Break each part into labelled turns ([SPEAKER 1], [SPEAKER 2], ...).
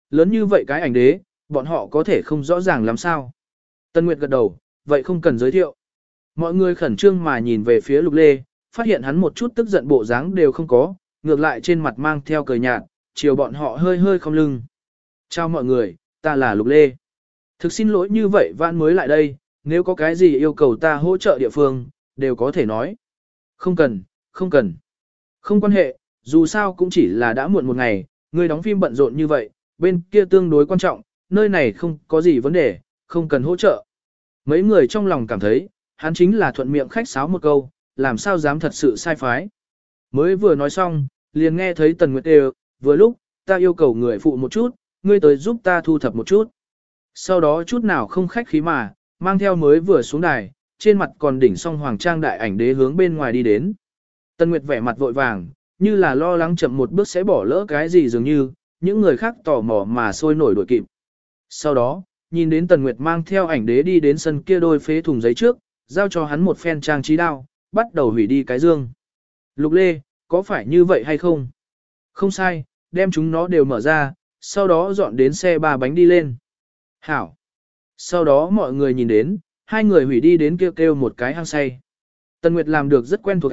[SPEAKER 1] lớn như vậy cái ảnh đế, bọn họ có thể không rõ ràng làm sao. Tân Nguyệt gật đầu, vậy không cần giới thiệu. Mọi người khẩn trương mà nhìn về phía Lục Lê, phát hiện hắn một chút tức giận bộ dáng đều không có, ngược lại trên mặt mang theo cười nhạt, chiều bọn họ hơi hơi không lưng. Chào mọi người, ta là Lục Lê. Thực xin lỗi như vậy vãn mới lại đây, nếu có cái gì yêu cầu ta hỗ trợ địa phương, đều có thể nói. Không cần, không cần. Không quan hệ, dù sao cũng chỉ là đã muộn một ngày, người đóng phim bận rộn như vậy, bên kia tương đối quan trọng, nơi này không có gì vấn đề, không cần hỗ trợ. Mấy người trong lòng cảm thấy, hắn chính là thuận miệng khách sáo một câu, làm sao dám thật sự sai phái. Mới vừa nói xong, liền nghe thấy Tần Nguyệt đều, vừa lúc, ta yêu cầu người phụ một chút, ngươi tới giúp ta thu thập một chút. Sau đó chút nào không khách khí mà, mang theo mới vừa xuống đài, trên mặt còn đỉnh song hoàng trang đại ảnh đế hướng bên ngoài đi đến. Tần Nguyệt vẻ mặt vội vàng, như là lo lắng chậm một bước sẽ bỏ lỡ cái gì dường như, những người khác tò mò mà sôi nổi đuổi kịp. Sau đó, nhìn đến Tần Nguyệt mang theo ảnh đế đi đến sân kia đôi phế thùng giấy trước, giao cho hắn một phen trang trí đao, bắt đầu hủy đi cái dương. Lục Lê, có phải như vậy hay không? Không sai, đem chúng nó đều mở ra, sau đó dọn đến xe ba bánh đi lên. Hảo. Sau đó mọi người nhìn đến, hai người hủy đi đến kêu kêu một cái hang say. Tần Nguyệt làm được rất quen thuộc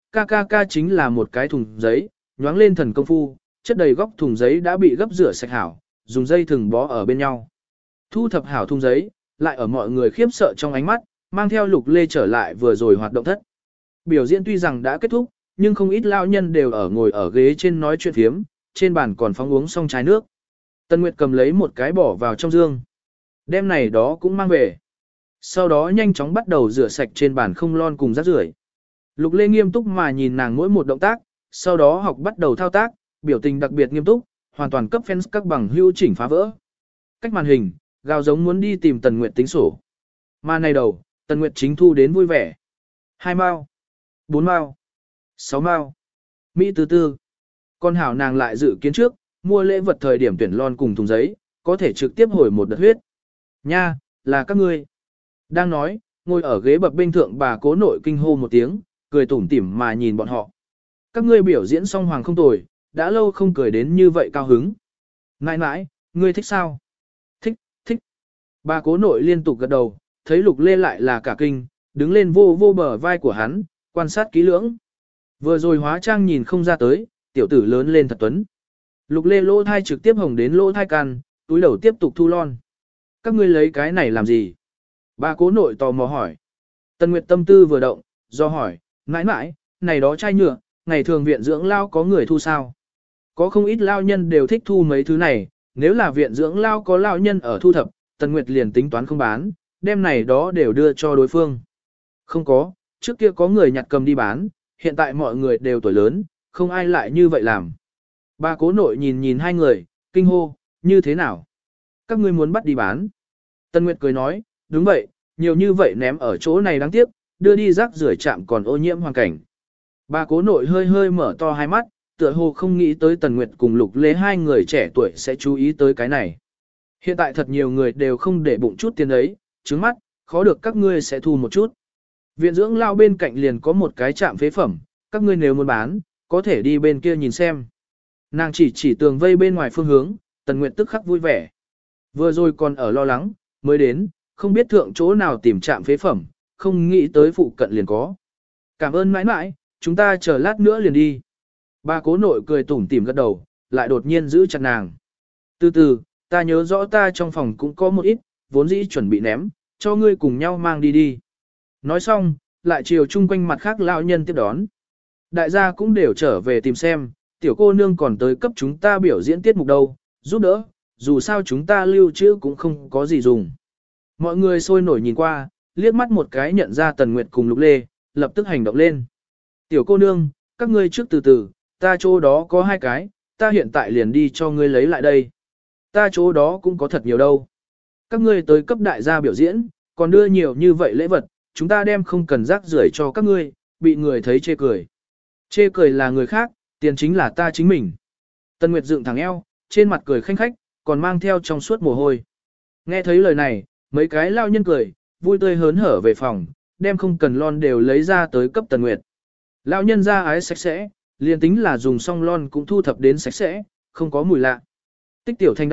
[SPEAKER 1] ca chính là một cái thùng giấy, nhoáng lên thần công phu, chất đầy góc thùng giấy đã bị gấp rửa sạch hảo, dùng dây thừng bó ở bên nhau. Thu thập hảo thùng giấy, lại ở mọi người khiếp sợ trong ánh mắt, mang theo Lục Lê trở lại vừa rồi hoạt động thất. Biểu diễn tuy rằng đã kết thúc, nhưng không ít lao nhân đều ở ngồi ở ghế trên nói chuyện phiếm, trên bàn còn phóng uống xong chai nước. Tân Nguyệt cầm lấy một cái bỏ vào trong dương. Đêm này đó cũng mang về. Sau đó nhanh chóng bắt đầu rửa sạch trên bàn không lon cùng rác rưởi. Lục Lê nghiêm túc mà nhìn nàng mỗi một động tác, sau đó học bắt đầu thao tác, biểu tình đặc biệt nghiêm túc, hoàn toàn cấp fans các bằng hữu chỉnh phá vỡ. Cách màn hình, gào giống muốn đi tìm Tần Nguyệt tính sổ. Mà này đầu, Tần Nguyệt chính thu đến vui vẻ. 2 mao, 4 mao, 6 mao, Mỹ tư tư. Con hảo nàng lại dự kiến trước, mua lễ vật thời điểm tuyển lon cùng thùng giấy, có thể trực tiếp hồi một đợt huyết. Nha, là các ngươi. Đang nói, ngồi ở ghế bập bên thượng bà Cố Nội kinh hô một tiếng, cười tủm tỉm mà nhìn bọn họ. Các ngươi biểu diễn xong hoàng không tồi, đã lâu không cười đến như vậy cao hứng. Nãi nãi, ngươi thích sao? Thích, thích. Bà Cố Nội liên tục gật đầu, thấy Lục Lê lại là cả kinh, đứng lên vô vô bờ vai của hắn, quan sát kỹ lưỡng. Vừa rồi hóa trang nhìn không ra tới, tiểu tử lớn lên thật tuấn. Lục Lê lỗ thai trực tiếp hồng đến lỗ thai can, túi đầu tiếp tục thu lon. Các ngươi lấy cái này làm gì? Bà Cố Nội tò mò hỏi. Tần Nguyệt tâm tư vừa động, do hỏi, mãi mãi, này đó chai nhựa, ngày thường viện dưỡng lao có người thu sao? Có không ít lao nhân đều thích thu mấy thứ này, nếu là viện dưỡng lao có lao nhân ở thu thập, Tần Nguyệt liền tính toán không bán, đem này đó đều đưa cho đối phương. Không có, trước kia có người nhặt cầm đi bán, hiện tại mọi người đều tuổi lớn, không ai lại như vậy làm. Bà Cố Nội nhìn nhìn hai người, kinh hô, như thế nào? Các ngươi muốn bắt đi bán. Tân Nguyệt cười nói, đúng vậy, nhiều như vậy ném ở chỗ này đáng tiếc, đưa đi rác rưởi chạm còn ô nhiễm hoàn cảnh. Bà Cố Nội hơi hơi mở to hai mắt, tựa hồ không nghĩ tới Tần Nguyệt cùng Lục Lê hai người trẻ tuổi sẽ chú ý tới cái này. Hiện tại thật nhiều người đều không để bụng chút tiền ấy, trứng mắt, khó được các ngươi sẽ thu một chút. Viện dưỡng lao bên cạnh liền có một cái trạm phế phẩm, các ngươi nếu muốn bán, có thể đi bên kia nhìn xem. Nàng chỉ tường vây bên ngoài phương hướng, Tần Nguyệt tức khắc vui vẻ. Vừa rồi còn ở lo lắng, mới đến, không biết thượng chỗ nào tìm trạm phế phẩm, không nghĩ tới phụ cận liền có. Cảm ơn mãi mãi, chúng ta chờ lát nữa liền đi. Bà Cố Nội cười tủm tỉm gật đầu, lại đột nhiên giữ chặt nàng. Từ từ, ta nhớ rõ ta trong phòng cũng có một ít, vốn dĩ chuẩn bị ném, cho ngươi cùng nhau mang đi đi. Nói xong, lại chiều chung quanh mặt khác lão nhân tiếp đón. Đại gia cũng đều trở về tìm xem, tiểu cô nương còn tới cấp chúng ta biểu diễn tiết mục đâu, giúp đỡ, dù sao chúng ta lưu trữ cũng không có gì dùng. Mọi người sôi nổi nhìn qua, liếc mắt một cái nhận ra Tần Nguyệt cùng Lục Lê, lập tức hành động lên. Tiểu cô nương, các ngươi trước từ từ, ta chỗ đó có 2 cái, ta hiện tại liền đi cho ngươi lấy lại đây. Ta chỗ đó cũng có thật nhiều đâu. Các ngươi tới cấp đại gia biểu diễn, còn đưa nhiều như vậy lễ vật, chúng ta đem không cần rác rưởi cho các ngươi, bị người thấy chê cười. Chê cười là người khác, tiền chính là ta chính mình. Tần Nguyệt dựng thẳng eo, trên mặt cười khanh khách, còn mang theo trong suốt mồ hôi. Nghe thấy lời này, mấy cái lao nhân cười, vui tươi hớn hở về phòng, đem không cần lon đều lấy ra tới cấp Tần Nguyệt. Lao nhân ra ái sạch sẽ, liền tính là dùng xong lon cũng thu thập đến sạch sẽ, không có mùi lạ. Tích tiểu thành đại,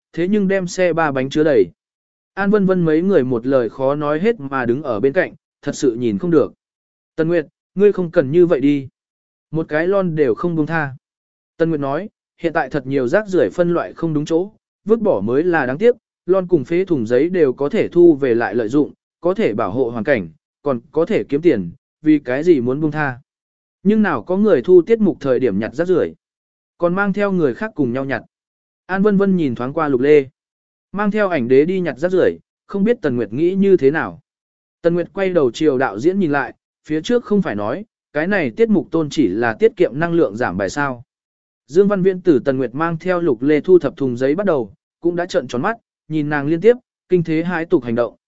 [SPEAKER 1] thế nhưng đem xe ba bánh chứa đầy. An Vân Vân mấy người một lời khó nói hết mà đứng ở bên cạnh, thật sự nhìn không được. Tần Nguyệt, ngươi không cần như vậy đi. Một cái lon đều không buông tha. Tần Nguyệt nói, hiện tại thật nhiều rác rưởi phân loại không đúng chỗ, vứt bỏ mới là đáng tiếc, lon cùng phế thùng giấy đều có thể thu về lại lợi dụng, có thể bảo hộ hoàn cảnh, còn có thể kiếm tiền, vì cái gì muốn buông tha. Nhưng nào có người thu tiết mục thời điểm nhặt rác rưởi, còn mang theo người khác cùng nhau nhặt. An Vân Vân nhìn thoáng qua Lục Lê, mang theo ảnh đế đi nhặt rác rưởi, không biết Tần Nguyệt nghĩ như thế nào. Tần Nguyệt quay đầu chiều đạo diễn nhìn lại, phía trước không phải nói, cái này tiết mục tôn chỉ là tiết kiệm năng lượng giảm bài sao. Dương Văn Viễn từ Tần Nguyệt mang theo Lục Lê thu thập thùng giấy bắt đầu, cũng đã trợn tròn mắt, nhìn nàng liên tiếp, kinh thế hãi tục hành động.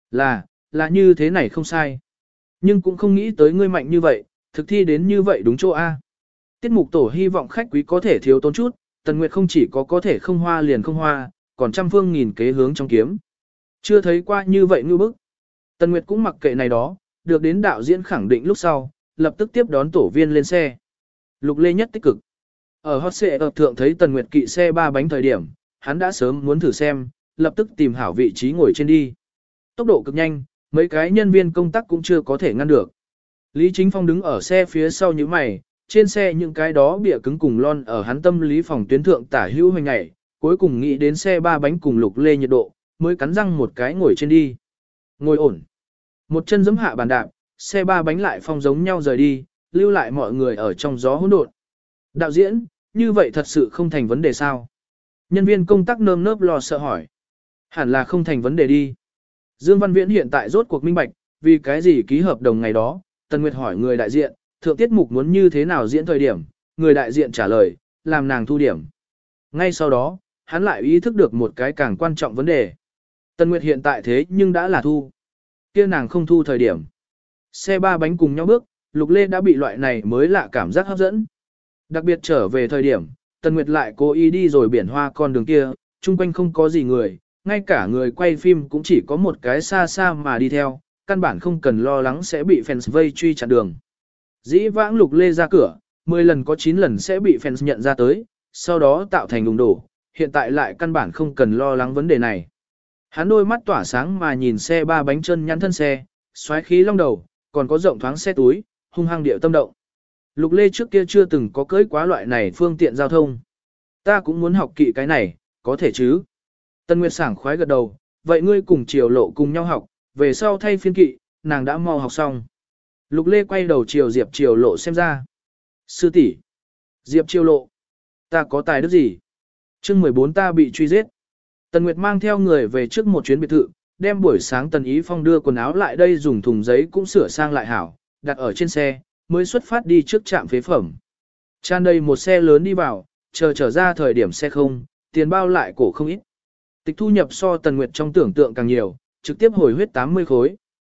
[SPEAKER 1] Là như thế này không sai. Nhưng cũng không nghĩ tới ngươi mạnh như vậy, thực thi đến như vậy đúng chỗ A. Tiết mục tổ hy vọng khách quý có thể thiếu tốn chút, Tần Nguyệt không chỉ có thể không hoa liền không hoa, còn trăm phương nghìn kế hướng trong kiếm. Chưa thấy qua như vậy ngư bức. Tần Nguyệt cũng mặc kệ này đó, được đến đạo diễn khẳng định lúc sau, lập tức tiếp đón tổ viên lên xe. Lục Lê nhất tích cực. Ở hot xệ ập thượng thấy Tần Nguyệt kỵ xe ba bánh thời điểm, hắn đã sớm muốn thử xem, lập tức tìm hảo vị trí ngồi trên đi. Tốc độ cực nhanh, mấy cái nhân viên công tác cũng chưa có thể ngăn được. Lý Chính Phong đứng ở xe phía sau như mày, trên xe những cái đó bịa cứng cùng lon ở hắn tâm lý phòng tuyến thượng tả hữu hoành ngày, cuối cùng nghĩ đến xe ba bánh cùng Lục Lê nhiệt độ, mới cắn răng một cái ngồi trên đi. Ngồi ổn. Một chân giẫm hạ bàn đạp, xe ba bánh lại phong giống nhau rời đi, lưu lại mọi người ở trong gió hỗn độn. Đạo diễn, như vậy thật sự không thành vấn đề sao? Nhân viên công tác nơm nớp lo sợ hỏi. Hẳn là không thành vấn đề đi. Dương Văn Viễn hiện tại rốt cuộc minh bạch, vì cái gì ký hợp đồng ngày đó, Tần Nguyệt hỏi người đại diện, thượng tiết mục muốn như thế nào diễn thời điểm, người đại diện trả lời, làm nàng thu điểm. Ngay sau đó, hắn lại ý thức được một cái càng quan trọng vấn đề. Tần Nguyệt hiện tại thế nhưng đã là thu. Kia nàng không thu thời điểm. Xe ba bánh cùng nhau bước, Lục Lê đã bị loại này mới lạ cảm giác hấp dẫn. Đặc biệt trở về thời điểm, Tần Nguyệt lại cố ý đi rồi biển hoa con đường kia, chung quanh không có gì người, ngay cả người quay phim cũng chỉ có một cái xa xa mà đi theo, căn bản không cần lo lắng sẽ bị fans vây truy chặn đường. Dĩ vãng Lục Lê ra cửa, 10 lần có 9 lần sẽ bị fans nhận ra tới, sau đó tạo thành đùng đổ, hiện tại lại căn bản không cần lo lắng vấn đề này. Hắn đôi mắt tỏa sáng mà nhìn xe ba bánh chân nhắn thân xe, xoáy khí long đầu, còn có rộng thoáng xe túi, hung hăng điệu tâm động. Lục Lê trước kia chưa từng có cưới quá loại này phương tiện giao thông. Ta cũng muốn học kỵ cái này, có thể chứ? Tân Nguyệt sảng khoái gật đầu, vậy ngươi cùng Triều Lộ cùng nhau học, về sau thay phiên kỵ, nàng đã mau học xong. Lục Lê quay đầu chiều Diệp Triều Lộ xem ra. Sư tỷ, Diệp Triều Lộ, ta có tài đức gì? Chương 14 ta bị truy giết. Tần Nguyệt mang theo người về trước một chuyến biệt thự, đem buổi sáng Tần Ý Phong đưa quần áo lại đây dùng thùng giấy cũng sửa sang lại hảo, đặt ở trên xe, mới xuất phát đi trước trạm phế phẩm. Tràn đầy một xe lớn đi vào, chờ trở ra thời điểm xe không, tiền bao lại cổ không ít. Tịch thu nhập so Tần Nguyệt trong tưởng tượng càng nhiều, trực tiếp hồi huyết 80 khối.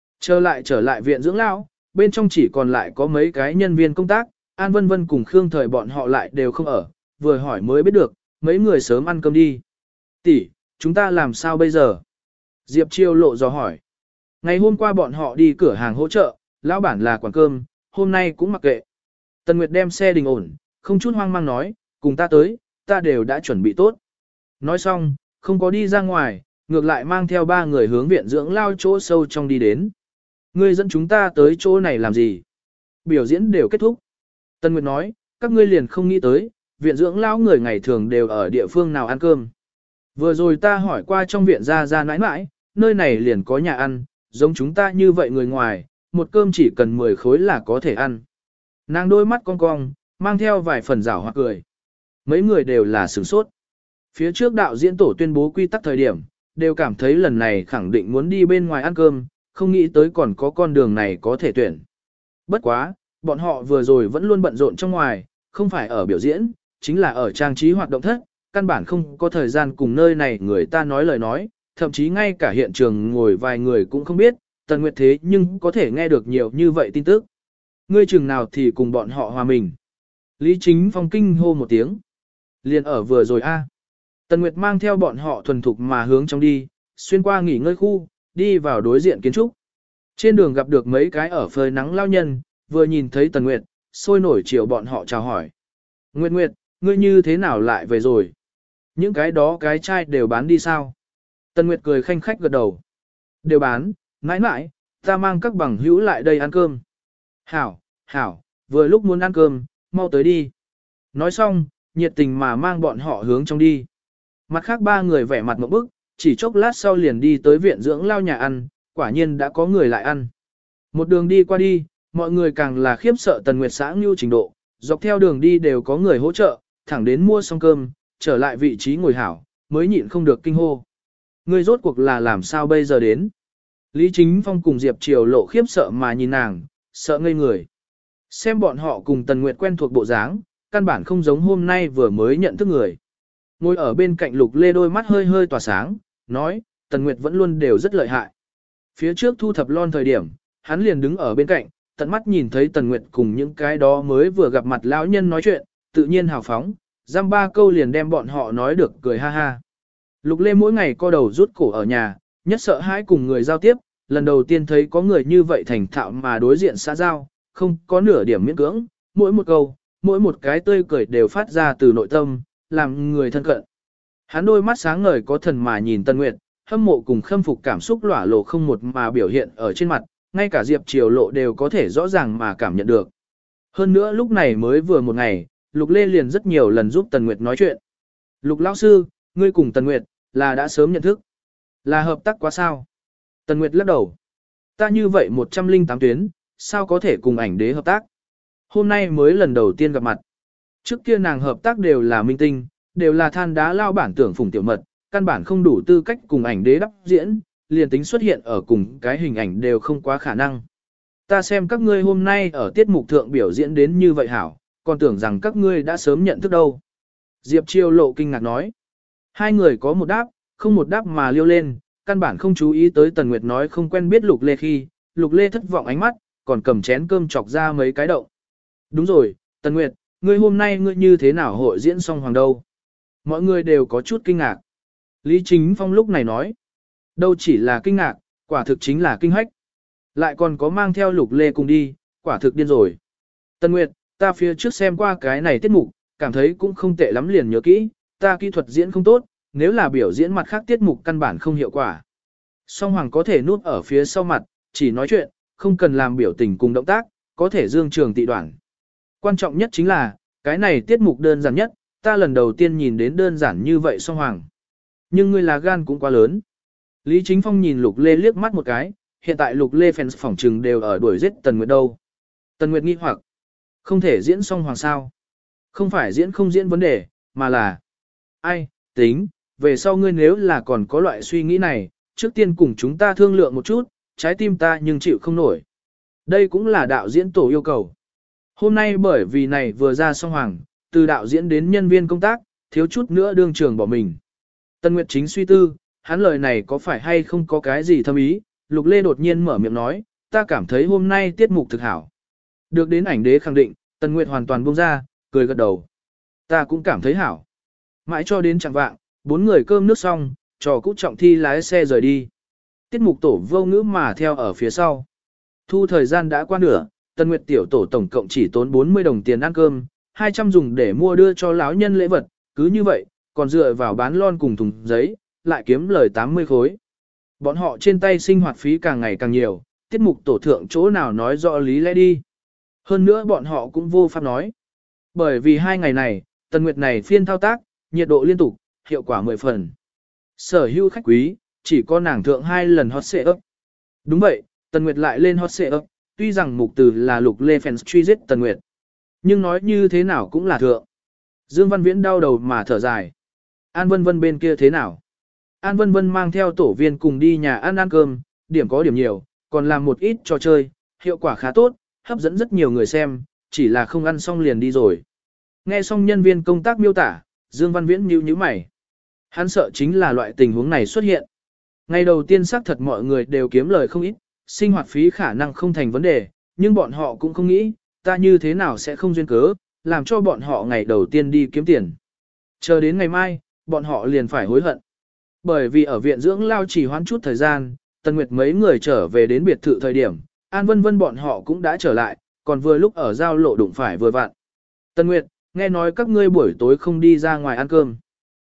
[SPEAKER 1] Trở lại viện dưỡng lão, bên trong chỉ còn lại có mấy cái nhân viên công tác, An Vân Vân cùng Khương Thời bọn họ lại đều không ở, vừa hỏi mới biết được, mấy người sớm ăn cơm đi. Tỷ, chúng ta làm sao bây giờ? Diệp Chiêu Lộ dò hỏi. Ngày hôm qua bọn họ đi cửa hàng hỗ trợ, lão bản là quán cơm, hôm nay cũng mặc kệ. Tần Nguyệt đem xe đình ổn, không chút hoang mang nói, cùng ta tới, ta đều đã chuẩn bị tốt. Nói xong, không có đi ra ngoài, ngược lại mang theo 3 người hướng viện dưỡng lao chỗ sâu trong đi đến. Ngươi dẫn chúng ta tới chỗ này làm gì? Biểu diễn đều kết thúc. Tần Nguyệt nói, các ngươi liền không nghĩ tới, viện dưỡng lao người ngày thường đều ở địa phương nào ăn cơm. Vừa rồi ta hỏi qua trong viện ra nãi nãi, nơi này liền có nhà ăn, giống chúng ta như vậy người ngoài, một cơm chỉ cần 10 khối là có thể ăn. Nàng đôi mắt cong cong, mang theo vài phần rảo hoặc cười. Mấy người đều là sửng sốt. Phía trước đạo diễn tổ tuyên bố quy tắc thời điểm, đều cảm thấy lần này khẳng định muốn đi bên ngoài ăn cơm, không nghĩ tới còn có con đường này có thể tuyển. Bất quá, bọn họ vừa rồi vẫn luôn bận rộn trong ngoài, không phải ở biểu diễn, chính là ở trang trí hoạt động thất, căn bản không có thời gian cùng nơi này người ta nói lời nói, thậm chí ngay cả hiện trường ngồi vài người cũng không biết, Tần Nguyệt thế nhưng có thể nghe được nhiều như vậy tin tức. Ngươi chừng nào thì cùng bọn họ hòa mình. Lý Chính Phong kinh hô một tiếng. Liền ở vừa rồi a. Tần Nguyệt mang theo bọn họ thuần thục mà hướng trong đi, xuyên qua nghỉ ngơi khu, đi vào đối diện kiến trúc. Trên đường gặp được mấy cái ở phơi nắng lao nhân, vừa nhìn thấy Tần Nguyệt, sôi nổi chiều bọn họ chào hỏi. Nguyệt Nguyệt, ngươi như thế nào lại về rồi? Những cái đó cái chai đều bán đi sao? Tần Nguyệt cười khanh khách gật đầu. Đều bán, mãi mãi, ta mang các bằng hữu lại đây ăn cơm. Hảo, hảo, vừa lúc muốn ăn cơm, mau tới đi. Nói xong, nhiệt tình mà mang bọn họ hướng trong đi. Mặt khác ba người vẻ mặt một bức, chỉ chốc lát sau liền đi tới viện dưỡng lao nhà ăn, quả nhiên đã có người lại ăn. Một đường đi qua đi, mọi người càng là khiếp sợ Tần Nguyệt xã ngưu trình độ, dọc theo đường đi đều có người hỗ trợ, thẳng đến mua xong cơm, trở lại vị trí ngồi hảo, mới nhịn không được kinh hô. Ngươi rốt cuộc là làm sao bây giờ đến? Lý Chính Phong cùng Diệp Triều Lộ khiếp sợ mà nhìn nàng, sợ ngây người. Xem bọn họ cùng Tần Nguyệt quen thuộc bộ dáng, căn bản không giống hôm nay vừa mới nhận thức người. Ngồi ở bên cạnh Lục Lê đôi mắt hơi hơi tỏa sáng, nói, Tần Nguyệt vẫn luôn đều rất lợi hại. Phía trước thu thập lon thời điểm, hắn liền đứng ở bên cạnh, tận mắt nhìn thấy Tần Nguyệt cùng những cái đó mới vừa gặp mặt lão nhân nói chuyện, tự nhiên hào phóng, giam ba câu liền đem bọn họ nói được cười ha ha. Lục Lê mỗi ngày co đầu rút cổ ở nhà, nhất sợ hãi cùng người giao tiếp, lần đầu tiên thấy có người như vậy thành thạo mà đối diện xã giao, không có nửa điểm miễn cưỡng, mỗi một câu, mỗi một cái tươi cười đều phát ra từ nội tâm, làm người thân cận. Hắn đôi mắt sáng ngời có thần mà nhìn Tần Nguyệt, hâm mộ cùng khâm phục cảm xúc lỏa lộ không một mà biểu hiện ở trên mặt, ngay cả Diệp Triều Lộ đều có thể rõ ràng mà cảm nhận được. Hơn nữa lúc này mới vừa một ngày, Lục Lê liền rất nhiều lần giúp Tần Nguyệt nói chuyện. Lục lão sư, ngươi cùng Tần Nguyệt, là đã sớm nhận thức. Là hợp tác quá sao? Tần Nguyệt lắc đầu. Ta như vậy 108 tuyến, sao có thể cùng ảnh đế hợp tác? Hôm nay mới lần đầu tiên gặp mặt. Trước kia nàng hợp tác đều là minh tinh, đều là than đá lao bản tưởng phùng tiểu mật, căn bản không đủ tư cách cùng ảnh đế đắp diễn, liền tính xuất hiện ở cùng cái hình ảnh đều không quá khả năng. Ta xem các ngươi hôm nay ở tiết mục thượng biểu diễn đến như vậy hảo, còn tưởng rằng các ngươi đã sớm nhận thức đâu. Diệp Chiêu Lộ kinh ngạc nói. Hai người có một đáp, không một đáp mà liêu lên, căn bản không chú ý tới Tần Nguyệt nói không quen biết Lục Lê khi, Lục Lê thất vọng ánh mắt, còn cầm chén cơm chọc ra mấy cái đậu. Đúng rồi, Tần Nguyệt, ngươi hôm nay ngươi như thế nào hội diễn song hoàng đâu? Mọi người đều có chút kinh ngạc. Lý Chính Phong lúc này nói, đâu chỉ là kinh ngạc, quả thực chính là kinh hách. Lại còn có mang theo Lục Lê cùng đi, quả thực điên rồi. Tần Nguyệt, ta phía trước xem qua cái này tiết mục, cảm thấy cũng không tệ lắm liền nhớ kỹ, ta kỹ thuật diễn không tốt, nếu là biểu diễn mặt khác tiết mục căn bản không hiệu quả. Song hoàng có thể núp ở phía sau mặt, chỉ nói chuyện, không cần làm biểu tình cùng động tác, có thể dương trường tị đoạn. Quan trọng nhất chính là, cái này tiết mục đơn giản nhất, ta lần đầu tiên nhìn đến đơn giản như vậy song hoàng. Nhưng ngươi là gan cũng quá lớn. Lý Chính Phong nhìn Lục Lê liếc mắt một cái, hiện tại Lục Lê fans phỏng trừng đều ở đuổi giết Tần Nguyệt đâu. Tần Nguyệt nghi hoặc, không thể diễn song hoàng sao? Không phải diễn không diễn vấn đề, mà là ai, tính, về sau ngươi nếu là còn có loại suy nghĩ này, trước tiên cùng chúng ta thương lượng một chút, trái tim ta nhưng chịu không nổi. Đây cũng là đạo diễn tổ yêu cầu. Hôm nay bởi vì này vừa ra song hoàng, từ đạo diễn đến nhân viên công tác, thiếu chút nữa đương trường bỏ mình. Tần Nguyệt chính suy tư, hắn lời này có phải hay không có cái gì thâm ý, Lục Lê đột nhiên mở miệng nói, ta cảm thấy hôm nay tiết mục thực hảo. Được đến ảnh đế khẳng định, Tần Nguyệt hoàn toàn buông ra, cười gật đầu. Ta cũng cảm thấy hảo. Mãi cho đến chẳng vạng, 4 người cơm nước xong, trò cũ trọng thi lái xe rời đi. Tiết mục tổ vô ngữ mà theo ở phía sau. Thu thời gian đã qua nửa, Tần Nguyệt tiểu tổ tổng cộng chỉ tốn 40 đồng tiền ăn cơm, 200 dùng để mua đưa cho lão nhân lễ vật, cứ như vậy, còn dựa vào bán lon cùng thùng giấy, lại kiếm lời 80 khối. Bọn họ trên tay sinh hoạt phí càng ngày càng nhiều, tiết mục tổ thượng chỗ nào nói rõ lý lẽ đi. Hơn nữa bọn họ cũng vô pháp nói. Bởi vì 2 ngày này, Tần Nguyệt này phiên thao tác, nhiệt độ liên tục, hiệu quả 10 phần. Sở hữu khách quý, chỉ có nàng thượng 2 lần hot xệ ấp. Đúng vậy, Tần Nguyệt lại lên hot xệ ấp, tuy rằng mục từ là Lục Lê fans truy giết Tần Nguyệt. Nhưng nói như thế nào cũng là thượng. Dương Văn Viễn đau đầu mà thở dài. An Vân Vân bên kia thế nào? An Vân Vân mang theo tổ viên cùng đi nhà ăn cơm, điểm có điểm nhiều, còn làm một ít trò chơi, hiệu quả khá tốt, hấp dẫn rất nhiều người xem, chỉ là không ăn xong liền đi rồi. Nghe xong nhân viên công tác miêu tả, Dương Văn Viễn nhíu mày. Hắn sợ chính là loại tình huống này xuất hiện. Ngày đầu tiên xác thật mọi người đều kiếm lời không ít, sinh hoạt phí khả năng không thành vấn đề, nhưng bọn họ cũng không nghĩ, ta như thế nào sẽ không duyên cớ, làm cho bọn họ ngày đầu tiên đi kiếm tiền. Chờ đến ngày mai, bọn họ liền phải hối hận. Bởi vì ở viện dưỡng lao chỉ hoãn chút thời gian, Tần Nguyệt mấy người trở về đến biệt thự thời điểm, An Vân Vân bọn họ cũng đã trở lại, còn vừa lúc ở giao lộ đụng phải vừa vặn. Tần Nguyệt, nghe nói các ngươi buổi tối không đi ra ngoài ăn cơm.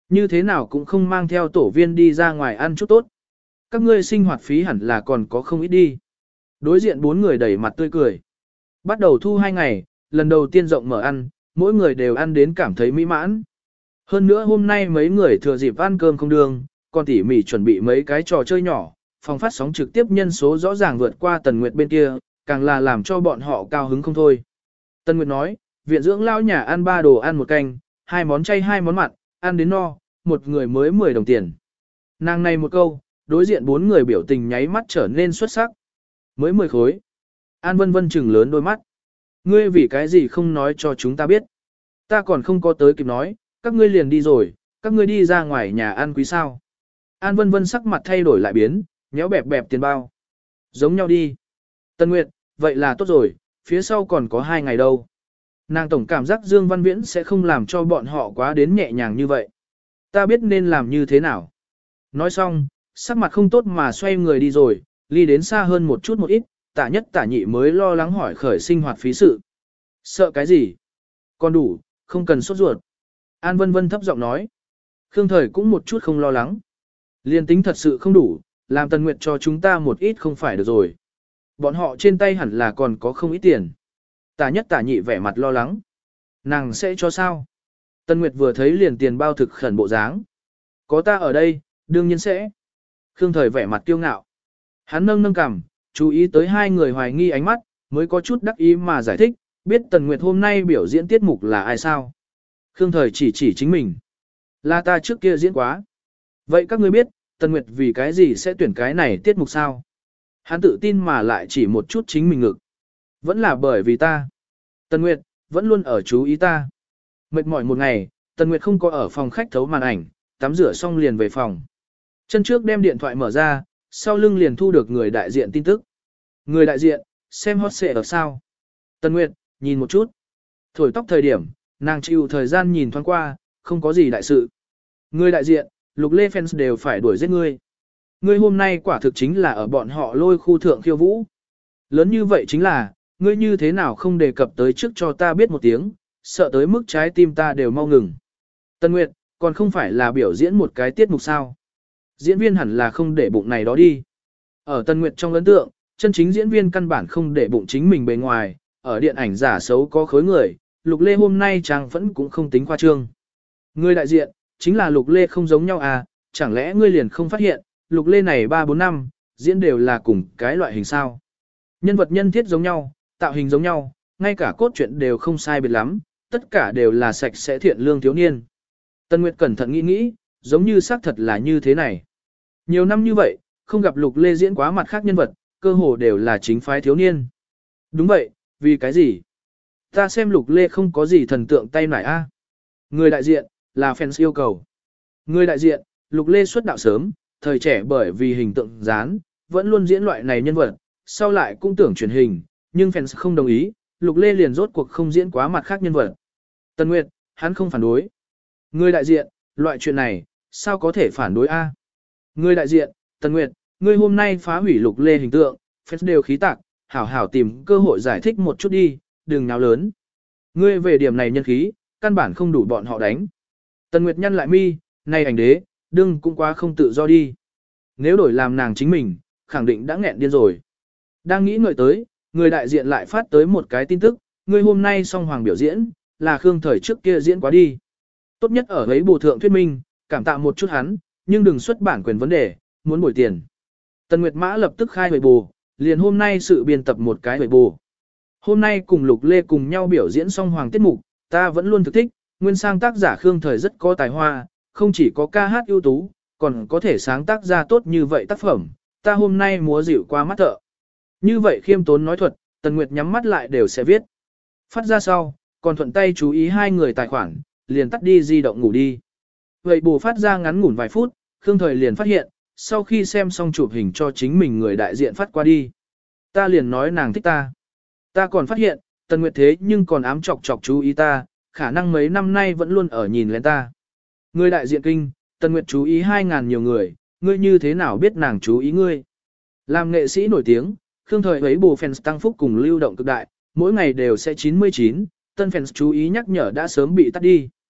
[SPEAKER 1] Như thế nào cũng không mang theo tổ viên đi ra ngoài ăn chút tốt. Các ngươi sinh hoạt phí hẳn là còn có không ít đi. Đối diện 4 người đẩy mặt tươi cười. Bắt đầu thu 2 ngày, lần đầu tiên rộng mở ăn, mỗi người đều ăn đến cảm thấy mỹ mãn. Hơn nữa hôm nay mấy người thừa dịp ăn cơm không đường, còn tỉ mỉ chuẩn bị mấy cái trò chơi nhỏ, phòng phát sóng trực tiếp nhân số rõ ràng vượt qua Tần Nguyệt bên kia, càng là làm cho bọn họ cao hứng không thôi. Tần Nguyệt nói, viện dưỡng lao nhà ăn 3 đồ ăn một canh, 2 món chay 2 món mặn, ăn đến no, một người mới 10 đồng tiền. Nàng này một câu, đối diện 4 người biểu tình nháy mắt trở nên xuất sắc. Mới 10 khối. An Vân Vân trừng lớn đôi mắt. Ngươi vì cái gì không nói cho chúng ta biết. Ta còn không có tới kịp nói, các ngươi liền đi rồi, các ngươi đi ra ngoài nhà ăn quý sao. An Vân Vân sắc mặt thay đổi lại biến, nhéo bẹp bẹp tiền bao. Giống nhau đi. Tân Nguyệt, vậy là tốt rồi, phía sau còn có 2 ngày đâu. Nàng tổng cảm giác Dương Văn Viễn sẽ không làm cho bọn họ quá đến nhẹ nhàng như vậy. Ta biết nên làm như thế nào. Nói xong, sắc mặt không tốt mà xoay người đi rồi, ly đến xa hơn một chút một ít, tả nhất tả nhị mới lo lắng hỏi khởi sinh hoạt phí sự. Sợ cái gì? Còn đủ, không cần sốt ruột. An Vân Vân thấp giọng nói. Khương Thời cũng một chút không lo lắng. Liên tính thật sự không đủ, làm Tần Nguyệt cho chúng ta một ít không phải được rồi. Bọn họ trên tay hẳn là còn có không ít tiền. Tả nhất tả nhị vẻ mặt lo lắng. Nàng sẽ cho sao? Tần Nguyệt vừa thấy liền tiền bao thực khẩn bộ dáng. Có ta ở đây, đương nhiên sẽ. Khương Thời vẻ mặt kiêu ngạo. Hắn nâng nâng cằm, chú ý tới 2 người hoài nghi ánh mắt, mới có chút đắc ý mà giải thích, biết Tần Nguyệt hôm nay biểu diễn tiết mục là ai sao. Khương Thời chỉ chính mình. Là ta trước kia diễn quá. Vậy các ngươi biết, Tần Nguyệt vì cái gì sẽ tuyển cái này tiết mục sao? Hắn tự tin mà lại chỉ một chút chính mình ngực. Vẫn là bởi vì ta. Tần Nguyệt, vẫn luôn ở chú ý ta. Mệt mỏi một ngày, Tần Nguyệt không có ở phòng khách thấu màn ảnh, tắm rửa xong liền về phòng. Chân trước đem điện thoại mở ra, sau lưng liền thu được người đại diện tin tức. Người đại diện, xem hot xệ ở sao. Tần Nguyệt, nhìn một chút. Thổi tóc thời điểm, nàng chịu thời gian nhìn thoáng qua, không có gì đại sự. Người đại diện, Lục Lê fans đều phải đuổi giết ngươi. Ngươi hôm nay quả thực chính là ở bọn họ lôi khu thượng khiêu vũ. Lớn như vậy chính là, ngươi như thế nào không đề cập tới trước cho ta biết một tiếng, sợ tới mức trái tim ta đều mau ngừng. Tân Nguyệt, còn không phải là biểu diễn một cái tiết mục sao. Diễn viên hẳn là không để bụng này đó đi. Ở Tân Nguyệt trong ấn tượng, chân chính diễn viên căn bản không để bụng chính mình bề ngoài, ở điện ảnh giả xấu có khối người, Lục Lê hôm nay trang vẫn cũng không tính khoa trương. Người đại diện, chính là Lục Lê không giống nhau à, chẳng lẽ ngươi liền không phát hiện, Lục Lê này 3-4 năm, diễn đều là cùng cái loại hình sao. Nhân vật nhân thiết giống nhau, tạo hình giống nhau, ngay cả cốt truyện đều không sai biệt lắm, tất cả đều là sạch sẽ thiện lương thiếu niên. Tân Nguyệt cẩn thận nghĩ, giống như xác thật là như thế này. Nhiều năm như vậy, không gặp Lục Lê diễn quá mặt khác nhân vật, cơ hồ đều là chính phái thiếu niên. Đúng vậy, vì cái gì? Ta xem Lục Lê không có gì thần tượng tay nải a. Người đại diện, là fans yêu cầu. Người đại diện, Lục Lê xuất đạo sớm, thời trẻ bởi vì hình tượng dán, vẫn luôn diễn loại này nhân vật, sau lại cũng tưởng truyền hình, nhưng fans không đồng ý, Lục Lê liền rốt cuộc không diễn quá mặt khác nhân vật. Tân Nguyệt, hắn không phản đối. Người đại diện, loại chuyện này, sao có thể phản đối a? Người đại diện, Tân Nguyệt, ngươi hôm nay phá hủy Lục Lê hình tượng, fans đều khí tạc, hảo hảo tìm cơ hội giải thích một chút đi, đừng náo lớn. Ngươi về điểm này nhân khí, căn bản không đủ bọn họ đánh. Tần Nguyệt nhăn lại mi, này ảnh đế, đừng cũng quá không tự do đi. Nếu đổi làm nàng chính mình, khẳng định đã nghẹn điên rồi. Đang nghĩ ngợi tới, người đại diện lại phát tới một cái tin tức, ngươi hôm nay song hoàng biểu diễn, là Khương Thời trước kia diễn quá đi. Tốt nhất ở ấy bổ thượng thuyết minh, cảm tạ một chút hắn, nhưng đừng xuất bản quyền vấn đề, muốn bồi tiền. Tần Nguyệt Mã lập tức khai huệ bù, liền hôm nay sự biên tập một cái huệ bù. Hôm nay cùng Lục Lê cùng nhau biểu diễn song hoàng tiết mục, ta vẫn luôn thực thích, nguyên sang tác giả Khương Thời rất có tài hoa, không chỉ có ca hát ưu tú, còn có thể sáng tác ra tốt như vậy tác phẩm, ta hôm nay múa dịu qua mắt thợ. Như vậy khiêm tốn nói thuật, Tần Nguyệt nhắm mắt lại đều sẽ viết. Phát ra sau, còn thuận tay chú ý 2 người tài khoản, liền tắt đi di động ngủ đi. Vậy bù phát ra ngắn ngủn vài phút, Khương Thời liền phát hiện, sau khi xem xong chụp hình cho chính mình người đại diện phát qua đi. Ta liền nói nàng thích ta. Ta còn phát hiện, Tần Nguyệt thế nhưng còn ám chọc chọc chú ý ta, khả năng mấy năm nay vẫn luôn ở nhìn lên ta. Người đại diện kinh, Tần Nguyệt chú ý 2.000 nhiều người, ngươi như thế nào biết nàng chú ý ngươi. Làm nghệ sĩ nổi tiếng, Khương Thời ấy bù fans tăng phúc cùng lưu động cực đại, mỗi ngày đều sẽ 99, tân fans chú ý nhắc nhở đã sớm bị tắt đi.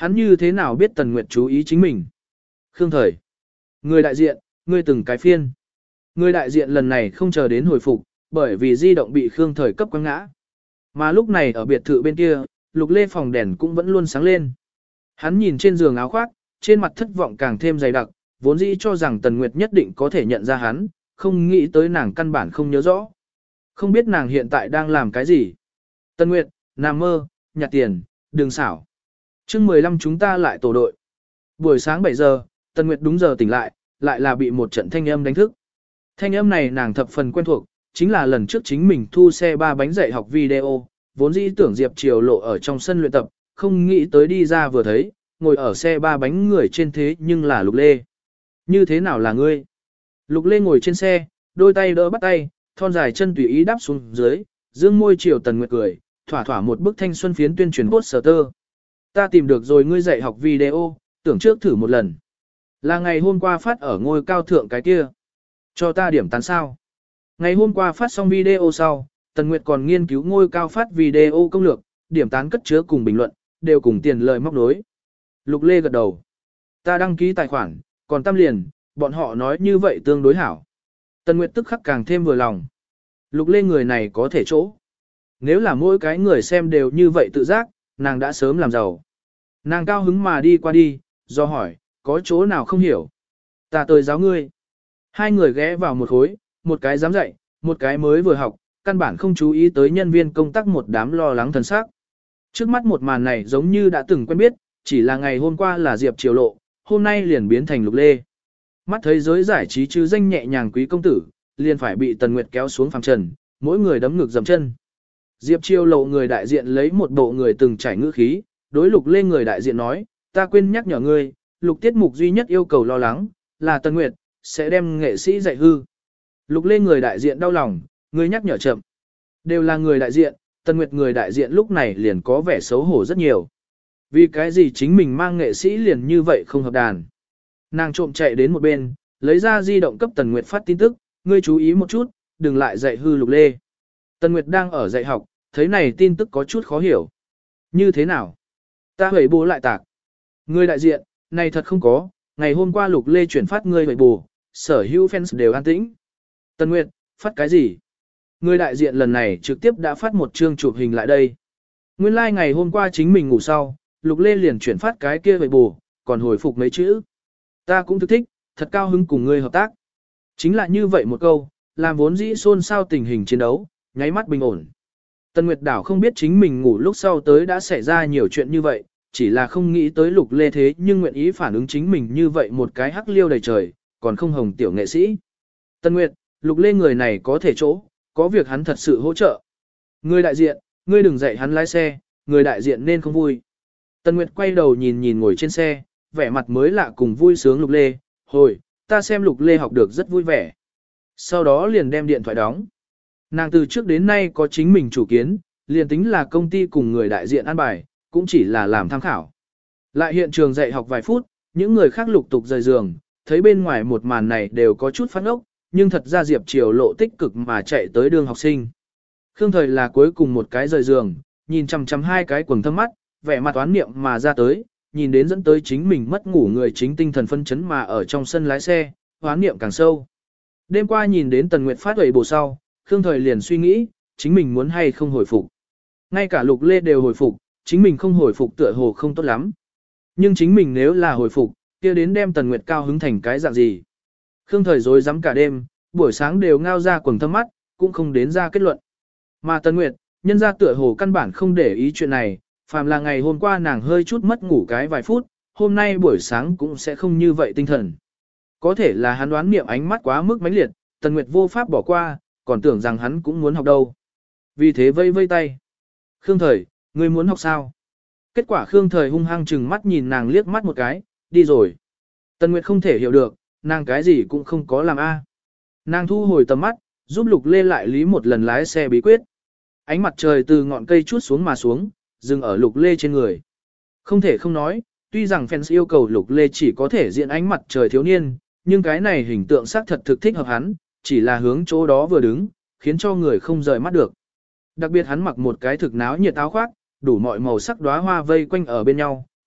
[SPEAKER 1] Hắn như thế nào biết Tần Nguyệt chú ý chính mình? Khương Thời. Người đại diện, ngươi từng cái phiên. Người đại diện lần này không chờ đến hồi phục, bởi vì di động bị Khương Thời cấp quăng ngã. Mà lúc này ở biệt thự bên kia, Lục Lê phòng đèn cũng vẫn luôn sáng lên. Hắn nhìn trên giường áo khoác, trên mặt thất vọng càng thêm dày đặc, vốn dĩ cho rằng Tần Nguyệt nhất định có thể nhận ra hắn, không nghĩ tới nàng căn bản không nhớ rõ. Không biết nàng hiện tại đang làm cái gì. Tần Nguyệt, nằm mơ, nhặt tiền, đừng xảo. Chương 15 chúng ta lại tổ đội. Buổi sáng 7 giờ, Tần Nguyệt đúng giờ tỉnh lại là bị một trận thanh âm đánh thức. Thanh âm này nàng thập phần quen thuộc, chính là lần trước chính mình thu xe 3 bánh dạy học video, vốn dĩ tưởng Diệp Triều Lộ ở trong sân luyện tập, không nghĩ tới đi ra vừa thấy, ngồi ở xe 3 bánh người trên thế nhưng là Lục Lê. Như thế nào là ngươi? Lục Lê ngồi trên xe, đôi tay đỡ bắt tay, thon dài chân tùy ý đáp xuống dưới, dương môi chiều Tần Nguyệt cười, thỏa thỏa một bức thanh xuân phiến tuyên truyền poster. Ta tìm được rồi ngươi dạy học video, tưởng trước thử một lần. Là ngày hôm qua phát ở ngôi cao thượng cái kia. Cho ta điểm tán sao. Ngày hôm qua phát xong video sau, Tần Nguyệt còn nghiên cứu ngôi cao phát video công lược, điểm tán cất chứa cùng bình luận, đều cùng tiền lời móc nối. Lục Lê gật đầu. Ta đăng ký tài khoản, còn tam liền, bọn họ nói như vậy tương đối hảo. Tần Nguyệt tức khắc càng thêm vừa lòng. Lục Lê người này có thể chỗ. Nếu là mỗi cái người xem đều như vậy tự giác, nàng đã sớm làm giàu. Nàng cao hứng mà đi qua đi, do hỏi, có chỗ nào không hiểu. Ta tới giáo ngươi. Hai người ghé vào một khối, một cái dám dạy, một cái mới vừa học, căn bản không chú ý tới nhân viên công tác một đám lo lắng thần sắc. Trước mắt một màn này giống như đã từng quen biết, chỉ là ngày hôm qua là Diệp Triều Lộ, hôm nay liền biến thành Lục Lê. Mắt thấy giới giải trí chứ danh nhẹ nhàng quý công tử, liền phải bị Tần Nguyệt kéo xuống phàm trần, mỗi người đấm ngực dầm chân. Diệp Triều Lộ người đại diện lấy một bộ người từng trải ngữ khí, đối Lục Lê người đại diện nói, ta quên nhắc nhở ngươi, Lục tiết mục duy nhất yêu cầu lo lắng, là Tần Nguyệt, sẽ đem nghệ sĩ dạy hư. Lục Lê người đại diện đau lòng, ngươi nhắc nhở chậm. Đều là người đại diện, Tần Nguyệt người đại diện lúc này liền có vẻ xấu hổ rất nhiều. Vì cái gì chính mình mang nghệ sĩ liền như vậy không hợp đàn. Nàng trộm chạy đến một bên, lấy ra di động cấp Tần Nguyệt phát tin tức, ngươi chú ý một chút, đừng lại dạy hư Lục Lê. Tần Nguyệt đang ở dạy học, thấy này tin tức có chút khó hiểu. Như thế nào? Ta hủy bố lại tạc. Người đại diện, này thật không có, ngày hôm qua Lục Lê chuyển phát ngươi hủy bù, sở hữu fans đều an tĩnh. Tần Nguyệt, phát cái gì? Người đại diện lần này trực tiếp đã phát một chương chụp hình lại đây. Nguyên lai like ngày hôm qua chính mình ngủ sau, Lục Lê liền chuyển phát cái kia hủy bù, còn hồi phục mấy chữ. Ta cũng thức thích, thật cao hứng cùng ngươi hợp tác. Chính là như vậy một câu, làm vốn dĩ xôn xao tình hình chiến đấu, nháy mắt bình ổn. Tần Nguyệt Đảo không biết chính mình ngủ lúc sau tới đã xảy ra nhiều chuyện như vậy, chỉ là không nghĩ tới Lục Lê thế nhưng nguyện ý phản ứng chính mình như vậy một cái hắc liêu đầy trời, còn không hồng tiểu nghệ sĩ. Tần Nguyệt, Lục Lê người này có thể chỗ, có việc hắn thật sự hỗ trợ. Người đại diện, ngươi đừng dạy hắn lái xe, người đại diện nên không vui. Tần Nguyệt quay đầu nhìn nhìn ngồi trên xe, vẻ mặt mới lạ cùng vui sướng Lục Lê, hồi, ta xem Lục Lê học được rất vui vẻ. Sau đó liền đem điện thoại đóng. Nàng từ trước đến nay có chính mình chủ kiến, liền tính là công ty cùng người đại diện an bài, cũng chỉ là làm tham khảo. Lại hiện trường dạy học vài phút, những người khác lục tục rời giường, thấy bên ngoài một màn này đều có chút phát ốc, nhưng thật ra Diệp Triều Lộ tích cực mà chạy tới đường học sinh. Khương Thời là cuối cùng một cái rời giường, nhìn chằm chằm hai cái quầng thâm mắt, vẻ mặt oán niệm mà ra tới, nhìn đến dẫn tới chính mình mất ngủ người chính tinh thần phân chấn mà ở trong sân lái xe, oán niệm càng sâu. Đêm qua nhìn đến Tần Nguyệt phát huẩy bổ sau, Khương Thời liền suy nghĩ, chính mình muốn hay không hồi phục. Ngay cả Lục Lê đều hồi phục, chính mình không hồi phục tựa hồ không tốt lắm. Nhưng chính mình nếu là hồi phục, kia đến đem Tần Nguyệt cao hứng thành cái dạng gì. Khương Thời rối rắm cả đêm, buổi sáng đều ngao ra quầng thâm mắt, cũng không đến ra kết luận. Mà Tần Nguyệt, nhân ra tựa hồ căn bản không để ý chuyện này, phàm là ngày hôm qua nàng hơi chút mất ngủ cái vài phút, hôm nay buổi sáng cũng sẽ không như vậy tinh thần. Có thể là hắn đoán niệm ánh mắt quá mức mãnh liệt, Tần Nguyệt vô pháp bỏ qua, còn tưởng rằng hắn cũng muốn học đâu. Vì thế vây vây tay. Khương Thời, ngươi muốn học sao? Kết quả Khương Thời hung hăng chừng mắt nhìn nàng liếc mắt một cái, đi rồi. Tần Nguyệt không thể hiểu được, nàng cái gì cũng không có làm a. Nàng thu hồi tầm mắt, giúp Lục Lê lại lý một lần lái xe bí quyết. Ánh mặt trời từ ngọn cây chút xuống mà xuống, dừng ở Lục Lê trên người. Không thể không nói, tuy rằng fans yêu cầu Lục Lê chỉ có thể diện ánh mặt trời thiếu niên, nhưng cái này hình tượng xác thật thực thích hợp hắn, chỉ là hướng chỗ đó vừa đứng, khiến cho người không rời mắt được. Đặc biệt hắn mặc một cái thực náo nhiệt áo khoác, đủ mọi màu sắc đóa hoa vây quanh ở bên nhau,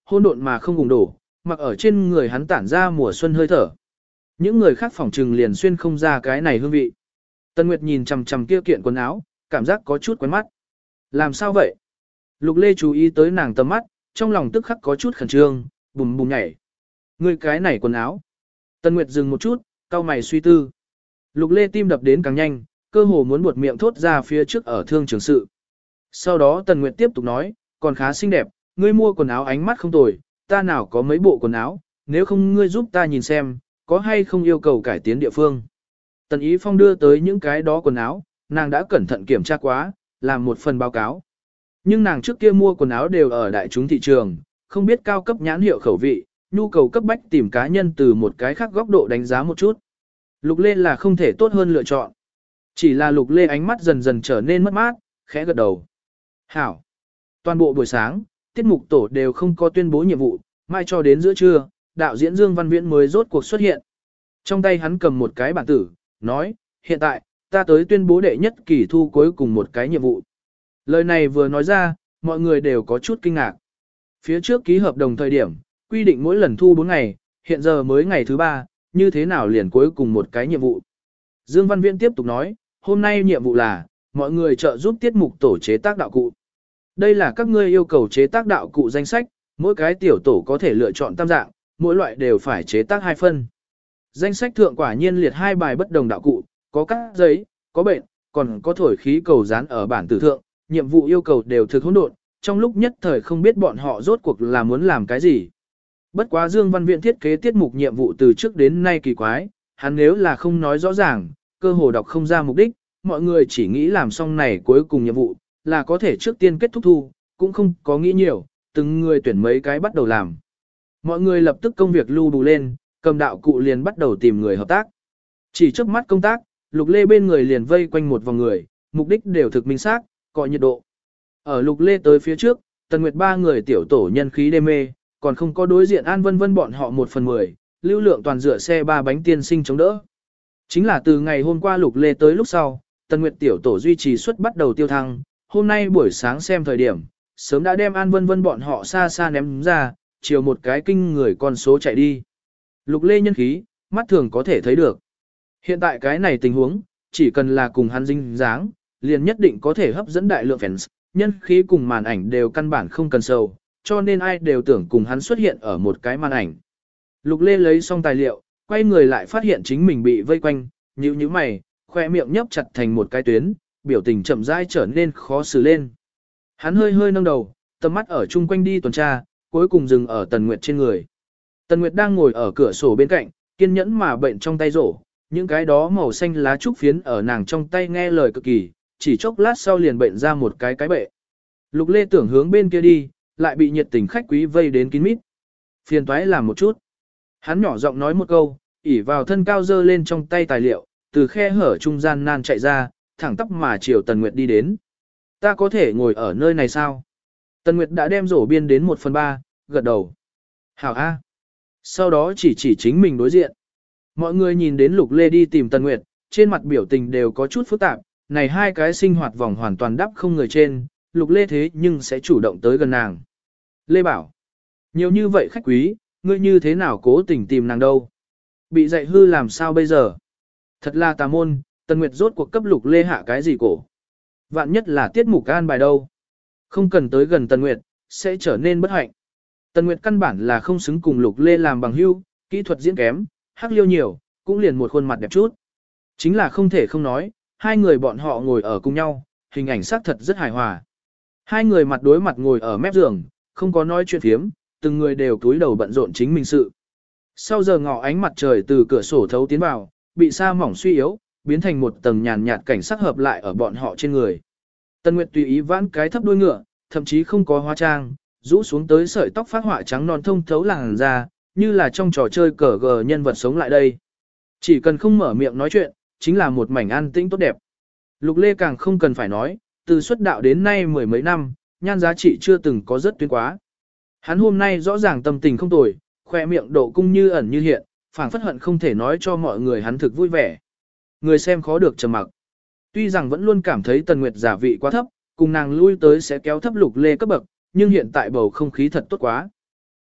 [SPEAKER 1] hỗn độn mà không cùng đổ, mặc ở trên người hắn tản ra mùa xuân hơi thở. Những người khác phỏng trừng liền xuyên không ra cái này hương vị. Tân Nguyệt nhìn chằm chằm kia kiện quần áo, cảm giác có chút quen mắt. Làm sao vậy? Lục Lê chú ý tới nàng tầm mắt, trong lòng tức khắc có chút khẩn trương, bùm bùm nhảy. Ngươi cái này quần áo. Tân Nguyệt dừng một chút, cau mày suy tư. Lục Lê tim đập đến càng nhanh, cơ hồ muốn buột miệng thốt ra phía trước ở thương trường sự. Sau đó Tần Nguyệt tiếp tục nói, còn khá xinh đẹp, ngươi mua quần áo ánh mắt không tồi, ta nào có mấy bộ quần áo, nếu không ngươi giúp ta nhìn xem, có hay không yêu cầu cải tiến địa phương. Tần Ý Phong đưa tới những cái đó quần áo, nàng đã cẩn thận kiểm tra quá, làm một phần báo cáo. Nhưng nàng trước kia mua quần áo đều ở đại chúng thị trường, không biết cao cấp nhãn hiệu khẩu vị, nhu cầu cấp bách tìm cá nhân từ một cái khác góc độ đánh giá một chút. Lục Lê là không thể tốt hơn lựa chọn. Chỉ là Lục Lê ánh mắt dần dần trở nên mất mát, khẽ gật đầu. Hảo. Toàn bộ buổi sáng, tiết mục tổ đều không có tuyên bố nhiệm vụ, mai cho đến giữa trưa, đạo diễn Dương Văn Viễn mới rốt cuộc xuất hiện. Trong tay hắn cầm một cái bản tử, nói, hiện tại, ta tới tuyên bố đệ nhất kỳ thu cuối cùng một cái nhiệm vụ. Lời này vừa nói ra, mọi người đều có chút kinh ngạc. Phía trước ký hợp đồng thời điểm, quy định mỗi lần thu 4 ngày, hiện giờ mới ngày thứ 3, như thế nào liền cuối cùng một cái nhiệm vụ. Dương Văn Viễn tiếp tục nói, hôm nay nhiệm vụ là, mọi người trợ giúp tiết mục tổ chế tác đạo cụ. Đây là các ngươi yêu cầu chế tác đạo cụ danh sách, mỗi cái tiểu tổ có thể lựa chọn tam dạng, mỗi loại đều phải chế tác 2 phân. Danh sách thượng quả nhiên liệt 2 bài bất đồng đạo cụ, có cắt giấy, có bệnh, còn có thổi khí cầu dán ở bản tử thượng, nhiệm vụ yêu cầu đều thực hỗn độn, trong lúc nhất thời không biết bọn họ rốt cuộc là muốn làm cái gì. Bất quá Dương Văn Viễn thiết kế tiết mục nhiệm vụ từ trước đến nay kỳ quái, hắn nếu là không nói rõ ràng, cơ hồ đọc không ra mục đích, mọi người chỉ nghĩ làm xong này cuối cùng nhiệm vụ, là có thể trước tiên kết thúc thu, cũng không có nghĩ nhiều, từng người tuyển mấy cái bắt đầu làm. Mọi người lập tức công việc lưu đủ lên, cầm đạo cụ liền bắt đầu tìm người hợp tác. Chỉ trước mắt công tác, Lục Lê bên người liền vây quanh một vòng người, mục đích đều thực minh xác, cọ nhiệt độ. Ở Lục Lê tới phía trước, Tần Nguyệt 3 người tiểu tổ nhân khí đê mê, còn không có đối diện An Vân Vân bọn họ 1/10, lưu lượng toàn dựa xe 3 bánh tiên sinh chống đỡ. Chính là từ ngày hôm qua Lục Lê tới lúc sau, Tần Nguyệt tiểu tổ duy trì suất bắt đầu tiêu thăng, hôm nay buổi sáng xem thời điểm, sớm đã đem An Vân Vân bọn họ xa xa ném ra, chiều một cái kinh người con số chạy đi. Lục Lê nhân khí, mắt thường có thể thấy được. Hiện tại cái này tình huống, chỉ cần là cùng hắn dinh dáng, liền nhất định có thể hấp dẫn đại lượng fans, nhân khí cùng màn ảnh đều căn bản không cần sầu, cho nên ai đều tưởng cùng hắn xuất hiện ở một cái màn ảnh. Lục Lê lấy xong tài liệu, quay người lại phát hiện chính mình bị vây quanh, nhíu nhíu mày, khoe miệng nhấp chặt thành một cái tuyến, biểu tình chậm rãi trở nên khó xử lên. Hắn hơi hơi nâng đầu, tầm mắt ở chung quanh đi tuần tra, cuối cùng dừng ở Tần Nguyệt trên người. Tần Nguyệt đang ngồi ở cửa sổ bên cạnh, kiên nhẫn mà bệnh trong tay rổ, những cái đó màu xanh lá trúc phiến ở nàng trong tay nghe lời cực kỳ, chỉ chốc lát sau liền bệnh ra một cái bệ. Lục Lê tưởng hướng bên kia đi, lại bị nhiệt tình khách quý vây đến kín mít. Phiền toái làm một chút. Hắn nhỏ giọng nói một câu, ỉ vào thân cao dơ lên trong tay tài liệu, từ khe hở trung gian nan chạy ra, thẳng tắp mà chiều Tần Nguyệt đi đến. Ta có thể ngồi ở nơi này sao? Tần Nguyệt đã đem rổ biên đến 1/3, gật đầu. Hảo A. Sau đó chỉ chính mình đối diện. Mọi người nhìn đến Lục Lê đi tìm Tần Nguyệt, trên mặt biểu tình đều có chút phức tạp, này hai cái sinh hoạt vòng hoàn toàn đắp không người trên, Lục Lê thế nhưng sẽ chủ động tới gần nàng. Lê bảo, nhiều như vậy khách quý, ngươi như thế nào cố tình tìm nàng đâu? Bị dạy hư làm sao bây giờ? Thật là tà môn, Tần Nguyệt rốt cuộc cấp Lục Lê hạ cái gì cổ? Vạn nhất là tiết mục an bài đâu? Không cần tới gần Tần Nguyệt, sẽ trở nên bất hạnh. Tần Nguyệt căn bản là không xứng cùng Lục Lê làm bằng hữu, kỹ thuật diễn kém, hắc liêu nhiều, cũng liền một khuôn mặt đẹp chút. Chính là không thể không nói, hai người bọn họ ngồi ở cùng nhau, hình ảnh sắc thật rất hài hòa. Hai người mặt đối mặt ngồi ở mép giường, không có nói chuyện phiếm, từng người đều cúi đầu bận rộn chính mình sự. Sau giờ ngọ ánh mặt trời từ cửa sổ thấu tiến vào, bị sa mỏng suy yếu, biến thành một tầng nhàn nhạt cảnh sắc hợp lại ở bọn họ trên người. Tần Nguyệt tùy ý vãn cái thấp đuôi ngựa, thậm chí không có hóa trang, rũ xuống tới sợi tóc phát họa trắng non thông thấu làn da, như là trong trò chơi cờ gờ nhân vật sống lại đây. Chỉ cần không mở miệng nói chuyện, chính là một mảnh an tĩnh tốt đẹp. Lục Lê càng không cần phải nói, từ xuất đạo đến nay mười mấy năm, nhan giá trị chưa từng có rất tuyến quá. Hắn hôm nay rõ ràng tâm tình không tồi, khoe miệng độ cung như ẩn như hiện, phảng phất hận không thể nói cho mọi người hắn thực vui vẻ. Người xem khó được trầm mặc. Tuy rằng vẫn luôn cảm thấy Tần Nguyệt giả vị quá thấp, cùng nàng lui tới sẽ kéo thấp Lục Lê cấp bậc, nhưng hiện tại bầu không khí thật tốt quá.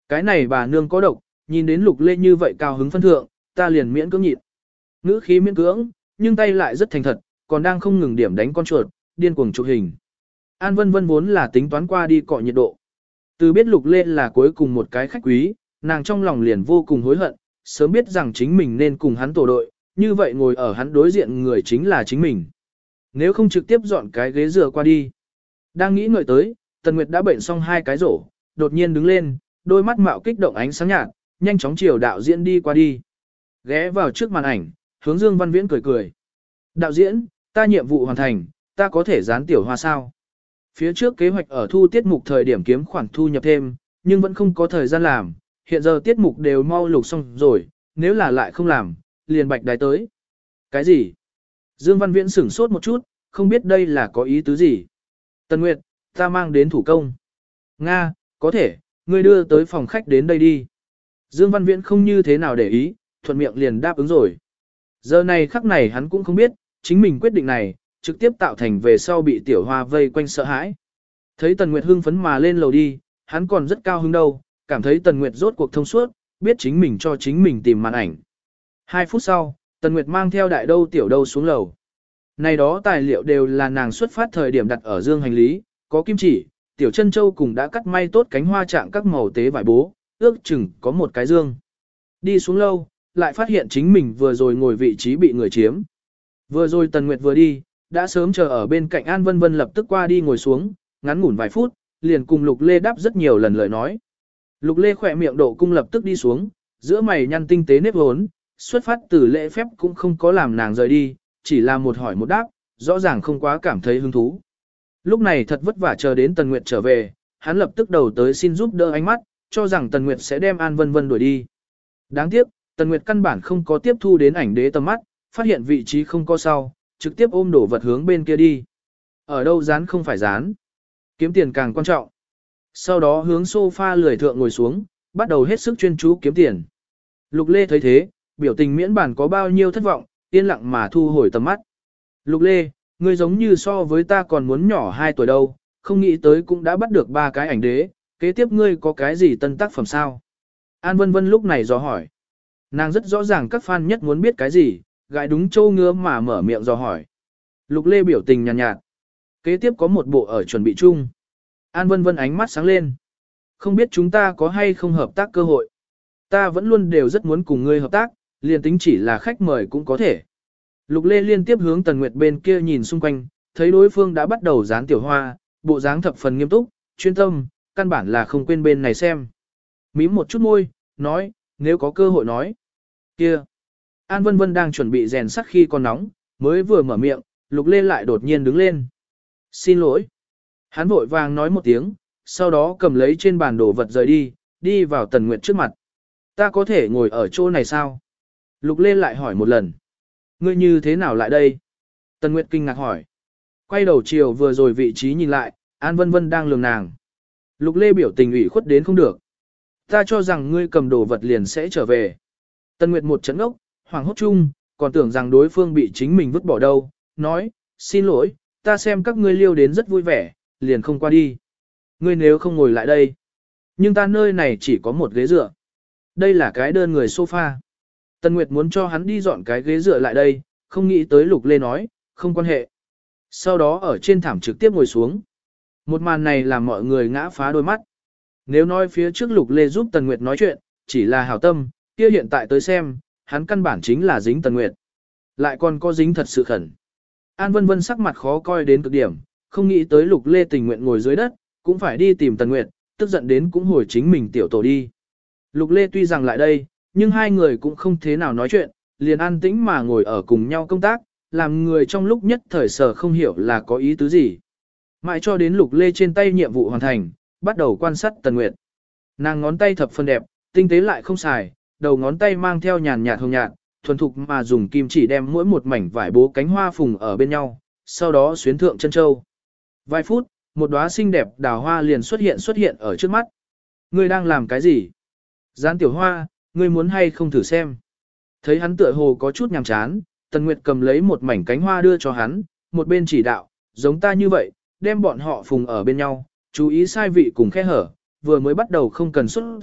[SPEAKER 1] Cái này bà nương có độc, nhìn đến Lục Lê như vậy cao hứng phân thượng, ta liền miễn cưỡng nhịn. Ngữ khí miễn cưỡng, nhưng tay lại rất thành thật, còn đang không ngừng điểm đánh con chuột, điên cuồng chụp hình. An Vân Vân vốn là tính toán qua đi cọ nhiệt độ. Từ biết Lục Lê là cuối cùng một cái khách quý, nàng trong lòng liền vô cùng hối hận, sớm biết rằng chính mình nên cùng hắn tổ đội, như vậy ngồi ở hắn đối diện người chính là chính mình. Nếu không trực tiếp dọn cái ghế dựa qua đi. Đang nghĩ ngợi tới, Tần Nguyệt đã bệnh xong 2 cái rổ, đột nhiên đứng lên, đôi mắt mạo kích động ánh sáng nhạt, nhanh chóng chiều đạo diễn đi qua đi. Ghé vào trước màn ảnh, hướng Dương Văn Viễn cười cười. Đạo diễn, ta nhiệm vụ hoàn thành, ta có thể dán tiểu hoa sao? Phía trước kế hoạch ở thu tiết mục thời điểm kiếm khoản thu nhập thêm, nhưng vẫn không có thời gian làm, hiện giờ tiết mục đều mau lục xong rồi, nếu là lại không làm, liền bạch đái tới. Cái gì? Dương Văn Viễn sửng sốt một chút, không biết đây là có ý tứ gì. Tần Nguyệt, ta mang đến thủ công. Nga, có thể, ngươi đưa tới phòng khách đến đây đi. Dương Văn Viễn không như thế nào để ý, thuận miệng liền đáp ứng rồi. Giờ này khắc này hắn cũng không biết, chính mình quyết định này, trực tiếp tạo thành về sau bị tiểu hoa vây quanh sợ hãi. Thấy Tần Nguyệt hưng phấn mà lên lầu đi, hắn còn rất cao hứng đâu, cảm thấy Tần Nguyệt rốt cuộc thông suốt, biết chính mình cho chính mình tìm màn ảnh. 2 phút sau, Tần Nguyệt mang theo đại đâu tiểu đâu xuống lầu. Này đó tài liệu đều là nàng xuất phát thời điểm đặt ở dương hành lý, có kim chỉ, tiểu chân châu cùng đã cắt may tốt cánh hoa trạng các màu tế vải bố, ước chừng có một cái dương. Đi xuống lâu, lại phát hiện chính mình vừa rồi ngồi vị trí bị người chiếm. Vừa rồi Tần Nguyệt vừa đi, đã sớm chờ ở bên cạnh An Vân Vân lập tức qua đi ngồi xuống, ngắn ngủn vài phút, liền cùng Lục Lê đáp rất nhiều lần lời nói. Lục Lê khỏe miệng độ cung lập tức đi xuống, giữa mày nhăn tinh tế nếp hốn, xuất phát từ lễ phép cũng không có làm nàng rời đi, chỉ là một hỏi một đáp, rõ ràng không quá cảm thấy hứng thú. Lúc này thật vất vả chờ đến Tần Nguyệt trở về, hắn lập tức đầu tới xin giúp đỡ ánh mắt, cho rằng Tần Nguyệt sẽ đem An Vân Vân đuổi đi. Đáng tiếc, Tần Nguyệt căn bản không có tiếp thu đến ảnh đế tầm mắt, phát hiện vị trí không có sau, trực tiếp ôm đổ vật hướng bên kia đi. Ở đâu dán không phải dán, kiếm tiền càng quan trọng. Sau đó hướng sofa lười thượng ngồi xuống, bắt đầu hết sức chuyên chú kiếm tiền. Lục Lê thấy thế, biểu tình miễn bản có bao nhiêu thất vọng, yên lặng mà thu hồi tầm mắt. Lục Lê, ngươi giống như so với ta còn muốn nhỏ 2 tuổi đâu, không nghĩ tới cũng đã bắt được 3 cái ảnh đế, kế tiếp ngươi có cái gì tân tác phẩm sao? An Vân Vân lúc này dò hỏi. Nàng rất rõ ràng các fan nhất muốn biết cái gì, gãi đúng châu ngứa mà mở miệng dò hỏi. Lục Lê biểu tình nhàn nhạt. Kế tiếp có một bộ ở chuẩn bị chung. An Vân Vân ánh mắt sáng lên. Không biết chúng ta có hay không hợp tác cơ hội. Ta vẫn luôn đều rất muốn cùng ngươi hợp tác, liền tính chỉ là khách mời cũng có thể. Lục Lê liên tiếp hướng Tần Nguyệt bên kia nhìn xung quanh, thấy đối phương đã bắt đầu dán tiểu hoa, bộ dáng thập phần nghiêm túc, chuyên tâm, căn bản là không quên bên này xem. Mím một chút môi, nói, nếu có cơ hội nói. Kia. An Vân Vân đang chuẩn bị rèn sắt khi còn nóng, mới vừa mở miệng, Lục Lê lại đột nhiên đứng lên. Xin lỗi. Hắn vội vàng nói một tiếng, sau đó cầm lấy trên bàn đồ vật rời đi, đi vào Tần Nguyệt trước mặt. Ta có thể ngồi ở chỗ này sao? Lục Lê lại hỏi một lần. Ngươi như thế nào lại đây? Tần Nguyệt kinh ngạc hỏi. Quay đầu chiều vừa rồi vị trí nhìn lại, An Vân Vân đang lường nàng. Lục Lê biểu tình ủy khuất đến không được. Ta cho rằng ngươi cầm đồ vật liền sẽ trở về. Tần Nguyệt một chấn ốc, hoảng hốt chung, còn tưởng rằng đối phương bị chính mình vứt bỏ đâu. Nói, xin lỗi, ta xem các ngươi liêu đến rất vui vẻ, liền không qua đi. Ngươi nếu không ngồi lại đây. Nhưng ta nơi này chỉ có một ghế dựa. Đây là cái đơn người sofa. Tần Nguyệt muốn cho hắn đi dọn cái ghế dựa lại đây, không nghĩ tới Lục Lê nói, không quan hệ. Sau đó ở trên thảm trực tiếp ngồi xuống. Một màn này làm mọi người ngã phá đôi mắt. Nếu nói phía trước Lục Lê giúp Tần Nguyệt nói chuyện, chỉ là hảo tâm, kia hiện tại tới xem, hắn căn bản chính là dính Tần Nguyệt. Lại còn có dính thật sự khẩn. An Vân Vân sắc mặt khó coi đến cực điểm, không nghĩ tới Lục Lê tình nguyện ngồi dưới đất, cũng phải đi tìm Tần Nguyệt, tức giận đến cũng hồi chính mình tiểu tổ đi. Lục Lê tuy rằng lại đây, nhưng hai người cũng không thế nào nói chuyện, liền an tĩnh mà ngồi ở cùng nhau công tác, làm người trong lúc nhất thời sở không hiểu là có ý tứ gì. Mãi cho đến Lục Lê trên tay nhiệm vụ hoàn thành, bắt đầu quan sát Tần Nguyệt. Nàng ngón tay thập phần đẹp, tinh tế lại không xài, đầu ngón tay mang theo nhàn nhạt hồng nhạt, thuần thục mà dùng kim chỉ đem mỗi một mảnh vải bố cánh hoa phùng ở bên nhau, sau đó xuyến thượng chân châu. Vài phút, một đóa xinh đẹp đào hoa liền xuất hiện ở trước mắt. Ngươi đang làm cái gì? Gián tiểu hoa, ngươi muốn hay không thử xem? Thấy hắn tựa hồ có chút nhàm chán, Tần Nguyệt cầm lấy một mảnh cánh hoa đưa cho hắn, một bên chỉ đạo, giống ta như vậy, đem bọn họ phùng ở bên nhau, chú ý sai vị cùng khe hở, vừa mới bắt đầu không cần xuất ruột,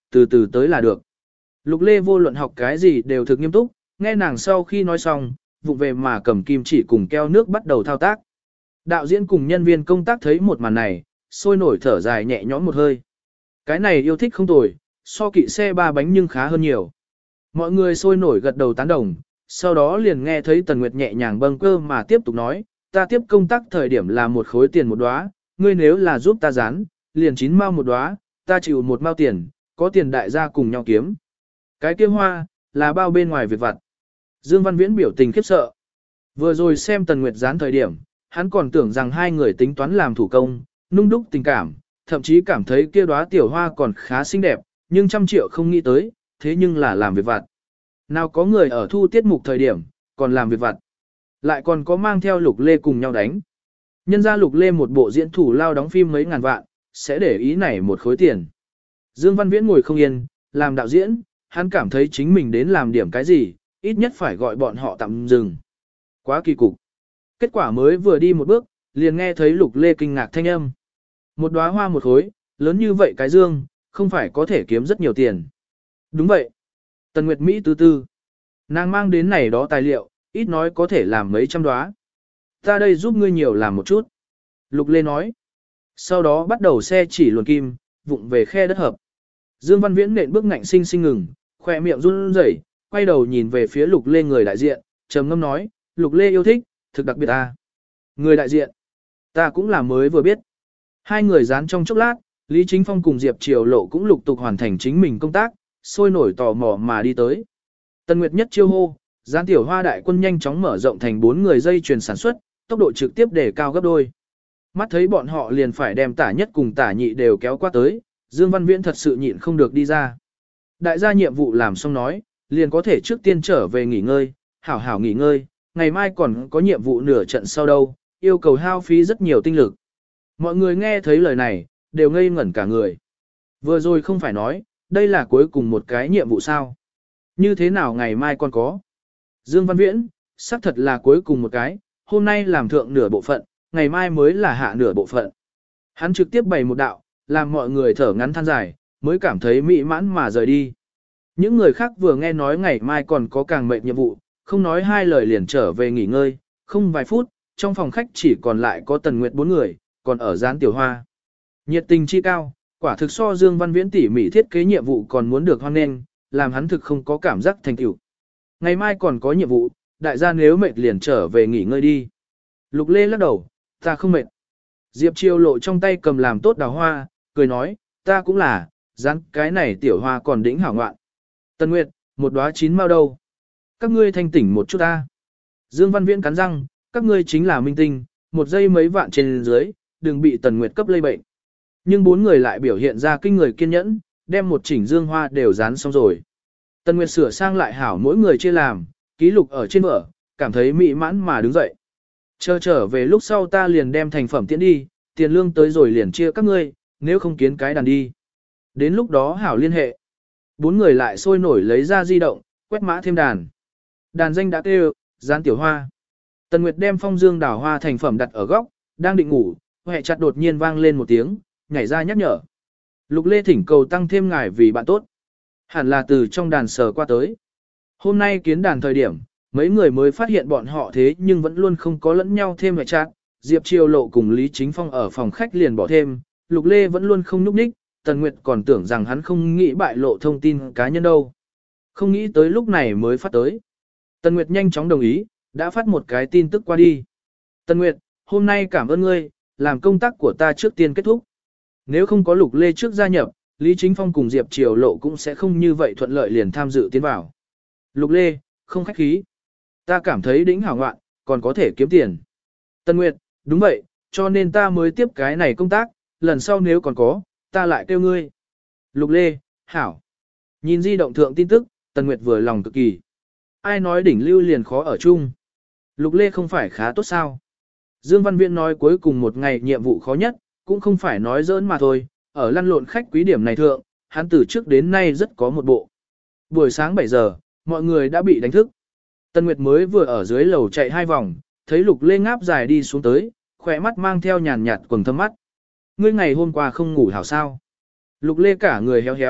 [SPEAKER 1] từ từ tới là được. Lục Lê vô luận học cái gì đều thực nghiêm túc, nghe nàng sau khi nói xong, vụng về mà cầm kim chỉ cùng keo nước bắt đầu thao tác. Đạo diễn cùng nhân viên công tác thấy một màn này, sôi nổi thở dài nhẹ nhõm một hơi. Cái này yêu thích không tồi, so kỵ xe ba bánh nhưng khá hơn nhiều. Mọi người sôi nổi gật đầu tán đồng, sau đó liền nghe thấy Tần Nguyệt nhẹ nhàng bâng cơ mà tiếp tục nói, ta tiếp công tác thời điểm là một khối tiền một đóa, ngươi nếu là giúp ta dán, liền 9 mao một đóa, ta chịu 1 mao tiền, có tiền đại gia cùng nhau kiếm. Cái kia hoa, là bao bên ngoài việc vặt. Dương Văn Viễn biểu tình khiếp sợ. Vừa rồi xem Tần Nguyệt dán thời điểm, hắn còn tưởng rằng hai người tính toán làm thủ công, nung đúc tình cảm, thậm chí cảm thấy kia đóa tiểu hoa còn khá xinh đẹp, nhưng 100 triệu không nghĩ tới, thế nhưng là làm việc vặt. Nào có người ở thu tiết mục thời điểm, còn làm việc vặt. Lại còn có mang theo Lục Lê cùng nhau đánh. Nhân ra Lục Lê một bộ diễn thủ lao đóng phim mấy ngàn vạn, sẽ để ý này một khối tiền. Dương Văn Viễn ngồi không yên, làm đạo diễn, hắn cảm thấy chính mình đến làm điểm cái gì, ít nhất phải gọi bọn họ tạm dừng. Quá kỳ cục. Kết quả mới vừa đi một bước, liền nghe thấy Lục Lê kinh ngạc thanh âm. Một đóa hoa một khối, lớn như vậy cái dương, không phải có thể kiếm rất nhiều tiền. Đúng vậy. Tần Nguyệt Mỹ tư. Nàng mang đến này đó tài liệu, ít nói có thể làm mấy trăm đóa. Ta đây giúp ngươi nhiều làm một chút. Lục Lê nói. Sau đó bắt đầu xe chỉ luồn kim, vụng về khe đất hợp. Dương Văn Viễn nện bước ngạnh sinh sinh ngừng, khỏe miệng run rẩy, quay đầu nhìn về phía Lục Lê người đại diện, trầm ngâm nói, Lục Lê yêu thích, thực đặc biệt ta. Người đại diện, ta cũng là mới vừa biết. Hai người dán trong chốc lát, Lý Chính Phong cùng Diệp Triều Lộ cũng lục tục hoàn thành chính mình công tác, sôi nổi tò mò mà đi tới. Tần Nguyệt nhất chiêu hô, dán tiểu hoa đại quân nhanh chóng mở rộng thành 4 người dây chuyền sản xuất, tốc độ trực tiếp đề cao gấp đôi. Mắt thấy bọn họ liền phải đem tả nhất cùng tả nhị đều kéo qua tới, Dương Văn Viễn thật sự nhịn không được đi ra. Đại gia nhiệm vụ làm xong nói, liền có thể trước tiên trở về nghỉ ngơi, hảo hảo nghỉ ngơi, ngày mai còn có nhiệm vụ nửa trận sau đâu, yêu cầu hao phí rất nhiều tinh lực. Mọi người nghe thấy lời này, đều ngây ngẩn cả người. Vừa rồi không phải nói, đây là cuối cùng một cái nhiệm vụ sao? Như thế nào ngày mai còn có? Dương Văn Viễn, xác thật là cuối cùng một cái, hôm nay làm thượng nửa bộ phận, ngày mai mới là hạ nửa bộ phận. Hắn trực tiếp bày một đạo, làm mọi người thở ngắn than dài, mới cảm thấy mỹ mãn mà rời đi. Những người khác vừa nghe nói ngày mai còn có càng mệnh nhiệm vụ, không nói hai lời liền trở về nghỉ ngơi, không vài phút, trong phòng khách chỉ còn lại có Tần Nguyệt 4 người, còn ở dán tiểu hoa. Nhiệt tình chi cao, quả thực so Dương Văn Viễn tỉ mỉ thiết kế nhiệm vụ còn muốn được hoan nghênh, làm hắn thực không có cảm giác thành tựu. Ngày mai còn có nhiệm vụ, đại gia nếu mệt liền trở về nghỉ ngơi đi. Lục Lê lắc đầu, ta không mệt. Diệp Triều Lộ trong tay cầm làm tốt đào hoa, cười nói, ta cũng là, dán cái này tiểu hoa còn đỉnh hảo ngoạn. Tần Nguyệt, một đóa 9 mao đâu. Các ngươi thanh tỉnh một chút ta. Dương Văn Viễn cắn răng, các ngươi chính là minh tinh, một giây mấy vạn trên dưới, đừng bị Tần Nguyệt cấp lây bệnh. Nhưng 4 người lại biểu hiện ra kinh người kiên nhẫn, đem một chỉnh dương hoa đều dán xong rồi. Tần Nguyệt sửa sang lại hảo mỗi người chia làm, ký lục ở trên vở, cảm thấy mỹ mãn mà đứng dậy. Chờ trở về lúc sau ta liền đem thành phẩm tiễn đi, tiền lương tới rồi liền chia các ngươi, nếu không kiến cái đàn đi. Đến lúc đó hảo liên hệ. 4 người lại sôi nổi lấy ra di động, quét mã thêm đàn. Đàn danh đã kêu, dán tiểu hoa. Tần Nguyệt đem phong dương đào hoa thành phẩm đặt ở góc, đang định ngủ, hệ chặt đột nhiên vang lên một tiếng, nhảy ra nhắc nhở. Lục Lê thỉnh cầu tăng thêm ngài vì bạn tốt. Hẳn là từ trong đàn sờ qua tới. Hôm nay kiến đàn thời điểm, mấy người mới phát hiện bọn họ thế nhưng vẫn luôn không có lẫn nhau thêm hệ chặt. Diệp Triều Lộ cùng Lý Chính Phong ở phòng khách liền bỏ thêm, Lục Lê vẫn luôn không nhúc nhích, Tần Nguyệt còn tưởng rằng hắn không nghĩ bại lộ thông tin cá nhân đâu. Không nghĩ tới lúc này mới phát tới. Tần Nguyệt nhanh chóng đồng ý, đã phát một cái tin tức qua đi. Tần Nguyệt, hôm nay cảm ơn ngươi, làm công tác của ta trước tiên kết thúc. Nếu không có Lục Lê trước gia nhập, Lý Chính Phong cùng Diệp Triều Lộ cũng sẽ không như vậy thuận lợi liền tham dự tiến vào. Lục Lê, không khách khí. Ta cảm thấy đỉnh hảo ngoạn, còn có thể kiếm tiền. Tần Nguyệt, đúng vậy, cho nên ta mới tiếp cái này công tác, lần sau nếu còn có, ta lại kêu ngươi. Lục Lê, hảo. Nhìn di động thượng tin tức, Tần Nguyệt vừa lòng cực kỳ. Ai nói đỉnh lưu liền khó ở chung. Lục Lê không phải khá tốt sao. Dương Văn Viễn nói cuối cùng một ngày nhiệm vụ khó nhất, cũng không phải nói giỡn mà thôi, ở lăn lộn khách quý điểm này thượng, hắn từ trước đến nay rất có một bộ. Buổi sáng 7 giờ, mọi người đã bị đánh thức. Tần Nguyệt mới vừa ở dưới lầu chạy 2 vòng, thấy Lục Lê ngáp dài đi xuống tới, khỏe mắt mang theo nhàn nhạt quầng thâm mắt. Ngươi ngày hôm qua không ngủ hảo sao? Lục Lê cả người héo héo,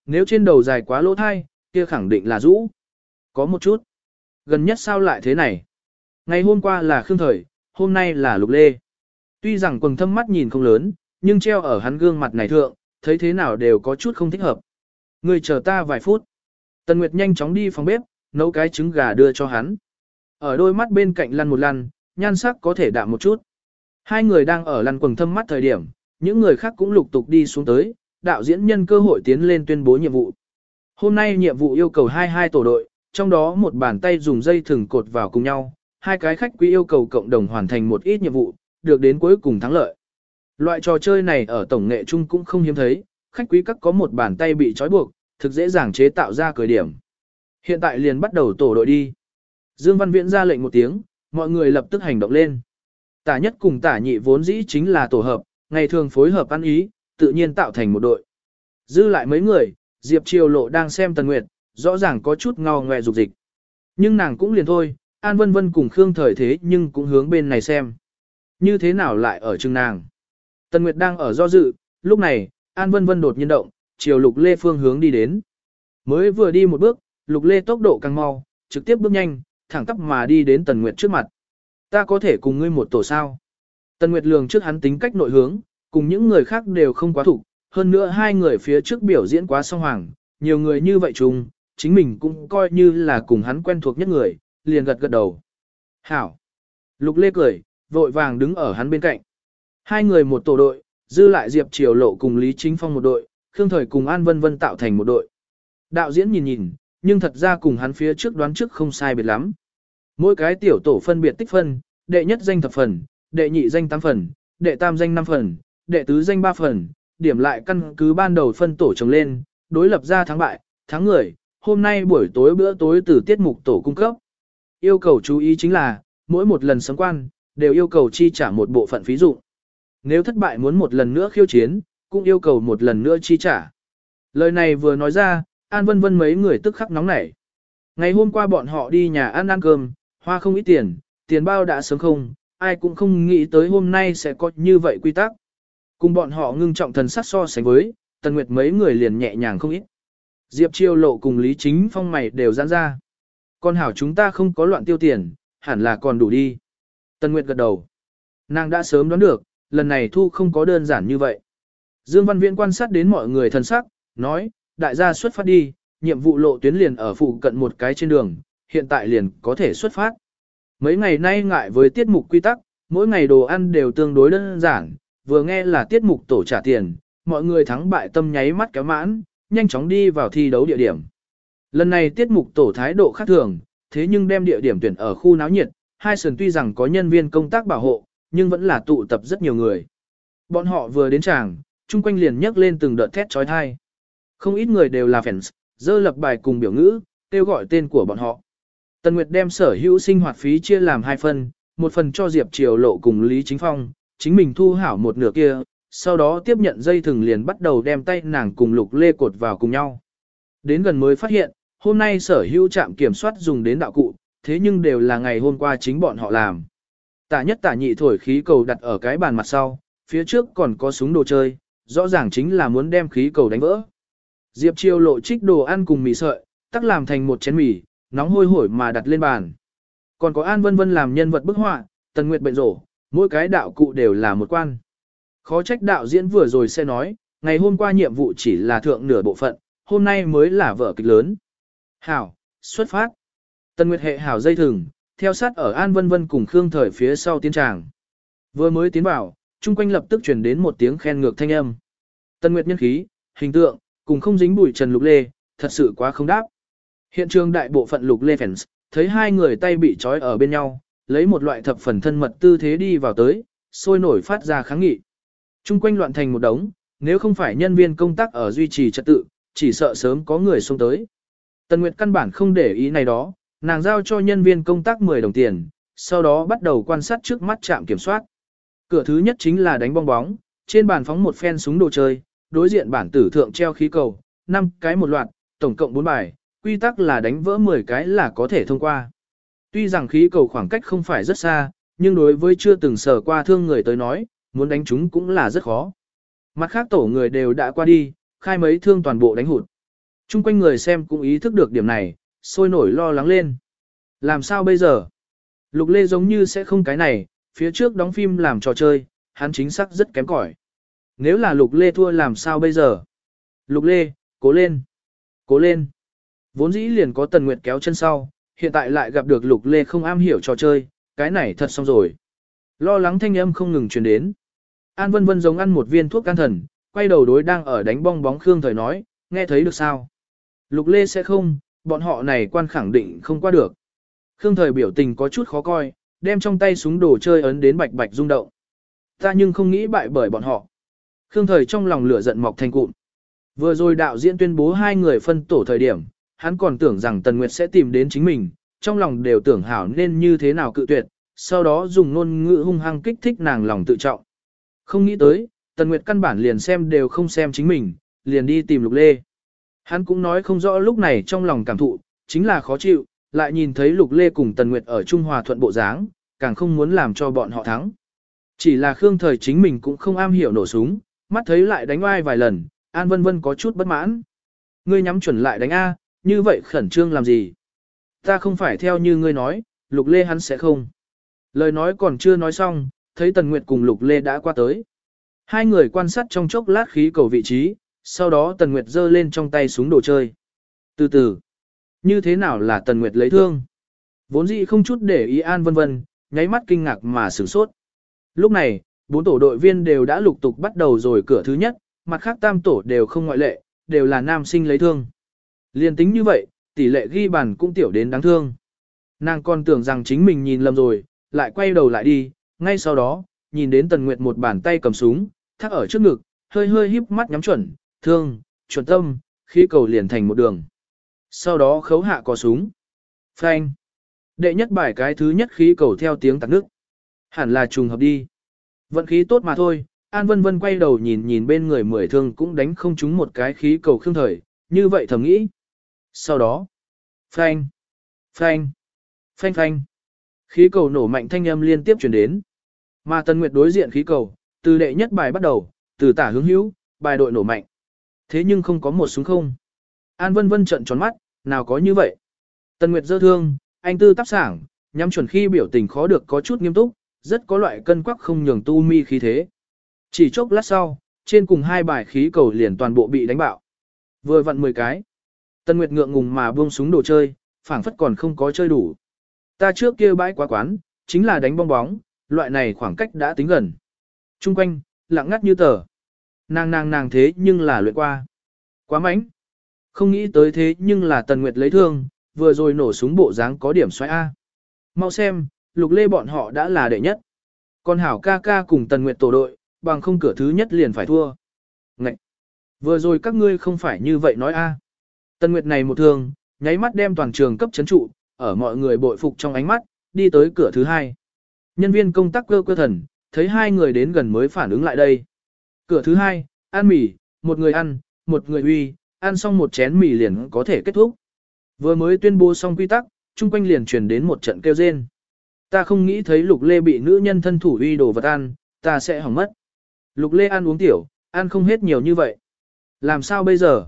[SPEAKER 1] Nếu trên đầu dài quá lỗ thai, kia khẳng định là rũ. Có một chút. Gần nhất sao lại thế này? Ngày hôm qua là Khương Thời, hôm nay là Lục Lê. Tuy rằng quầng thâm mắt nhìn không lớn, nhưng treo ở hắn gương mặt này thượng, thấy thế nào đều có chút không thích hợp. Người chờ ta vài phút. Tần Nguyệt nhanh chóng đi phòng bếp, nấu cái trứng gà đưa cho hắn. Ở đôi mắt bên cạnh lăn một lăn, nhan sắc có thể đạm một chút. Hai người đang ở lăn quầng thâm mắt thời điểm, những người khác cũng lục tục đi xuống tới, đạo diễn nhân cơ hội tiến lên tuyên bố nhiệm vụ. Hôm nay nhiệm vụ yêu cầu 22 tổ đội, trong đó một bàn tay dùng dây thừng cột vào cùng nhau, hai cái khách quý yêu cầu cộng đồng hoàn thành một ít nhiệm vụ, được đến cuối cùng thắng lợi. Loại trò chơi này ở tổng nghệ chung cũng không hiếm thấy, khách quý các có một bàn tay bị trói buộc, thực dễ dàng chế tạo ra cười điểm. Hiện tại liền bắt đầu tổ đội đi. Dương Văn Viễn ra lệnh một tiếng, mọi người lập tức hành động lên. Tả nhất cùng tả nhị vốn dĩ chính là tổ hợp, ngày thường phối hợp ăn ý, tự nhiên tạo thành một đội. Dư lại mấy người, Diệp Triều Lộ đang xem Tần Nguyệt, rõ ràng có chút ngao ngoe dục dịch. Nhưng nàng cũng liền thôi, An Vân Vân cùng Khương Thời thế nhưng cũng hướng bên này xem. Như thế nào lại ở chừng nàng? Tần Nguyệt đang ở do dự, lúc này, An Vân Vân đột nhiên động, chiều Lục Lê phương hướng đi đến. Mới vừa đi một bước, Lục Lê tốc độ càng mau, trực tiếp bước nhanh, thẳng tắp mà đi đến Tần Nguyệt trước mặt. Ta có thể cùng ngươi một tổ sao? Tần Nguyệt lường trước hắn tính cách nội hướng, cùng những người khác đều không quá thủ, hơn nữa hai người phía trước biểu diễn quá song hoàng, nhiều người như vậy chung, chính mình cũng coi như là cùng hắn quen thuộc nhất người, liền gật gật đầu. Hảo! Lục Lê cười, vội vàng đứng ở hắn bên cạnh. Hai người một tổ đội, dư lại Diệp Triều Lộ cùng Lý Chính Phong một đội, Khương Thời cùng An Vân Vân tạo thành một đội. Đạo diễn nhìn nhìn, nhưng thật ra cùng hắn phía trước đoán trước không sai biệt lắm. Mỗi cái tiểu tổ phân biệt tích phân, đệ nhất danh thập phần, đệ nhị danh 8 phần, đệ tam danh 5 phần, đệ tứ danh 3 phần, điểm lại căn cứ ban đầu phân tổ chồng lên, đối lập ra thắng bại, thắng người, hôm nay buổi tối bữa tối từ tiết mục tổ cung cấp. Yêu cầu chú ý chính là, mỗi một lần sấm quan, đều yêu cầu chi trả một bộ phận phí dụ. Nếu thất bại muốn một lần nữa khiêu chiến, cũng yêu cầu một lần nữa chi trả. Lời này vừa nói ra, An Vân Vân mấy người tức khắc nóng nảy. Ngày hôm qua bọn họ đi nhà ăn cơm, hoa không ít tiền, tiền bao đã sớm không, ai cũng không nghĩ tới hôm nay sẽ có như vậy quy tắc. Cùng bọn họ ngưng trọng thần sắc so sánh với, Tần Nguyệt mấy người liền nhẹ nhàng không ít. Diệp Triều Lộ cùng Lý Chính Phong mày đều giãn ra. Con hảo chúng ta không có loạn tiêu tiền, hẳn là còn đủ đi. Tần Nguyệt gật đầu. Nàng đã sớm đoán được, lần này thu không có đơn giản như vậy. Dương Văn Viễn quan sát đến mọi người thần sắc, nói, đại gia xuất phát đi, nhiệm vụ lộ tuyến liền ở phụ cận một cái trên đường, hiện tại liền có thể xuất phát. Mấy ngày nay ngại với tiết mục quy tắc, mỗi ngày đồ ăn đều tương đối đơn giản, vừa nghe là tiết mục tổ trả tiền, mọi người thắng bại tâm nháy mắt kéo mãn, nhanh chóng đi vào thi đấu địa điểm. Lần này tiết mục tổ thái độ khác thường, thế nhưng đem địa điểm tuyển ở khu náo nhiệt, hai sườn tuy rằng có nhân viên công tác bảo hộ, nhưng vẫn là tụ tập rất nhiều người. Bọn họ vừa đến tràng, chung quanh liền nhấc lên từng đợt thét trói thai. Không ít người đều là fans, dơ lập bài cùng biểu ngữ, kêu gọi tên của bọn họ. Tần Nguyệt đem sở hữu sinh hoạt phí chia làm 2 phần, một phần cho Diệp Triều Lộ cùng Lý Chính Phong, chính mình thu hảo một nửa kia, sau đó tiếp nhận dây thừng liền bắt đầu đem tay nàng cùng Lục Lê cột vào cùng nhau. Đến gần mới phát hiện, hôm nay sở hữu trạm kiểm soát dùng đến đạo cụ, thế nhưng đều là ngày hôm qua chính bọn họ làm. Tả nhất tả nhị thổi khí cầu đặt ở cái bàn mặt sau, phía trước còn có súng đồ chơi, rõ ràng chính là muốn đem khí cầu đánh vỡ. Diệp Triều Lộ trích đồ ăn cùng mì sợi, tắc làm thành một chén mì, nóng hôi hổi mà đặt lên bàn. Còn có An Vân Vân làm nhân vật bức họa, Tần Nguyệt bệnh rổ, mỗi cái đạo cụ đều là một quan. Khó trách đạo diễn vừa rồi sẽ nói, ngày hôm qua nhiệm vụ chỉ là thượng nửa bộ phận, hôm nay mới là vở kịch lớn. Hảo, xuất phát. Tần Nguyệt hệ hảo dây thừng, theo sát ở An Vân Vân cùng Khương Thời phía sau tiến tràng. Vừa mới tiến vào, chung quanh lập tức truyền đến một tiếng khen ngược thanh âm. Tần Nguyệt nhân khí, hình tượng, cùng không dính bụi trần Lục Lê, thật sự quá không đáp. Hiện trường đại bộ phận Lục Lê fans, thấy hai người tay bị trói ở bên nhau, lấy một loại thập phần thân mật tư thế đi vào tới, sôi nổi phát ra kháng nghị. Chung quanh loạn thành một đống, nếu không phải nhân viên công tác ở duy trì trật tự, chỉ sợ sớm có người xông tới. Tần Nguyệt căn bản không để ý này đó, nàng giao cho nhân viên công tác 10 đồng tiền, sau đó bắt đầu quan sát trước mắt trạm kiểm soát. Cửa thứ nhất chính là đánh bong bóng, trên bàn phóng một phen súng đồ chơi, đối diện bản tử thượng treo khí cầu, 5 cái một loạt, tổng cộng 4 bài, quy tắc là đánh vỡ 10 cái là có thể thông qua. Tuy rằng khí cầu khoảng cách không phải rất xa, nhưng đối với chưa từng sở qua thương người tới nói, muốn đánh chúng cũng là rất khó. Mặt khác tổ người đều đã qua đi, khai mấy thương toàn bộ đánh hụt. Chung quanh người xem cũng ý thức được điểm này, sôi nổi lo lắng lên. Làm sao bây giờ? Lục Lê giống như sẽ không cái này, phía trước đóng phim làm trò chơi, hắn chính xác rất kém cỏi. Nếu là Lục Lê thua làm sao bây giờ? Lục Lê, cố lên, cố lên. Vốn dĩ liền có Tần Nguyệt kéo chân sau, hiện tại lại gặp được Lục Lê không am hiểu trò chơi, cái này thật xong rồi. Lo lắng thanh âm không ngừng truyền đến. An Vân Vân giống ăn một viên thuốc can thần, quay đầu đối đang ở đánh bong bóng Khương Thời nói, nghe thấy được sao? Lục Lê sẽ không, bọn họ này quan khẳng định không qua được. Khương Thời biểu tình có chút khó coi, đem trong tay súng đồ chơi ấn đến bạch bạch rung động. Ta nhưng không nghĩ bại bởi bọn họ. Khương Thời trong lòng lửa giận mọc thành cụm. Vừa rồi đạo diễn tuyên bố hai người phân tổ thời điểm, hắn còn tưởng rằng Tần Nguyệt sẽ tìm đến chính mình, trong lòng đều tưởng hảo nên như thế nào cự tuyệt, sau đó dùng ngôn ngữ hung hăng kích thích nàng lòng tự trọng. Không nghĩ tới, Tần Nguyệt căn bản liền xem đều không xem chính mình, liền đi tìm Lục Lê. Hắn cũng nói không rõ lúc này trong lòng cảm thụ, chính là khó chịu, lại nhìn thấy Lục Lê cùng Tần Nguyệt ở Trung Hòa thuận bộ dáng, càng không muốn làm cho bọn họ thắng. Chỉ là Khương Thời chính mình cũng không am hiểu nổ súng, mắt thấy lại đánh oai vài lần, An Vân Vân có chút bất mãn. Ngươi nhắm chuẩn lại đánh A, như vậy khẩn trương làm gì? Ta không phải theo như ngươi nói, Lục Lê hắn sẽ không. Lời nói còn chưa nói xong, thấy Tần Nguyệt cùng Lục Lê đã qua tới. Hai người quan sát trong chốc lát khí cầu vị trí, sau đó Tần Nguyệt giơ lên trong tay súng đồ chơi. Từ từ, như thế nào là Tần Nguyệt lấy thương? Vốn dĩ không chút để ý An Vân Vân, nháy mắt kinh ngạc mà sửng sốt. Lúc này, 4 tổ đội viên đều đã lục tục bắt đầu rồi cửa thứ nhất, mặt khác tam tổ đều không ngoại lệ, đều là nam sinh lấy thương. Liên tính như vậy, tỷ lệ ghi bàn cũng tiểu đến đáng thương. Nàng còn tưởng rằng chính mình nhìn lầm rồi, lại quay đầu lại đi, ngay sau đó, nhìn đến Tần Nguyệt một bàn tay cầm súng, thắt ở trước ngực, hơi hơi híp mắt nhắm chuẩn, thương, chuẩn tâm, khí cầu liền thành một đường. Sau đó khấu hạ cò súng. Phanh. Đệ nhất bài cái thứ nhất khí cầu theo tiếng tạc nước. Hẳn là trùng hợp đi. Vận khí tốt mà thôi, An Vân Vân quay đầu nhìn nhìn bên người 10 thương cũng đánh không trúng một cái khí cầu Khương Thời, như vậy thầm nghĩ. Sau đó, phanh, phanh, phanh phanh. Khí cầu nổ mạnh thanh âm liên tiếp truyền đến. Mà Tần Nguyệt đối diện khí cầu, từ đệ nhất bài bắt đầu, từ tả hướng hữu, bài đội nổ mạnh. Thế nhưng không có một súng không. An Vân Vân trợn tròn mắt, nào có như vậy. Tần Nguyệt giơ thương, anh tư tác sảng, nhắm chuẩn khi biểu tình khó được có chút nghiêm túc, rất có loại cân quắc không nhường tu mi khí thế. Chỉ chốc lát sau, trên cùng hai bài khí cầu liền toàn bộ bị đánh bạo. Vừa vặn 10 cái. Tần Nguyệt ngượng ngùng mà buông súng đồ chơi, phảng phất còn không có chơi đủ. Ta trước kia bãi quá quán, chính là đánh bong bóng, loại này khoảng cách đã tính gần. Trung quanh, lặng ngắt như tờ. Nàng thế nhưng là luyện qua. Quá mánh. Không nghĩ tới thế nhưng là Tần Nguyệt lấy thương, vừa rồi nổ súng bộ dáng có điểm xoay A. Mau xem, Lục Lê bọn họ đã là đệ nhất. Còn Hảo ca ca cùng Tần Nguyệt tổ đội, bằng không cửa thứ nhất liền phải thua. Ngậy! Vừa rồi các ngươi không phải như vậy nói A. Tần Nguyệt này một thương, nháy mắt đem toàn trường cấp chấn trụ, ở mọi người bội phục trong ánh mắt, đi tới cửa thứ hai. Nhân viên công tác cơ thần, thấy hai người đến gần mới phản ứng lại đây. Cửa thứ hai, ăn mì, một người ăn, một người uy, ăn xong một chén mì liền có thể kết thúc. Vừa mới tuyên bố xong quy tắc, chung quanh liền truyền đến một trận kêu rên. Ta không nghĩ thấy Lục Lê bị nữ nhân thân thủ uy đồ vật ăn, ta sẽ hỏng mất. Lục Lê ăn uống tiểu, ăn không hết nhiều như vậy. Làm sao bây giờ?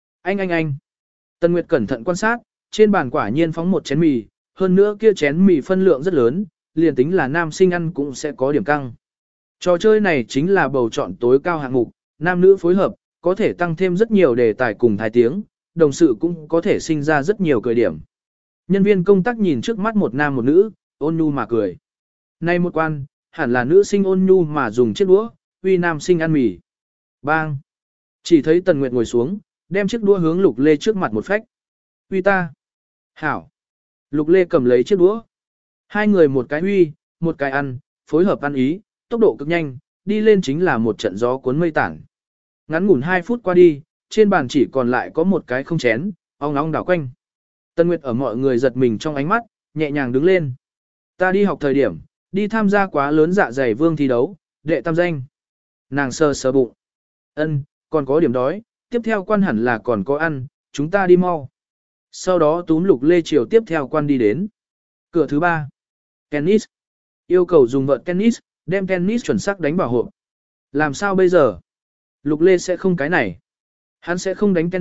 [SPEAKER 1] Anh. Tần Nguyệt cẩn thận quan sát, trên bàn quả nhiên phóng một chén mì, hơn nữa kia chén mì phân lượng rất lớn, liền tính là nam sinh ăn cũng sẽ có điểm căng. Trò chơi này chính là bầu chọn tối cao hạng mục, nam nữ phối hợp, có thể tăng thêm rất nhiều đề tài cùng thái tiếng, đồng sự cũng có thể sinh ra rất nhiều cười điểm. Nhân viên công tác nhìn trước mắt một nam một nữ, ôn nhu mà cười. Nay một quan, hẳn là nữ sinh ôn nhu mà dùng chiếc đũa, uy nam sinh ăn mì. Bang! Chỉ thấy Tần Nguyệt ngồi xuống, đem chiếc đũa hướng Lục Lê trước mặt một phách. Uy ta! Hảo! Lục Lê cầm lấy chiếc đũa. Hai người một cái uy, một cái ăn, phối hợp ăn ý, tốc độ cực nhanh, đi lên chính là một trận gió cuốn mây tản. Ngắn ngủn 2 phút qua đi, trên bàn chỉ còn lại có một cái không chén, ong ong đảo quanh. Tần Nguyệt ở mọi người giật mình trong ánh mắt, nhẹ nhàng đứng lên. Ta đi học thời điểm, đi tham gia quá lớn dạ dày vương thi đấu, đệ tam danh. Nàng sờ bụng. Ân, còn có điểm đói, tiếp theo quan hẳn là còn có ăn, chúng ta đi mau. Sau đó túm Lục Lê chiều tiếp theo quan đi đến. Cửa thứ 3. Tennis. Yêu cầu dùng vợt tennis, đem tennis chuẩn xác đánh vào hộp. Làm sao bây giờ? Lục Lê sẽ không cái này. Hắn sẽ không đánh tennis,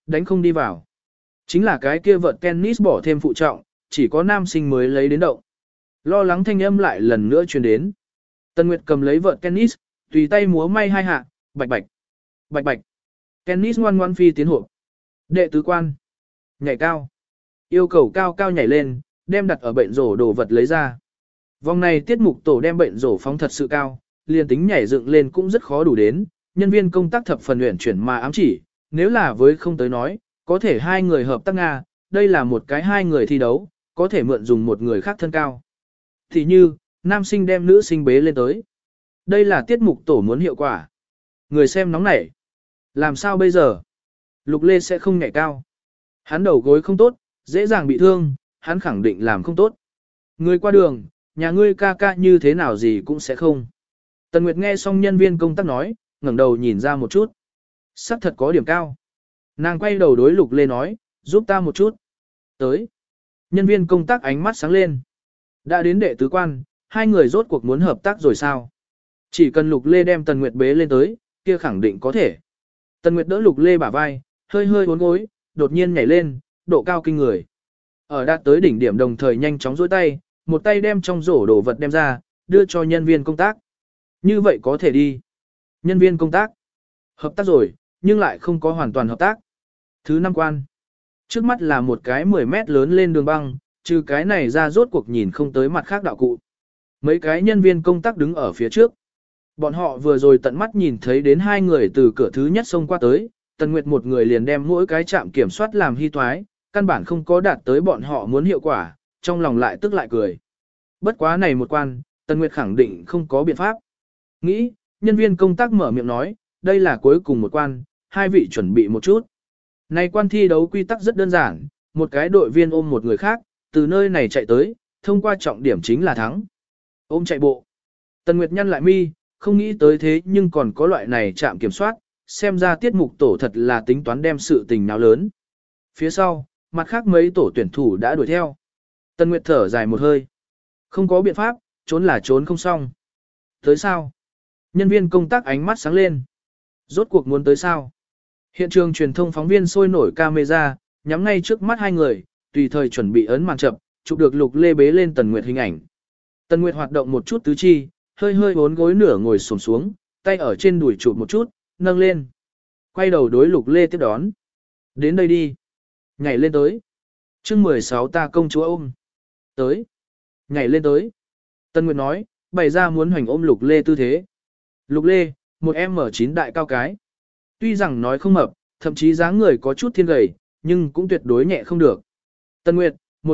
[SPEAKER 1] đánh không đi vào. Chính là cái kia vợt tennis bỏ thêm phụ trọng, chỉ có nam sinh mới lấy đến động. Lo lắng thanh âm lại lần nữa truyền đến. Tần Nguyệt cầm lấy vợt tennis, tùy tay múa may hai hạ, bạch bạch, bạch bạch. Tennis ngoan ngoan phi tiến hộp. Đệ tứ quan. Nhảy cao. Yêu cầu cao cao nhảy lên, đem đặt ở bệnh rổ đồ vật lấy ra. Vòng này tiết mục tổ đem bệnh rổ phóng thật sự cao, liền tính nhảy dựng lên cũng rất khó đủ đến, nhân viên công tác thập phần luyện chuyển mà ám chỉ, nếu là với không tới nói, có thể hai người hợp tác Nga, đây là một cái hai người thi đấu, có thể mượn dùng một người khác thân cao. Thì như, nam sinh đem nữ sinh bế lên tới. Đây là tiết mục tổ muốn hiệu quả. Người xem nóng nảy. Làm sao bây giờ? Lục Lê sẽ không nhảy cao. Hắn đầu gối không tốt, dễ dàng bị thương, hắn khẳng định làm không tốt. Người qua đường, nhà ngươi ca ca như thế nào gì cũng sẽ không. Tần Nguyệt nghe xong nhân viên công tác nói, ngẩng đầu nhìn ra một chút. Sắc thật có điểm cao. Nàng quay đầu đối Lục Lê nói, giúp ta một chút. Tới. Nhân viên công tác ánh mắt sáng lên. Đã đến đệ tứ quan, hai người rốt cuộc muốn hợp tác rồi sao? Chỉ cần Lục Lê đem Tần Nguyệt bế lên tới, kia khẳng định có thể. Tần Nguyệt đỡ Lục Lê bả vai, hơi hơi uốn gối, đột nhiên nhảy lên, độ cao kinh người. Ở đạt tới đỉnh điểm đồng thời nhanh chóng duỗi tay, một tay đem trong rổ đồ vật đem ra, đưa cho nhân viên công tác. Như vậy có thể đi. Nhân viên công tác. Hợp tác rồi, nhưng lại không có hoàn toàn hợp tác. Thứ năm quan. Trước mắt là một cái 10 mét lớn lên đường băng, trừ cái này ra rốt cuộc nhìn không tới mặt khác đạo cụ. Mấy cái nhân viên công tác đứng ở phía trước. Bọn họ vừa rồi tận mắt nhìn thấy đến hai người từ cửa thứ nhất xông qua tới, Tần Nguyệt một người liền đem mỗi cái trạm kiểm soát làm hy toái, căn bản không có đạt tới bọn họ muốn hiệu quả, trong lòng lại tức lại cười. Bất quá này một quan, Tần Nguyệt khẳng định không có biện pháp. Nghĩ, nhân viên công tác mở miệng nói, đây là cuối cùng một quan, hai vị chuẩn bị một chút. Này quan thi đấu quy tắc rất đơn giản, một cái đội viên ôm một người khác, từ nơi này chạy tới, thông qua trọng điểm chính là thắng. Ôm chạy bộ. Tần Nguyệt nhăn lại mi, không nghĩ tới thế nhưng còn có loại này chạm kiểm soát, xem ra tiết mục tổ thật là tính toán đem sự tình nào lớn. Phía sau, mặt khác mấy tổ tuyển thủ đã đuổi theo. Tần Nguyệt thở dài một hơi. Không có biện pháp, trốn là trốn không xong. Tới sao? Nhân viên công tác ánh mắt sáng lên. Rốt cuộc muốn tới sao? Hiện trường truyền thông phóng viên sôi nổi camera, nhắm ngay trước mắt hai người, tùy thời chuẩn bị ấn màn chập, chụp được Lục Lê bế lên Tần Nguyệt hình ảnh. Tần Nguyệt hoạt động một chút tứ chi, hơi hơi bốn gối nửa ngồi xổm xuống, tay ở trên đùi chụp một chút, nâng lên. Quay đầu đối Lục Lê tiếp đón. Đến đây đi. Nhảy lên tới. Chương 16 ta công chúa ôm. Tới. Nhảy lên tới. Tần Nguyệt nói, bày ra muốn hoành ôm Lục Lê tư thế. Lục Lê, một M9 đại cao cái. Tuy rằng nói không mập, thậm chí dáng người có chút thiên gầy, nhưng cũng tuyệt đối nhẹ không được. Tần Nguyệt,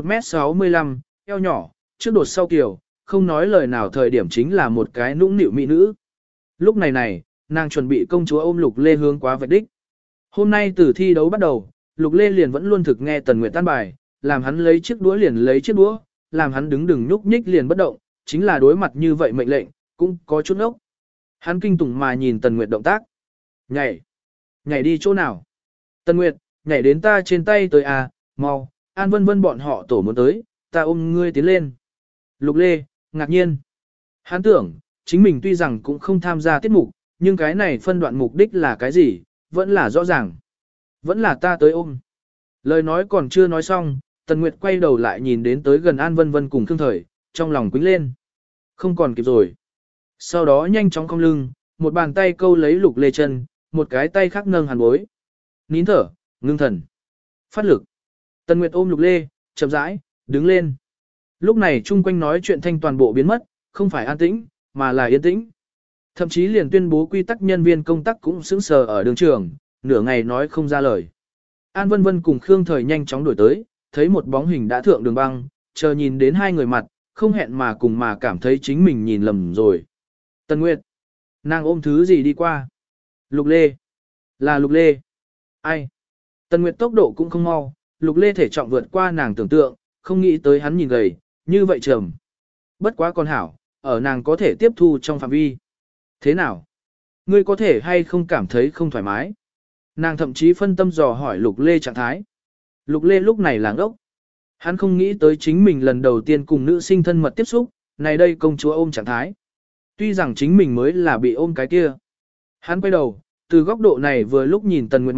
[SPEAKER 1] 1m65, eo nhỏ, trước đột sau kiều, không nói lời nào thời điểm chính là một cái nũng nịu mỹ nữ. Lúc này, nàng chuẩn bị công chúa ôm Lục Lê hướng quá vạch đích. Hôm nay từ thi đấu bắt đầu, Lục Lê liền vẫn luôn thực nghe Tần Nguyệt tan bài, làm hắn lấy chiếc đũa liền lấy chiếc đũa, làm hắn đứng đừng nhúc nhích liền bất động, chính là đối mặt như vậy mệnh lệnh, cũng có chút ốc. Hắn kinh tủng mà nhìn Tần Nguyệt động tác. Nhảy. Nhảy đi chỗ nào? Tần Nguyệt, nhảy đến ta trên tay tới à, mau, An Vân Vân bọn họ tổ muốn tới, ta ôm ngươi tiến lên. Lục Lê, ngạc nhiên. Hắn tưởng, chính mình tuy rằng cũng không tham gia tiết mục, nhưng cái này phân đoạn mục đích là cái gì, vẫn là rõ ràng. Vẫn là ta tới ôm. Lời nói còn chưa nói xong, Tần Nguyệt quay đầu lại nhìn đến tới gần An Vân Vân cùng Khương Thời, trong lòng quýnh lên. Không còn kịp rồi. Sau đó nhanh chóng cong lưng, một bàn tay câu lấy Lục Lê chân, một cái tay khác nâng hàn bối. Nín thở, ngưng thần. Phát lực. Tần Nguyệt ôm Lục Lê, chậm rãi, đứng lên. Lúc này chung quanh nói chuyện thanh toàn bộ biến mất, không phải an tĩnh, mà là yên tĩnh. Thậm chí liền tuyên bố quy tắc nhân viên công tác cũng sững sờ ở đường trường, nửa ngày nói không ra lời. An Vân Vân cùng Khương Thời nhanh chóng đổi tới, thấy một bóng hình đã thượng đường băng, chờ nhìn đến hai người mặt, không hẹn mà cùng mà cảm thấy chính mình nhìn lầm rồi. Tần Nguyệt, nàng ôm thứ gì đi qua? Lục Lê, là Lục Lê. Ai? Tần Nguyệt tốc độ cũng không mau, Lục Lê thể trọng vượt qua nàng tưởng tượng, không nghĩ tới hắn nhìn gầy, như vậy trầm. Bất quá con hảo, ở nàng có thể tiếp thu trong phạm vi. Thế nào? Ngươi có thể hay không cảm thấy không thoải mái? Nàng thậm chí phân tâm dò hỏi Lục Lê trạng thái. Lục Lê lúc này làng ốc. Hắn không nghĩ tới chính mình lần đầu tiên cùng nữ sinh thân mật tiếp xúc, này đây công chúa ôm trạng thái. Tuy rằng chính mình mới là bị ôm cái kia. Hắn quay đầu, từ góc độ này vừa lúc nhìn Tần Nguyệt mặt,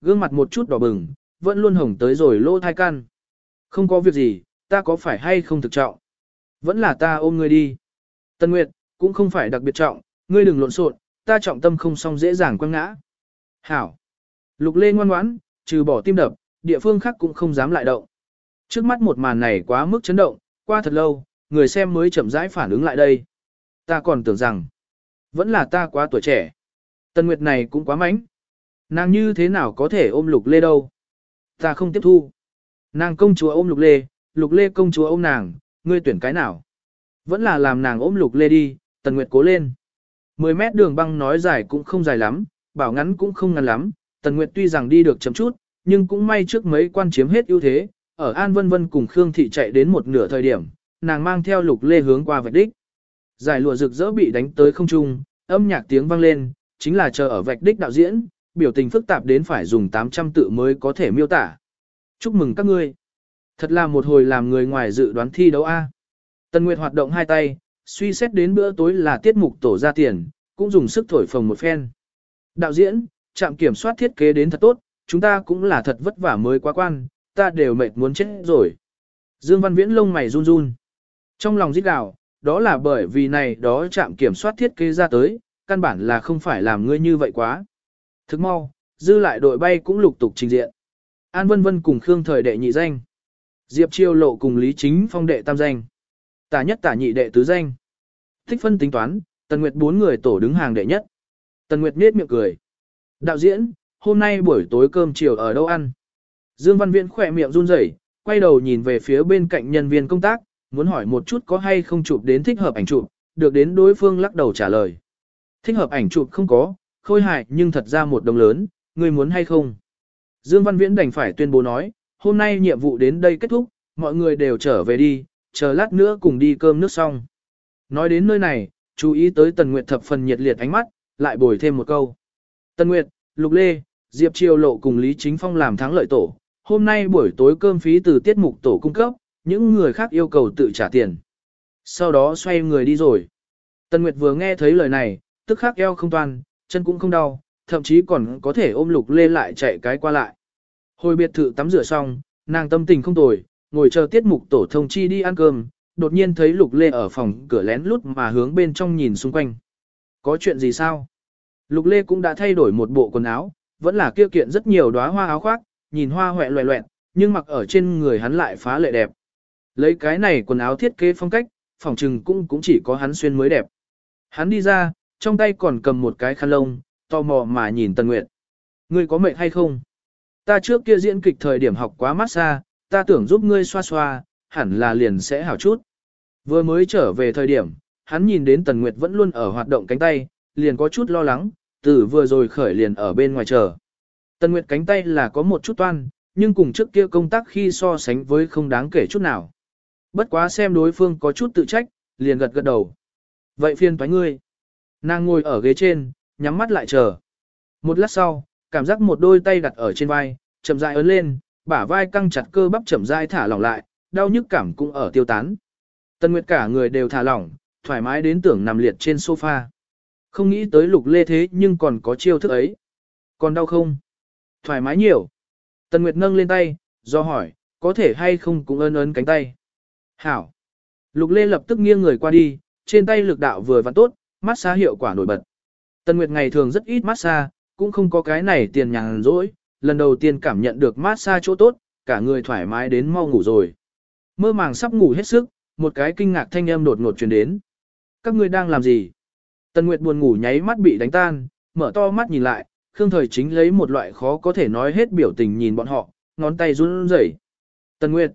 [SPEAKER 1] gương mặt một chút đỏ bừng, vẫn luôn hồng tới rồi lỗ thai căn. Không có việc gì, ta có phải hay không thực trọng? Vẫn là ta ôm ngươi đi. Tân Nguyệt, cũng không phải đặc biệt trọng, ngươi đừng lộn xộn, ta trọng tâm không xong dễ dàng quăng ngã. Hảo. Lục Lê ngoan ngoãn, trừ bỏ tim đập, địa phương khác cũng không dám lại động. Trước mắt một màn này quá mức chấn động, qua thật lâu, người xem mới chậm rãi phản ứng lại đây. Ta còn tưởng rằng, vẫn là ta quá tuổi trẻ. Tân Nguyệt này cũng quá mánh. Nàng như thế nào có thể ôm Lục Lê đâu? Ta không tiếp thu. Nàng công chúa ôm Lục Lê công chúa ôm nàng, ngươi tuyển cái nào? Vẫn là làm nàng ôm Lục Lê đi, Tần Nguyệt cố lên. 10 mét đường băng nói dài cũng không dài lắm, bảo ngắn cũng không ngắn lắm, Tần Nguyệt tuy rằng đi được chậm chút, nhưng cũng may trước mấy quan chiếm hết ưu thế, ở An Vân Vân cùng Khương Thị chạy đến một nửa thời điểm, nàng mang theo Lục Lê hướng qua vạch đích. Giải lụa rực rỡ bị đánh tới không trung, âm nhạc tiếng vang lên, chính là chờ ở vạch đích đạo diễn, biểu tình phức tạp đến phải dùng 800 tự mới có thể miêu tả. Chúc mừng các ngươi. Thật là một hồi làm người ngoài dự đoán thi đấu A. Tần Nguyệt hoạt động hai tay, suy xét đến bữa tối là tiết mục tổ ra tiền, cũng dùng sức thổi phồng một phen. Đạo diễn, trạm kiểm soát thiết kế đến thật tốt, chúng ta cũng là thật vất vả mới quá quan, ta đều mệt muốn chết rồi. Dương Văn Viễn lông mày run run. Trong lòng rít gào, đó là bởi vì này đó trạm kiểm soát thiết kế ra tới, căn bản là không phải làm ngươi như vậy quá. Thức mau, dư lại đội bay cũng lục tục trình diện. An Vân Vân cùng Khương Thời đệ nhị danh. Diệp Chiêu Lộ cùng Lý Chính Phong đệ tam danh. Tả nhất tả nhị đệ tứ danh. Thích phân tính toán, Tần Nguyệt 4 người tổ đứng hàng đệ nhất. Tần Nguyệt nhếch miệng cười. Đạo diễn, hôm nay buổi tối cơm chiều ở đâu ăn? Dương Văn Viễn khỏe miệng run rẩy, quay đầu nhìn về phía bên cạnh nhân viên công tác, muốn hỏi một chút có hay không chụp đến thích hợp ảnh chụp, được đến đối phương lắc đầu trả lời. Thích hợp ảnh chụp không có, khôi hài nhưng thật ra một đồng lớn, ngươi muốn hay không? Dương Văn Viễn đành phải tuyên bố nói, hôm nay nhiệm vụ đến đây kết thúc, mọi người đều trở về đi, chờ lát nữa cùng đi cơm nước xong. Nói đến nơi này, chú ý tới Tần Nguyệt thập phần nhiệt liệt ánh mắt, lại bồi thêm một câu. Tần Nguyệt, Lục Lê, Diệp Triều Lộ cùng Lý Chính Phong làm thắng lợi tổ, hôm nay buổi tối cơm phí từ tiết mục tổ cung cấp, những người khác yêu cầu tự trả tiền. Sau đó xoay người đi rồi. Tần Nguyệt vừa nghe thấy lời này, tức khắc eo không toan, chân cũng không đau, thậm chí còn có thể ôm Lục Lê lại chạy cái qua lại. Hồi biệt thự tắm rửa xong, nàng tâm tình không tồi, ngồi chờ tiết mục tổ thông chi đi ăn cơm, đột nhiên thấy Lục Lê ở phòng cửa lén lút mà hướng bên trong nhìn xung quanh. Có chuyện gì sao? Lục Lê cũng đã thay đổi một bộ quần áo, vẫn là kia kiện rất nhiều đóa hoa áo khoác, nhìn hoa hoẹ loẹ loẹn, nhưng mặc ở trên người hắn lại phá lệ đẹp. Lấy cái này quần áo thiết kế phong cách, phòng trừng cũng chỉ có hắn xuyên mới đẹp. Hắn đi ra, trong tay còn cầm một cái khăn lông, tò mò mà nhìn Tần Nguyệt. Ngươi có mệt hay không? Ta trước kia diễn kịch thời điểm học quá massage, ta tưởng giúp ngươi xoa xoa, hẳn là liền sẽ hảo chút. Vừa mới trở về thời điểm, hắn nhìn đến Tần Nguyệt vẫn luôn ở hoạt động cánh tay, liền có chút lo lắng, từ vừa rồi khởi liền ở bên ngoài chờ. Tần Nguyệt cánh tay là có một chút toan, nhưng cùng trước kia công tác khi so sánh với không đáng kể chút nào. Bất quá xem đối phương có chút tự trách, liền gật gật đầu. Vậy phiền toái ngươi. Nàng ngồi ở ghế trên, nhắm mắt lại chờ. Một lát sau, cảm giác một đôi tay đặt ở trên vai, chậm rãi ấn lên, bả vai căng chặt cơ bắp chậm rãi thả lỏng lại, đau nhức cảm cũng ở tiêu tán. Tần Nguyệt cả người đều thả lỏng, thoải mái đến tưởng nằm liệt trên sofa. Không nghĩ tới Lục Lê thế nhưng còn có chiêu thức ấy. Còn đau không? Thoải mái nhiều. Tần Nguyệt nâng lên tay, do hỏi, có thể hay không cũng ấn ấn cánh tay. Hảo. Lục Lê lập tức nghiêng người qua đi, trên tay lực đạo vừa vặn tốt, massage hiệu quả nổi bật. Tần Nguyệt ngày thường rất ít massage, cũng không có cái này tiền nhàn rỗi, lần đầu tiên cảm nhận được massage chỗ tốt, cả người thoải mái đến mau ngủ rồi. Mơ màng sắp ngủ hết sức, một cái kinh ngạc thanh âm đột ngột truyền đến. Các ngươi đang làm gì? Tần Nguyệt buồn ngủ nháy mắt bị đánh tan, mở to mắt nhìn lại, Khương Thời Chính lấy một loại khó có thể nói hết biểu tình nhìn bọn họ, ngón tay run rẩy. Tần Nguyệt,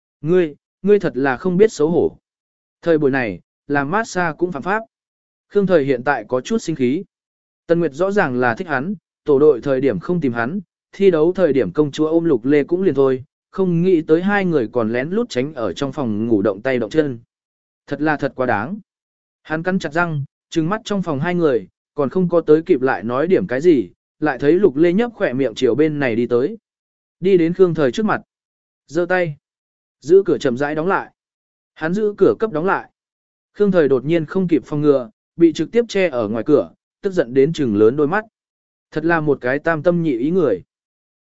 [SPEAKER 1] ngươi thật là không biết xấu hổ. Thời buổi này, làm massage cũng phạm pháp. Khương Thời hiện tại có chút sinh khí. Tần Nguyệt rõ ràng là thích hắn, tổ đội thời điểm không tìm hắn, thi đấu thời điểm công chúa ôm Lục Lê cũng liền thôi, không nghĩ tới hai người còn lén lút tránh ở trong phòng ngủ động tay động chân. Thật là thật quá đáng. Hắn cắn chặt răng, trừng mắt trong phòng hai người, còn không có tới kịp lại nói điểm cái gì, lại thấy Lục Lê nhấp khỏe miệng chiều bên này đi tới. Đi đến Khương Thời trước mặt. Giơ tay. Giữ cửa chậm rãi đóng lại. Hắn giữ cửa cấp đóng lại. Khương Thời đột nhiên không kịp phòng ngừa, bị trực tiếp che ở ngoài cửa, tức giận đến trừng lớn đôi mắt. Thật là một cái tam tâm nhị ý người.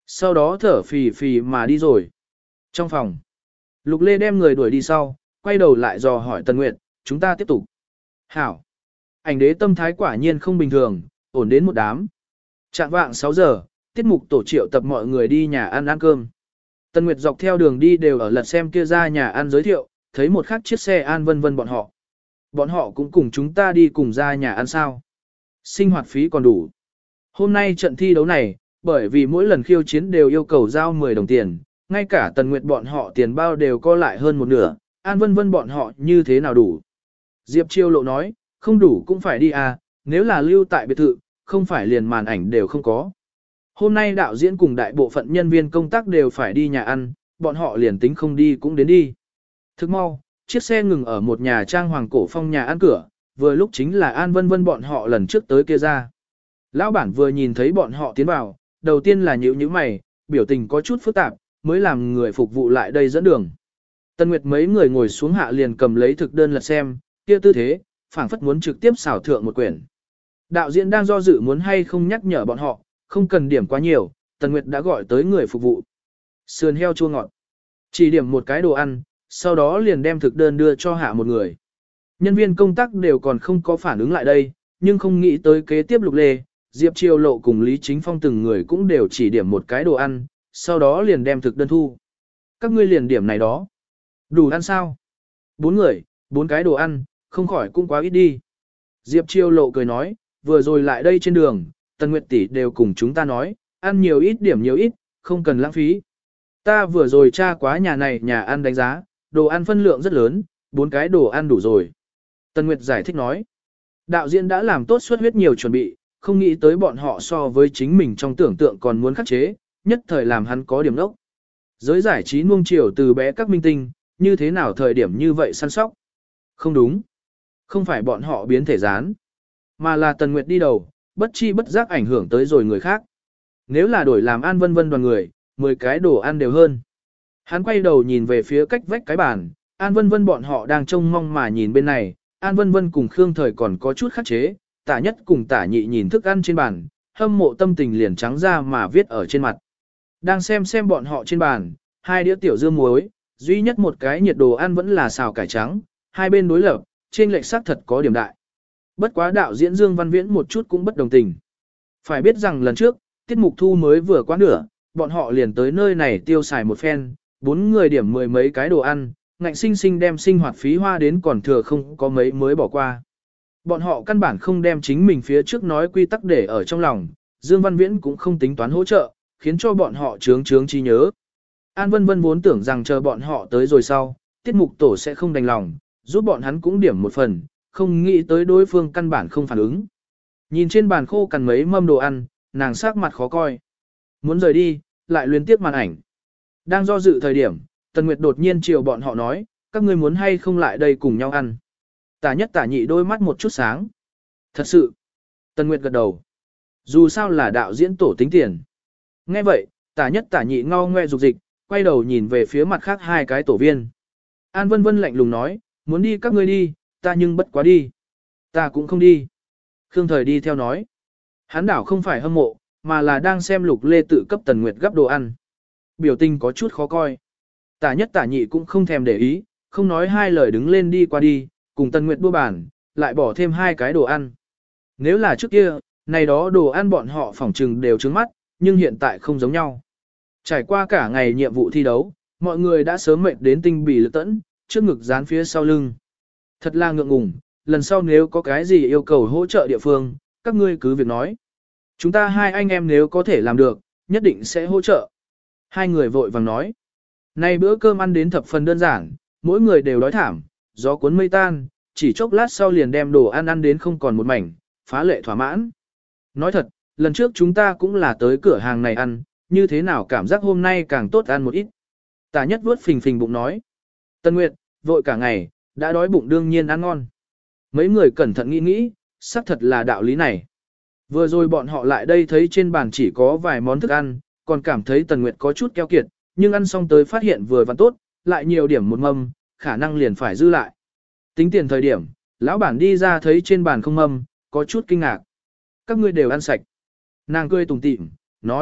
[SPEAKER 1] Sau đó thở phì phì mà đi rồi. Trong phòng, Lục Lê đem người đuổi đi sau, quay đầu lại dò hỏi Tần Nguyệt, chúng ta tiếp tục. Hảo. Ảnh đế tâm thái quả nhiên không bình thường, ổn đến một đám. Trạng vạng 6 giờ, tiết mục tổ triệu tập mọi người đi nhà ăn cơm. Tần Nguyệt dọc theo đường đi đều ở lật xem kia ra nhà ăn giới thiệu, thấy một khắc chiếc xe An Vân Vân bọn họ. Bọn họ cũng cùng chúng ta đi cùng ra nhà ăn sao. Sinh hoạt phí còn đủ. Hôm nay trận thi đấu này, bởi vì mỗi lần khiêu chiến đều yêu cầu giao 10 đồng tiền, ngay cả Tần Nguyệt bọn họ tiền bao đều co lại hơn một nửa, An Vân Vân bọn họ như thế nào đủ. Diệp Chiêu Lộ nói, không đủ cũng phải đi à, nếu là lưu tại biệt thự, không phải liền màn ảnh đều không có. Hôm nay đạo diễn cùng đại bộ phận nhân viên công tác đều phải đi nhà ăn, bọn họ liền tính không đi cũng đến đi. Thức mau, chiếc xe ngừng ở một nhà trang hoàng cổ phong nhà ăn cửa, vừa lúc chính là An Vân Vân bọn họ lần trước tới kia ra. Lão bản vừa nhìn thấy bọn họ tiến vào, đầu tiên là nhíu mày, biểu tình có chút phức tạp, mới làm người phục vụ lại đây dẫn đường. Tân Nguyệt mấy người ngồi xuống hạ liền cầm lấy thực đơn lật xem, kia tư thế, phảng phất muốn trực tiếp xảo thượng một quyển. Đạo diễn đang do dự muốn hay không nhắc nhở bọn họ, không cần điểm quá nhiều, Tần Nguyệt đã gọi tới người phục vụ. Sườn heo chua ngọt. Chỉ điểm một cái đồ ăn, sau đó liền đem thực đơn đưa cho hạ một người. Nhân viên công tác đều còn không có phản ứng lại đây, nhưng không nghĩ tới kế tiếp Lục Lê, Diệp Triều Lộ cùng Lý Chính Phong từng người cũng đều chỉ điểm một cái đồ ăn, sau đó liền đem thực đơn thu. Các ngươi liền điểm này đó. Đủ ăn sao? 4 người, 4 cái đồ ăn, không khỏi cũng quá ít đi. Diệp Triều Lộ cười nói, vừa rồi lại đây trên đường, Tần Nguyệt tỷ đều cùng chúng ta nói, ăn nhiều ít điểm nhiều ít, không cần lãng phí. Ta vừa rồi tra quá nhà này nhà ăn đánh giá, đồ ăn phân lượng rất lớn, 4 cái đồ ăn đủ rồi. Tần Nguyệt giải thích nói, đạo diễn đã làm tốt suất huyết nhiều chuẩn bị, không nghĩ tới bọn họ so với chính mình trong tưởng tượng còn muốn khắc chế, nhất thời làm hắn có điểm đốc. Giới giải trí nuông chiều từ bé các minh tinh, như thế nào thời điểm như vậy săn sóc? Không đúng. Không phải bọn họ biến thể gián, mà là Tần Nguyệt đi đầu, bất chi bất giác ảnh hưởng tới rồi người khác. Nếu là đổi làm An Vân Vân đoàn người, 10 cái đồ ăn đều hơn. Hắn quay đầu nhìn về phía cách vách cái bàn, An Vân Vân bọn họ đang trông mong mà nhìn bên này, An Vân Vân cùng Khương Thời còn có chút khắc chế, Tả Nhất cùng Tả Nhị nhìn thức ăn trên bàn, hâm mộ tâm tình liền trắng ra mà viết ở trên mặt. Đang xem bọn họ trên bàn, 2 đĩa tiểu dưa muối, duy nhất một cái nhiệt đồ ăn vẫn là xào cải trắng, hai bên đối lập, trên lệch sắc thật có điểm đại. Bất quá đạo diễn Dương Văn Viễn một chút cũng bất đồng tình. Phải biết rằng lần trước, tiết mục thu mới vừa qua nửa, bọn họ liền tới nơi này tiêu xài một phen, 4 người điểm 10 mấy cái đồ ăn, ngạnh sinh sinh đem sinh hoạt phí hoa đến còn thừa không có mấy mới bỏ qua. Bọn họ căn bản không đem chính mình phía trước nói quy tắc để ở trong lòng, Dương Văn Viễn cũng không tính toán hỗ trợ, khiến cho bọn họ trướng trí nhớ. An Vân Vân vốn tưởng rằng chờ bọn họ tới rồi sau, tiết mục tổ sẽ không đành lòng, giúp bọn hắn cũng điểm một phần, không nghĩ tới đối phương căn bản không phản ứng. Nhìn trên bàn khô cằn mấy mâm đồ ăn, nàng sắc mặt khó coi. Muốn rời đi, lại luyến tiếp màn ảnh. Đang do dự thời điểm, Tần Nguyệt đột nhiên chiều bọn họ nói, các ngươi muốn hay không lại đây cùng nhau ăn. Tả Nhất Tả Nhị đôi mắt một chút sáng. Thật sự. Tần Nguyệt gật đầu. Dù sao là đạo diễn tổ tính tiền. Nghe vậy, Tả Nhất Tả Nhị ngao ngoe dục dịch, quay đầu nhìn về phía mặt khác 2 cái tổ viên. An Vân Vân lạnh lùng nói, muốn đi các ngươi đi, ta nhưng bất quá đi. Ta cũng không đi. Khương Thời đi theo nói. Hắn đảo không phải hâm mộ, mà là đang xem Lục Lê tự cấp Tần Nguyệt gấp đồ ăn. Biểu tình có chút khó coi. Tả Nhất Tả Nhị cũng không thèm để ý, không nói 2 lời đứng lên đi qua đi, cùng Tần Nguyệt đua bàn, lại bỏ thêm 2 cái đồ ăn. Nếu là trước kia, này đó đồ ăn bọn họ phỏng trừng đều trứng mắt, nhưng hiện tại không giống nhau. Trải qua cả ngày nhiệm vụ thi đấu, mọi người đã sớm mệt đến tinh bì lực tẫn, trước ngực dán phía sau lưng. Thật là ngượng ngùng, lần sau nếu có cái gì yêu cầu hỗ trợ địa phương, các ngươi cứ việc nói. Chúng ta 2 anh em nếu có thể làm được, nhất định sẽ hỗ trợ. 2 người vội vàng nói. Nay bữa cơm ăn đến thập phần đơn giản, mỗi người đều đói thảm, gió cuốn mây tan, chỉ chốc lát sau liền đem đồ ăn ăn đến không còn một mảnh, phá lệ thỏa mãn. Nói thật, lần trước chúng ta cũng là tới cửa hàng này ăn, như thế nào cảm giác hôm nay càng tốt ăn một ít. Tả Nhất vuốt phình phình bụng nói. Tân Nguyệt, vội cả ngày, đã đói bụng đương nhiên ăn ngon. Mấy người cẩn thận nghĩ, xác thật là đạo lý này. Vừa rồi bọn họ lại đây thấy trên bàn chỉ có vài món thức ăn, còn cảm thấy Tần Nguyệt có chút keo kiệt, nhưng ăn xong tới phát hiện vừa vặn tốt, lại nhiều điểm một mâm, khả năng liền phải dư lại. Tính tiền thời điểm, lão bản đi ra thấy trên bàn không mâm, có chút kinh ngạc. Các ngươi đều ăn sạch. Nàng cười tủm tỉm, nói,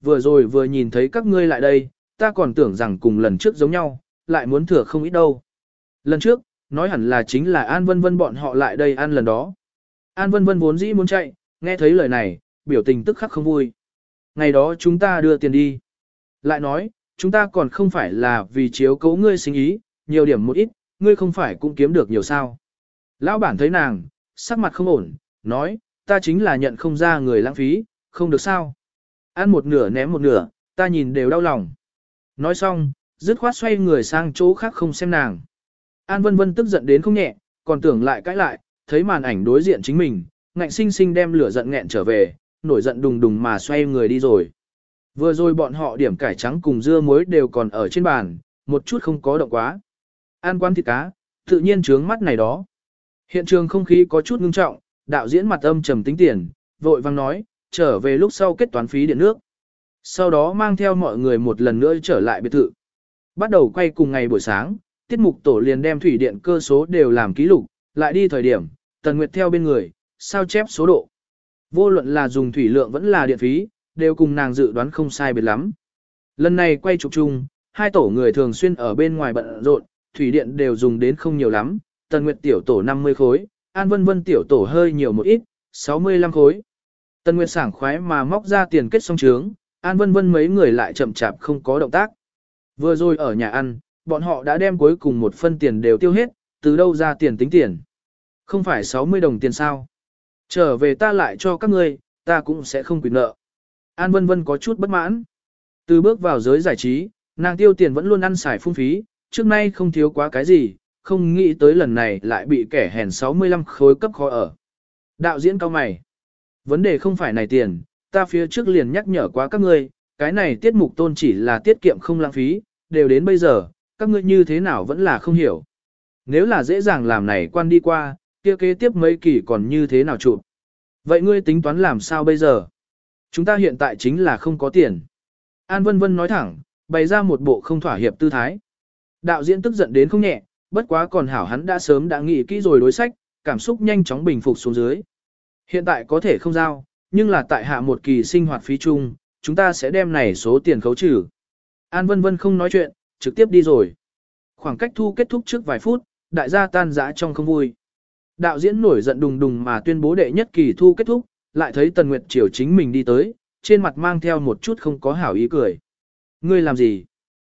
[SPEAKER 1] vừa rồi vừa nhìn thấy các ngươi lại đây, ta còn tưởng rằng cùng lần trước giống nhau, lại muốn thừa không ít đâu. Lần trước, nói hẳn là chính là An Vân Vân bọn họ lại đây ăn lần đó. An Vân Vân vốn dĩ muốn chạy, nghe thấy lời này, biểu tình tức khắc không vui. Ngày đó chúng ta đưa tiền đi. Lại nói, chúng ta còn không phải là vì chiếu cố ngươi sinh ý, nhiều điểm một ít, ngươi không phải cũng kiếm được nhiều sao. Lão bản thấy nàng, sắc mặt không ổn, nói, ta chính là nhận không ra người lãng phí, không được sao. Ăn một nửa ném một nửa, ta nhìn đều đau lòng. Nói xong, dứt khoát xoay người sang chỗ khác không xem nàng. An Vân Vân tức giận đến không nhẹ, còn tưởng lại cãi lại, thấy màn ảnh đối diện chính mình, ngạnh sinh sinh đem lửa giận nghẹn trở về, nổi giận đùng đùng mà xoay người đi rồi. Vừa rồi bọn họ điểm cải trắng cùng dưa muối đều còn ở trên bàn, một chút không có động quá. Ăn quán thịt cá, tự nhiên trướng mắt này đó. Hiện trường không khí có chút ngưng trọng, đạo diễn mặt âm trầm tính tiền, vội vang nói, trở về lúc sau kết toán phí điện nước. Sau đó mang theo mọi người một lần nữa trở lại biệt thự. Bắt đầu quay cùng ngày buổi sáng, tiết mục tổ liền đem thủy điện cơ số đều làm ký lục, lại đi thời điểm, Tần Nguyệt theo bên người, sao chép số độ. Vô luận là dùng thủy lượng vẫn là điện phí, đều cùng nàng dự đoán không sai biệt lắm. Lần này quay chụp chung, hai tổ người thường xuyên ở bên ngoài bận rộn, thủy điện đều dùng đến không nhiều lắm, Tần Nguyệt tiểu tổ 50 khối, An Vân Vân tiểu tổ hơi nhiều một ít, 65 khối. Tần Nguyệt sảng khoái mà móc ra tiền kết xong trướng, An Vân Vân mấy người lại chậm chạp không có động tác. Vừa rồi ở nhà ăn, bọn họ đã đem cuối cùng một phân tiền đều tiêu hết, từ đâu ra tiền tính tiền. Không phải 60 đồng tiền sao. Trở về ta lại cho các ngươi, ta cũng sẽ không quyền nợ. An Vân Vân có chút bất mãn. Từ bước vào giới giải trí, nàng tiêu tiền vẫn luôn ăn xài phung phí, trước nay không thiếu quá cái gì, không nghĩ tới lần này lại bị kẻ hèn 65 khối cấp khó ở. Đạo diễn cao mày. Vấn đề không phải này tiền, ta phía trước liền nhắc nhở quá các ngươi, cái này tiết mục tôn chỉ là tiết kiệm không lãng phí, đều đến bây giờ, các ngươi như thế nào vẫn là không hiểu. Nếu là dễ dàng làm này quan đi qua, kia kế tiếp mấy kỳ còn như thế nào chụp. Vậy ngươi tính toán làm sao bây giờ? Chúng ta hiện tại chính là không có tiền. An Vân Vân nói thẳng, bày ra một bộ không thỏa hiệp tư thái. Đạo diễn tức giận đến không nhẹ, bất quá còn hảo hắn đã sớm đã nghĩ kỹ rồi đối sách, cảm xúc nhanh chóng bình phục xuống dưới. Hiện tại có thể không giao, nhưng là tại hạ một kỳ sinh hoạt phí chung, chúng ta sẽ đem này số tiền khấu trừ. An Vân Vân không nói chuyện, trực tiếp đi rồi. Khoảng cách thu kết thúc trước vài phút, đại gia tan rã trong không vui. Đạo diễn nổi giận đùng đùng mà tuyên bố đệ nhất kỳ thu kết thúc, lại thấy Tần Nguyệt Triều chính mình đi tới, trên mặt mang theo một chút không có hảo ý cười. Ngươi làm gì?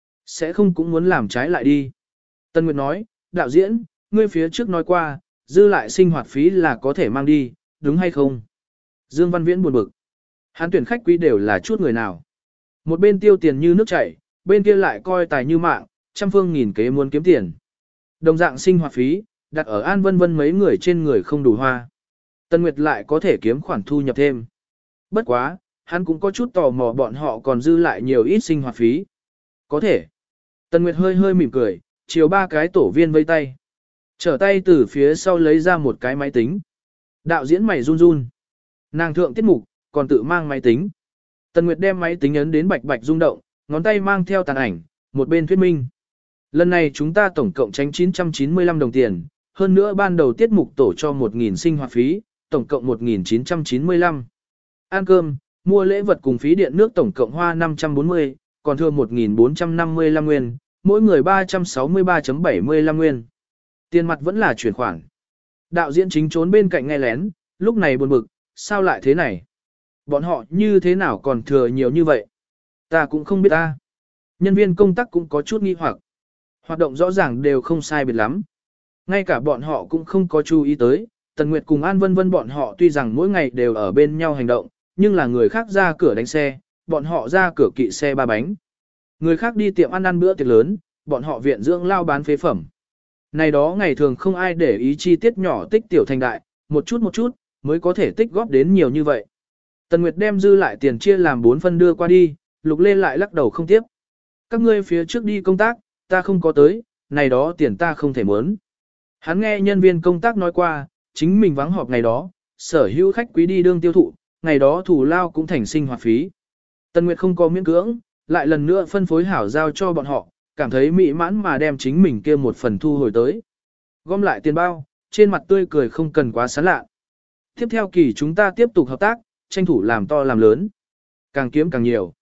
[SPEAKER 1] Sẽ không cũng muốn làm trái lại đi. Tần Nguyệt nói, đạo diễn, ngươi phía trước nói qua, dư lại sinh hoạt phí là có thể mang đi, đúng hay không? Dương Văn Viễn buồn bực. Hắn tuyển khách quý đều là chút người nào. Một bên tiêu tiền như nước chảy, bên kia lại coi tài như mạng, trăm phương nghìn kế muốn kiếm tiền. Đồng dạng sinh hoạt phí, đặt ở An Vân Vân mấy người trên người không đủ hoa. Tần Nguyệt lại có thể kiếm khoản thu nhập thêm. Bất quá, hắn cũng có chút tò mò bọn họ còn dư lại nhiều ít sinh hoạt phí. Có thể. Tần Nguyệt hơi hơi mỉm cười, chiều ba cái tổ viên vây tay. Trở tay từ phía sau lấy ra một cái máy tính. Đạo diễn mày run run. Nàng thượng tiết mục, còn tự mang máy tính. Tần Nguyệt đem máy tính ấn đến bạch bạch rung động, ngón tay mang theo tàn ảnh, một bên thuyết minh. Lần này chúng ta tổng cộng tránh 995 đồng tiền, hơn nữa ban đầu tiết mục tổ cho 1.000 sinh hoạt phí, tổng cộng 1.995. Ăn cơm, mua lễ vật cùng phí điện nước tổng cộng hoa 540, còn thừa 1.455 nguyên, mỗi người 363.75 nguyên. Tiền mặt vẫn là chuyển khoản. Đạo diễn chính trốn bên cạnh nghe lén, lúc này buồn bực, sao lại thế này? Bọn họ như thế nào còn thừa nhiều như vậy? Ta cũng không biết ta. Nhân viên công tác cũng có chút nghi hoặc. Hoạt động rõ ràng đều không sai biệt lắm. Ngay cả bọn họ cũng không có chú ý tới, Tần Nguyệt cùng An Vân Vân bọn họ tuy rằng mỗi ngày đều ở bên nhau hành động, nhưng là người khác ra cửa đánh xe, bọn họ ra cửa kỵ xe ba bánh. Người khác đi tiệm ăn bữa tiệc lớn, bọn họ viện dưỡng lao bán phế phẩm. Này đó ngày thường không ai để ý chi tiết nhỏ tích tiểu thành đại, một chút mới có thể tích góp đến nhiều như vậy. Tần Nguyệt đem dư lại tiền chia làm 4 phân đưa qua đi, Lục Lê lại lắc đầu không tiếp. Các ngươi phía trước đi công tác, ta không có tới, này đó tiền ta không thể muốn. Hắn nghe nhân viên công tác nói qua, chính mình vắng họp ngày đó, sở hữu khách quý đi đương tiêu thụ, ngày đó thủ lao cũng thành sinh hoạt phí. Tần Nguyệt không có miễn cưỡng, lại lần nữa phân phối hảo giao cho bọn họ, cảm thấy mỹ mãn mà đem chính mình kia một phần thu hồi tới. Gom lại tiền bao, trên mặt tươi cười không cần quá sán lạ. Tiếp theo kỳ chúng ta tiếp tục hợp tác, tranh thủ làm to làm lớn. Càng kiếm càng nhiều.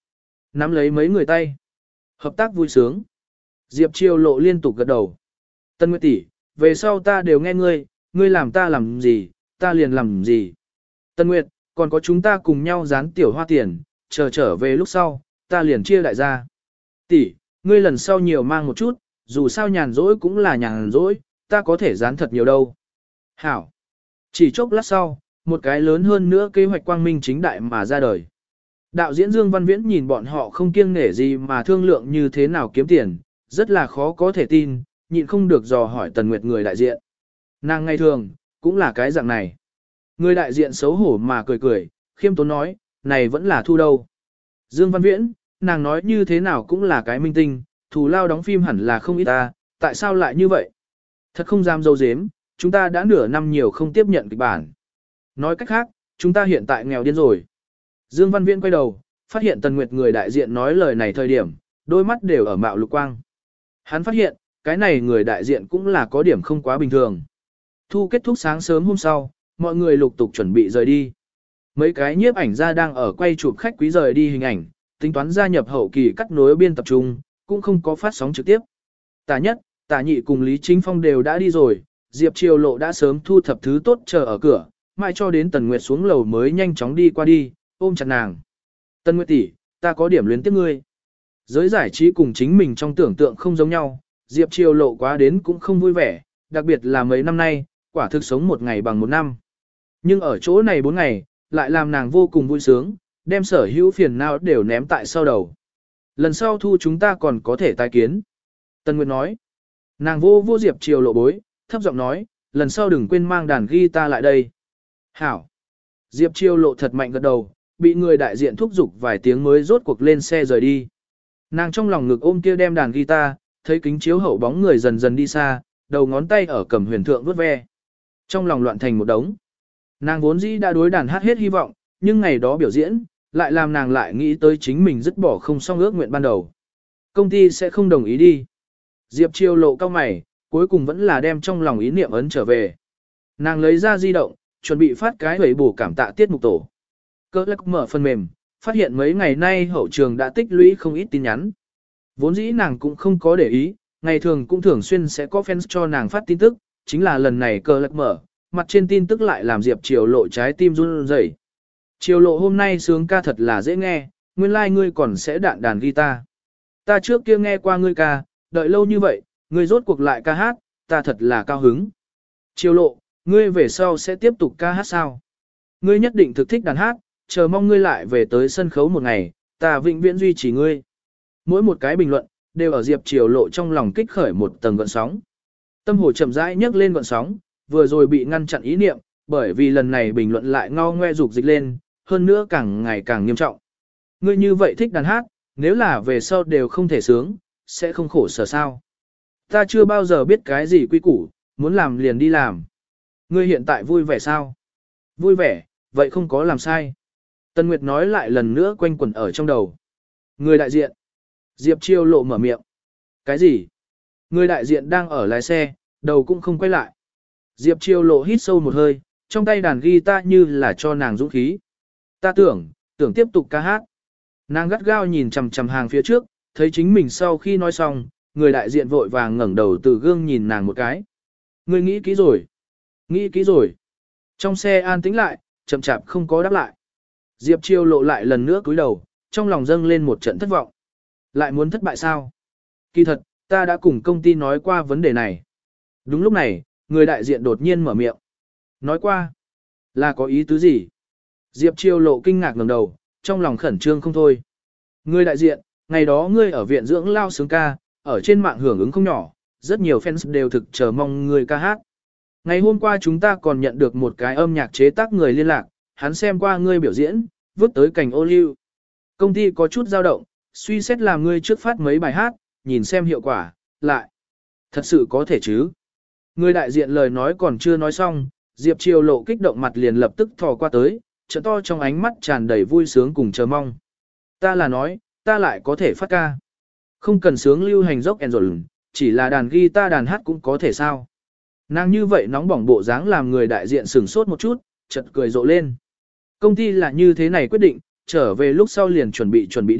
[SPEAKER 1] nắm lấy mấy người tay. Hợp tác vui sướng. Diệp Triều Lộ liên tục gật đầu. Tân Nguyệt tỷ, về sau ta đều nghe ngươi, ngươi làm ta làm gì, ta liền làm gì. Tân Nguyệt, còn có chúng ta cùng nhau dán tiểu hoa tiền, chờ trở về lúc sau, ta liền chia đại gia. Tỷ, ngươi lần sau nhiều mang một chút, dù sao nhàn rỗi cũng là nhàn rỗi, ta có thể dán thật nhiều đâu. Hảo. Chỉ chốc lát sau, một cái lớn hơn nữa kế hoạch quang minh chính đại mà ra đời. Đạo diễn Dương Văn Viễn nhìn bọn họ không kiêng nể gì mà thương lượng như thế nào kiếm tiền, rất là khó có thể tin, nhịn không được dò hỏi Tần Nguyệt người đại diện. Nàng ngày thường, cũng là cái dạng này. Người đại diện xấu hổ mà cười cười, khiêm tốn nói, này vẫn là thu đâu. Dương Văn Viễn, nàng nói như thế nào cũng là cái minh tinh, thù lao đóng phim hẳn là không ít ta, tại sao lại như vậy? Thật không dám dâu dếm, chúng ta đã nửa năm nhiều không tiếp nhận kịch bản. Nói cách khác, chúng ta hiện tại nghèo điên rồi. Dương Văn Viễn quay đầu, phát hiện Tần Nguyệt người đại diện nói lời này thời điểm, đôi mắt đều ở mạo lục quang. Hắn phát hiện, cái này người đại diện cũng là có điểm không quá bình thường. Thu kết thúc sáng sớm hôm sau, mọi người lục tục chuẩn bị rời đi. Mấy cái nhiếp ảnh gia đang ở quay chụp khách quý rời đi hình ảnh, tính toán gia nhập hậu kỳ cắt nối biên tập trung, cũng không có phát sóng trực tiếp. Tả nhất, Tả nhị cùng Lý Chính Phong đều đã đi rồi, Diệp Triều Lộ đã sớm thu thập thứ tốt chờ ở cửa, mãi cho đến Tần Nguyệt xuống lầu mới nhanh chóng đi qua đi, ôm chặt nàng. Tần Nguyệt tỷ, ta có điểm luyến tiếc ngươi. Giới giải trí cùng chính mình trong tưởng tượng không giống nhau, Diệp Triều Lộ quá đến cũng không vui vẻ, đặc biệt là mấy năm nay, quả thực sống một ngày bằng một năm. Nhưng ở chỗ này 4 ngày, lại làm nàng vô cùng vui sướng, đem sở hữu phiền não đều ném tại sau đầu. Lần sau thu chúng ta còn có thể tái kiến. Tần Nguyệt nói. Nàng vô Diệp Triều Lộ bối, thấp giọng nói, lần sau đừng quên mang đàn guitar lại đây. Hảo. Diệp Triều Lộ thật mạnh gật đầu, bị người đại diện thúc giục vài tiếng mới rốt cuộc lên xe rời đi. Nàng trong lòng ngực ôm kia đem đàn guitar, thấy kính chiếu hậu bóng người dần dần đi xa, đầu ngón tay ở cầm huyền thượng vuốt ve. Trong lòng loạn thành một đống. Nàng vốn dĩ đã đối đàn hát hết hy vọng, nhưng ngày đó biểu diễn, lại làm nàng lại nghĩ tới chính mình dứt bỏ không xong ước nguyện ban đầu. Công ty sẽ không đồng ý đi. Diệp Triều Lộ cao mày, cuối cùng vẫn là đem trong lòng ý niệm ấn trở về. Nàng lấy ra di động, chuẩn bị phát cái hủy bổ cảm tạ tiết mục tổ. Cơ lắc mở phần mềm, phát hiện mấy ngày nay hậu trường đã tích lũy không ít tin nhắn. Vốn dĩ nàng cũng không có để ý, ngày thường cũng thường xuyên sẽ có fans cho nàng phát tin tức, chính là lần này cơ lắc mở, mặt trên tin tức lại làm Diệp Triều Lộ trái tim run rẩy. Triều Lộ hôm nay sướng ca thật là dễ nghe, nguyên lai like ngươi còn sẽ đạn đàn guitar. Ta trước kia nghe qua ngươi ca, đợi lâu như vậy, ngươi rốt cuộc lại ca hát, ta thật là cao hứng. Triều Lộ, ngươi về sau sẽ tiếp tục ca hát sao? Ngươi nhất định thực thích đàn hát, chờ mong ngươi lại về tới sân khấu một ngày, ta vĩnh viễn duy trì ngươi. Mỗi một cái bình luận, đều ở Diệp Triều Lộ trong lòng kích khởi một tầng gợn sóng. Tâm hồ chậm rãi nhấc lên gợn sóng, vừa rồi bị ngăn chặn ý niệm, bởi vì lần này bình luận lại ngao ngoe dục dịch lên, hơn nữa càng ngày càng nghiêm trọng. Ngươi như vậy thích đàn hát, nếu là về sau đều không thể sướng, sẽ không khổ sở sao. Ta chưa bao giờ biết cái gì quy củ, muốn làm liền đi làm. Ngươi hiện tại vui vẻ sao? Vui vẻ, vậy không có làm sai. Tân Nguyệt nói lại lần nữa quanh quẩn ở trong đầu. Người đại diện. Diệp Triều Lộ mở miệng. Cái gì? Người đại diện đang ở lái xe, đầu cũng không quay lại. Diệp Triều Lộ hít sâu một hơi, trong tay đàn guitar như là cho nàng dũng khí. Ta tưởng tiếp tục ca hát. Nàng gắt gao nhìn chằm chằm hàng phía trước, thấy chính mình sau khi nói xong, người đại diện vội vàng ngẩng đầu từ gương nhìn nàng một cái. Ngươi nghĩ kỹ rồi. Nghĩ kỹ rồi. Trong xe an tĩnh lại, chậm chạp không có đáp lại. Diệp Triều Lộ lại lần nữa cúi đầu, trong lòng dâng lên một trận thất vọng. Lại muốn thất bại sao? Kỳ thật, ta đã cùng công ty nói qua vấn đề này. Đúng lúc này, người đại diện đột nhiên mở miệng. Nói qua, là có ý tứ gì? Diệp Triều Lộ kinh ngạc ngẩng đầu, trong lòng khẩn trương không thôi. Người đại diện, ngày đó ngươi ở viện dưỡng lao sướng ca, ở trên mạng hưởng ứng không nhỏ, rất nhiều fans đều thực chờ mong ngươi ca hát. Ngày hôm qua chúng ta còn nhận được một cái âm nhạc chế tác người liên lạc, hắn xem qua ngươi biểu diễn, vứt tới cành ô liu. Công ty có chút dao động, suy xét làm ngươi trước phát mấy bài hát, nhìn xem hiệu quả, lại. Thật sự có thể chứ. Người đại diện lời nói còn chưa nói xong, Diệp Triều Lộ kích động mặt liền lập tức thò qua tới, trợ to trong ánh mắt tràn đầy vui sướng cùng chờ mong. Ta là nói, ta lại có thể phát ca. Không cần sướng lưu hành dốc rồi, chỉ là đàn guitar đàn hát cũng có thể sao. Nàng như vậy nóng bỏng bộ dáng làm người đại diện sửng sốt một chút, chợt cười rộ lên. Công ty là như thế này quyết định, trở về lúc sau liền chuẩn bị đi,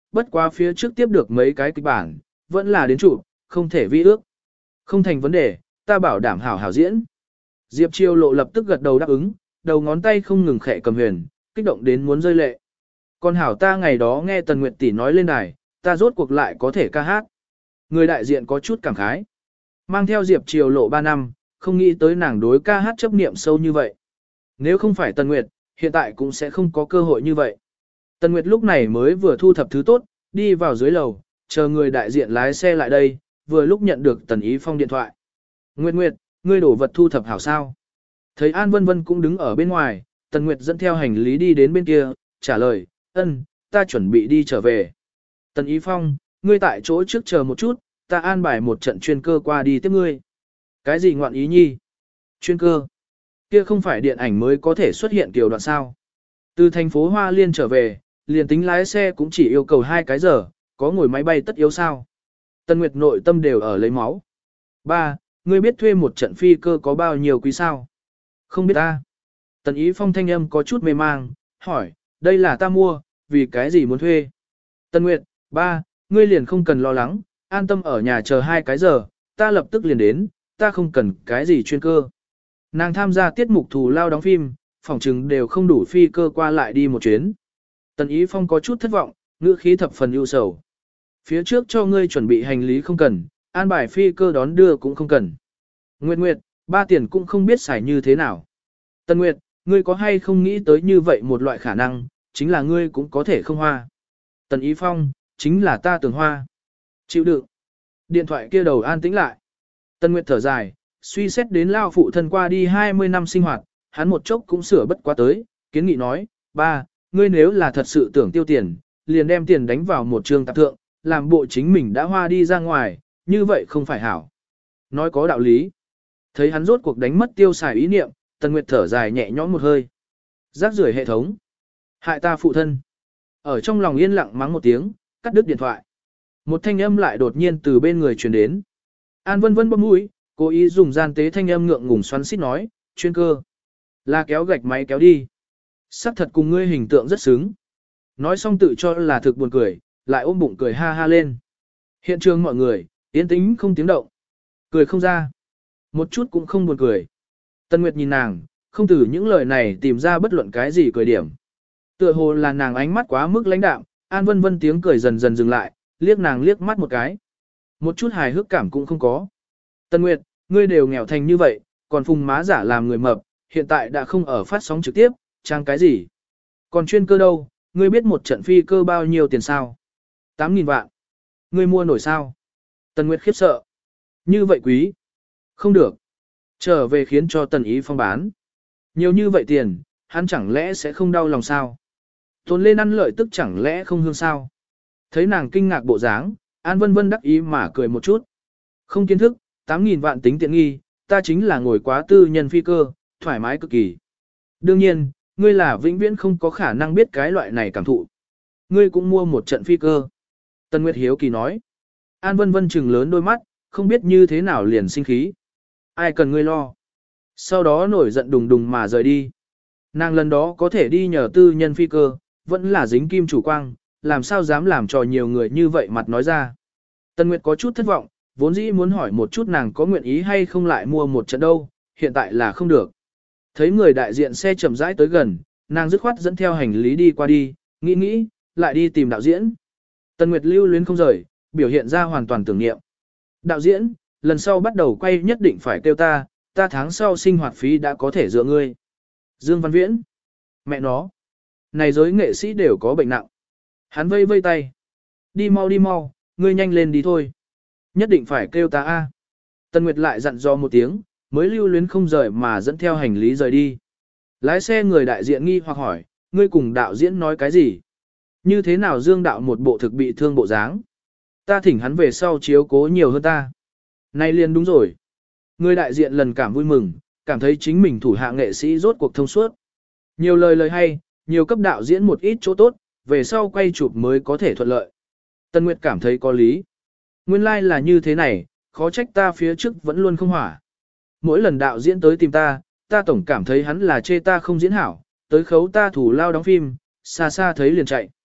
[SPEAKER 1] bất quá phía trước tiếp được mấy cái kịch bản, vẫn là đến chủ, không thể vi ước. Không thành vấn đề, ta bảo đảm hảo hảo diễn. Diệp Chiêu Lộ lập tức gật đầu đáp ứng, đầu ngón tay không ngừng khẽ cầm huyền, kích động đến muốn rơi lệ. Còn hảo ta ngày đó nghe Tần Nguyệt tỷ nói lên đài, ta rốt cuộc lại có thể ca hát. Người đại diện có chút cảm khái. Mang theo Diệp Triều Lộ 3 năm, không nghĩ tới nàng đối ca hát chấp niệm sâu như vậy. Nếu không phải Tần Nguyệt, hiện tại cũng sẽ không có cơ hội như vậy. Tần Nguyệt lúc này mới vừa thu thập thứ tốt, đi vào dưới lầu, chờ người đại diện lái xe lại đây, vừa lúc nhận được Tần Ý Phong điện thoại. Nguyệt Nguyệt, ngươi đổ vật thu thập hảo sao? Thấy An Vân Vân cũng đứng ở bên ngoài, Tần Nguyệt dẫn theo hành lý đi đến bên kia, trả lời, ân, ta chuẩn bị đi trở về. Tần Ý Phong, ngươi tại chỗ trước chờ một chút, ta an bài một trận chuyên cơ qua đi tiếp ngươi. Cái gì ngoạn ý nhi? Chuyên cơ? Kia không phải điện ảnh mới có thể xuất hiện kiểu đoạn sao? Từ thành phố Hoa Liên trở về, liền tính lái xe cũng chỉ yêu cầu 2 cái giờ, có ngồi máy bay tất yếu sao? Tần Nguyệt nội tâm đều ở lấy máu. Ba, ngươi biết thuê một trận phi cơ có bao nhiêu quý sao? Không biết ta. Tần Ý Phong thanh âm có chút mê mang, hỏi, đây là ta mua, vì cái gì muốn thuê? Tần Nguyệt, ba, ngươi liền không cần lo lắng, an tâm ở nhà chờ 2 cái giờ, ta lập tức liền đến, ta không cần cái gì chuyên cơ. Nàng tham gia tiết mục thù lao đóng phim, phỏng chừng đều không đủ phi cơ qua lại đi một chuyến. Tần Ý Phong có chút thất vọng, ngữ khí thập phần ưu sầu. Phía trước cho ngươi chuẩn bị hành lý không cần, an bài phi cơ đón đưa cũng không cần. Nguyệt Nguyệt, ba tiền cũng không biết xài như thế nào. Tần Nguyệt, ngươi có hay không nghĩ tới như vậy một loại khả năng, chính là ngươi cũng có thể không hoa. Tần Ý Phong, chính là ta tưởng hoa. Chịu đựng. Điện thoại kia đầu an tĩnh lại. Tần Nguyệt thở dài, suy xét đến lao phụ thân qua đi 20 năm sinh hoạt, hắn một chốc cũng sửa bất quá tới, kiến nghị nói, ba, ngươi nếu là thật sự tưởng tiêu tiền, liền đem tiền đánh vào một trường tạp thượng, làm bộ chính mình đã hoa đi ra ngoài, như vậy không phải hảo. Nói có đạo lý. Thấy hắn rốt cuộc đánh mất tiêu xài ý niệm, Tần Nguyệt thở dài nhẹ nhõm một hơi. Rác rưởi hệ thống. Hại ta phụ thân. Ở trong lòng yên lặng mắng một tiếng, cắt đứt điện thoại. Một thanh âm lại đột nhiên từ bên người truyền đến. An Vân Vân bấm mũi, cố ý dùng gian tế thanh âm ngượng ngùng xoắn xít nói, chuyên cơ. Là kéo gạch máy kéo đi. Sắc thật cùng ngươi hình tượng rất xứng. Nói xong tự cho là thực buồn cười, lại ôm bụng cười ha ha lên. Hiện trường mọi người, yên tĩnh không tiếng động. Cười không ra. Một chút cũng không buồn cười. Tân Nguyệt nhìn nàng, không từ những lời này tìm ra bất luận cái gì cười điểm. Tựa hồ là nàng ánh mắt quá mức lãnh đạm, An Vân Vân tiếng cười dần dần dừng lại, liếc nàng liếc mắt một cái. Một chút hài hước cảm cũng không có. Tân Nguyệt, ngươi đều nghèo thành như vậy, còn phùng má giả làm người mập, hiện tại đã không ở phát sóng trực tiếp, trang cái gì. Còn chuyên cơ đâu, ngươi biết một trận phi cơ bao nhiêu tiền sao? 8.000 vạn. Ngươi mua nổi sao? Tần Nguyệt khiếp sợ. Như vậy quý. Không được. Trở về khiến cho Tần Ý Phong bán. Nhiều như vậy tiền, hắn chẳng lẽ sẽ không đau lòng sao? Tồn lên ăn lợi tức chẳng lẽ không hương sao? Thấy nàng kinh ngạc bộ dáng, An Vân Vân đắc ý mà cười một chút. Không kiến thức, 8.000 vạn tính tiện nghi, ta chính là ngồi quá tư nhân phi cơ, thoải mái cực kỳ. Đương nhiên, ngươi là vĩnh viễn không có khả năng biết cái loại này cảm thụ. Ngươi cũng mua một trận phi cơ. Tần Nguyệt hiếu kỳ nói. An Vân Vân trừng lớn đôi mắt, không biết như thế nào liền sinh khí. Ai cần ngươi lo. Sau đó nổi giận đùng đùng mà rời đi. Nàng lần đó có thể đi nhờ tư nhân phi cơ, vẫn là dính kim chủ quang, làm sao dám làm trò nhiều người như vậy mặt nói ra. Tần Nguyệt có chút thất vọng, vốn dĩ muốn hỏi một chút nàng có nguyện ý hay không lại mua một trận đâu, hiện tại là không được. Thấy người đại diện xe chậm rãi tới gần, nàng dứt khoát dẫn theo hành lý đi qua đi, nghĩ, lại đi tìm đạo diễn. Tần Nguyệt lưu luyến không rời, biểu hiện ra hoàn toàn tưởng niệm. Đạo diễn, lần sau bắt đầu quay nhất định phải kêu ta tháng sau sinh hoạt phí đã có thể dựa ngươi. Dương Văn Viễn. Mẹ nó. Này giới nghệ sĩ đều có bệnh nặng. Hắn vây vây tay. Đi mau, ngươi nhanh lên đi thôi. Nhất định phải kêu ta a. Tần Nguyệt lại dặn dò một tiếng, mới lưu luyến không rời mà dẫn theo hành lý rời đi. Lái xe người đại diện nghi hoặc hỏi, ngươi cùng đạo diễn nói cái gì? Như thế nào Dương đạo một bộ thực bị thương bộ dáng? Ta thỉnh hắn về sau chiếu cố nhiều hơn ta. Nay liền đúng rồi. Người đại diện lần cảm vui mừng, cảm thấy chính mình thủ hạ nghệ sĩ rốt cuộc thông suốt. Nhiều lời hay, nhiều cấp đạo diễn một ít chỗ tốt, về sau quay chụp mới có thể thuận lợi. Tân Nguyệt cảm thấy có lý. Nguyên lai là như thế này, khó trách ta phía trước vẫn luôn không hỏa. Mỗi lần đạo diễn tới tìm ta tổng cảm thấy hắn là chê ta không diễn hảo, tới khấu ta thủ lao đóng phim, xa xa thấy liền chạy.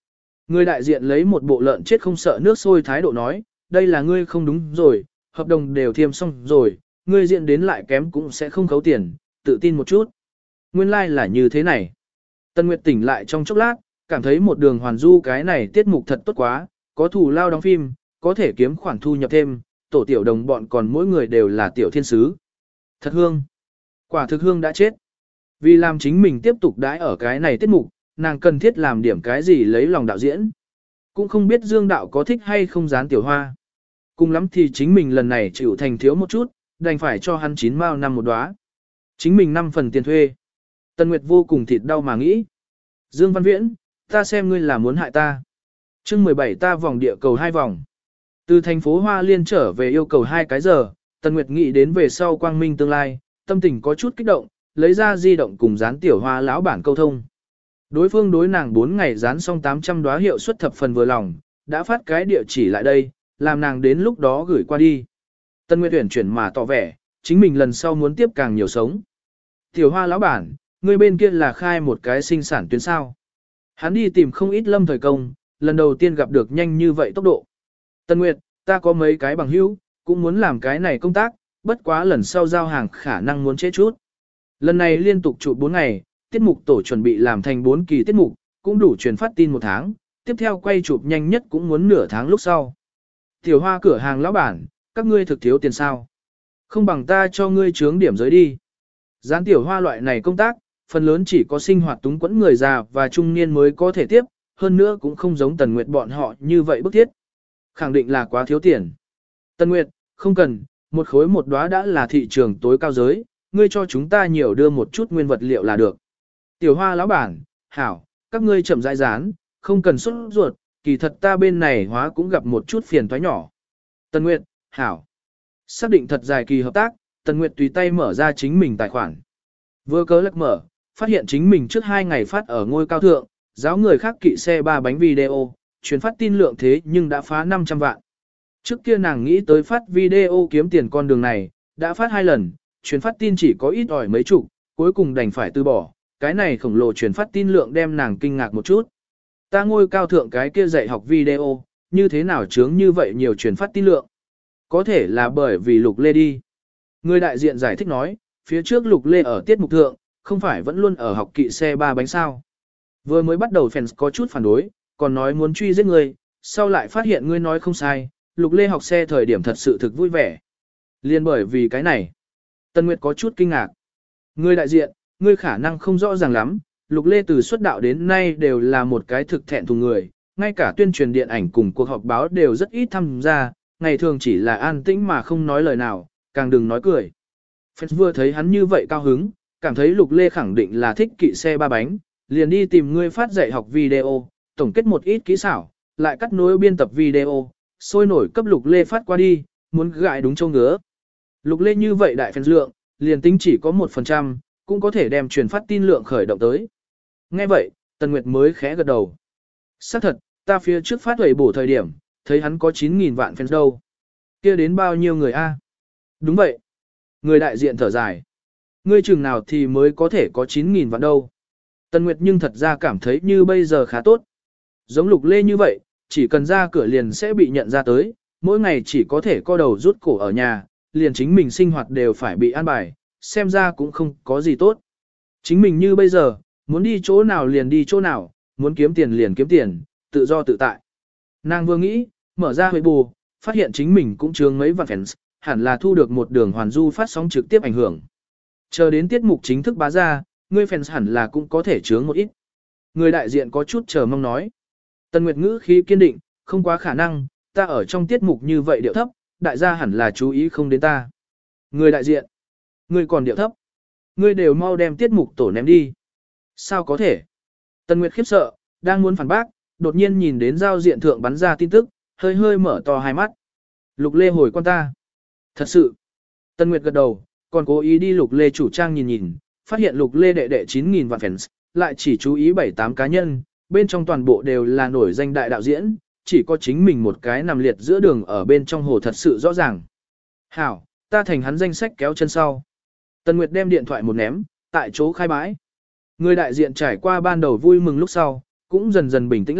[SPEAKER 1] Người đại diện lấy một bộ lợn chết không sợ nước sôi thái độ nói, đây là ngươi không đúng rồi, hợp đồng đều thiêm xong rồi, ngươi diện đến lại kém cũng sẽ không khấu tiền, tự tin một chút. Nguyên lai like là như thế này. Tân Nguyệt tỉnh lại trong chốc lát, cảm thấy một đường hoàn du cái này tiết mục thật tốt quá, có thủ lao đóng phim, có thể kiếm khoản thu nhập thêm, tổ tiểu đồng bọn còn mỗi người đều là tiểu thiên sứ. Thật hương. Quả thực hương đã chết. Vì làm chính mình tiếp tục đãi ở cái này tiết mục, nàng cần thiết làm điểm cái gì lấy lòng đạo diễn. Cũng không biết Dương đạo có thích hay không dán tiểu hoa. Cùng lắm thì chính mình lần này chịu thành thiếu một chút, đành phải cho hắn 9 mao năm một đóa. Chính mình 5 phần tiền thuê. Tân Nguyệt vô cùng thịt đau mà nghĩ. Dương Văn Viễn, ta xem ngươi là muốn hại ta. Chương 17 ta vòng địa cầu 2 vòng. Từ thành phố Hoa Liên trở về yêu cầu 2 cái giờ, Tân Nguyệt nghĩ đến về sau quang minh tương lai, tâm tình có chút kích động, lấy ra di động cùng dán tiểu hoa lão bản câu thông. Đối phương đối nàng 4 ngày dán xong 800 đóa hiệu suất thập phần vừa lòng, đã phát cái địa chỉ lại đây, làm nàng đến lúc đó gửi qua đi. Tân Nguyệt tuyển chuyển mà tỏ vẻ, chính mình lần sau muốn tiếp càng nhiều sống. Tiểu hoa lão bản, người bên kia là khai một cái sinh sản tuyến sao. Hắn đi tìm không ít lâm thời công, lần đầu tiên gặp được nhanh như vậy tốc độ. Tân Nguyệt, ta có mấy cái bằng hữu, cũng muốn làm cái này công tác, bất quá lần sau giao hàng khả năng muốn trễ chút. Lần này liên tục chụp 4 ngày, tiết mục tổ chuẩn bị làm thành 4 kỳ tiết mục, cũng đủ truyền phát tin 1 tháng, tiếp theo quay chụp nhanh nhất cũng muốn nửa tháng lúc sau. Tiểu hoa cửa hàng lão bản, các ngươi thực thiếu tiền sao? Không bằng ta cho ngươi trướng điểm giới đi. Dán tiểu hoa loại này công tác, phần lớn chỉ có sinh hoạt túng quẫn người già và trung niên mới có thể tiếp, hơn nữa cũng không giống Tần Nguyệt bọn họ như vậy bức thiết. Khẳng định là quá thiếu tiền. Tần Nguyệt, không cần, một khối một đóa đã là thị trường tối cao giới, ngươi cho chúng ta nhiều đưa một chút nguyên vật liệu là được. Tiểu hoa lão bản, hảo, các ngươi chậm rãi dán, không cần xuất ruột, kỳ thật ta bên này hóa cũng gặp một chút phiền toái nhỏ. Tần Nguyệt, hảo. Xác định thật dài kỳ hợp tác, Tần Nguyệt tùy tay mở ra chính mình tài khoản. Vừa cớ lắc mở, phát hiện chính mình trước 2 ngày phát ở ngôi cao thượng, giáo người khác kỵ xe 3 bánh video, truyền phát tin lượng thế nhưng đã phá 500 vạn. Trước kia nàng nghĩ tới phát video kiếm tiền con đường này, đã phát 2 lần, truyền phát tin chỉ có ít ỏi mấy chục, cuối cùng đành phải từ bỏ, cái này khổng lồ truyền phát tin lượng đem nàng kinh ngạc một chút. Ta ngôi cao thượng cái kia dạy học video, như thế nào chướng như vậy nhiều truyền phát tin lượng? Có thể là bởi vì Lục Lê đi. Người đại diện giải thích nói, phía trước Lục Lê ở tiết mục thượng, không phải vẫn luôn ở học kỵ xe 3 bánh sao. Vừa mới bắt đầu fans có chút phản đối, còn nói muốn truy giết ngươi, sau lại phát hiện ngươi nói không sai, Lục Lê học xe thời điểm thật sự thực vui vẻ. Liên bởi vì cái này, Tân Nguyệt có chút kinh ngạc. Người đại diện, ngươi khả năng không rõ ràng lắm, Lục Lê từ xuất đạo đến nay đều là một cái thực thẹn thùng người, ngay cả tuyên truyền điện ảnh cùng cuộc họp báo đều rất ít tham gia, ngày thường chỉ là an tĩnh mà không nói lời nào, càng đừng nói cười. Fans vừa thấy hắn như vậy cao hứng, cảm thấy Lục Lê khẳng định là thích kỵ xe 3 bánh, liền đi tìm ngươi phát dạy học video, tổng kết một ít kỹ xảo, lại cắt nối biên tập video, sôi nổi cấp Lục Lê phát qua đi, muốn gại đúng châu ngứa. Lục Lê như vậy đại fans lượng, liền tính chỉ có 1%, cũng có thể đem truyền phát tin lượng khởi động tới. Nghe vậy, Tần Nguyệt mới khẽ gật đầu. Xác thật, ta phía trước phát huẩy bổ thời điểm, thấy hắn có 9.000 vạn fans đâu. Kia đến bao nhiêu người a? Đúng vậy. Người đại diện thở dài. Ngươi chừng nào thì mới có thể có 9.000 vạn đâu. Tần Nguyệt nhưng thật ra cảm thấy như bây giờ khá tốt. Giống Lục Lê như vậy, chỉ cần ra cửa liền sẽ bị nhận ra tới, mỗi ngày chỉ có thể co đầu rút cổ ở nhà, liền chính mình sinh hoạt đều phải bị an bài, xem ra cũng không có gì tốt. Chính mình như bây giờ, muốn đi chỗ nào liền đi chỗ nào, muốn kiếm tiền liền kiếm tiền, tự do tự tại. Nàng vừa nghĩ, mở ra huệ bù, phát hiện chính mình cũng chướng mấy vạn fans, hẳn là thu được một đường hoàn du phát sóng trực tiếp ảnh hưởng. Chờ đến tiết mục chính thức bá ra, ngươi fans hẳn là cũng có thể chướng một ít. Người đại diện có chút chờ mong nói. Tần Nguyệt ngữ khí kiên định, không quá khả năng, ta ở trong tiết mục như vậy điệu thấp, đại gia hẳn là chú ý không đến ta. Người đại diện, ngươi còn điệu thấp. Ngươi đều mau đem tiết mục tổ ném đi. Sao có thể? Tần Nguyệt khiếp sợ, đang muốn phản bác, đột nhiên nhìn đến giao diện thượng bắn ra tin tức, hơi hơi mở to hai mắt. Lục Lê hồi con ta. Thật sự. Tần Nguyệt gật đầu, còn cố ý đi Lục Lê chủ trang nhìn nhìn, phát hiện Lục Lê đệ 9.000 vạn fans, lại chỉ chú ý 7-8 cá nhân, bên trong toàn bộ đều là nổi danh đại đạo diễn, chỉ có chính mình một cái nằm liệt giữa đường ở bên trong hồ thật sự rõ ràng. Hảo, ta thành hắn danh sách kéo chân sau. Tần Nguyệt đem điện thoại một ném, tại chỗ khai bãi. Người đại diện trải qua ban đầu vui mừng lúc sau, cũng dần dần bình tĩnh lại,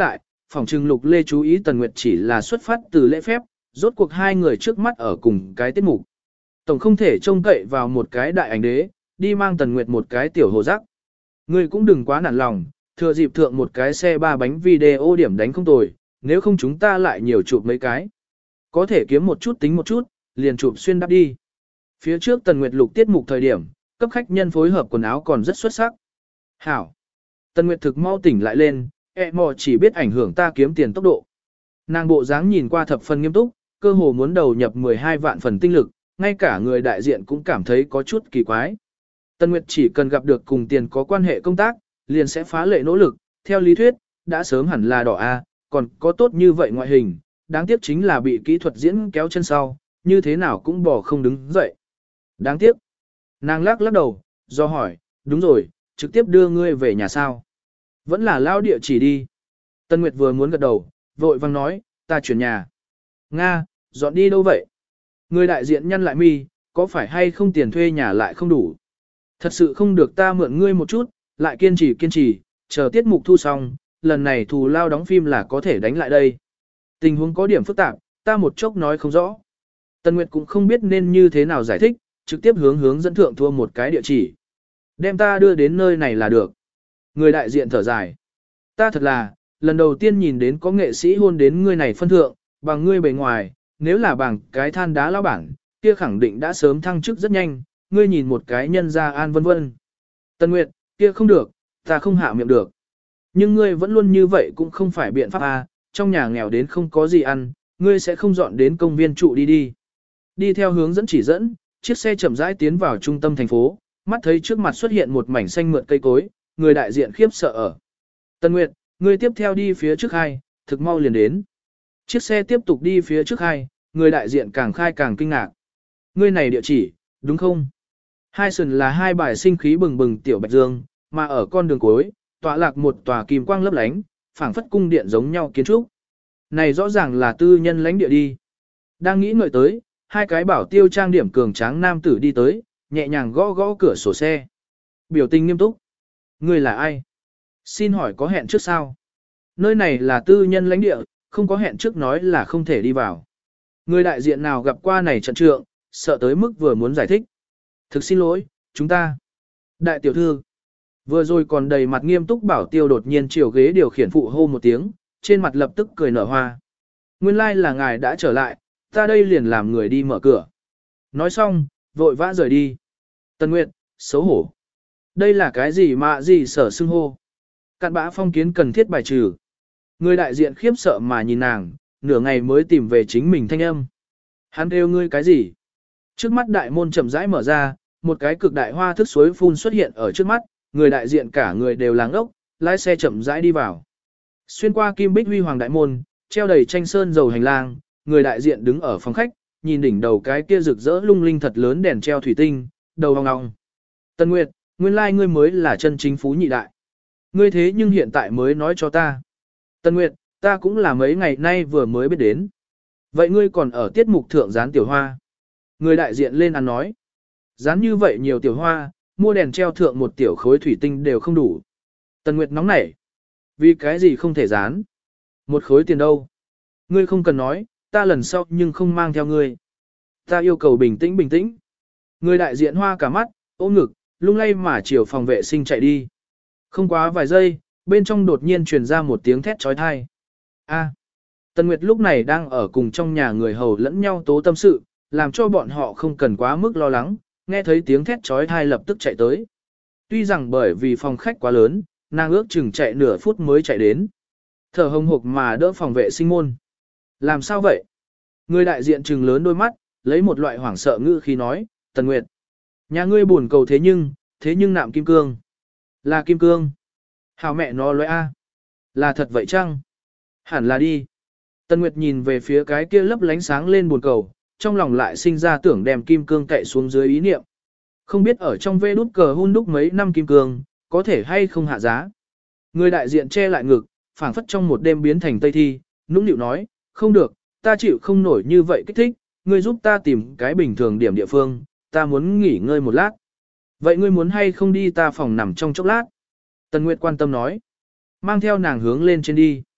[SPEAKER 1] phòng trừng Lục Lê chú ý Tần Nguyệt chỉ là xuất phát từ lễ phép, rốt cuộc hai người trước mắt ở cùng cái tiết mục. Tổng không thể trông cậy vào một cái đại ảnh đế, đi mang Tần Nguyệt một cái tiểu hồ rắc. Ngươi cũng đừng quá nản lòng, thừa dịp thượng một cái xe ba bánh video điểm đánh không tồi, nếu không chúng ta lại nhiều chụp mấy cái. Có thể kiếm một chút tính một chút, liền chụp xuyên đắp đi. Phía trước Tần Nguyệt Lục tiết mục thời điểm, cấp khách nhân phối hợp quần áo còn rất xuất sắc. Hảo. Tần Nguyệt thực mau tỉnh lại lên, mò chỉ biết ảnh hưởng ta kiếm tiền tốc độ. Nàng bộ dáng nhìn qua thập phần nghiêm túc, cơ hồ muốn đầu nhập 12 vạn phần tinh lực, ngay cả người đại diện cũng cảm thấy có chút kỳ quái. Tần Nguyệt chỉ cần gặp được cùng tiền có quan hệ công tác, liền sẽ phá lệ nỗ lực, theo lý thuyết, đã sớm hẳn là đỏ A, còn có tốt như vậy ngoại hình, đáng tiếc chính là bị kỹ thuật diễn kéo chân sau, như thế nào cũng bỏ không đứng dậy. Đáng tiếc. Nàng lắc đầu, do hỏi, đúng rồi, trực tiếp đưa ngươi về nhà sao. Vẫn là lao địa chỉ đi. Tân Nguyệt vừa muốn gật đầu, vội vang nói, ta chuyển nhà. Nga, dọn đi đâu vậy? Người đại diện nhăn lại mi, có phải hay không tiền thuê nhà lại không đủ? Thật sự không được ta mượn ngươi một chút, lại kiên trì, chờ tiết mục thu xong, lần này thù lao đóng phim là có thể đánh lại đây. Tình huống có điểm phức tạp, ta một chốc nói không rõ. Tân Nguyệt cũng không biết nên như thế nào giải thích, trực tiếp hướng dẫn thượng thua một cái địa chỉ. Đem ta đưa đến nơi này là được. Người đại diện thở dài. Ta thật là, lần đầu tiên nhìn đến có nghệ sĩ hôn đến ngươi này phân thượng, bằng ngươi bề ngoài, nếu là bằng cái than đá lao bản, kia khẳng định đã sớm thăng chức rất nhanh, ngươi nhìn một cái nhân gia an vân vân. Tân Nguyệt, kia không được, ta không hạ miệng được. Nhưng ngươi vẫn luôn như vậy cũng không phải biện pháp à, trong nhà nghèo đến không có gì ăn, ngươi sẽ không dọn đến công viên trụ đi. Đi theo hướng dẫn chỉ dẫn, chiếc xe chậm rãi tiến vào trung tâm thành phố, mắt thấy trước mặt xuất hiện một mảnh xanh mượt cây cối, người đại diện khiếp sợ ở. Tân Nguyệt, ngươi tiếp theo đi phía trước hai, thực mau liền đến. Chiếc xe tiếp tục đi phía trước hai, người đại diện càng khai càng kinh ngạc. Ngươi này địa chỉ, đúng không? Hai sườn là hai bài sinh khí bừng bừng tiểu bạch dương, mà ở con đường cuối, tọa lạc một tòa kim quang lấp lánh, phảng phất cung điện giống nhau kiến trúc. Này rõ ràng là tư nhân lãnh địa đi. Đang nghĩ ngợi tới, hai cái bảo tiêu trang điểm cường tráng nam tử đi tới, nhẹ nhàng gõ gõ cửa sổ xe. Biểu tình nghiêm túc. Ngươi là ai? Xin hỏi có hẹn trước sao? Nơi này là tư nhân lãnh địa, không có hẹn trước nói là không thể đi vào. Người đại diện nào gặp qua này trận trượng, sợ tới mức vừa muốn giải thích. Thực xin lỗi, chúng ta. Đại tiểu thư. Vừa rồi còn đầy mặt nghiêm túc bảo tiêu đột nhiên chiều ghế điều khiển phụ hô một tiếng, trên mặt lập tức cười nở hoa. Nguyên lai là ngài đã trở lại, ta đây liền làm người đi mở cửa. Nói xong, vội vã rời đi. Tân Nguyệt, xấu hổ. Đây là cái gì mà gì sở xưng hô. Cặn bã phong kiến cần thiết bài trừ. Người đại diện khiếp sợ mà nhìn nàng, nửa ngày mới tìm về chính mình thanh âm. Hắn kêu ngươi cái gì? Trước mắt đại môn chậm rãi mở ra, một cái cực đại hoa thức suối phun xuất hiện ở trước mắt, người đại diện cả người đều láng ốc, lái xe chậm rãi đi vào. Xuyên qua kim bích huy hoàng đại môn, treo đầy tranh sơn dầu hành lang, người đại diện đứng ở phòng khách, nhìn đỉnh đầu cái kia rực rỡ lung linh thật lớn đèn treo thủy tinh, đầu vòng ngọng. Tân Nguyệt, nguyên lai ngươi mới là chân chính phú nhị đại. Ngươi thế nhưng hiện tại mới nói cho ta. Tân Nguyệt, ta cũng là mấy ngày nay vừa mới biết đến. Vậy ngươi còn ở tiết mục thượng dán tiểu hoa. Người đại diện lên ăn nói. Dán như vậy nhiều tiểu hoa, mua đèn treo thượng một tiểu khối thủy tinh đều không đủ. Tân Nguyệt nóng nảy. Vì cái gì không thể dán? Một khối tiền đâu? Ngươi không cần nói, ta lần sau nhưng không mang theo ngươi. Ta yêu cầu bình tĩnh. Người đại diện hoa cả mắt, ôm ngực, lung lay mà chiều phòng vệ sinh chạy đi. Không quá vài giây, bên trong đột nhiên truyền ra một tiếng thét trói thai. A. Tân Nguyệt lúc này đang ở cùng trong nhà người hầu lẫn nhau tố tâm sự, làm cho bọn họ không cần quá mức lo lắng, nghe thấy tiếng thét trói thai lập tức chạy tới. Tuy rằng bởi vì phòng khách quá lớn, nàng ước chừng chạy nửa phút mới chạy đến. Thở hồng hộc mà đỡ phòng vệ sinh môn. Làm sao vậy? Người đại diện trừng lớn đôi mắt, lấy một loại hoảng sợ ngữ khi nói, Tần Nguyệt. Nhà ngươi buồn cầu thế nhưng nạm kim cương. Là kim cương. Hào mẹ nó nói a. Là thật vậy chăng? Hẳn là đi. Tần Nguyệt nhìn về phía cái kia lấp lánh sáng lên buồn cầu, trong lòng lại sinh ra tưởng đem kim cương cậy xuống dưới ý niệm. Không biết ở trong vê đút cờ hun đúc mấy năm kim cương, có thể hay không hạ giá. Người đại diện che lại ngực, phảng phất trong một đêm biến thành tây thi, nũng nịu nói, không được, ta chịu không nổi như vậy kích thích, ngươi giúp ta tìm cái bình thường điểm địa phương, ta muốn nghỉ ngơi một lát. Vậy ngươi muốn hay không đi ta phòng nằm trong chốc lát? Tần Nguyệt quan tâm nói, mang theo nàng hướng lên trên đi.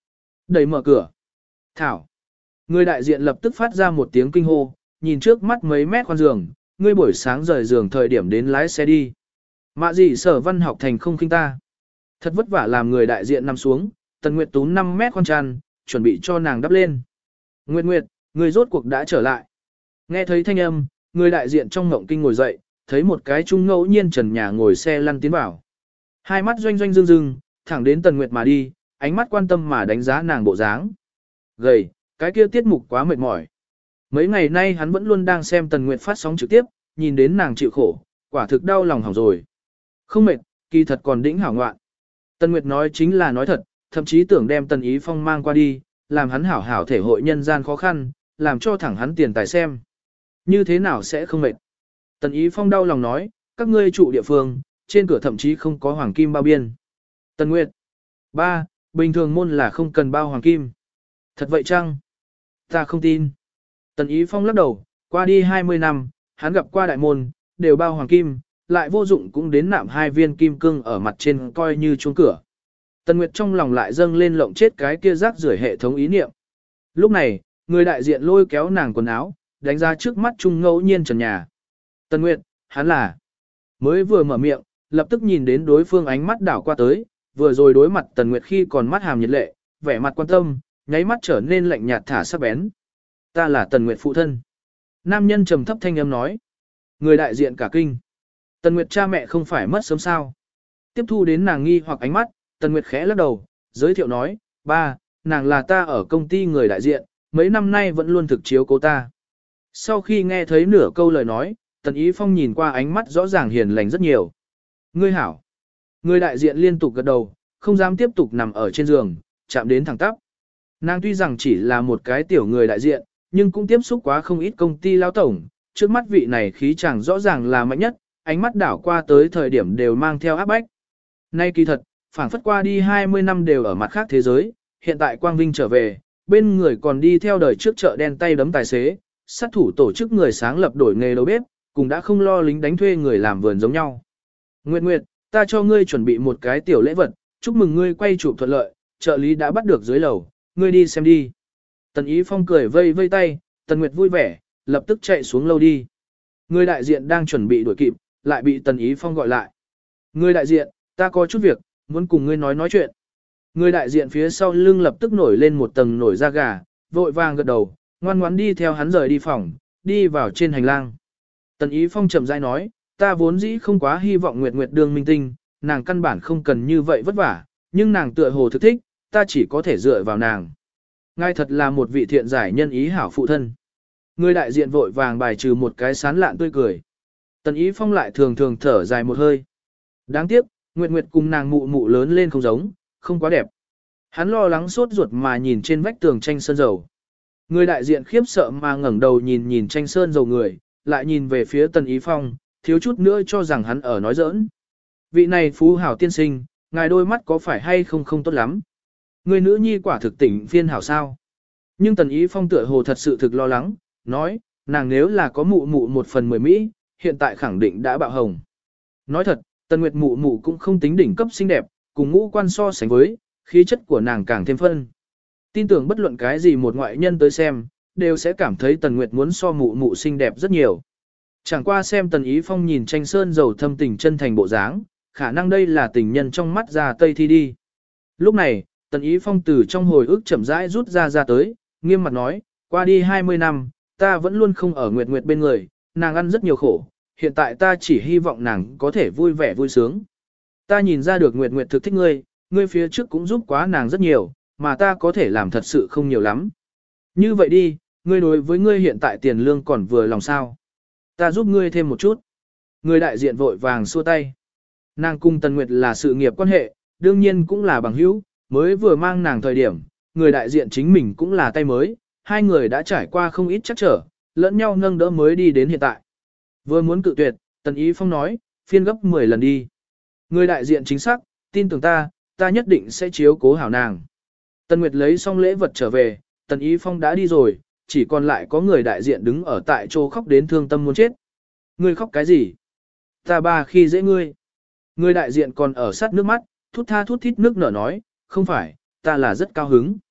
[SPEAKER 1] Đẩy mở cửa. Thảo. Người đại diện lập tức phát ra một tiếng kinh hô, nhìn trước mắt mấy mét khoan giường, ngươi buổi sáng rời giường thời điểm đến lái xe đi. Mạ gì Sở Văn học thành không khinh ta. Thật vất vả làm người đại diện nằm xuống, Tần Nguyệt túm 5 mét khoan tràn, chuẩn bị cho nàng đắp lên. Nguyệt Nguyệt, người rốt cuộc đã trở lại. Nghe thấy thanh âm, người đại diện trong ngộng kinh ngồi dậy, thấy một cái trung ngẫu nhiên trần nhà ngồi xe lăn tiến vào. Hai mắt doanh doanh rưng rưng, thẳng đến Tần Nguyệt mà đi, ánh mắt quan tâm mà đánh giá nàng bộ dáng. Gầy, cái kia tiết mục quá mệt mỏi. Mấy ngày nay hắn vẫn luôn đang xem Tần Nguyệt phát sóng trực tiếp, nhìn đến nàng chịu khổ, quả thực đau lòng hỏng rồi. Không mệt, kỳ thật còn đỉnh hảo ngoạn. Tần Nguyệt nói chính là nói thật, thậm chí tưởng đem Tần Ý Phong mang qua đi, làm hắn hảo hảo thể hội nhân gian khó khăn, làm cho thẳng hắn tiền tài xem. Như thế nào sẽ không mệt? Tần Ý Phong đau lòng nói, các ngươi trụ địa phương, trên cửa thậm chí không có hoàng kim bao biên. Tần Nguyệt. Ba, bình thường môn là không cần bao hoàng kim. Thật vậy chăng? Ta không tin. Tần Ý Phong lắc đầu, qua đi 20 năm, hắn gặp qua đại môn, đều bao hoàng kim, lại vô dụng cũng đến nạm 2 viên kim cương ở mặt trên coi như chuông cửa. Tần Nguyệt trong lòng lại dâng lên lộng chết cái kia rác rưởi hệ thống ý niệm. Lúc này, người đại diện lôi kéo nàng quần áo, đánh ra trước mắt trung ngẫu nhiên trần nhà. Tần Nguyệt, hắn là... Mới vừa mở miệng, lập tức nhìn đến đối phương ánh mắt đảo qua tới, vừa rồi đối mặt Tần Nguyệt khi còn mắt hàm nhiệt lệ, vẻ mặt quan tâm, nháy mắt trở nên lạnh nhạt thả sắc bén. Ta là Tần Nguyệt phụ thân. Nam nhân trầm thấp thanh âm nói. Người đại diện cả kinh. Tần Nguyệt cha mẹ không phải mất sớm sao. Tiếp thu đến nàng nghi hoặc ánh mắt, Tần Nguyệt khẽ lắc đầu, giới thiệu nói, ba, nàng là ta ở công ty người đại diện, mấy năm nay vẫn luôn thực chiếu cố ta. Sau khi nghe thấy nửa câu lời nói, Tần Ý Phong nhìn qua ánh mắt rõ ràng hiền lành rất nhiều. Ngươi hảo. Người đại diện liên tục gật đầu, không dám tiếp tục nằm ở trên giường, chạm đến thẳng tắp. Nàng tuy rằng chỉ là một cái tiểu người đại diện, nhưng cũng tiếp xúc quá không ít công ty lao tổng, trước mắt vị này khí chàng rõ ràng là mạnh nhất, ánh mắt đảo qua tới thời điểm đều mang theo áp bách. Nay kỳ thật, phảng phất qua đi 20 năm đều ở mặt khác thế giới, hiện tại Quang Vinh trở về, bên người còn đi theo đời trước chợ đen tay đấm tài xế, sát thủ tổ chức người sáng lập đổi nghề đầu bếp, cũng đã không lo lính đánh thuê người làm vườn giống nhau. Nguyệt Nguyệt, ta cho ngươi chuẩn bị một cái tiểu lễ vật, chúc mừng ngươi quay chụp thuận lợi, trợ lý đã bắt được dưới lầu, ngươi đi xem đi. Tần Ý Phong cười vây vây tay, Tần Nguyệt vui vẻ, lập tức chạy xuống lâu đi. Người đại diện đang chuẩn bị đuổi kịp, lại bị Tần Ý Phong gọi lại. Người đại diện, ta có chút việc, muốn cùng ngươi nói chuyện. Người đại diện phía sau lưng lập tức nổi lên một tầng nổi da gà, vội vàng gật đầu, ngoan ngoãn đi theo hắn rời đi phòng, đi vào trên hành lang. Tần Ý Phong chậm rãi nói, ta vốn dĩ không quá hy vọng Nguyệt Nguyệt đương minh tinh, nàng căn bản không cần như vậy vất vả, nhưng nàng tựa hồ thực thích, ta chỉ có thể dựa vào nàng. Ngài thật là một vị thiện giải nhân ý hảo phụ thân. Người đại diện vội vàng bài trừ một cái sán lạn tươi cười. Tần Ý Phong lại thường thường thở dài một hơi. Đáng tiếc, Nguyệt Nguyệt cùng nàng mụ mụ lớn lên không giống, không quá đẹp. Hắn lo lắng sốt ruột mà nhìn trên vách tường tranh sơn dầu. Người đại diện khiếp sợ mà ngẩng đầu nhìn nhìn tranh sơn dầu người, lại nhìn về phía Tần Ý Phong, thiếu chút nữa cho rằng hắn ở nói giỡn. Vị này phú hảo tiên sinh, ngài đôi mắt có phải hay không không tốt lắm. Người nữ nhi quả thực tỉnh phiên hảo sao. Nhưng Tần Ý Phong tựa hồ thật sự thực lo lắng, nói, nàng nếu là có mụ mụ 1/10 Mỹ, hiện tại khẳng định đã bạo hồng. Nói thật, Tần Nguyệt mụ mụ cũng không tính đỉnh cấp xinh đẹp, cùng ngũ quan so sánh với, khí chất của nàng càng thêm phân. Tin tưởng bất luận cái gì một ngoại nhân tới xem, đều sẽ cảm thấy Tần Nguyệt muốn so mụ mụ xinh đẹp rất nhiều. Chẳng qua xem Tần Ý Phong nhìn tranh sơn dầu thâm tình chân thành bộ dáng, khả năng đây là tình nhân trong mắt ra tây thi đi. Lúc này, Tần Ý Phong từ trong hồi ức chậm rãi rút ra tới, nghiêm mặt nói, qua đi 20 năm, ta vẫn luôn không ở Nguyệt Nguyệt bên người, nàng ăn rất nhiều khổ, hiện tại ta chỉ hy vọng nàng có thể vui vẻ vui sướng. Ta nhìn ra được Nguyệt Nguyệt thực thích ngươi, ngươi phía trước cũng giúp quá nàng rất nhiều, mà ta có thể làm thật sự không nhiều lắm. Như vậy đi, ngươi đối với ngươi hiện tại tiền lương còn vừa lòng sao? Ta giúp ngươi thêm một chút. Người đại diện vội vàng xua tay. Nàng cùng Tần Nguyệt là sự nghiệp quan hệ, đương nhiên cũng là bằng hữu, mới vừa mang nàng thời điểm, người đại diện chính mình cũng là tay mới, hai người đã trải qua không ít chắc trở, lẫn nhau nâng đỡ mới đi đến hiện tại. Vừa muốn cự tuyệt, Tần Ý Phong nói, phiên gấp 10 lần đi. Người đại diện chính xác, tin tưởng ta nhất định sẽ chiếu cố hảo nàng. Tần Nguyệt lấy xong lễ vật trở về, Tần Ý Phong đã đi rồi, chỉ còn lại có người đại diện đứng ở tại chỗ khóc đến thương tâm muốn chết. Ngươi khóc cái gì? Ta ba khi dễ ngươi. Người đại diện còn ở sát nước mắt, thút tha thút thít nước nở nói, không phải, ta là rất cao hứng.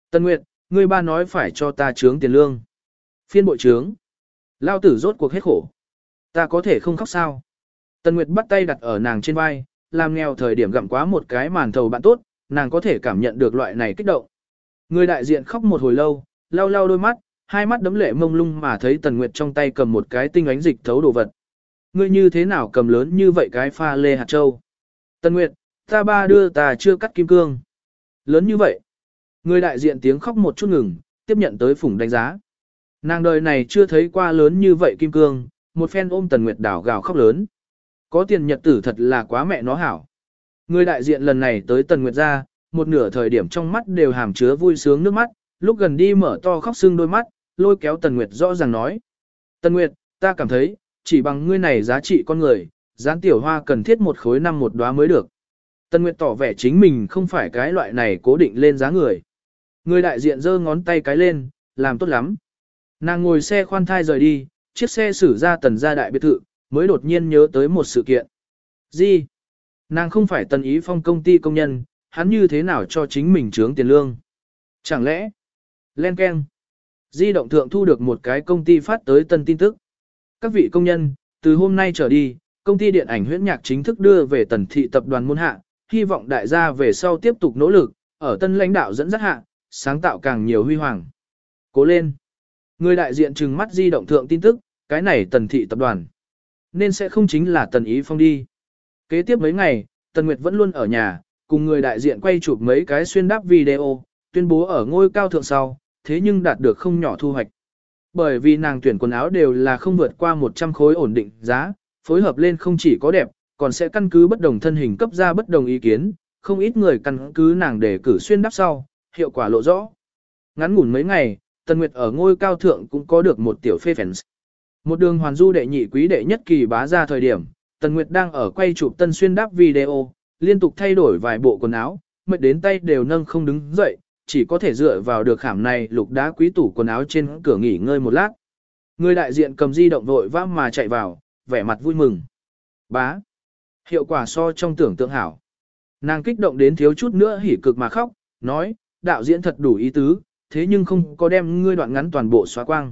[SPEAKER 1] Tần Nguyệt, ngươi ba nói phải cho ta trướng tiền lương. Phiên bội trướng. Lao tử rốt cuộc hết khổ. Ta có thể không khóc sao? Tần Nguyệt bắt tay đặt ở nàng trên vai, làm nghèo thời điểm gặm quá một cái màn thầu bạn tốt, nàng có thể cảm nhận được loại này kích động. Người đại diện khóc một hồi lâu, lau lau đôi mắt, hai mắt đấm lệ mông lung mà thấy Tần Nguyệt trong tay cầm một cái tinh ánh dịch thấu đồ vật. Ngươi như thế nào cầm lớn như vậy cái pha lê hạt châu? Tần Nguyệt, ta ba đưa ta chưa cắt kim cương. Lớn như vậy. Người đại diện tiếng khóc một chút ngừng, tiếp nhận tới phủng đánh giá. Nàng đời này chưa thấy qua lớn như vậy kim cương, một phen ôm Tần Nguyệt đảo gào khóc lớn. Có tiền nhật tử thật là quá mẹ nó hảo. Người đại diện lần này tới Tần Nguyệt ra, một nửa thời điểm trong mắt đều hàm chứa vui sướng nước mắt, lúc gần đi mở to khóc sưng đôi mắt, lôi kéo Tần Nguyệt rõ ràng nói. Tần Nguyệt, ta cảm thấy, chỉ bằng ngươi này giá trị con người, gián tiểu hoa cần thiết một khối năm một đóa mới được. Tần Nguyệt tỏ vẻ chính mình không phải cái loại này cố định lên giá người. Người đại diện giơ ngón tay cái lên, làm tốt lắm. Nàng ngồi xe khoan thai rời đi, chiếc xe xử ra Tần gia đại biệt thự, mới đột nhiên nhớ tới một sự kiện. Gì? Nàng không phải Tần Ý Phong công ty công nhân, hắn như thế nào cho chính mình trướng tiền lương? Chẳng lẽ? Len keng. Di động thượng thu được một cái công ty phát tới tân tin tức. Các vị công nhân, từ hôm nay trở đi, công ty điện ảnh huyễn nhạc chính thức đưa về Tần thị tập đoàn môn hạ, hy vọng đại gia về sau tiếp tục nỗ lực, ở tân lãnh đạo dẫn dắt hạ, sáng tạo càng nhiều huy hoàng. Cố lên. Người đại diện trừng mắt di động thượng tin tức, cái này Tần thị tập đoàn. Nên sẽ không chính là Tần Ý Phong đi. Kế tiếp mấy ngày, Tần Nguyệt vẫn luôn ở nhà, cùng người đại diện quay chụp mấy cái xuyên đáp video, tuyên bố ở ngôi cao thượng sau, thế nhưng đạt được không nhỏ thu hoạch. Bởi vì nàng tuyển quần áo đều là không vượt qua 100 khối ổn định giá, phối hợp lên không chỉ có đẹp, còn sẽ căn cứ bất đồng thân hình cấp ra bất đồng ý kiến, không ít người căn cứ nàng để cử xuyên đáp sau, hiệu quả lộ rõ. Ngắn ngủn mấy ngày, Tần Nguyệt ở ngôi cao thượng cũng có được một tiểu phê fans. Một đường hoàn du đệ nhị quý đệ nhất kỳ bá ra thời điểm, Tần Nguyệt đang ở quay chụp tân xuyên đáp video, liên tục thay đổi vài bộ quần áo, mệt đến tay đều nâng không đứng dậy, chỉ có thể dựa vào được khảm này lục đá quý tủ quần áo trên cửa nghỉ ngơi một lát. Người đại diện cầm di động vội vã mà chạy vào, vẻ mặt vui mừng. Bá. Hiệu quả so trong tưởng tượng hảo. Nàng kích động đến thiếu chút nữa hỉ cực mà khóc, nói, đạo diễn thật đủ ý tứ, thế nhưng không có đem ngươi đoạn ngắn toàn bộ xóa quang.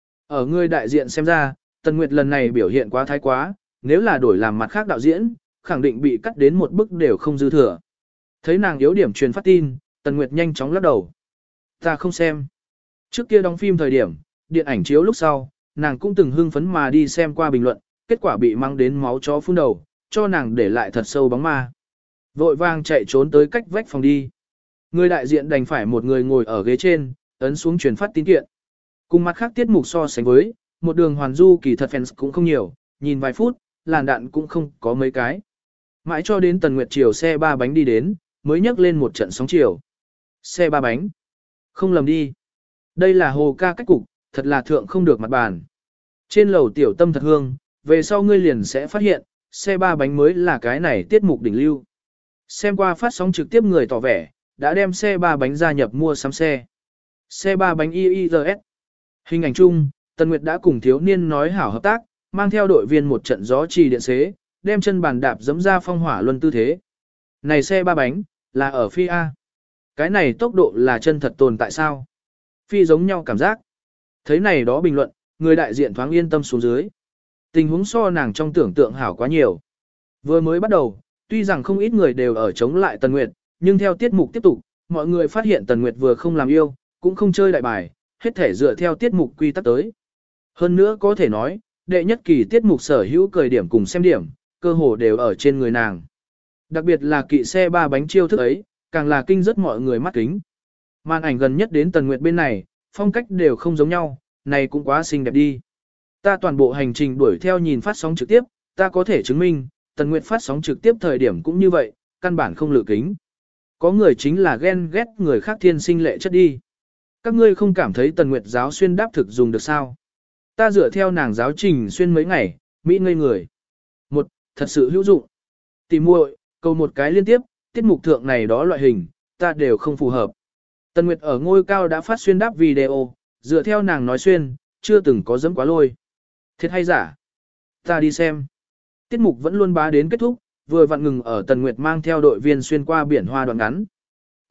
[SPEAKER 1] Ở người đại diện xem ra, Tần Nguyệt lần này biểu hiện quá thái quá, nếu là đổi làm mặt khác đạo diễn, khẳng định bị cắt đến một bức đều không dư thừa. Thấy nàng yếu điểm truyền phát tin, Tần Nguyệt nhanh chóng lắc đầu. Ta không xem. Trước kia đóng phim thời điểm, điện ảnh chiếu lúc sau, nàng cũng từng hưng phấn mà đi xem qua bình luận, kết quả bị mang đến máu chó phun đầu, cho nàng để lại thật sâu bóng ma. Vội vàng chạy trốn tới cách vách phòng đi. Người đại diện đành phải một người ngồi ở ghế trên, ấn xuống truyền phát tín kiện. Cùng mặt khác tiết mục so sánh với, một đường hoàn du kỳ thật fans cũng không nhiều, nhìn vài phút, làn đạn cũng không có mấy cái. Mãi cho đến Tần Nguyệt chiều xe ba bánh đi đến, mới nhấc lên một trận sóng chiều. Xe ba bánh. Không lầm đi. Đây là hồ ca cách cục, thật là thượng không được mặt bàn. Trên lầu tiểu tâm thật hương, về sau ngươi liền sẽ phát hiện, xe ba bánh mới là cái này tiết mục đỉnh lưu. Xem qua phát sóng trực tiếp người tỏ vẻ, đã đem xe ba bánh gia nhập mua sắm xe. Xe ba bánh IIRS. Hình ảnh chung, Tần Nguyệt đã cùng thiếu niên nói hảo hợp tác, mang theo đội viên một trận gió trì điện xế, đem chân bàn đạp dẫm ra phong hỏa luân tư thế. Này xe ba bánh, là ở phi A. Cái này tốc độ là chân thật tồn tại sao? Phi giống nhau cảm giác. Thấy này đó bình luận, người đại diện thoáng yên tâm xuống dưới. Tình huống so nàng trong tưởng tượng hảo quá nhiều. Vừa mới bắt đầu, tuy rằng không ít người đều ở chống lại Tần Nguyệt, nhưng theo tiết mục tiếp tục, mọi người phát hiện Tần Nguyệt vừa không làm yêu, cũng không chơi đại bài, hết thể dựa theo tiết mục quy tắc tới. Hơn nữa có thể nói, đệ nhất kỳ tiết mục sở hữu cười điểm cùng xem điểm, cơ hồ đều ở trên người nàng. Đặc biệt là kỵ xe ba bánh chiêu thức ấy, càng là kinh rất mọi người mắt kính. Màn ảnh gần nhất đến Tần Nguyệt bên này, phong cách đều không giống nhau, này cũng quá xinh đẹp đi. Ta toàn bộ hành trình đuổi theo nhìn phát sóng trực tiếp, ta có thể chứng minh, Tần Nguyệt phát sóng trực tiếp thời điểm cũng như vậy, căn bản không lựa kính. Có người chính là ghen ghét người khác thiên sinh lệ chất đi. Các ngươi không cảm thấy Tần Nguyệt giáo xuyên đáp thực dùng được sao? Ta dựa theo nàng giáo trình xuyên mấy ngày, Mỹ ngây người. Một, thật sự hữu dụng. Tìm muội, câu một cái liên tiếp, tiết mục thượng này đó loại hình, ta đều không phù hợp. Tần Nguyệt ở ngôi cao đã phát xuyên đáp video, dựa theo nàng nói xuyên, chưa từng có dẫm quá lôi. Thiệt hay giả? Ta đi xem. Tiết mục vẫn luôn bá đến kết thúc, vừa vặn ngừng ở Tần Nguyệt mang theo đội viên xuyên qua biển hoa đoạn ngắn.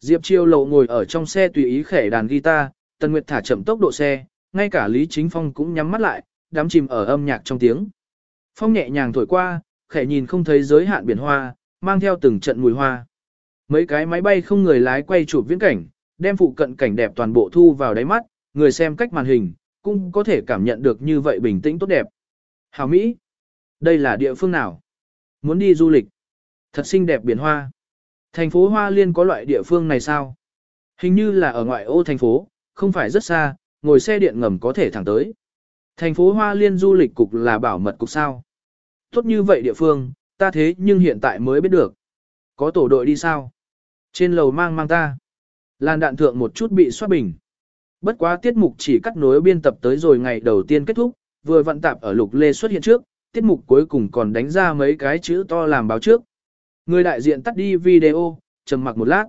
[SPEAKER 1] Diệp Chiêu Lộ ngồi ở trong xe tùy ý khẽ đàn guitar, Tần Nguyệt thả chậm tốc độ xe, ngay cả Lý Chính Phong cũng nhắm mắt lại, đắm chìm ở âm nhạc trong tiếng. Phong nhẹ nhàng thổi qua, khẽ nhìn không thấy giới hạn biển hoa, mang theo từng trận mùi hoa. Mấy cái máy bay không người lái quay chụp viễn cảnh, đem phụ cận cảnh đẹp toàn bộ thu vào đáy mắt, người xem cách màn hình, cũng có thể cảm nhận được như vậy bình tĩnh tốt đẹp. Hảo Mỹ, đây là địa phương nào? Muốn đi du lịch. Thật xinh đẹp biển hoa. Thành phố Hoa Liên có loại địa phương này sao? Hình như là ở ngoại ô thành phố, không phải rất xa, ngồi xe điện ngầm có thể thẳng tới. Thành phố Hoa Liên du lịch cục là bảo mật cục sao? Tốt như vậy địa phương, ta thế nhưng hiện tại mới biết được. Có tổ đội đi sao? Trên lầu mang ta. Làn đạn thượng một chút bị xoát bình. Bất quá tiết mục chỉ cắt nối biên tập tới rồi ngày đầu tiên kết thúc, vừa vận tạp ở Lục Lê xuất hiện trước, tiết mục cuối cùng còn đánh ra mấy cái chữ to làm báo trước. Người đại diện tắt đi video, trầm mặc một lát.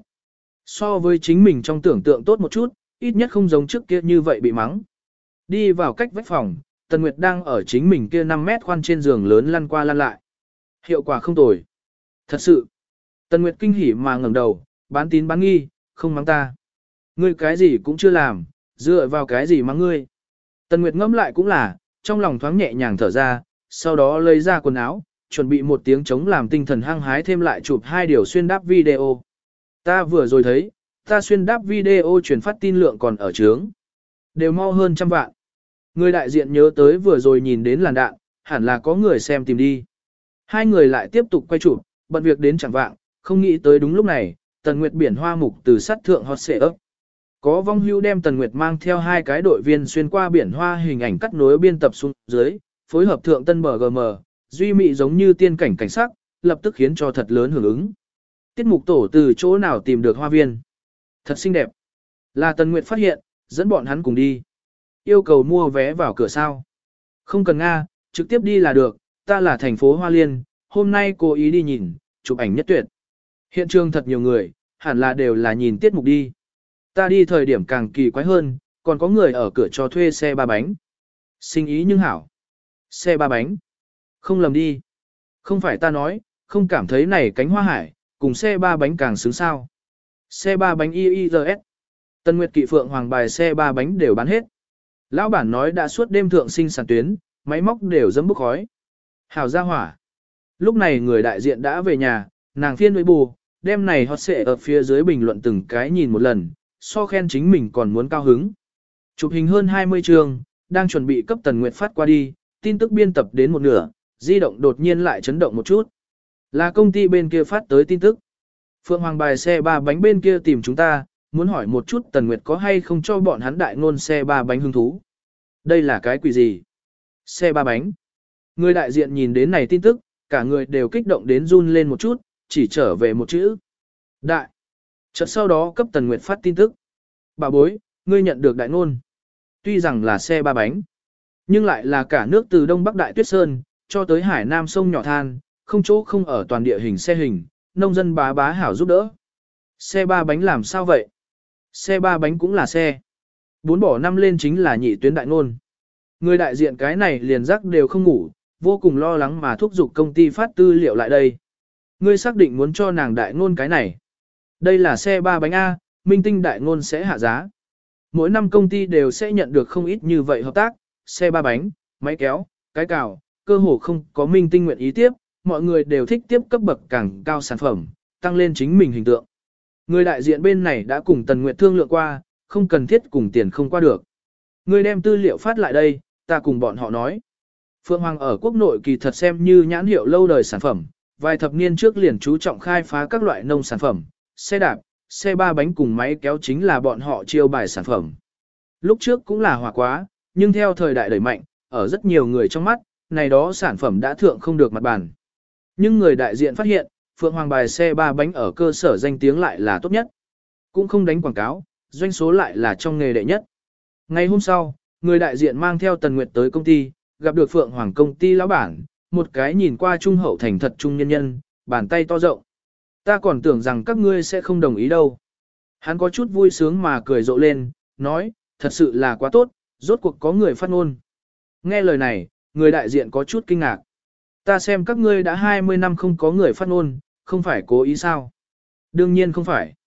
[SPEAKER 1] So với chính mình trong tưởng tượng tốt một chút, ít nhất không giống trước kia như vậy bị mắng. Đi vào cách vách phòng, Tần Nguyệt đang ở chính mình kia 5 mét khoan trên giường lớn lăn qua lăn lại. Hiệu quả không tồi. Thật sự. Tần Nguyệt kinh hỉ mà ngẩng đầu, bán tín bán nghi, không mắng ta. Ngươi cái gì cũng chưa làm, dựa vào cái gì mắng ngươi. Tần Nguyệt ngẫm lại cũng là, trong lòng thoáng nhẹ nhàng thở ra, sau đó lấy ra quần áo, chuẩn bị một tiếng chống làm tinh thần hăng hái thêm lại chụp 2 điều xuyên đáp video. Ta vừa rồi thấy, ta xuyên đáp video truyền phát tin lượng còn ở trướng. Đều mau hơn 100 vạn. Người đại diện nhớ tới vừa rồi nhìn đến làn đạn, hẳn là có người xem tìm đi. Hai người lại tiếp tục quay chụp, bận việc đến chẳng vạng, không nghĩ tới đúng lúc này, Tần Nguyệt biển hoa mục từ sát thượng hot xệ ấp. Có vong hưu đem Tần Nguyệt mang theo 2 cái đội viên xuyên qua biển hoa hình ảnh cắt nối biên tập xuống dưới, phối hợp thượng tân BGM, duy mị giống như tiên cảnh cảnh sắc, lập tức khiến cho thật lớn hưởng ứng. Tiết mục tổ từ chỗ nào tìm được hoa viên? Thật xinh đẹp. Là Tần Nguyệt phát hiện, dẫn bọn hắn cùng đi. Yêu cầu mua vé vào cửa sao? Không cần Nga, trực tiếp đi là được, ta là thành phố Hoa Liên, hôm nay cố ý đi nhìn, chụp ảnh nhất tuyệt. Hiện trường thật nhiều người, hẳn là đều là nhìn tiết mục đi. Ta đi thời điểm càng kỳ quái hơn, còn có người ở cửa cho thuê xe 3 bánh. Sinh ý nhưng hảo. Xe 3 bánh. Không lầm đi. Không phải ta nói, không cảm thấy này cánh hoa hải, cùng xe 3 bánh càng xứng sao. Xe 3 bánh IIRS. Tân Nguyệt Kỵ Phượng Hoàng bài xe 3 bánh đều bán hết. Lão bản nói đã suốt đêm thượng sinh sản tuyến, máy móc đều dấm bốc khói. Hảo ra hỏa. Lúc này người đại diện đã về nhà, nàng phiên với bù, đêm này hot xệ ở phía dưới bình luận từng cái nhìn một lần, so khen chính mình còn muốn cao hứng. Chụp hình hơn 20 trường, đang chuẩn bị cấp Tần Nguyệt phát qua đi, tin tức biên tập đến một nửa, di động đột nhiên lại chấn động một chút. Là công ty bên kia phát tới tin tức. Phượng Hoàng bài xe 3 bánh bên kia tìm chúng ta, muốn hỏi một chút Tần Nguyệt có hay không cho bọn hắn đại ngôn xe 3 bánh hứng thú. Đây là cái quỷ gì? Xe 3 bánh. Người đại diện nhìn đến này tin tức, cả người đều kích động đến run lên một chút, chỉ trở về một chữ. Đại. Chợt sau đó cấp Tần Nguyệt phát tin tức. Bà bối, ngươi nhận được đại ngôn. Tuy rằng là xe 3 bánh, nhưng lại là cả nước từ Đông Bắc Đại Tuyết Sơn, cho tới Hải Nam sông nhỏ than, không chỗ không ở toàn địa hình xe hình, nông dân bá bá hảo giúp đỡ. Xe 3 bánh làm sao vậy? Xe 3 bánh cũng là xe. 4 bỏ 5 lên chính là nhị tuyến đại ngôn. Người đại diện cái này liền giấc đều không ngủ, vô cùng lo lắng mà thúc giục công ty phát tư liệu lại đây. Ngươi xác định muốn cho nàng đại ngôn cái này. Đây là xe 3 bánh A, minh tinh đại ngôn sẽ hạ giá. Mỗi năm công ty đều sẽ nhận được không ít như vậy hợp tác, xe 3 bánh, máy kéo, cái cào, cơ hồ không có minh tinh nguyện ý tiếp, mọi người đều thích tiếp cấp bậc càng cao sản phẩm, tăng lên chính mình hình tượng. Người đại diện bên này đã cùng Tần Nguyệt thương lượng qua, không cần thiết cùng tiền không qua được. Người đem tư liệu phát lại đây, ta cùng bọn họ nói. Phượng Hoàng ở quốc nội kỳ thật xem như nhãn hiệu lâu đời sản phẩm, vài thập niên trước liền chú trọng khai phá các loại nông sản phẩm, xe đạp, xe 3 bánh cùng máy kéo chính là bọn họ chiêu bài sản phẩm. Lúc trước cũng là hỏa quá, nhưng theo thời đại đẩy mạnh, ở rất nhiều người trong mắt, này đó sản phẩm đã thượng không được mặt bàn. Nhưng người đại diện phát hiện, Phượng Hoàng bài xe 3 bánh ở cơ sở danh tiếng lại là tốt nhất. Cũng không đánh quảng cáo, doanh số lại là trong nghề đệ nhất. Ngày hôm sau, người đại diện mang theo Tần Nguyệt tới công ty, gặp được Phượng Hoàng công ty lão bản, một cái nhìn qua trung hậu thành thật trung nhân nhân, bàn tay to rộng. Ta còn tưởng rằng các ngươi sẽ không đồng ý đâu. Hắn có chút vui sướng mà cười rộ lên, nói, thật sự là quá tốt, rốt cuộc có người phát ngôn. Nghe lời này, người đại diện có chút kinh ngạc. Ta xem các ngươi đã 20 năm không có người phát ngôn, không phải cố ý sao? Đương nhiên không phải.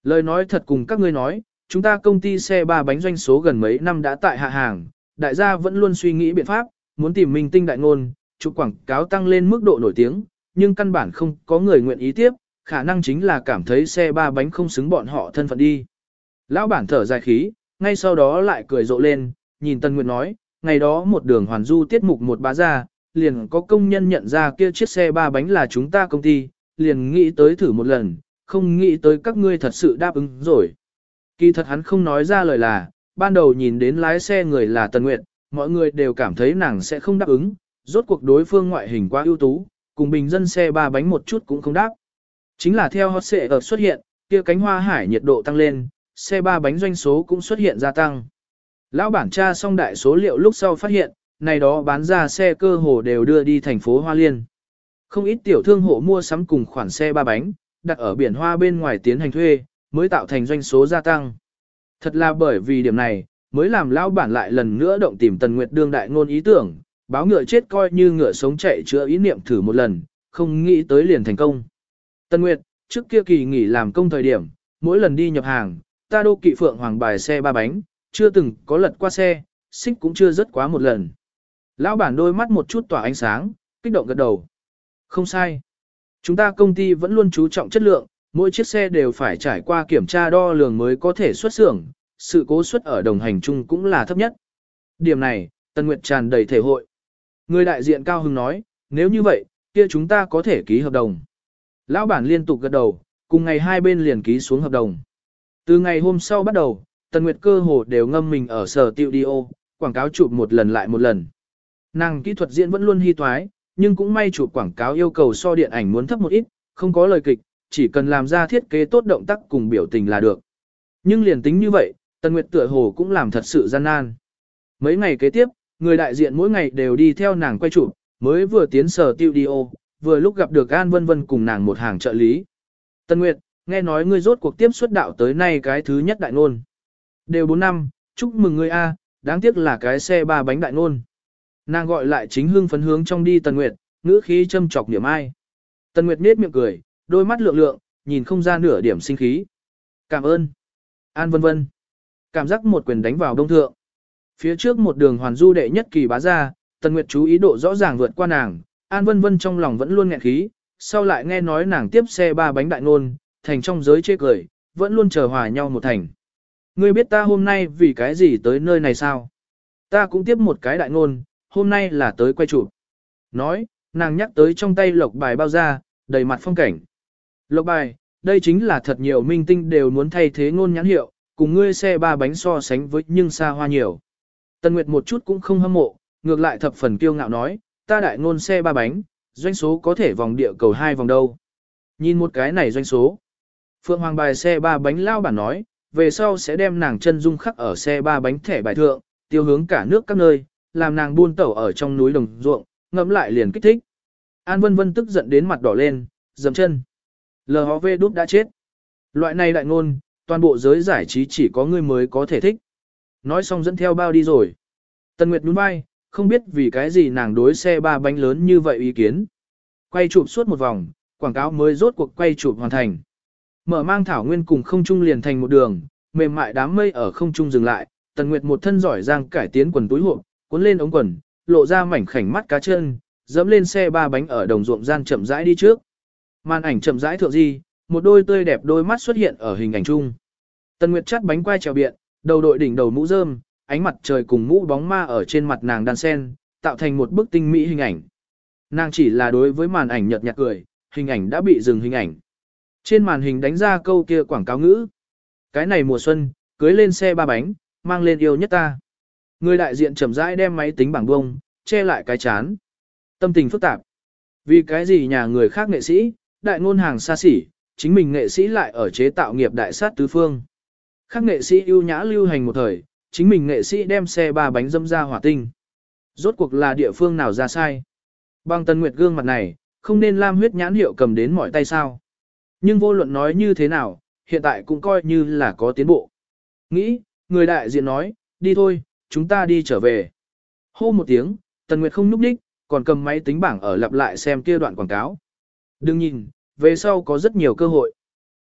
[SPEAKER 1] Lời nói thật cùng các ngươi nói, chúng ta công ty xe ba bánh doanh số gần mấy năm đã tại hạ hàng, đại gia vẫn luôn suy nghĩ biện pháp, muốn tìm minh tinh đại ngôn, chụp quảng cáo tăng lên mức độ nổi tiếng, nhưng căn bản không có người nguyện ý tiếp, khả năng chính là cảm thấy xe ba bánh không xứng bọn họ thân phận đi. Lão bản thở dài khí, ngay sau đó lại cười rộ lên, nhìn Tân Nguyệt nói, ngày đó một đường hoàn du tiết mục một bá ra, liền có công nhân nhận ra kia chiếc xe ba bánh là chúng ta công ty, liền nghĩ tới thử một lần, không nghĩ tới các ngươi thật sự đáp ứng rồi. Kỳ thật hắn không nói ra lời là, ban đầu nhìn đến lái xe người là Tân Nguyệt, mọi người đều cảm thấy nàng sẽ không đáp ứng, rốt cuộc đối phương ngoại hình quá ưu tú, cùng bình dân xe ba bánh một chút cũng không đáp. Chính là theo hot xệ ở xuất hiện, kia cánh hoa hải nhiệt độ tăng lên, xe ba bánh doanh số cũng xuất hiện gia tăng. Lão bản tra xong đại số liệu lúc sau phát hiện, này đó bán ra xe cơ hồ đều đưa đi thành phố Hoa Liên. Không ít tiểu thương hộ mua sắm cùng khoản xe ba bánh, đặt ở biển hoa bên ngoài tiến hành thuê, mới tạo thành doanh số gia tăng. Thật là bởi vì điểm này, mới làm lão bản lại lần nữa động tìm Tần Nguyệt đương đại ngôn ý tưởng, báo ngựa chết coi như ngựa sống chạy chữa ý niệm thử một lần, không nghĩ tới liền thành công. Tần Nguyệt, trước kia kỳ nghỉ làm công thời điểm, mỗi lần đi nhập hàng, ta đô kỵ phượng hoàng bài xe ba bánh, chưa từng có lật qua xe, xích cũng chưa rớt quá một lần. Lão bản đôi mắt một chút tỏa ánh sáng, kích động gật đầu. Không sai. Chúng ta công ty vẫn luôn chú trọng chất lượng, mỗi chiếc xe đều phải trải qua kiểm tra đo lường mới có thể xuất xưởng, sự cố suất ở đồng hành chung cũng là thấp nhất. Điểm này, Tân Nguyệt tràn đầy thể hội. Người đại diện Cao Hưng nói, nếu như vậy, kia chúng ta có thể ký hợp đồng. Lão bản liên tục gật đầu, cùng ngày hai bên liền ký xuống hợp đồng. Từ ngày hôm sau bắt đầu, Tần Nguyệt cơ hồ đều ngâm mình ở sở tiêu đi ô, quảng cáo chụp một lần lại một lần. Nàng kỹ thuật diễn vẫn luôn hy toái, nhưng cũng may chụp quảng cáo yêu cầu so điện ảnh muốn thấp một ít, không có lời kịch, chỉ cần làm ra thiết kế tốt động tác cùng biểu tình là được. Nhưng liền tính như vậy, Tần Nguyệt tựa hồ cũng làm thật sự gian nan. Mấy ngày kế tiếp, người đại diện mỗi ngày đều đi theo nàng quay chụp, mới vừa tiến sở tiêu đi ô, vừa lúc gặp được An Vân Vân cùng nàng một hàng trợ lý. Tần Nguyệt, nghe nói ngươi rốt cuộc tiếp xuất đạo tới nay cái thứ nhất đại ngôn. Đều 4 năm, chúc mừng ngươi a, đáng tiếc là cái xe ba bánh đại ngôn. Nàng gọi lại chính hương phấn hướng trong đi Tần Nguyệt, ngữ khí châm chọc niệm ai. Tần Nguyệt nết miệng cười, đôi mắt lượng lượng, nhìn không ra nửa điểm sinh khí. Cảm ơn. An Vân Vân. Cảm giác một quyền đánh vào đông thượng. Phía trước một đường hoàn du đệ nhất kỳ bá ra, Tần Nguyệt chú ý độ rõ ràng vượt qua nàng, An Vân Vân trong lòng vẫn luôn nghẹn khí, sau lại nghe nói nàng tiếp xe ba bánh đại ngôn, thành trong giới chê cười, vẫn luôn chờ hòa nhau một thành. Ngươi biết ta hôm nay vì cái gì tới nơi này sao? Ta cũng tiếp một cái đại ngôn, hôm nay là tới quay chụp. Nói, nàng nhắc tới trong tay lộc bài bao ra, đầy mặt phong cảnh. Lộc bài, đây chính là thật nhiều minh tinh đều muốn thay thế ngôn nhãn hiệu, cùng ngươi xe ba bánh so sánh với nhưng xa hoa nhiều. Tần Nguyệt một chút cũng không hâm mộ, ngược lại thập phần kiêu ngạo nói, ta đại ngôn xe ba bánh, doanh số có thể vòng địa cầu 2 vòng đâu. Nhìn một cái này doanh số. Phượng Hoàng bài xe ba bánh lao bản nói, về sau sẽ đem nàng chân dung khắc ở xe ba bánh thẻ bài thượng, tiêu hướng cả nước các nơi, làm nàng buôn tẩu ở trong núi đồng ruộng, ngẫm lại liền kích thích. An Vân Vân tức giận đến mặt đỏ lên, dầm chân. LHV đút đã chết. Loại này đại ngôn, toàn bộ giới giải trí chỉ có ngươi mới có thể thích. Nói xong dẫn theo bao đi rồi. Tần Nguyệt nhún vai, không biết vì cái gì nàng đối xe ba bánh lớn như vậy ý kiến. Quay chụp suốt một vòng, quảng cáo mới rốt cuộc quay chụp hoàn thành. Mở mang thảo nguyên cùng không trung liền thành một đường, mềm mại đám mây ở không trung dừng lại, Tần Nguyệt một thân giỏi giang cải tiến quần túi hộp, cuốn lên ống quần, lộ ra mảnh khảnh mắt cá chân, dẫm lên xe ba bánh ở đồng ruộng gian chậm rãi đi trước. Màn ảnh chậm rãi thượng di, một đôi tươi đẹp đôi mắt xuất hiện ở hình ảnh chung. Tần Nguyệt chắt bánh quai trèo biện, đầu đội đỉnh đầu mũ rơm, ánh mặt trời cùng mũ bóng ma ở trên mặt nàng đan sen, tạo thành một bức tinh mỹ hình ảnh. Nàng chỉ là đối với màn ảnh nhợt nhạt cười, hình ảnh đã bị dừng hình ảnh. Trên màn hình đánh ra câu kia quảng cáo ngữ. Cái này mùa xuân, cưới lên xe ba bánh, mang lên yêu nhất ta. Người đại diện chậm rãi đem máy tính bảng bông, che lại cái chán. Tâm tình phức tạp. Vì cái gì nhà người khác nghệ sĩ, đại ngôn hàng xa xỉ, chính mình nghệ sĩ lại ở chế tạo nghiệp đại sát tứ phương. Khác nghệ sĩ ưu nhã lưu hành một thời, chính mình nghệ sĩ đem xe ba bánh dâm ra hỏa tinh. Rốt cuộc là địa phương nào ra sai. Bằng Tần Nguyệt gương mặt này, không nên lam huyết nhãn hiệu cầm đến mỏi tay sao. Nhưng vô luận nói như thế nào, hiện tại cũng coi như là có tiến bộ. Nghĩ, người đại diện nói, đi thôi, chúng ta đi trở về. Hô một tiếng, Tần Nguyệt không núp đích, còn cầm máy tính bảng ở lặp lại xem kia đoạn quảng cáo. Đừng nhìn, về sau có rất nhiều cơ hội.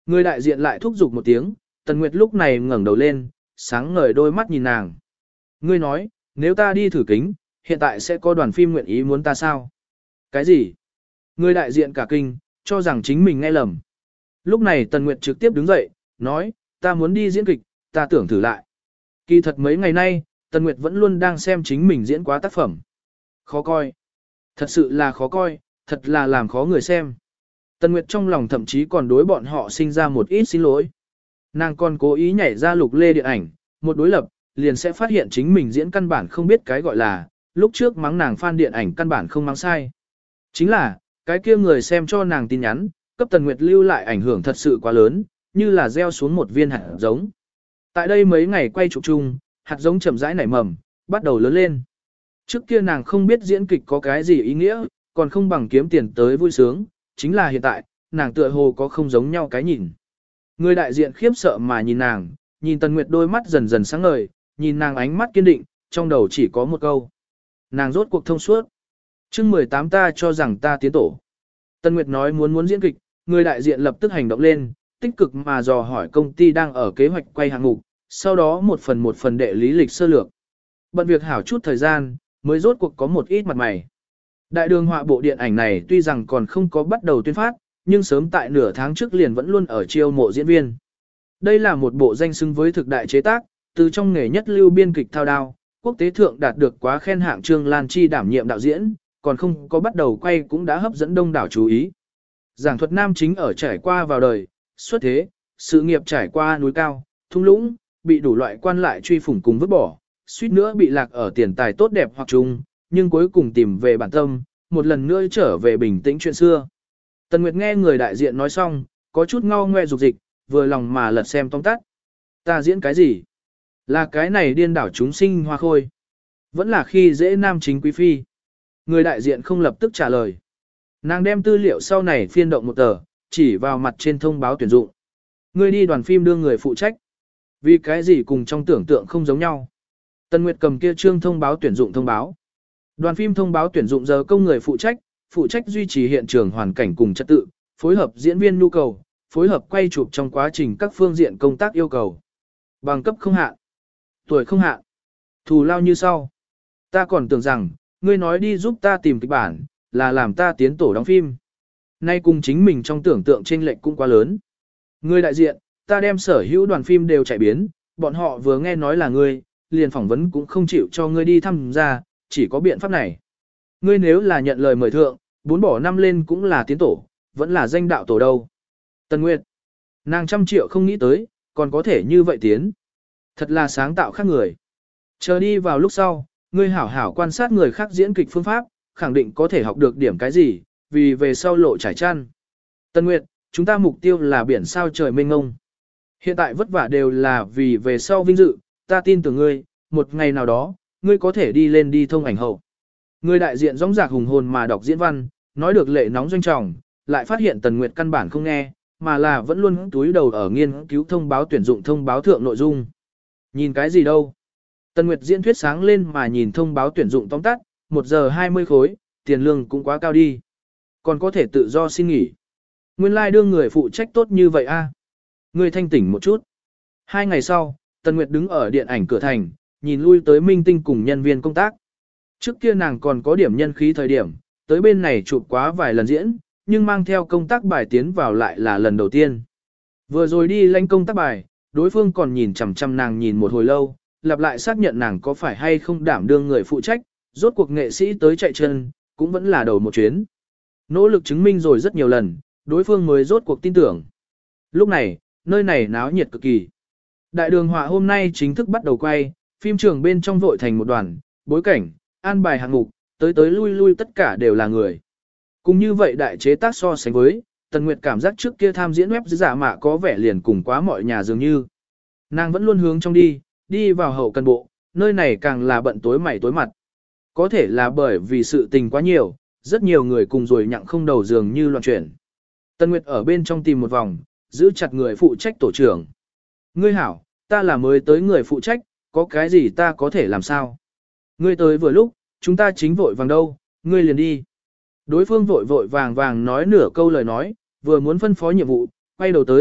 [SPEAKER 1] Người đại diện lại thúc giục một tiếng, Tần Nguyệt lúc này ngẩng đầu lên, sáng ngời đôi mắt nhìn nàng. Ngươi nói, nếu ta đi thử kính, hiện tại sẽ có đoàn phim nguyện ý muốn ta sao? Cái gì? Người đại diện cả kinh, cho rằng chính mình nghe lầm. Lúc này Tần Nguyệt trực tiếp đứng dậy, nói, ta muốn đi diễn kịch, ta tưởng thử lại. Kỳ thật mấy ngày nay, Tần Nguyệt vẫn luôn đang xem chính mình diễn quá tác phẩm. Khó coi. Thật sự là khó coi, thật là làm khó người xem. Tần Nguyệt trong lòng thậm chí còn đối bọn họ sinh ra một ít xin lỗi. Nàng còn cố ý nhảy ra Lục Lê điện ảnh, một đối lập, liền sẽ phát hiện chính mình diễn căn bản không biết cái gọi là, lúc trước mắng nàng fan điện ảnh căn bản không mắng sai. Chính là, cái kia người xem cho nàng tin nhắn, cấp Tần Nguyệt lưu lại ảnh hưởng thật sự quá lớn, như là gieo xuống một viên hạt giống. Tại đây mấy ngày quay chụp chung, hạt giống chậm rãi nảy mầm, bắt đầu lớn lên. Trước kia nàng không biết diễn kịch có cái gì ý nghĩa, còn không bằng kiếm tiền tới vui sướng, chính là hiện tại, nàng tựa hồ có không giống nhau cái nhìn. Người đại diện khiếp sợ mà nhìn nàng, nhìn Tần Nguyệt đôi mắt dần dần sáng ngời, nhìn nàng ánh mắt kiên định, trong đầu chỉ có một câu. Nàng rốt cuộc thông suốt. Chương 18 ta cho rằng ta tiến tổ. Tần Nguyệt nói muốn diễn kịch, người đại diện lập tức hành động lên, tích cực mà dò hỏi công ty đang ở kế hoạch quay hạng mục, sau đó một phần đệ lý lịch sơ lược. Bận việc hảo chút thời gian, mới rốt cuộc có một ít mặt mày. Đại đường họa bộ điện ảnh này tuy rằng còn không có bắt đầu tuyên phát, nhưng sớm tại nửa tháng trước liền vẫn luôn ở chiêu mộ diễn viên. Đây là một bộ danh xứng với thực đại chế tác, từ trong nghề nhất lưu biên kịch thao đao, quốc tế thượng đạt được quá khen hạng Trương Lan Chi đảm nhiệm đạo diễn, còn không có bắt đầu quay cũng đã hấp dẫn đông đảo chú ý. Giảng thuật nam chính ở trải qua vào đời, xuất thế, sự nghiệp trải qua núi cao, thung lũng, bị đủ loại quan lại truy phủng cùng vứt bỏ, suýt nữa bị lạc ở tiền tài tốt đẹp hoặc chung, nhưng cuối cùng tìm về bản tâm, một lần nữa trở về bình tĩnh chuyện xưa. Tần Nguyệt nghe người đại diện nói xong, có chút ngao ngoe dục dịch, vừa lòng mà lật xem tóm tắt. Ta diễn cái gì? Là cái này điên đảo chúng sinh hoa khôi. Vẫn là khi dễ nam chính quý phi. Người đại diện không lập tức trả lời. Nàng đem tư liệu sau này phiên động một tờ, chỉ vào mặt trên thông báo tuyển dụng. Ngươi đi đoàn phim đưa người phụ trách. Vì cái gì cùng trong tưởng tượng không giống nhau. Tần Nguyệt cầm kia trương thông báo tuyển dụng thông báo. Đoàn phim thông báo tuyển dụng giờ công người phụ trách duy trì hiện trường hoàn cảnh cùng trật tự, phối hợp diễn viên nhu cầu, phối hợp quay chụp trong quá trình các phương diện công tác yêu cầu. Bằng cấp không hạn, tuổi không hạn, thù lao như sau. Ta còn tưởng rằng, ngươi nói đi giúp ta tìm kịch bản, là làm ta tiến tổ đóng phim. Nay cùng chính mình trong tưởng tượng chênh lệch cũng quá lớn. Ngươi đại diện, ta đem sở hữu đoàn phim đều chạy biến, bọn họ vừa nghe nói là ngươi, liền phỏng vấn cũng không chịu cho ngươi đi thăm ra, chỉ có biện pháp này. Ngươi nếu là nhận lời mời thượng, 4 bỏ 5 lên cũng là tiến tổ, vẫn là danh đạo tổ đâu. Tần Nguyệt, nàng 100 triệu không nghĩ tới, còn có thể như vậy tiến. Thật là sáng tạo khác người. Chờ đi vào lúc sau, ngươi hảo hảo quan sát người khác diễn kịch phương pháp, khẳng định có thể học được điểm cái gì, vì về sau lộ trải chăn. Tần Nguyệt, chúng ta mục tiêu là biển sao trời mênh ngông. Hiện tại vất vả đều là vì về sau vinh dự, ta tin tưởng ngươi, một ngày nào đó, ngươi có thể đi lên đi thông ảnh hậu. Người đại diện rõng rạc hùng hồn mà đọc diễn văn, nói được lệ nóng doanh trọng, lại phát hiện Tần Nguyệt căn bản không nghe, mà là vẫn luôn túi đầu ở nghiên cứu thông báo tuyển dụng thông báo thượng nội dung. Nhìn cái gì đâu? Tần Nguyệt diễn thuyết sáng lên mà nhìn thông báo tuyển dụng tóm tắt, 1 giờ 20 khối, tiền lương cũng quá cao đi. Còn có thể tự do xin nghỉ. Nguyên lai like đương người phụ trách tốt như vậy a. Ngươi thanh tỉnh một chút. 2 ngày sau, Tần Nguyệt đứng ở điện ảnh cửa thành, nhìn lui tới minh tinh cùng nhân viên công tác. Trước kia nàng còn có điểm nhân khí thời điểm, tới bên này chụp quá vài lần diễn, nhưng mang theo công tác bài tiến vào lại là lần đầu tiên. Vừa rồi đi lãnh công tác bài, đối phương còn nhìn chằm chằm nàng nhìn một hồi lâu, lặp lại xác nhận nàng có phải hay không đảm đương người phụ trách, rốt cuộc nghệ sĩ tới chạy chân, cũng vẫn là đầu một chuyến. Nỗ lực chứng minh rồi rất nhiều lần, đối phương mới rốt cuộc tin tưởng. Lúc này, nơi này náo nhiệt cực kỳ. Đại đường họa hôm nay chính thức bắt đầu quay, phim trường bên trong vội thành một đoàn, bối cảnh, an bài hạng mục, tới lui lui tất cả đều là người. Cùng như vậy đại chế tác so sánh với, Tần Nguyệt cảm giác trước kia tham diễn web giả mạ có vẻ liền cùng quá mọi nhà dường như. Nàng vẫn luôn hướng trong đi vào hậu cần bộ, nơi này càng là bận tối mày tối mặt. Có thể là bởi vì sự tình quá nhiều, rất nhiều người cùng rồi nhặng không đầu dường như loạn chuyển. Tần Nguyệt ở bên trong tìm một vòng, giữ chặt người phụ trách tổ trưởng. Ngươi hảo, ta là mới tới người phụ trách, có cái gì ta có thể làm sao? Ngươi tới vừa lúc, chúng ta chính vội vàng đâu, ngươi liền đi. Đối phương vội vàng nói nửa câu lời nói, vừa muốn phân phó nhiệm vụ, quay đầu tới,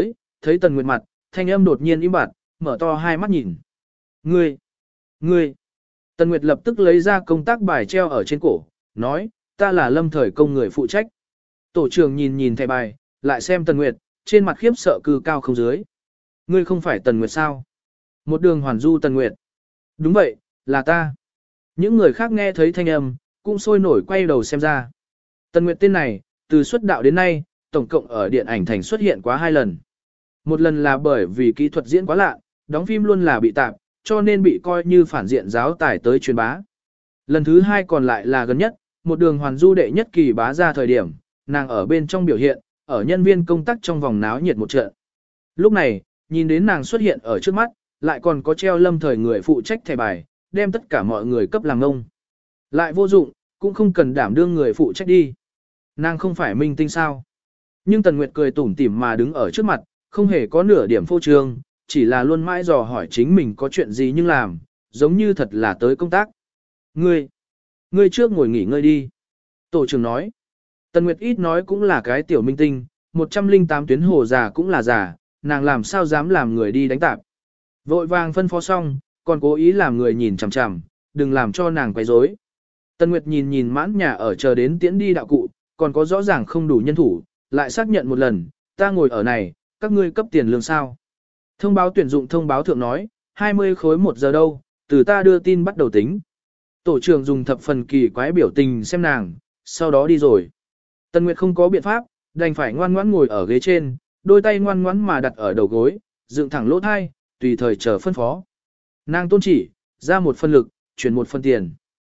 [SPEAKER 1] thấy Tần Nguyệt mặt, thanh âm đột nhiên im bặt, mở to hai mắt nhìn. Ngươi. Tần Nguyệt lập tức lấy ra công tác bài treo ở trên cổ, nói, ta là Lâm Thời Công người phụ trách. Tổ trưởng nhìn nhìn thẻ bài, lại xem Tần Nguyệt, trên mặt khiếp sợ cư cao không dưới. Ngươi không phải Tần Nguyệt sao? Một đường hoàn du Tần Nguyệt. Đúng vậy, là ta. Những người khác nghe thấy thanh âm, cũng sôi nổi quay đầu xem ra. Tần Nguyệt tên này, từ xuất đạo đến nay, tổng cộng ở điện ảnh thành xuất hiện quá 2 lần. Một lần là bởi vì kỹ thuật diễn quá lạ, đóng phim luôn là bị tạp, cho nên bị coi như phản diện giáo tải tới truyền bá. Lần thứ 2 còn lại là gần nhất, một đường hoàn du đệ nhất kỳ bá ra thời điểm, nàng ở bên trong biểu hiện, ở nhân viên công tác trong vòng náo nhiệt một trận. Lúc này, nhìn đến nàng xuất hiện ở trước mắt, lại còn có treo Lâm Thời người phụ trách thẻ bài, đem tất cả mọi người cấp làm ngông. Lại vô dụng, cũng không cần đảm đương người phụ trách đi. Nàng không phải minh tinh sao. Nhưng Tần Nguyệt cười tủm tỉm mà đứng ở trước mặt, không hề có nửa điểm phô trương, chỉ là luôn mãi dò hỏi chính mình có chuyện gì nhưng làm, giống như thật là tới công tác. Ngươi trước ngồi nghỉ ngơi đi. Tổ trưởng nói. Tần Nguyệt ít nói cũng là cái tiểu minh tinh, 108 tuyến hồ già cũng là già, nàng làm sao dám làm người đi đánh tạp. Vội vàng phân phó xong, còn cố ý làm người nhìn chằm chằm, đừng làm cho nàng quấy rối. Tần Nguyệt nhìn nhìn mãn nhà ở chờ đến tiễn đi đạo cụ, còn có rõ ràng không đủ nhân thủ, lại xác nhận một lần, ta ngồi ở này, các ngươi cấp tiền lương sao. Thông báo tuyển dụng thông báo thượng nói, 20 khối 1 giờ đâu, từ ta đưa tin bắt đầu tính. Tổ trưởng dùng thập phần kỳ quái biểu tình xem nàng, sau đó đi rồi. Tần Nguyệt không có biện pháp, đành phải ngoan ngoãn ngồi ở ghế trên, đôi tay ngoan ngoãn mà đặt ở đầu gối, dựng thẳng lỗ thai, tùy thời chờ phân phó. Nàng tôn chỉ, ra một phân lực, chuyển một phân tiền.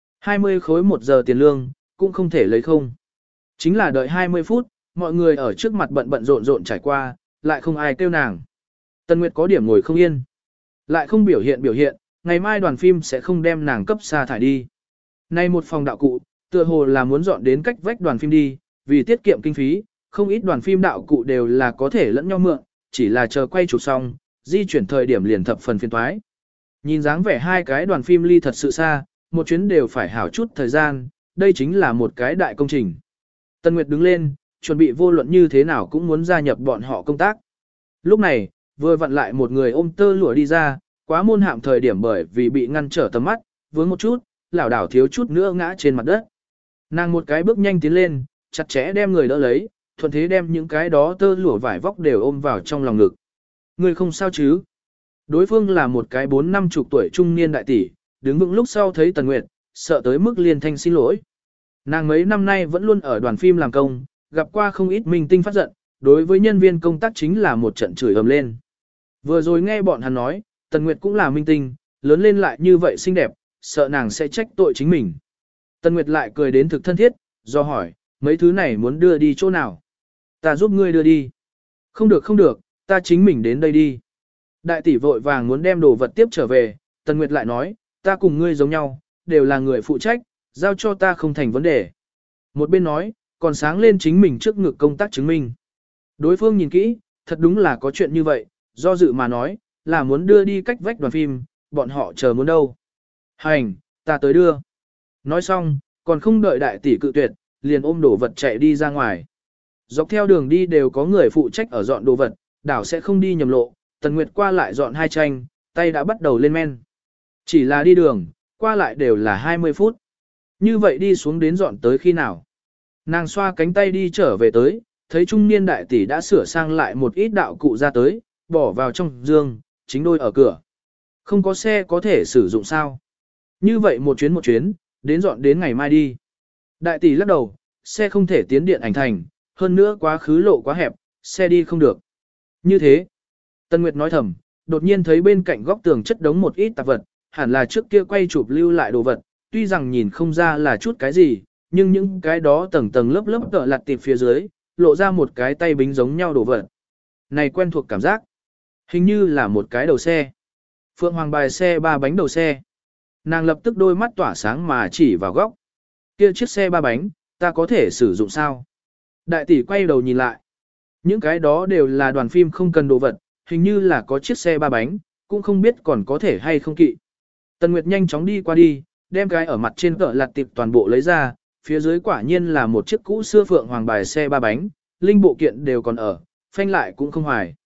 [SPEAKER 1] 20 khối 1 giờ tiền lương, cũng không thể lấy không. Chính là đợi 20 phút, mọi người ở trước mặt bận rộn trải qua, lại không ai kêu nàng. Tần Nguyệt có điểm ngồi không yên. Lại không biểu hiện, ngày mai đoàn phim sẽ không đem nàng cấp sa thải đi. Nay một phòng đạo cụ, tựa hồ là muốn dọn đến cách vách đoàn phim đi, vì tiết kiệm kinh phí, không ít đoàn phim đạo cụ đều là có thể lẫn nhau mượn, chỉ là chờ quay chụp xong, di chuyển thời điểm liền thập phần phiền toái. Nhìn dáng vẻ hai cái đoàn phim ly thật sự xa, một chuyến đều phải hảo chút thời gian, đây chính là một cái đại công trình. Tần Nguyệt đứng lên, chuẩn bị vô luận như thế nào cũng muốn gia nhập bọn họ công tác. Lúc này, vừa vặn lại một người ôm tơ lụa đi ra, quá môn hạm thời điểm bởi vì bị ngăn trở tầm mắt, vướng một chút, lảo đảo thiếu chút nữa ngã trên mặt đất. Nàng một cái bước nhanh tiến lên, chặt chẽ đem người đỡ lấy, thuận thế đem những cái đó tơ lụa vải vóc đều ôm vào trong lòng ngực. Người không sao chứ? Đối phương là một cái 4-50 tuổi trung niên đại tỷ, đứng vững lúc sau thấy Tần Nguyệt, sợ tới mức liên thanh xin lỗi. Nàng mấy năm nay vẫn luôn ở đoàn phim làm công, gặp qua không ít minh tinh phát giận, đối với nhân viên công tác chính là một trận chửi ầm lên. Vừa rồi nghe bọn hắn nói, Tần Nguyệt cũng là minh tinh, lớn lên lại như vậy xinh đẹp, sợ nàng sẽ trách tội chính mình. Tần Nguyệt lại cười đến thực thân thiết, do hỏi, mấy thứ này muốn đưa đi chỗ nào? Ta giúp ngươi đưa đi. Không được, ta chính mình đến đây đi. Đại tỷ vội vàng muốn đem đồ vật tiếp trở về, Tần Nguyệt lại nói, ta cùng ngươi giống nhau, đều là người phụ trách, giao cho ta không thành vấn đề. Một bên nói, còn sáng lên chính mình trước ngực công tác chứng minh. Đối phương nhìn kỹ, thật đúng là có chuyện như vậy, do dự mà nói, là muốn đưa đi cách vách đoàn phim, bọn họ chờ muốn đâu. Hành, ta tới đưa. Nói xong, còn không đợi đại tỷ cự tuyệt, liền ôm đồ vật chạy đi ra ngoài. Dọc theo đường đi đều có người phụ trách ở dọn đồ vật, đảo sẽ không đi nhầm lộ, Tần Nguyệt qua lại dọn 2 tranh, tay đã bắt đầu lên men. Chỉ là đi đường, qua lại đều là 20 phút. Như vậy đi xuống đến dọn tới khi nào? Nàng xoa cánh tay đi trở về tới, thấy trung niên đại tỷ đã sửa sang lại một ít đạo cụ ra tới, bỏ vào trong giường, chính đôi ở cửa. Không có xe có thể sử dụng sao? Như vậy một chuyến, đến dọn đến ngày mai đi. Đại tỷ lắc đầu, xe không thể tiến điện ảnh thành, hơn nữa quá khứ lộ quá hẹp, xe đi không được. Như thế, Tân Nguyệt nói thầm, đột nhiên thấy bên cạnh góc tường chất đống một ít tạp vật, hẳn là trước kia quay chụp lưu lại đồ vật, tuy rằng nhìn không ra là chút cái gì, nhưng những cái đó tầng tầng lớp lớp tợ lặt tiệp phía dưới, lộ ra một cái tay bính giống nhau đồ vật. Này quen thuộc cảm giác, hình như là một cái đầu xe. Phượng Hoàng bài xe 3 bánh đầu xe. Nàng lập tức đôi mắt tỏa sáng mà chỉ vào góc. Kia chiếc xe 3 bánh, ta có thể sử dụng sao? Đại tỷ quay đầu nhìn lại. Những cái đó đều là đoàn phim không cần đồ vật, hình như là có chiếc xe 3 bánh, cũng không biết còn có thể hay không kỵ. Tần Nguyệt nhanh chóng đi qua đi, đem cái ở mặt trên cỡ lặt tiệp toàn bộ lấy ra, phía dưới quả nhiên là một chiếc cũ xưa Phượng Hoàng bài xe 3 bánh, linh bộ kiện đều còn ở, phanh lại cũng không hoài.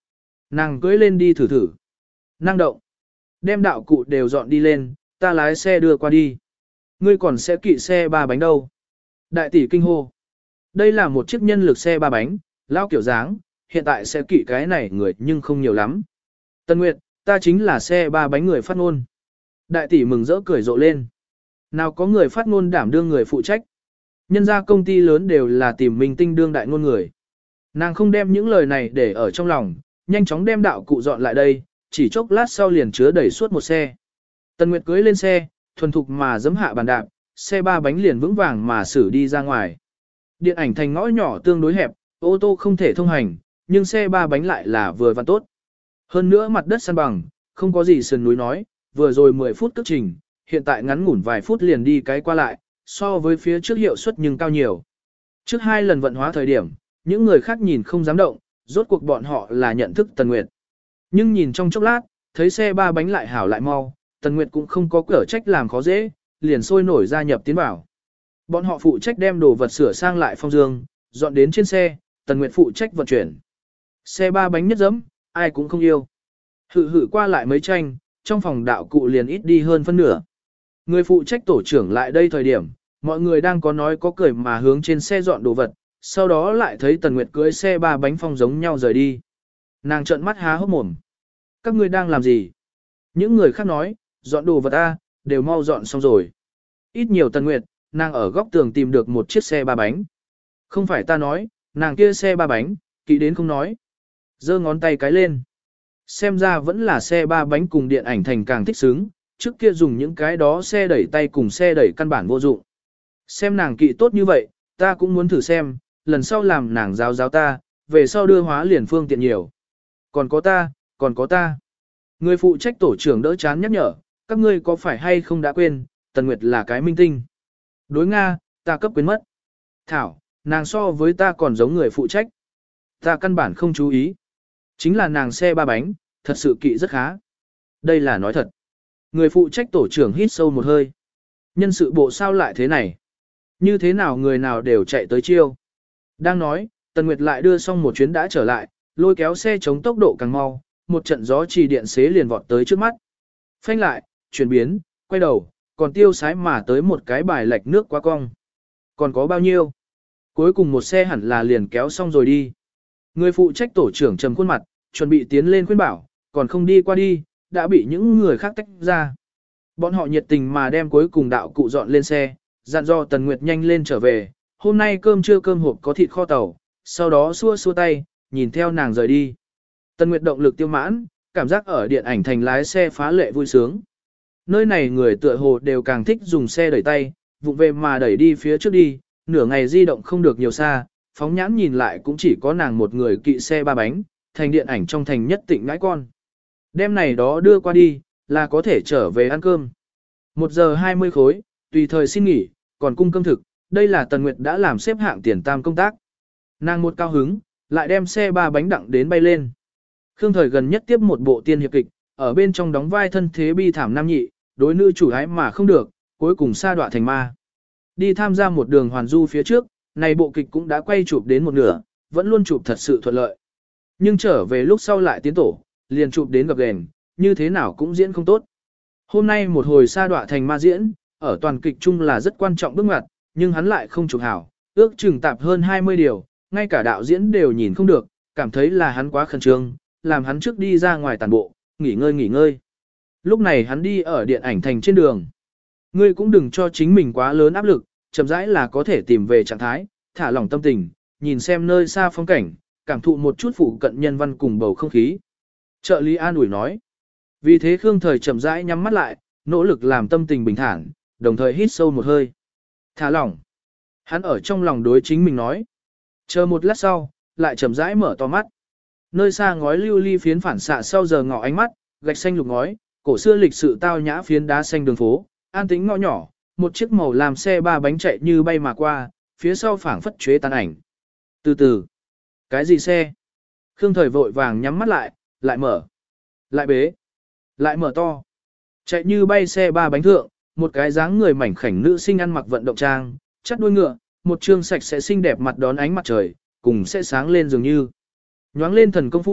[SPEAKER 1] Nàng cưỡi lên đi thử thử. Năng động. Đem đạo cụ đều dọn đi lên, ta lái xe đưa qua đi. Ngươi còn sẽ kỵ xe ba bánh đâu? Đại tỷ kinh hô. Đây là một chiếc nhân lực xe ba bánh, lao kiểu dáng, hiện tại sẽ kỵ cái này người nhưng không nhiều lắm. Tân Nguyệt, ta chính là xe ba bánh người phát ngôn. Đại tỷ mừng rỡ cười rộ lên. Nào có người phát ngôn đảm đương người phụ trách. Nhân ra công ty lớn đều là tìm minh tinh đương đại ngôn người. Nàng không đem những lời này để ở trong lòng, nhanh chóng đem đạo cụ dọn lại đây, chỉ chốc lát sau liền chứa đầy suốt một xe. Tần Nguyệt cưỡi lên xe, thuần thục mà giẫm hạ bàn đạp, xe ba bánh liền vững vàng mà xử đi ra ngoài. Điện ảnh thành ngõ nhỏ tương đối hẹp, ô tô không thể thông hành, nhưng xe ba bánh lại là vừa và tốt. Hơn nữa mặt đất săn bằng, không có gì sườn núi nói, vừa rồi 10 phút cước trình, hiện tại ngắn ngủn vài phút liền đi cái qua lại, so với phía trước hiệu suất nhưng cao nhiều. Trước 2 lần vận hóa thời điểm, những người khác nhìn không dám động, rốt cuộc bọn họ là nhận thức Tần Nguyệt. Nhưng nhìn trong chốc lát, thấy xe ba bánh lại hảo lại mau, Tần Nguyệt cũng không có cỡ trách làm khó dễ, liền sôi nổi gia nhập tiến vào. Bọn họ phụ trách đem đồ vật sửa sang lại phong dương, dọn đến trên xe, Tần Nguyệt phụ trách vận chuyển. Xe ba bánh nhất dẫm, ai cũng không yêu. Hự qua lại mấy tranh, trong phòng đạo cụ liền ít đi hơn phân nửa. Người phụ trách tổ trưởng lại đây thời điểm, mọi người đang có nói có cười mà hướng trên xe dọn đồ vật, sau đó lại thấy Tần Nguyệt cưỡi xe ba bánh phong giống nhau rời đi. Nàng trợn mắt há hốc mồm. Các ngươi đang làm gì? Những người khác nói, dọn đồ vật a, đều mau dọn xong rồi. Ít nhiều Tần Nguyệt, nàng ở góc tường tìm được một chiếc xe ba bánh. Không phải ta nói, nàng kia xe ba bánh, kỹ đến không nói. Giơ ngón tay cái lên. Xem ra vẫn là xe ba bánh cùng điện ảnh thành càng thích xứng, trước kia dùng những cái đó xe đẩy tay cùng xe đẩy căn bản vô dụng. Xem nàng kỵ tốt như vậy, ta cũng muốn thử xem, lần sau làm nàng giáo ta, về sau đưa hóa liền phương tiện nhiều. Còn có ta. Người phụ trách tổ trưởng đỡ chán nhắc nhở, các ngươi có phải hay không đã quên, Tần Nguyệt là cái minh tinh. Đối Nga, ta cấp quên mất. Thảo, nàng so với ta còn giống người phụ trách. Ta căn bản không chú ý. Chính là nàng xe ba bánh, thật sự kỵ rất khá. Đây là nói thật. Người phụ trách tổ trưởng hít sâu một hơi. Nhân sự bộ sao lại thế này? Như thế nào người nào đều chạy tới chiêu? Đang nói, Tần Nguyệt lại đưa xong một chuyến đã trở lại, lôi kéo xe chống tốc độ càng mau, một trận gió trì điện xế liền vọt tới trước mắt. Phanh lại, chuyển biến, quay đầu, còn tiêu sái mà tới một cái bài lệch nước qua cong. Còn có bao nhiêu? Cuối cùng một xe hẳn là liền kéo xong rồi đi. Người phụ trách tổ trưởng trầm khuôn mặt, chuẩn bị tiến lên khuyên bảo, còn không đi qua đi, đã bị những người khác tách ra. Bọn họ nhiệt tình mà đem cuối cùng đạo cụ dọn lên xe, dặn dò Tần Nguyệt nhanh lên trở về, hôm nay cơm trưa cơm hộp có thịt kho tàu, sau đó xua tay, nhìn theo nàng rời đi. Tần Nguyệt động lực tiêu mãn, cảm giác ở điện ảnh thành lái xe phá lệ vui sướng. Nơi này người tựa hồ đều càng thích dùng xe đẩy tay, vụng về mà đẩy đi phía trước đi, nửa ngày di động không được nhiều xa, phóng nhãn nhìn lại cũng chỉ có nàng một người kỵ xe ba bánh, thành điện ảnh trong thành nhất tịnh ngãi con. Đêm này đó đưa qua đi, là có thể trở về ăn cơm. 1 giờ 20 khối, tùy thời xin nghỉ, còn cung cơm thực, đây là Tần Nguyệt đã làm xếp hạng tiền tam công tác. Nàng một cao hứng, lại đem xe ba bánh đặng đến bay lên. Khương Thời gần nhất tiếp một bộ tiên hiệp kịch, ở bên trong đóng vai thân thế bi thảm nam nhị, đối nữ chủ ái mà không được, cuối cùng sa đọa thành ma. Đi tham gia một đường hoàn du phía trước, này bộ kịch cũng đã quay chụp đến một nửa, vẫn luôn chụp thật sự thuận lợi. Nhưng trở về lúc sau lại tiến tổ, liền chụp đến gặp gền, như thế nào cũng diễn không tốt. Hôm nay một hồi sa đọa thành ma diễn, ở toàn kịch chung là rất quan trọng bước ngoặt, nhưng hắn lại không chụp hảo, ước chừng tạp hơn 20 điều, ngay cả đạo diễn đều nhìn không được, cảm thấy là hắn quá khẩn trương, làm hắn trước đi ra ngoài tàn bộ, nghỉ ngơi. Lúc này hắn đi ở điện ảnh thành trên đường. Ngươi cũng đừng cho chính mình quá lớn áp lực, chậm rãi là có thể tìm về trạng thái, thả lỏng tâm tình, nhìn xem nơi xa phong cảnh, cảm thụ một chút phụ cận nhân văn cùng bầu không khí. Trợ lý an ủi nói. Vì thế Khương Thời chậm rãi nhắm mắt lại, nỗ lực làm tâm tình bình thản, đồng thời hít sâu một hơi. Thả lỏng. Hắn ở trong lòng đối chính mình nói. Chờ một lát sau, lại chậm rãi mở to mắt. Nơi xa ngói lưu ly phiến phản xạ sau giờ ngọ ánh mắt, gạch xanh lục ngói, cổ xưa lịch sự tao nhã phiến đá xanh đường phố, an tĩnh ngõ nhỏ, một chiếc màu làm xe ba bánh chạy như bay mà qua, phía sau phảng phất chế tàn ảnh. Từ từ. Cái gì xe? Khương Thời vội vàng nhắm mắt lại, lại mở. Lại bế. Lại mở to. Chạy như bay xe ba bánh thượng, một cái dáng người mảnh khảnh nữ sinh ăn mặc vận động trang, chắt đuôi ngựa, một trương sạch sẽ xinh đẹp mặt đón ánh mặt trời, cùng sẽ sáng lên dường như. Nhoáng lên thần công phu,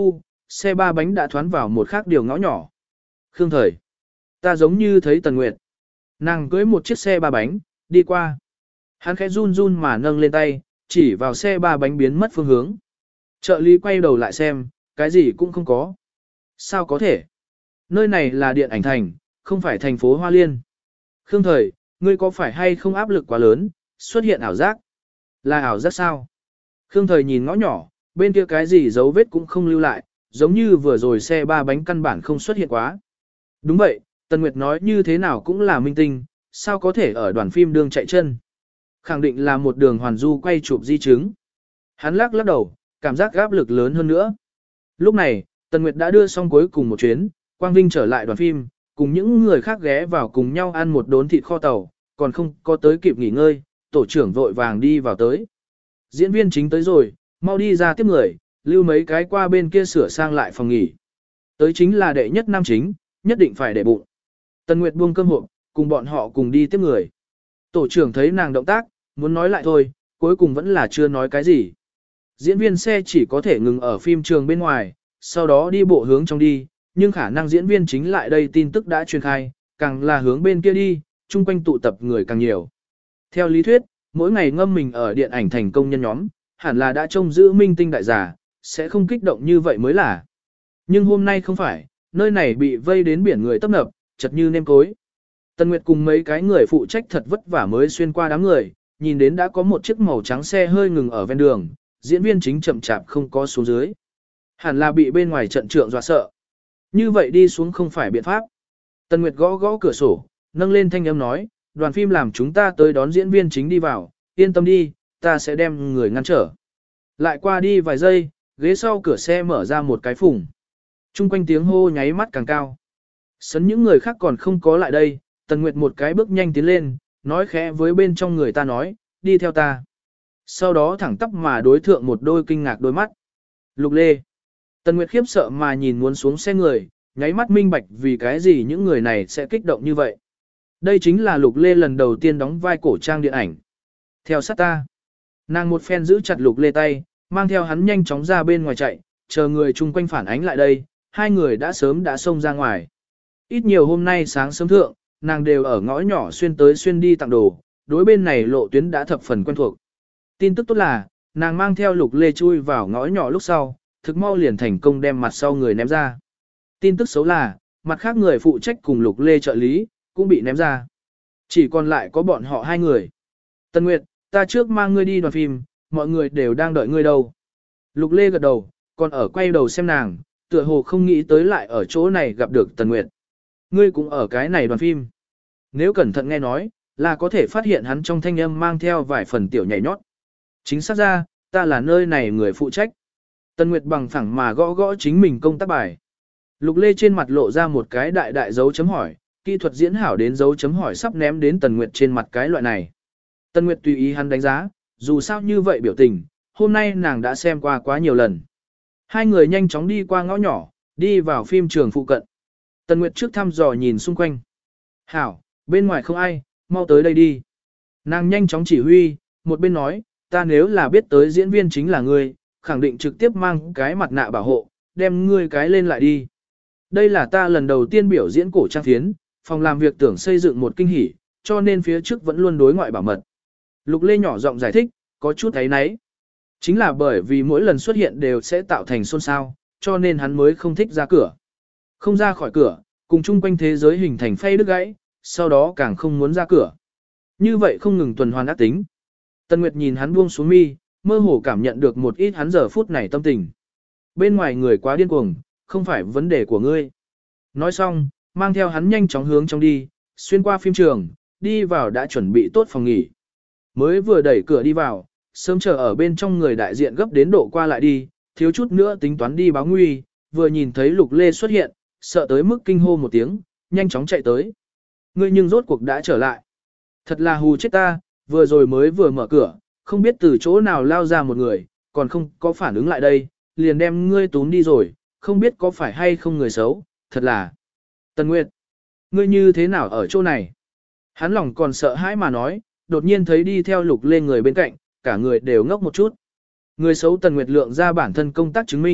[SPEAKER 1] xe ba bánh đã thoán vào một khác điều ngõ nhỏ. Khương Thời. Ta giống như thấy Tần Nguyệt. Nàng cưới một chiếc xe ba bánh, đi qua. Hắn khẽ run run mà nâng lên tay, chỉ vào xe ba bánh biến mất phương hướng. Trợ lý quay đầu lại xem, cái gì cũng không có. Sao có thể? Nơi này là điện ảnh thành, không phải thành phố Hoa Liên. Khương Thời, ngươi có phải hay không áp lực quá lớn, xuất hiện ảo giác? Là ảo giác sao? Khương Thời nhìn ngõ nhỏ, bên kia cái gì dấu vết cũng không lưu lại, giống như vừa rồi xe ba bánh căn bản không xuất hiện quá. Đúng vậy, Tần Nguyệt nói như thế nào cũng là minh tinh, sao có thể ở đoàn phim đường chạy chân? Khẳng định là một đường hoàn du quay chụp di chứng. Hắn lắc lắc đầu, cảm giác áp lực lớn hơn nữa. Lúc này, Tần Nguyệt đã đưa xong cuối cùng một chuyến, Quang Vinh trở lại đoàn phim, cùng những người khác ghé vào cùng nhau ăn một đốn thịt kho tàu, còn không có tới kịp nghỉ ngơi, tổ trưởng vội vàng đi vào tới. Diễn viên chính tới rồi, mau đi ra tiếp người, lưu mấy cái qua bên kia sửa sang lại phòng nghỉ. Tới chính là đệ nhất nam chính, nhất định phải để bụng. Tần Nguyệt buông cơm hộp, cùng bọn họ cùng đi tiếp người. Tổ trưởng thấy nàng động tác, muốn nói lại thôi, cuối cùng vẫn là chưa nói cái gì. Diễn viên xe chỉ có thể ngừng ở phim trường bên ngoài, sau đó đi bộ hướng trong đi, nhưng khả năng diễn viên chính lại đây tin tức đã truyền khai, càng là hướng bên kia đi, chung quanh tụ tập người càng nhiều. Theo lý thuyết, mỗi ngày ngâm mình ở điện ảnh thành công nhân nhóm, hẳn là đã trông giữ minh tinh đại giả, sẽ không kích động như vậy mới là. Nhưng hôm nay không phải, nơi này bị vây đến biển người tấp nập, chật như nêm cối. Tần Nguyệt cùng mấy cái người phụ trách thật vất vả mới xuyên qua đám người, nhìn đến đã có một chiếc màu trắng xe hơi ngừng ở ven đường, diễn viên chính chậm chạp không có xuống dưới. Hẳn là bị bên ngoài trận trượng dọa sợ. Như vậy đi xuống không phải biện pháp. Tần Nguyệt gõ gõ cửa sổ, nâng lên thanh âm nói, đoàn phim làm chúng ta tới đón diễn viên chính đi vào, yên tâm đi, ta sẽ đem người ngăn trở. Lại qua đi vài giây, ghế sau cửa xe mở ra một cái phủng. Trung quanh tiếng hô nháy mắt càng cao. Sấn những người khác còn không có lại đây, Tần Nguyệt một cái bước nhanh tiến lên, nói khẽ với bên trong người ta nói, đi theo ta. Sau đó thẳng tắp mà đối thượng một đôi kinh ngạc đôi mắt. Lục Lê. Tần Nguyệt khiếp sợ mà nhìn muốn xuống xe người, nháy mắt minh bạch vì cái gì những người này sẽ kích động như vậy. Đây chính là Lục Lê lần đầu tiên đóng vai cổ trang điện ảnh. Theo sát ta. Nàng một phen giữ chặt Lục Lê tay, mang theo hắn nhanh chóng ra bên ngoài chạy, chờ người chung quanh phản ánh lại đây, hai người đã sớm đã xông ra ngoài. Ít nhiều hôm nay sáng sớm thượng, nàng đều ở ngõ nhỏ xuyên tới xuyên đi tặng đồ, đối bên này lộ tuyến đã thập phần quen thuộc. Tin tức tốt là, nàng mang theo Lục Lê chui vào ngõ nhỏ lúc sau, thực mau liền thành công đem mặt sau người ném ra. Tin tức xấu là, mặt khác người phụ trách cùng Lục Lê trợ lý, cũng bị ném ra. Chỉ còn lại có bọn họ hai người. Tân Nguyệt, ta trước mang ngươi đi đoàn phim, mọi người đều đang đợi ngươi đâu. Lục Lê gật đầu, còn ở quay đầu xem nàng, tựa hồ không nghĩ tới lại ở chỗ này gặp được Tần Nguyệt. Ngươi cũng ở cái này đoàn phim. Nếu cẩn thận nghe nói, là có thể phát hiện hắn trong thanh âm mang theo vài phần tiểu nhảy nhót. Chính xác ra, ta là nơi này người phụ trách. Tần Nguyệt bằng phẳng mà gõ gõ chính mình công tác bài. Lục Lê trên mặt lộ ra một cái đại đại dấu chấm hỏi, kỹ thuật diễn hảo đến dấu chấm hỏi sắp ném đến Tần Nguyệt trên mặt cái loại này. Tần Nguyệt tùy ý hắn đánh giá, dù sao như vậy biểu tình, hôm nay nàng đã xem qua quá nhiều lần. Hai người nhanh chóng đi qua ngõ nhỏ, đi vào phim trường phụ cận. Tần Nguyệt trước thăm dò nhìn xung quanh. Hảo, bên ngoài không ai, mau tới đây đi. Nàng nhanh chóng chỉ huy, một bên nói, ta nếu là biết tới diễn viên chính là ngươi, khẳng định trực tiếp mang cái mặt nạ bảo hộ, đem ngươi cái lên lại đi. Đây là ta lần đầu tiên biểu diễn cổ trang phiến, phòng làm việc tưởng xây dựng một kinh hỉ, cho nên phía trước vẫn luôn đối ngoại bảo mật. Lục Lê nhỏ giọng giải thích, có chút thấy náy. Chính là bởi vì mỗi lần xuất hiện đều sẽ tạo thành xôn xao, cho nên hắn mới không thích ra cửa. Không ra khỏi cửa, cùng chung quanh thế giới hình thành phay đứt gãy, sau đó càng không muốn ra cửa. Như vậy không ngừng tuần hoàn ác tính. Tần Nguyệt nhìn hắn buông xuống mi, mơ hồ cảm nhận được một ít hắn giờ phút này tâm tình. Bên ngoài người quá điên cuồng, không phải vấn đề của ngươi. Nói xong, mang theo hắn nhanh chóng hướng trong đi, xuyên qua phim trường, đi vào đã chuẩn bị tốt phòng nghỉ. Mới vừa đẩy cửa đi vào, sớm chờ ở bên trong người đại diện gấp đến độ qua lại đi, thiếu chút nữa tính toán đi báo nguy, vừa nhìn thấy Lục Lê xuất hiện, sợ tới mức kinh hô một tiếng, nhanh chóng chạy tới. Ngươi nhưng rốt cuộc đã trở lại. Thật là hù chết ta, vừa rồi mới vừa mở cửa, không biết từ chỗ nào lao ra một người, còn không có phản ứng lại đây, liền đem ngươi túm đi rồi, không biết có phải hay không người xấu, thật là. Tần Nguyệt, ngươi như thế nào ở chỗ này? Hắn lòng còn sợ hãi mà nói, đột nhiên thấy đi theo Lục Lê người bên cạnh, cả người đều ngốc một chút. Người xấu Tần Nguyệt lượng ra bản thân công tác chứng minh,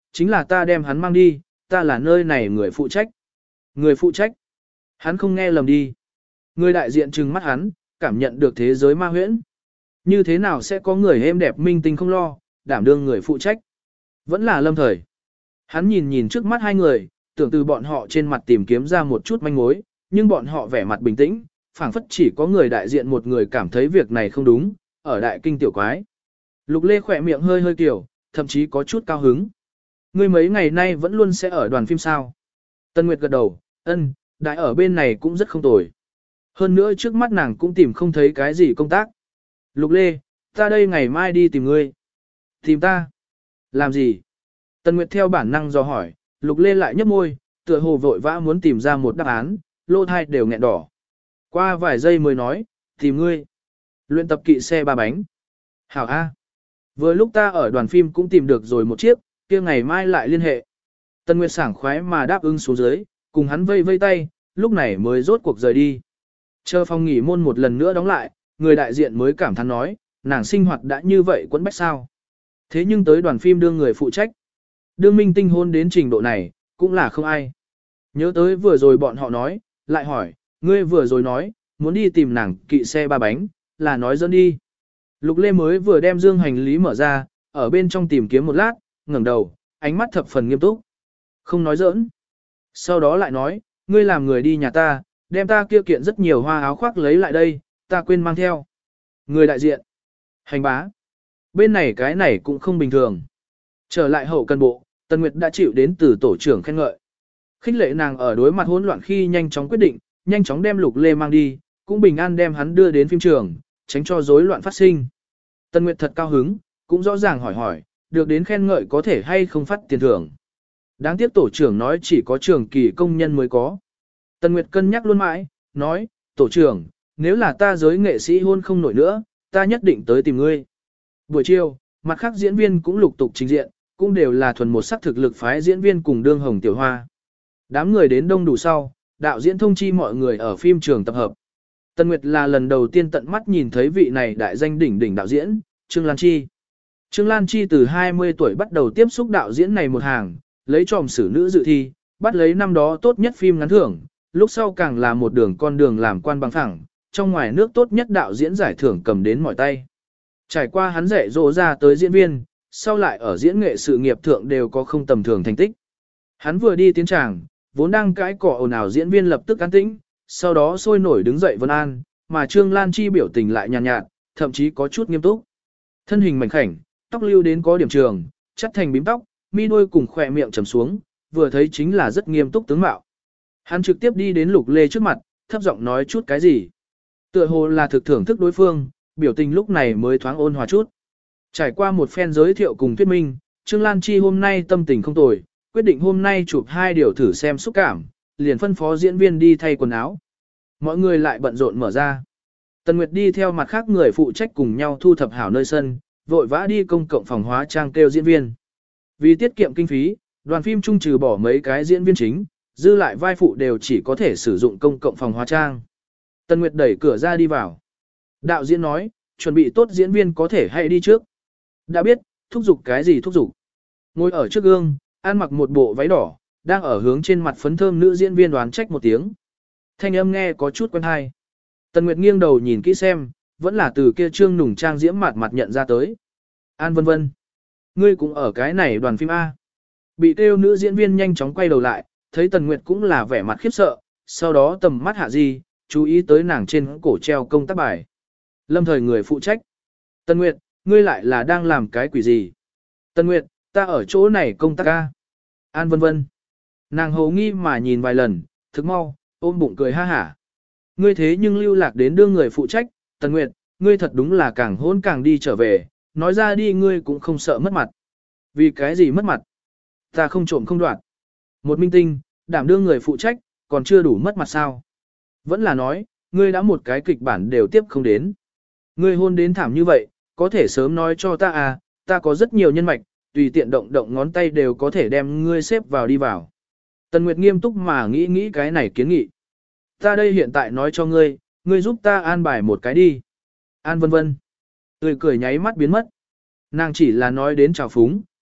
[SPEAKER 1] chính là ta đem hắn mang đi, ta là nơi này người phụ trách. Người phụ trách? Hắn không nghe lầm đi. Người đại diện trừng mắt hắn, cảm nhận được thế giới ma huyễn. Như thế nào sẽ có người êm đẹp minh tinh không lo, đảm đương người phụ trách? Vẫn là Lâm Thời. Hắn nhìn nhìn trước mắt hai người, tưởng từ bọn họ trên mặt tìm kiếm ra một chút manh mối, nhưng bọn họ vẻ mặt bình tĩnh, phảng phất chỉ có người đại diện một người cảm thấy việc này không đúng, ở đại kinh tiểu quái. Lục Lê khỏe miệng hơi hơi kiểu, thậm chí có chút cao hứng. Ngươi mấy ngày nay vẫn luôn sẽ ở đoàn phim sao? Tân Nguyệt gật đầu, ân, đại ở bên này cũng rất không tồi. Hơn nữa trước mắt nàng cũng tìm không thấy cái gì công tác. Lục Lê, ta đây ngày mai đi tìm ngươi. Tìm ta? Làm gì? Tân Nguyệt theo bản năng dò hỏi, Lục Lê lại nhấp môi, tựa hồ vội vã muốn tìm ra một đáp án, lô thai đều nghẹn đỏ. Qua vài giây mới nói, tìm ngươi. Luyện tập kỵ xe ba bánh. Hảo A. Vừa lúc ta ở đoàn phim cũng tìm được rồi một chiếc, kia ngày mai lại liên hệ. Tân Nguyệt sảng khoái mà đáp ứng xuống dưới, cùng hắn vây vây tay, lúc này mới rốt cuộc rời đi. Chờ phòng nghỉ môn một lần nữa đóng lại, người đại diện mới cảm thán nói, nàng sinh hoạt đã như vậy quẫn bách sao. Thế nhưng tới đoàn phim đương người phụ trách. Đương minh tinh hôn đến trình độ này, cũng là không ai. Nhớ tới vừa rồi bọn họ nói, lại hỏi, ngươi vừa rồi nói, muốn đi tìm nàng kỵ xe ba bánh, là nói dẫn đi. Lục Lê mới vừa đem dương hành lý mở ra, ở bên trong tìm kiếm một lát, ngẩng đầu, ánh mắt thập phần nghiêm túc. Không nói giỡn. Sau đó lại nói, ngươi làm người đi nhà ta, đem ta kia kiện rất nhiều hoa áo khoác lấy lại đây, ta quên mang theo. Người đại diện. Hành bá. Bên này cái này cũng không bình thường. Trở lại hậu cần bộ, Tân Nguyệt đã chịu đến từ tổ trưởng khen ngợi. Khích lệ nàng ở đối mặt hỗn loạn khi nhanh chóng quyết định, nhanh chóng đem Lục Lê mang đi, cũng bình an đem hắn đưa đến phim trường, tránh cho rối loạn phát sinh. Tân Nguyệt thật cao hứng, cũng rõ ràng hỏi, được đến khen ngợi có thể hay không phát tiền thưởng. Đáng tiếc tổ trưởng nói chỉ có trường kỳ công nhân mới có. Tân Nguyệt cân nhắc luôn mãi, nói, tổ trưởng, nếu là ta giới nghệ sĩ hôn không nổi nữa, ta nhất định tới tìm ngươi. Buổi chiều, mặt khác diễn viên cũng lục tục trình diện, cũng đều là thuần một sắc thực lực phái diễn viên cùng đương hồng tiểu hoa. Đám người đến đông đủ sau, đạo diễn thông chi mọi người ở phim trường tập hợp. Tân Nguyệt là lần đầu tiên tận mắt nhìn thấy vị này đại danh đỉnh đỉnh đạo diễn, Trương Lan Chi. Trương Lan Chi từ 20 tuổi bắt đầu tiếp xúc đạo diễn này một hàng, lấy tròm xử nữ dự thi, bắt lấy năm đó tốt nhất phim ngắn thưởng, lúc sau càng là một đường con đường làm quan bằng phẳng, trong ngoài nước tốt nhất đạo diễn giải thưởng cầm đến mỏi tay. Trải qua hắn dạy dỗ ra tới diễn viên, sau lại ở diễn nghệ sự nghiệp thượng đều có không tầm thường thành tích. Hắn vừa đi tiến tràng, vốn đang cãi cọ ồn ào diễn viên lập tức an tĩnh, sau đó sôi nổi đứng dậy vân an, mà Trương Lan Chi biểu tình lại nhàn nhạt, thậm chí có chút nghiêm túc. Thân hình mảnh khảnh, tóc lưu đến có điểm trường, chắt thành bím tóc, mi đuôi cùng khỏe miệng trầm xuống, vừa thấy chính là rất nghiêm túc tướng mạo. Hắn trực tiếp đi đến Lục Lê trước mặt, thấp giọng nói chút cái gì. Tựa hồ là thực thưởng thức đối phương, biểu tình lúc này mới thoáng ôn hòa chút. Trải qua một phen giới thiệu cùng thuyết minh, Trương Lan Chi hôm nay tâm tình không tồi, quyết định hôm nay chụp 2 điều thử xem xúc cảm, liền phân phó diễn viên đi thay quần áo. Mọi người lại bận rộn mở ra. Tần Nguyệt đi theo mặt khác người phụ trách cùng nhau thu thập hảo nơi sân, vội vã đi công cộng phòng hóa trang kêu diễn viên. Vì tiết kiệm kinh phí, đoàn phim trung trừ bỏ mấy cái diễn viên chính, dư lại vai phụ đều chỉ có thể sử dụng công cộng phòng hóa trang. Tần Nguyệt đẩy cửa ra đi vào. Đạo diễn nói, chuẩn bị tốt diễn viên có thể hãy đi trước. Đã biết, thúc giục cái gì thúc giục. Ngồi ở trước gương, ăn mặc một bộ váy đỏ, đang ở hướng trên mặt phấn thơm nữ diễn viên đoán trách một tiếng. Thanh âm nghe có chút quen hay. Tần Nguyệt nghiêng đầu nhìn kỹ xem, vẫn là từ kia trương nùng trang diễm mặt mặt nhận ra tới. An vân vân. Ngươi cũng ở cái này đoàn phim A. Bị kêu nữ diễn viên nhanh chóng quay đầu lại, thấy Tần Nguyệt cũng là vẻ mặt khiếp sợ, sau đó tầm mắt hạ di, chú ý tới nàng trên cổ treo công tác bài. Lâm Thời người phụ trách. Tần Nguyệt, ngươi lại là đang làm cái quỷ gì? Tần Nguyệt, ta ở chỗ này công tác A. An vân vân. Nàng hầu nghi mà nhìn vài lần, thức mau, ôm bụng cười ha hả. Ngươi thế nhưng lưu lạc đến đương người phụ trách, Tần Nguyệt, ngươi thật đúng là càng hôn càng đi trở về, nói ra đi ngươi cũng không sợ mất mặt. Vì cái gì mất mặt? Ta không trộm không đoạt. Một minh tinh, đảm đương người phụ trách, còn chưa đủ mất mặt sao? Vẫn là nói, ngươi đã một cái kịch bản đều tiếp không đến. Ngươi hôn đến thảm như vậy, có thể sớm nói cho ta à, ta có rất nhiều nhân mạch, tùy tiện động động ngón tay đều có thể đem ngươi xếp vào đi vào. Tần Nguyệt nghiêm túc mà nghĩ cái này kiến nghị. Ta đây hiện tại nói cho ngươi, ngươi giúp ta an bài một cái đi. An vân vân. Tươi cười nháy mắt biến mất. Nàng chỉ là nói đến trào phúng,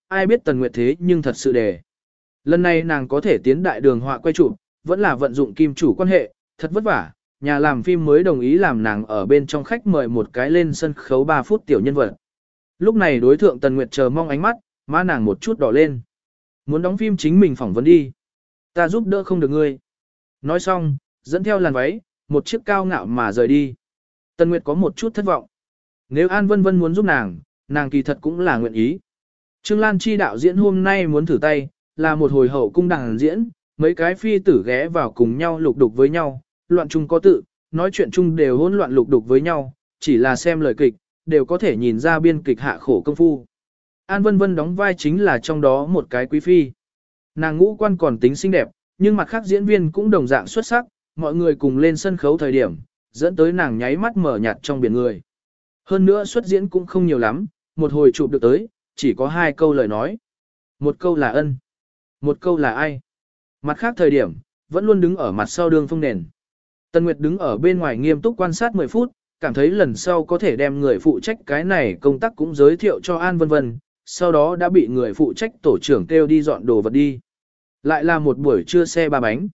[SPEAKER 1] ai biết Tần Nguyệt thế nhưng thật sự để. Lần này nàng có thể tiến đại đường họa quay chụp, vẫn là vận dụng kim chủ quan hệ, thật vất vả, nhà làm phim mới đồng ý làm nàng ở bên trong khách mời một cái lên sân khấu 3 phút tiểu nhân vật. Lúc này đối thượng Tần Nguyệt chờ mong ánh mắt, má nàng một chút đỏ lên. Muốn đóng phim chính mình phỏng vấn đi. Ta giúp đỡ không được ngươi. Nói xong, dẫn theo làn váy, một chiếc cao ngạo mà rời đi. Tần Nguyệt có một chút thất vọng. Nếu An Vân Vân muốn giúp nàng kỳ thật cũng là nguyện ý. Trương Lan Chi đạo diễn hôm nay muốn thử tay, là một hồi hậu cung đàn diễn, mấy cái phi tử ghé vào cùng nhau lục đục với nhau, loạn chung có tự, nói chuyện chung đều hỗn loạn lục đục với nhau, chỉ là xem lời kịch, đều có thể nhìn ra biên kịch hạ khổ công phu. An Vân Vân đóng vai chính là trong đó một cái quý phi. Nàng ngũ quan còn tính xinh đẹp, nhưng mặt khác diễn viên cũng đồng dạng xuất sắc, mọi người cùng lên sân khấu thời điểm, dẫn tới nàng nháy mắt mở nhạt trong biển người. Hơn nữa xuất diễn cũng không nhiều lắm, một hồi chụp được tới, chỉ có 2 câu lời nói. Một câu là ân, một câu là ai. Mặt khác thời điểm, vẫn luôn đứng ở mặt sau đường phong nền. Tần Nguyệt đứng ở bên ngoài nghiêm túc quan sát 10 phút, cảm thấy lần sau có thể đem người phụ trách cái này công tác cũng giới thiệu cho An Vân Vân, sau đó đã bị người phụ trách tổ trưởng kêu đi dọn đồ vật đi. Lại là một buổi trưa xe 3 bánh.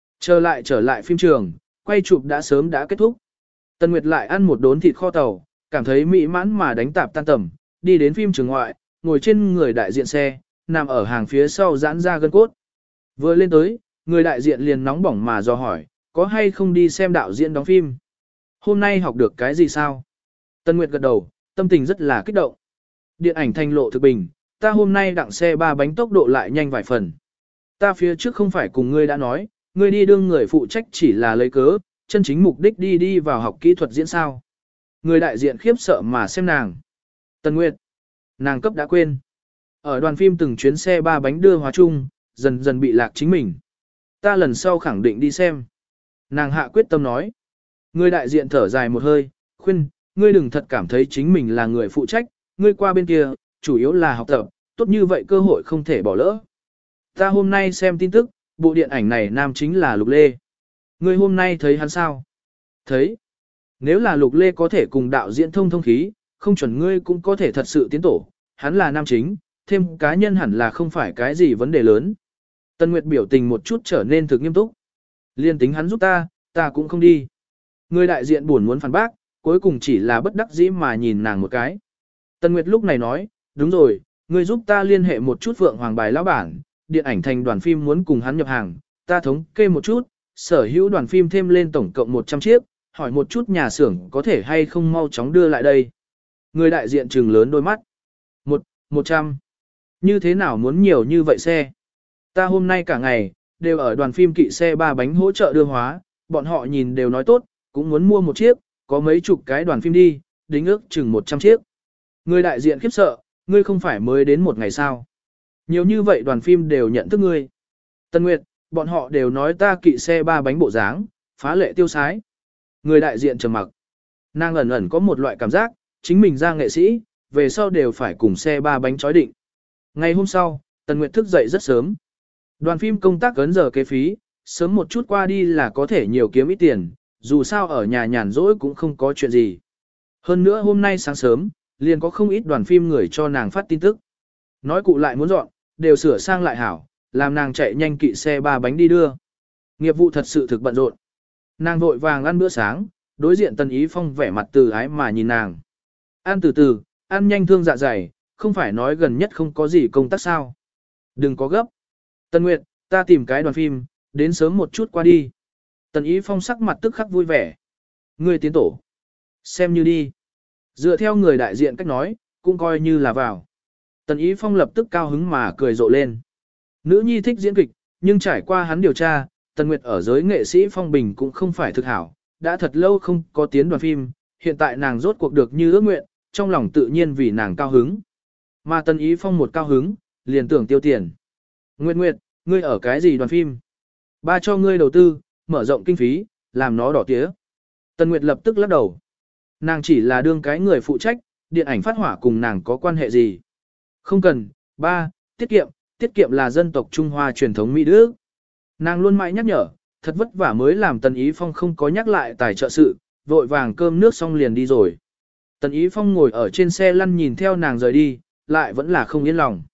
[SPEAKER 1] Trở lại phim trường, quay chụp đã sớm đã kết thúc. Tần Nguyệt lại ăn một đốn thịt kho tàu, cảm thấy mỹ mãn mà đánh tạp tan tầm, đi đến phim trường ngoại, ngồi trên người đại diện xe, nằm ở hàng phía sau giãn ra gân cốt. Vừa lên tới, người đại diện liền nóng bỏng mà dò hỏi, có hay không đi xem đạo diễn đóng phim? Hôm nay học được cái gì sao? Tần Nguyệt gật đầu, tâm tình rất là kích động. Điện ảnh thành lộ thực bình, ta hôm nay đặng xe 3 bánh tốc độ lại nhanh vài phần. Ta phía trước không phải cùng ngươi đã nói, ngươi đi đương người phụ trách chỉ là lấy cớ, chân chính mục đích đi vào học kỹ thuật diễn sao. Người đại diện khiếp sợ mà xem nàng. Tần Nguyệt, nàng cấp đã quên. Ở đoàn phim từng chuyến xe 3 bánh đưa hóa chung, dần dần bị lạc chính mình. Ta lần sau khẳng định đi xem. Nàng hạ quyết tâm nói. Người đại diện thở dài một hơi, khuyên, ngươi đừng thật cảm thấy chính mình là người phụ trách, ngươi qua bên kia, chủ yếu là học tập, tốt như vậy cơ hội không thể bỏ lỡ. Ta hôm nay xem tin tức, bộ điện ảnh này nam chính là Lục Lê. Ngươi hôm nay thấy hắn sao? Thấy. Nếu là Lục Lê có thể cùng đạo diễn thông khí, không chuẩn ngươi cũng có thể thật sự tiến tổ, hắn là nam chính, thêm cá nhân hẳn là không phải cái gì vấn đề lớn. Tân Nguyệt biểu tình một chút trở nên thực nghiêm túc. Liên tính hắn giúp ta cũng không đi. Người đại diện buồn muốn phản bác, cuối cùng chỉ là bất đắc dĩ mà nhìn nàng một cái. Tân Nguyệt lúc này nói, đúng rồi, ngươi giúp ta liên hệ một chút Vượng Hoàng bài lão bản, điện ảnh thành đoàn phim muốn cùng hắn nhập hàng, ta thống kê một chút, sở hữu đoàn phim thêm lên tổng cộng 100 chiếc, hỏi một chút nhà xưởng có thể hay không mau chóng đưa lại đây. Người đại diện trừng lớn đôi mắt. 100. Như thế nào muốn nhiều như vậy xe? Ta hôm nay cả ngày, đều ở đoàn phim kỵ xe 3 bánh hỗ trợ đưa hóa, bọn họ nhìn đều nói tốt, cũng muốn mua một chiếc, có mấy chục cái đoàn phim đi, đính ước chừng 100 chiếc. Người đại diện khiếp sợ, ngươi không phải mới đến một ngày sao? Nhiều như vậy đoàn phim đều nhận thức ngươi. Tân Nguyệt, bọn họ đều nói ta kỵ xe 3 bánh bộ dáng, phá lệ tiêu sái. Người đại diện trầm mặc. Nàng ẩn ẩn có một loại cảm giác, chính mình ra nghệ sĩ, về sau đều phải cùng xe 3 bánh chói định. Ngày hôm sau, Tần Nguyệt thức dậy rất sớm. Đoàn phim công tác ấn giờ kế phí, sớm một chút qua đi là có thể nhiều kiếm ít tiền, dù sao ở nhà nhàn rỗi cũng không có chuyện gì. Hơn nữa hôm nay sáng sớm, liền có không ít đoàn phim người cho nàng phát tin tức. Nói cụ lại muốn dọn, đều sửa sang lại hảo, làm nàng chạy nhanh kỵ xe 3 bánh đi đưa. Nghiệp vụ thật sự thực bận rộn. Nàng vội vàng ăn bữa sáng, đối diện Tần Ý Phong vẻ mặt từ ái mà nhìn nàng. Ăn từ từ, ăn nhanh thương dạ dày, không phải nói gần nhất không có gì công tác sao. Đừng có gấp. Tần Nguyệt, ta tìm cái đoàn phim, đến sớm một chút qua đi. Tần Ý Phong sắc mặt tức khắc vui vẻ. Ngươi tiến tổ. Xem như đi. Dựa theo người đại diện cách nói, cũng coi như là vào. Tần Ý Phong lập tức cao hứng mà cười rộ lên. Nữ nhi thích diễn kịch, nhưng trải qua hắn điều tra, Tần Nguyệt ở giới nghệ sĩ phong bình cũng không phải thực hảo, đã thật lâu không có tiến đoàn phim, hiện tại nàng rốt cuộc được như ước nguyện, trong lòng tự nhiên vì nàng cao hứng. Mà Tần Ý Phong một cao hứng, liền tưởng tiêu tiền. Nguyệt Nguyệt, ngươi ở cái gì đoàn phim? Ba cho ngươi đầu tư, mở rộng kinh phí, làm nó đỏ tía. Tần Nguyệt lập tức lắc đầu. Nàng chỉ là đương cái người phụ trách, điện ảnh phát hỏa cùng nàng có quan hệ gì? Không cần, ba, tiết kiệm là dân tộc Trung Hoa truyền thống Mỹ Đức. Nàng luôn mãi nhắc nhở, thật vất vả mới làm Tần Ý Phong không có nhắc lại tài trợ sự, vội vàng cơm nước xong liền đi rồi. Tần Ý Phong ngồi ở trên xe lăn nhìn theo nàng rời đi, lại vẫn là không yên lòng.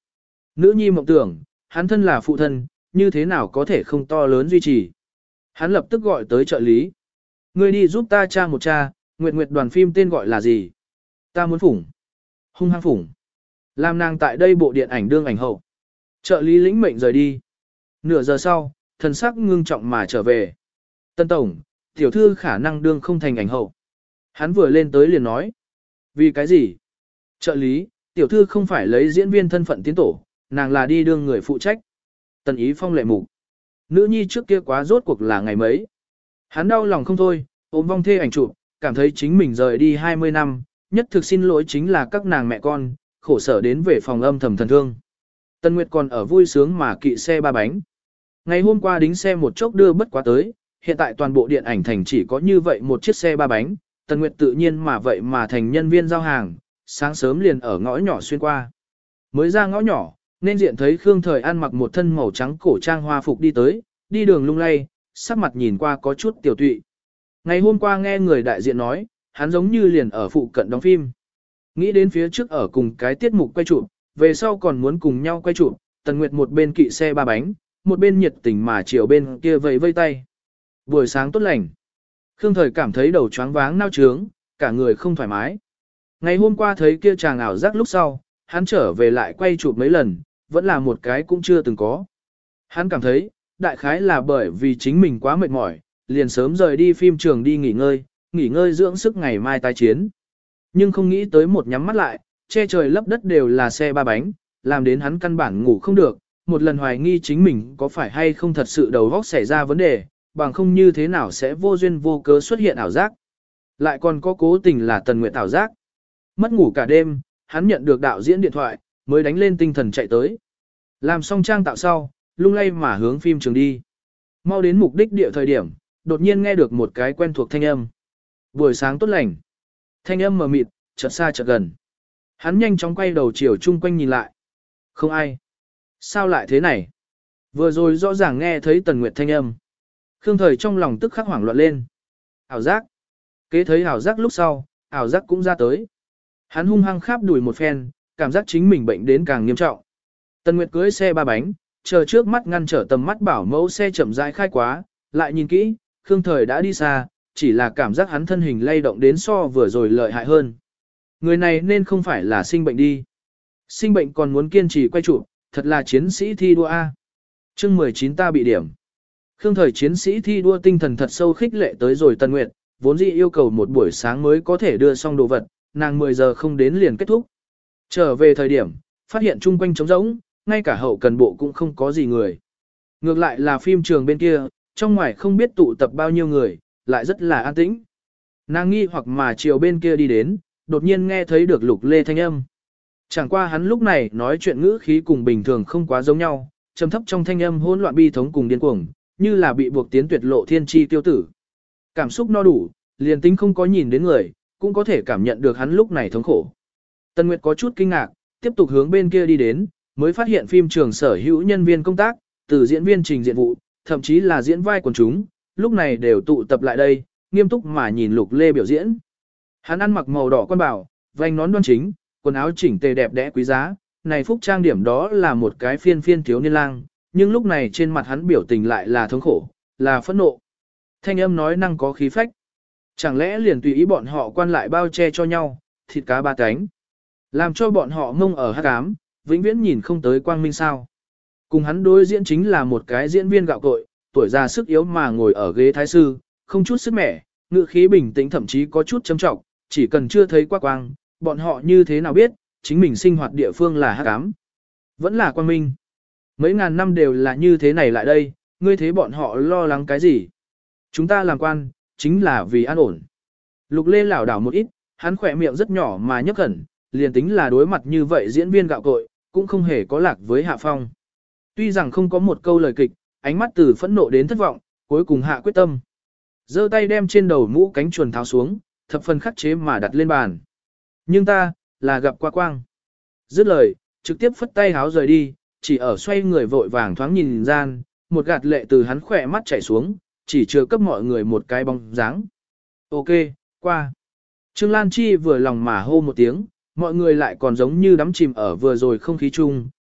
[SPEAKER 1] Nữ nhi mộng tưởng, hắn thân là phụ thân, như thế nào có thể không to lớn duy trì. Hắn lập tức gọi tới trợ lý. Ngươi đi giúp ta tra một tra, Nguyệt Nguyệt đoàn phim tên gọi là gì? Ta muốn phủng. Hung hăng phủng. Làm nàng tại đây bộ điện ảnh đương ảnh hậu. Trợ lý lĩnh mệnh rời đi. Nửa giờ sau, thần sắc ngưng trọng mà trở về. Tân tổng, tiểu thư khả năng đương không thành ảnh hậu. Hắn vừa lên tới liền nói. Vì cái gì? Trợ lý, tiểu thư không phải lấy diễn viên thân phận tiến tổ, nàng là đi đương người phụ trách. Tần Ý Phong lệ mục. Nữ nhi trước kia quá rốt cuộc là ngày mấy. Hắn đau lòng không thôi, ôm vong thê ảnh chụp, cảm thấy chính mình rời đi 20 năm, nhất thực xin lỗi chính là các nàng mẹ con, khổ sở đến về phòng âm thầm thần thương. Tân Nguyệt còn ở vui sướng mà kỵ xe ba bánh. Ngày hôm qua đính xe một chốc đưa bất quá tới, hiện tại toàn bộ điện ảnh thành chỉ có như vậy một chiếc xe ba bánh, Tân Nguyệt tự nhiên mà vậy mà thành nhân viên giao hàng, sáng sớm liền ở ngõ nhỏ xuyên qua. Mới ra ngõ nhỏ, nên diện thấy Khương Thời ăn mặc một thân màu trắng cổ trang hoa phục đi tới, đi đường lung lay, sắc mặt nhìn qua có chút tiểu tụy. Ngày hôm qua nghe người đại diện nói, hắn giống như liền ở phụ cận đóng phim. Nghĩ đến phía trước ở cùng cái tiết mục quay chụp, về sau còn muốn cùng nhau quay chụp, Tần Nguyệt một bên kỵ xe ba bánh, một bên nhiệt tình mà chiều bên kia vẫy vây tay. Buổi sáng tốt lành. Khương Thời cảm thấy đầu choáng váng nao trướng, cả người không thoải mái. Ngày hôm qua thấy kia chàng ảo giác lúc sau, hắn trở về lại quay chụp mấy lần, vẫn là một cái cũng chưa từng có. Hắn cảm thấy, đại khái là bởi vì chính mình quá mệt mỏi, liền sớm rời đi phim trường đi nghỉ ngơi dưỡng sức ngày mai tái chiến. Nhưng không nghĩ tới một nhắm mắt lại, che trời lấp đất đều là xe ba bánh, làm đến hắn căn bản ngủ không được, một lần hoài nghi chính mình có phải hay không thật sự đầu óc xảy ra vấn đề, bằng không như thế nào sẽ vô duyên vô cớ xuất hiện ảo giác. Lại còn có cố tình là Tần Nguyệt ảo giác. Mất ngủ cả đêm, hắn nhận được đạo diễn điện thoại, mới đánh lên tinh thần chạy tới. Làm xong trang tạo sau, lung lay mà hướng phim trường đi. Mau đến mục đích địa thời điểm, đột nhiên nghe được một cái quen thuộc thanh âm. Buổi sáng tốt lành. Thanh âm mờ mịt, chợt xa chợt gần. Hắn nhanh chóng quay đầu chiều chung quanh nhìn lại. Không ai. Sao lại thế này? Vừa rồi rõ ràng nghe thấy Tần Nguyệt thanh âm. Khương Thời trong lòng tức khắc hoảng loạn lên. Ảo giác. Kế thấy ảo giác lúc sau, ảo giác cũng ra tới. Hắn hung hăng kháp đùi một phen, cảm giác chính mình bệnh đến càng nghiêm trọng. Tần Nguyệt cưới xe ba bánh, chờ trước mắt ngăn trở tầm mắt bảo mẫu xe chậm rãi khai quá, lại nhìn kỹ, Khương Thời đã đi xa, chỉ là cảm giác hắn thân hình lay động đến so vừa rồi lợi hại hơn. Người này nên không phải là sinh bệnh đi. Sinh bệnh còn muốn kiên trì quay chụp, thật là chiến sĩ thi đua A. Chương 19 ta bị điểm. Khương Thời chiến sĩ thi đua tinh thần thật sâu khích lệ tới rồi Tần Nguyệt, vốn dĩ yêu cầu một buổi sáng mới có thể đưa xong đồ vật, nàng 10 giờ không đến liền kết thúc. Trở về thời điểm, phát hiện chung quanh trống rỗng, ngay cả hậu cần bộ cũng không có gì người. Ngược lại là phim trường bên kia, trong ngoài không biết tụ tập bao nhiêu người, lại rất là an tĩnh. Nàng nghi hoặc mà chiều bên kia đi đến, đột nhiên nghe thấy được Lục Lê thanh âm. Chẳng qua hắn lúc này nói chuyện ngữ khí cùng bình thường không quá giống nhau, trầm thấp trong thanh âm hỗn loạn bi thống cùng điên cuồng, như là bị buộc tiến tuyệt lộ thiên tri tiêu tử. Cảm xúc no đủ, liền tính không có nhìn đến người, cũng có thể cảm nhận được hắn lúc này thống khổ. Tần Nguyệt có chút kinh ngạc, tiếp tục hướng bên kia đi đến, mới phát hiện phim trường sở hữu nhân viên công tác, từ diễn viên trình diện vụ, thậm chí là diễn vai quần chúng, lúc này đều tụ tập lại đây, nghiêm túc mà nhìn Lục Lê biểu diễn. Hắn ăn mặc màu đỏ quan bảo, vành nón đoan chính, quần áo chỉnh tề đẹp đẽ quý giá, này phúc trang điểm đó là một cái phiên phiên thiếu niên lang, nhưng lúc này trên mặt hắn biểu tình lại là thống khổ, là phẫn nộ. Thanh âm nói năng có khí phách. Chẳng lẽ liền tùy ý bọn họ quan lại bao che cho nhau, thịt cá ba cánh. Làm cho bọn họ ngông ở hắc ám, vĩnh viễn nhìn không tới quang minh sao. Cùng hắn đối diễn chính là một cái diễn viên gạo cội, tuổi già sức yếu mà ngồi ở ghế thái sư, không chút sức mẻ, ngữ khí bình tĩnh thậm chí có chút châm trọng, chỉ cần chưa thấy qua quang, bọn họ như thế nào biết, chính mình sinh hoạt địa phương là hắc ám. Vẫn là quang minh. Mấy ngàn năm đều là như thế này lại đây, ngươi thấy bọn họ lo lắng cái gì? Chúng ta làm quan, chính là vì an ổn. Lục Lê lảo đảo một ít, hắn khỏe miệng rất nhỏ mà nhấp khẩn, liền tính là đối mặt như vậy diễn viên gạo cội, cũng không hề có lạc với Hạ Phong. Tuy rằng không có một câu lời kịch, ánh mắt từ phẫn nộ đến thất vọng, cuối cùng hạ quyết tâm. Giơ tay đem trên đầu mũ cánh chuồn tháo xuống, thập phần khắc chế mà đặt lên bàn. Nhưng ta, là gặp qua quang. Dứt lời, trực tiếp phất tay háo rời đi, chỉ ở xoay người vội vàng thoáng nhìn gian, một gạt lệ từ hắn khỏe mắt chảy xuống, chỉ chưa cấp mọi người một cái bóng dáng. Ok, qua. Trương Lan Chi vừa lòng mà hô một tiếng, mọi người lại còn giống như đắm chìm ở vừa rồi không khí chung,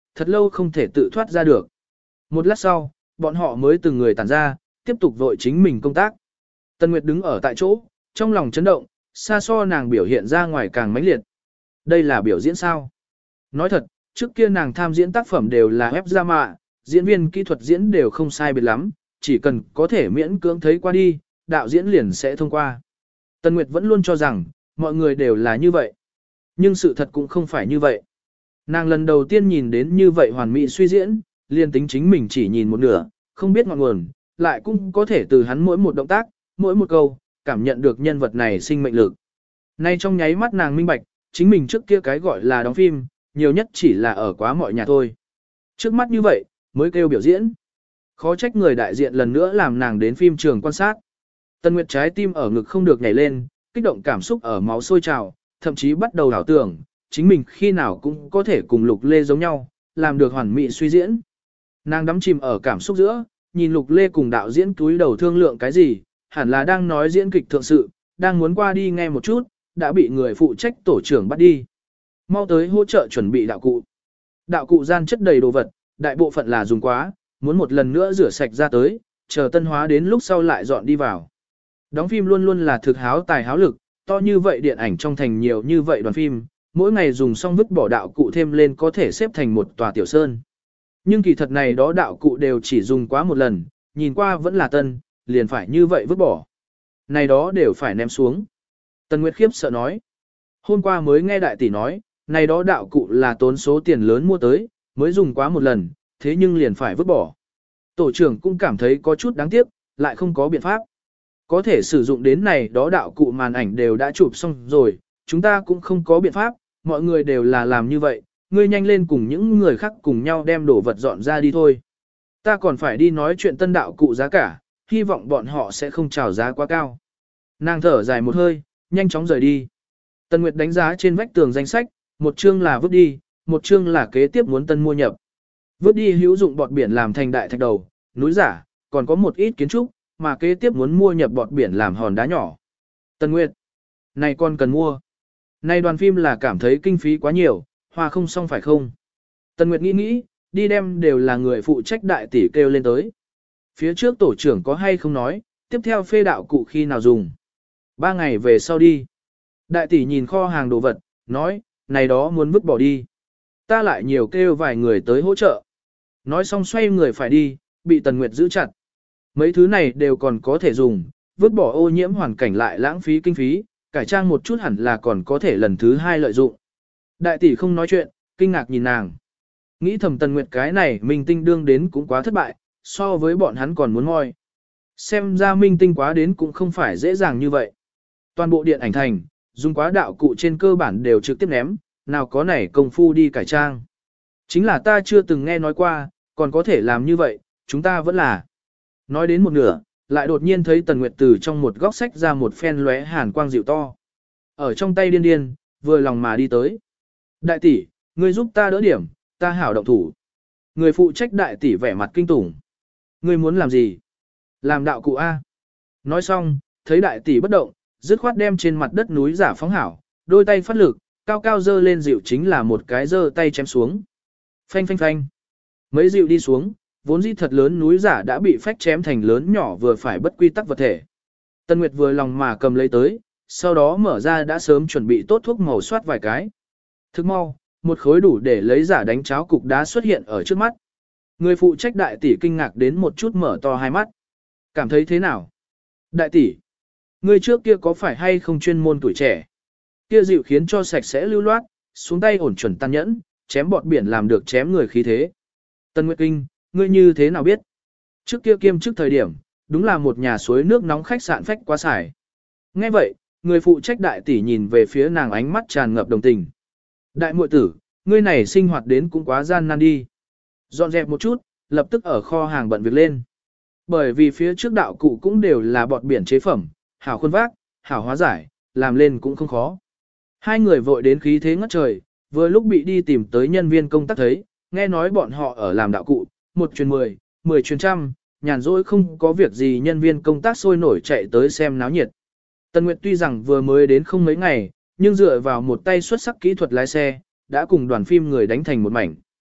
[SPEAKER 1] thật lâu không thể tự thoát ra được. Một lát sau, bọn họ mới từng người tản ra, tiếp tục vội chính mình công tác. Tân Nguyệt đứng ở tại chỗ, trong lòng chấn động, xa so nàng biểu hiện ra ngoài càng mãnh liệt. Đây là biểu diễn sao? Nói thật, trước kia nàng tham diễn tác phẩm đều là ép ra mạ, diễn viên kỹ thuật diễn đều không sai biệt lắm, chỉ cần có thể miễn cưỡng thấy qua đi, đạo diễn liền sẽ thông qua. Tân Nguyệt vẫn luôn cho rằng, mọi người đều là như vậy. Nhưng sự thật cũng không phải như vậy. Nàng lần đầu tiên nhìn đến như vậy hoàn mỹ suy diễn, liền tính chính mình chỉ nhìn một nửa, không biết ngọn nguồn, lại cũng có thể từ hắn mỗi một động tác, mỗi một câu, cảm nhận được nhân vật này sinh mệnh lực. Nay trong nháy mắt nàng minh bạch, chính mình trước kia cái gọi là đóng phim, nhiều nhất chỉ là ở quá mọi nhà thôi. Trước mắt như vậy, mới kêu biểu diễn. Khó trách người đại diện lần nữa làm nàng đến phim trường quan sát. Tân Nguyệt trái tim ở ngực không được nhảy lên, kích động cảm xúc ở máu sôi trào, thậm chí bắt đầu ảo tưởng, chính mình khi nào cũng có thể cùng Lục Lê giống nhau, làm được hoàn mỹ suy diễn. Nàng đắm chìm ở cảm xúc giữa, nhìn Lục Lê cùng đạo diễn túi đầu thương lượng cái gì, hẳn là đang nói diễn kịch thượng sự, đang muốn qua đi nghe một chút, đã bị người phụ trách tổ trưởng bắt đi. Mau tới hỗ trợ chuẩn bị đạo cụ. Đạo cụ gian chất đầy đồ vật, đại bộ phận là dùng quá, muốn một lần nữa rửa sạch ra tới, chờ tân hóa đến lúc sau lại dọn đi vào. Đóng phim luôn luôn là thực háo tài háo lực, to như vậy điện ảnh trong thành nhiều như vậy đoàn phim, mỗi ngày dùng xong vứt bỏ đạo cụ thêm lên có thể xếp thành một tòa tiểu sơn. Nhưng kỳ thật này đó đạo cụ đều chỉ dùng quá một lần, nhìn qua vẫn là tân, liền phải như vậy vứt bỏ. Này đó đều phải ném xuống. Tần Nguyệt khiếp sợ nói. Hôm qua mới nghe đại tỷ nói, này đó đạo cụ là tốn số tiền lớn mua tới, mới dùng quá một lần, thế nhưng liền phải vứt bỏ. Tổ trưởng cũng cảm thấy có chút đáng tiếc, lại không có biện pháp. Có thể sử dụng đến này đó đạo cụ màn ảnh đều đã chụp xong rồi, chúng ta cũng không có biện pháp, mọi người đều là làm như vậy, ngươi nhanh lên cùng những người khác cùng nhau đem đồ vật dọn ra đi thôi. Ta còn phải đi nói chuyện tân đạo cụ giá cả, hy vọng bọn họ sẽ không chào giá quá cao. Nàng thở dài một hơi, nhanh chóng rời đi. Tân Nguyệt đánh giá trên vách tường danh sách, một chương là vứt đi, một chương là kế tiếp muốn tân mua nhập. Vứt đi hữu dụng bọt biển làm thành đại thạch đầu, núi giả, còn có một ít kiến trúc, mà kế tiếp muốn mua nhập bọt biển làm hòn đá nhỏ. Tân Nguyệt, này con cần mua. Này đoàn phim là cảm thấy kinh phí quá nhiều, hòa không xong phải không? Tân Nguyệt nghĩ, đi đem đều là người phụ trách đại tỷ kêu lên tới. Phía trước tổ trưởng có hay không nói, tiếp theo phê đạo cụ khi nào dùng. 3 ngày về sau đi. Đại tỷ nhìn kho hàng đồ vật, nói, này đó muốn vứt bỏ đi. Ta lại nhiều kêu vài người tới hỗ trợ. Nói xong xoay người phải đi, bị Tần Nguyệt giữ chặt. Mấy thứ này đều còn có thể dùng, vứt bỏ ô nhiễm hoàn cảnh lại lãng phí kinh phí, cải trang một chút hẳn là còn có thể lần thứ 2 lợi dụng. Đại tỷ không nói chuyện, kinh ngạc nhìn nàng. Nghĩ thầm Tần Nguyệt cái này minh tinh đương đến cũng quá thất bại, so với bọn hắn còn muốn ngoi. Xem ra minh tinh quá đến cũng không phải dễ dàng như vậy. Toàn bộ điện ảnh thành, dùng quá đạo cụ trên cơ bản đều trực tiếp ném, nào có này công phu đi cải trang. Chính là ta chưa từng nghe nói qua, còn có thể làm như vậy, chúng ta vẫn là. Nói đến một nửa, lại đột nhiên thấy Tần Nguyệt từ trong một góc sách ra một phen lóe hàn quang dịu to. Ở trong tay điên điên, vừa lòng mà đi tới. Đại tỷ, ngươi giúp ta đỡ điểm, ta hảo động thủ. Người phụ trách đại tỷ vẻ mặt kinh tủng. Ngươi muốn làm gì? Làm đạo cụ A. Nói xong, thấy đại tỷ bất động, dứt khoát đem trên mặt đất núi giả phóng hảo, đôi tay phát lực, cao cao dơ lên dịu chính là một cái dơ tay chém xuống. Phanh phanh phanh. Mấy dịu đi xuống, vốn dĩ thật lớn núi giả đã bị phách chém thành lớn nhỏ vừa phải bất quy tắc vật thể. Tân Nguyệt vừa lòng mà cầm lấy tới, sau đó mở ra đã sớm chuẩn bị tốt thuốc màu soát vài cái. Thức mau, một khối đủ để lấy giả đánh cháo cục đá xuất hiện ở trước mắt. Người phụ trách đại tỷ kinh ngạc đến một chút mở to hai mắt. Cảm thấy thế nào? Đại tỷ, người trước kia có phải hay không chuyên môn tuổi trẻ? Kia dịu khiến cho sạch sẽ lưu loát, xuống tay ổn chuẩn tàn nhẫn, chém bọt biển làm được chém người khí thế. Tân Nguyệt kinh, ngươi như thế nào biết? Trước kia kiêm trước thời điểm, đúng là một nhà suối nước nóng khách sạn phách quá xài. Nghe vậy, người phụ trách đại tỷ nhìn về phía nàng ánh mắt tràn ngập đồng tình. Đại muội tử, ngươi này sinh hoạt đến cũng quá gian nan đi. Dọn dẹp một chút, lập tức ở kho hàng bận việc lên. Bởi vì phía trước đạo cụ cũng đều là bọt biển chế phẩm, hảo khuôn vác, hảo hóa giải, làm lên cũng không khó. Hai người vội đến khí thế ngất trời, vừa lúc bị đi tìm tới nhân viên công tác thấy, nghe nói bọn họ ở làm đạo cụ, 1 truyền 10, 10 truyền trăm, nhàn rỗi không có việc gì nhân viên công tác sôi nổi chạy tới xem náo nhiệt. Tần Nguyệt tuy rằng vừa mới đến không mấy ngày, nhưng dựa vào một tay xuất sắc kỹ thuật lái xe, đã cùng đoàn phim người đánh thành một mảnh.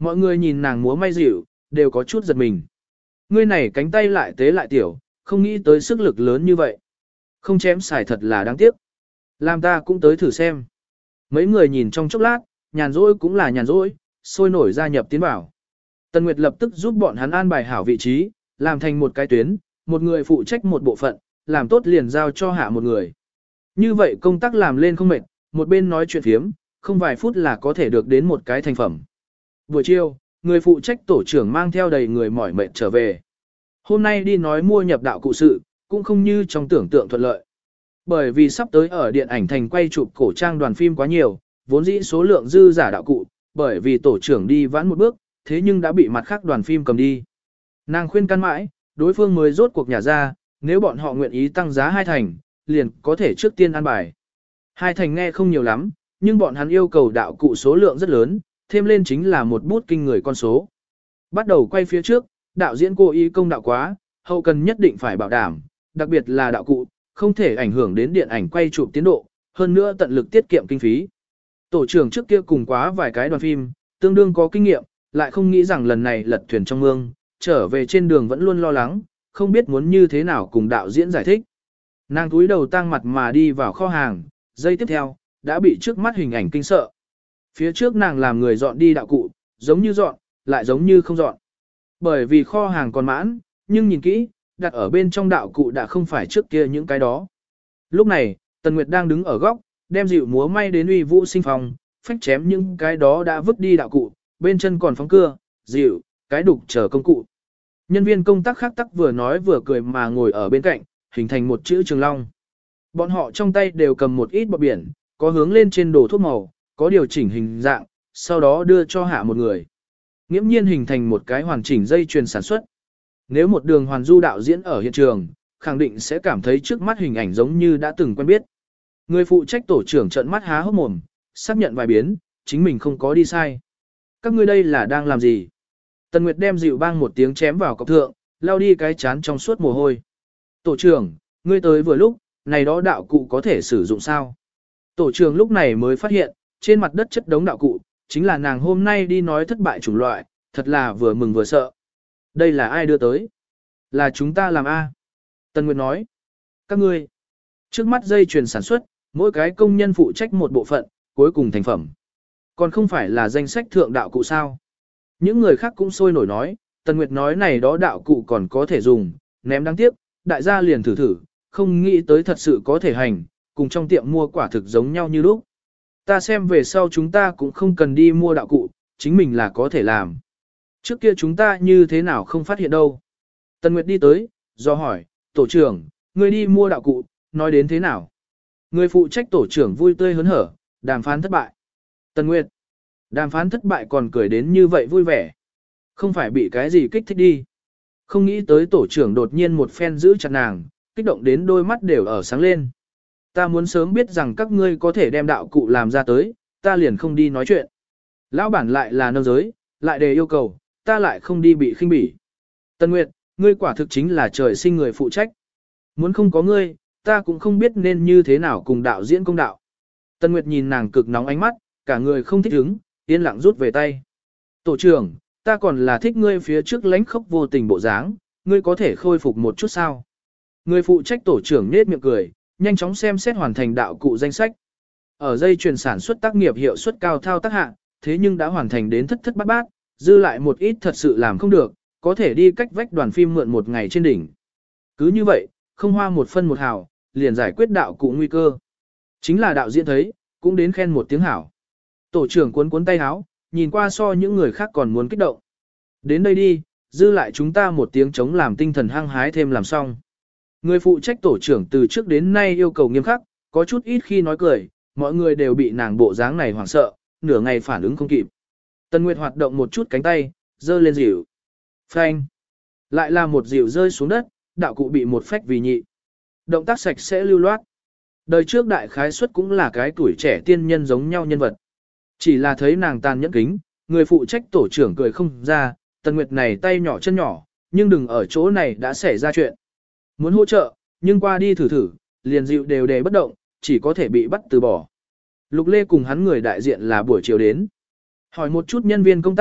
[SPEAKER 1] Mọi người nhìn nàng múa may dịu, đều có chút giật mình. Ngươi này cánh tay lại tế lại tiểu, không nghĩ tới sức lực lớn như vậy. Không chém xài thật là đáng tiếc. Làm ta cũng tới thử xem. Mấy người nhìn trong chốc lát, nhàn rỗi cũng là nhàn rỗi, sôi nổi gia nhập tiến bảo. Tần Nguyệt lập tức giúp bọn hắn an bài hảo vị trí, làm thành một cái tuyến, một người phụ trách một bộ phận, làm tốt liền giao cho hạ một người. Như vậy công tác làm lên không mệt, một bên nói chuyện phiếm, không vài phút là có thể được đến một cái thành phẩm. Buổi chiều, người phụ trách tổ trưởng mang theo đầy người mỏi mệt trở về. Hôm nay đi nói mua nhập đạo cụ sự, cũng không như trong tưởng tượng thuận lợi. Bởi vì sắp tới ở điện ảnh thành quay chụp cổ trang đoàn phim quá nhiều, vốn dĩ số lượng dư giả đạo cụ, bởi vì tổ trưởng đi vãn một bước, thế nhưng đã bị mặt khác đoàn phim cầm đi. Nàng khuyên can mãi, đối phương mới rốt cuộc nhả ra, nếu bọn họ nguyện ý tăng giá 2 thành, liền có thể trước tiên an bài. 2 thành nghe không nhiều lắm, nhưng bọn hắn yêu cầu đạo cụ số lượng rất lớn, thêm lên chính là một bút kinh người con số. Bắt đầu quay phía trước, đạo diễn cố ý công đạo quá, hậu cần nhất định phải bảo đảm, đặc biệt là đạo cụ, không thể ảnh hưởng đến điện ảnh quay chụp tiến độ, hơn nữa tận lực tiết kiệm kinh phí. Tổ trưởng trước kia cùng quá vài cái đoàn phim, tương đương có kinh nghiệm, lại không nghĩ rằng lần này lật thuyền trong mương, trở về trên đường vẫn luôn lo lắng, không biết muốn như thế nào cùng đạo diễn giải thích. Nàng túi đầu tang mặt mà đi vào kho hàng, giây tiếp theo, đã bị trước mắt hình ảnh kinh sợ. Phía trước nàng làm người dọn đi đạo cụ, giống như dọn, lại giống như không dọn. Bởi vì kho hàng còn mãn, nhưng nhìn kỹ, đặt ở bên trong đạo cụ đã không phải trước kia những cái đó. Lúc này, Tần Nguyệt đang đứng ở góc, đem dịu múa may đến uy vũ sinh phong, phách chém những cái đó đã vứt đi đạo cụ, bên chân còn phóng cưa, dịu, cái đục chờ công cụ. Nhân viên công tác khác tắc vừa nói vừa cười mà ngồi ở bên cạnh, hình thành một chữ Trường Long. Bọn họ trong tay đều cầm một ít bọt biển, có hướng lên trên đồ thuốc màu, có điều chỉnh hình dạng, sau đó đưa cho hạ một người. Nghiễm nhiên hình thành một cái hoàn chỉnh dây chuyền sản xuất. Nếu một đường hoàn du đạo diễn ở hiện trường, khẳng định sẽ cảm thấy trước mắt hình ảnh giống như đã từng quen biết. Người phụ trách tổ trưởng trợn mắt há hốc mồm, xác nhận vài biến, chính mình không có đi sai. Các ngươi đây là đang làm gì? Tần Nguyệt đem dịu bang một tiếng chém vào cọc thượng, lao đi cái chán trong suốt mồ hôi. Tổ trưởng, ngươi tới vừa lúc, này đó đạo cụ có thể sử dụng sao? Tổ trưởng lúc này mới phát hiện, trên mặt đất chất đống đạo cụ, chính là nàng hôm nay đi nói thất bại chủng loại, thật là vừa mừng vừa sợ. Đây là ai đưa tới? Là chúng ta làm A. Tần Nguyệt nói. Các ngươi. Trước mắt dây chuyền sản xuất, mỗi cái công nhân phụ trách một bộ phận, cuối cùng thành phẩm. Còn không phải là danh sách thượng đạo cụ sao? Những người khác cũng sôi nổi nói, Tần Nguyệt nói này đó đạo cụ còn có thể dùng, ném đáng tiếc, đại gia liền thử thử, không nghĩ tới thật sự có thể hành, cùng trong tiệm mua quả thực giống nhau như lúc. Ta xem về sau chúng ta cũng không cần đi mua đạo cụ, chính mình là có thể làm. Trước kia chúng ta như thế nào không phát hiện đâu. Tần Nguyệt đi tới, do hỏi, tổ trưởng, ngươi đi mua đạo cụ, nói đến thế nào? Người phụ trách tổ trưởng vui tươi hớn hở, đàm phán thất bại. Tần Nguyệt, đàm phán thất bại còn cười đến như vậy vui vẻ. Không phải bị cái gì kích thích đi. Không nghĩ tới tổ trưởng đột nhiên một phen giữ chặt nàng, kích động đến đôi mắt đều ở sáng lên. Ta muốn sớm biết rằng các ngươi có thể đem đạo cụ làm ra tới, ta liền không đi nói chuyện. Lão bản lại là nâng giới, lại đề yêu cầu, ta lại không đi bị khinh bỉ. Tần Nguyệt, ngươi quả thực chính là trời sinh người phụ trách. Muốn không có ngươi, ta cũng không biết nên như thế nào cùng đạo diễn công đạo. Tần Nguyệt nhìn nàng cực nóng ánh mắt, cả người không thích ứng, yên lặng rút về tay. Tổ trưởng, ta còn là thích ngươi phía trước lánh khốc vô tình bộ dáng, ngươi có thể khôi phục một chút sao? Người phụ trách tổ trưởng nết miệng cười, nhanh chóng xem xét hoàn thành đạo cụ danh sách. Ở dây chuyền sản xuất tác nghiệp hiệu suất cao thao tác hạ, thế nhưng đã hoàn thành đến thất thất bát bát, dư lại một ít thật sự làm không được, có thể đi cách vách đoàn phim mượn một ngày trên đỉnh. Cứ như vậy, không hoa một phân một hào, liền giải quyết đạo cụ nguy cơ. Chính là đạo diễn thấy, cũng đến khen một tiếng hảo. Tổ trưởng cuốn cuốn tay áo, nhìn qua so những người khác còn muốn kích động. Đến đây đi, dư lại chúng ta một tiếng chống làm tinh thần hăng hái thêm làm xong. Người phụ trách tổ trưởng từ trước đến nay yêu cầu nghiêm khắc, có chút ít khi nói cười, mọi người đều bị nàng bộ dáng này hoảng sợ, nửa ngày phản ứng không kịp. Tần Nguyệt hoạt động một chút cánh tay, giơ lên dịu. Phanh. Lại là một dịu rơi xuống đất, đạo cụ bị một phách vì nhị. Động tác sạch sẽ lưu loát. Đời trước đại khái suất cũng là cái tuổi trẻ tiên nhân giống nhau nhân vật. Chỉ là thấy nàng tàn nhẫn kính, người phụ trách tổ trưởng cười không ra, Tần Nguyệt này tay nhỏ chân nhỏ, nhưng đừng ở chỗ này đã xảy ra chuyện. Muốn hỗ trợ, nhưng qua đi thử thử, liền dịu đều đề bất động, chỉ có thể bị bắt từ bỏ. Lục Lê cùng hắn người đại diện là buổi chiều đến. Hỏi một chút nhân viên công tác,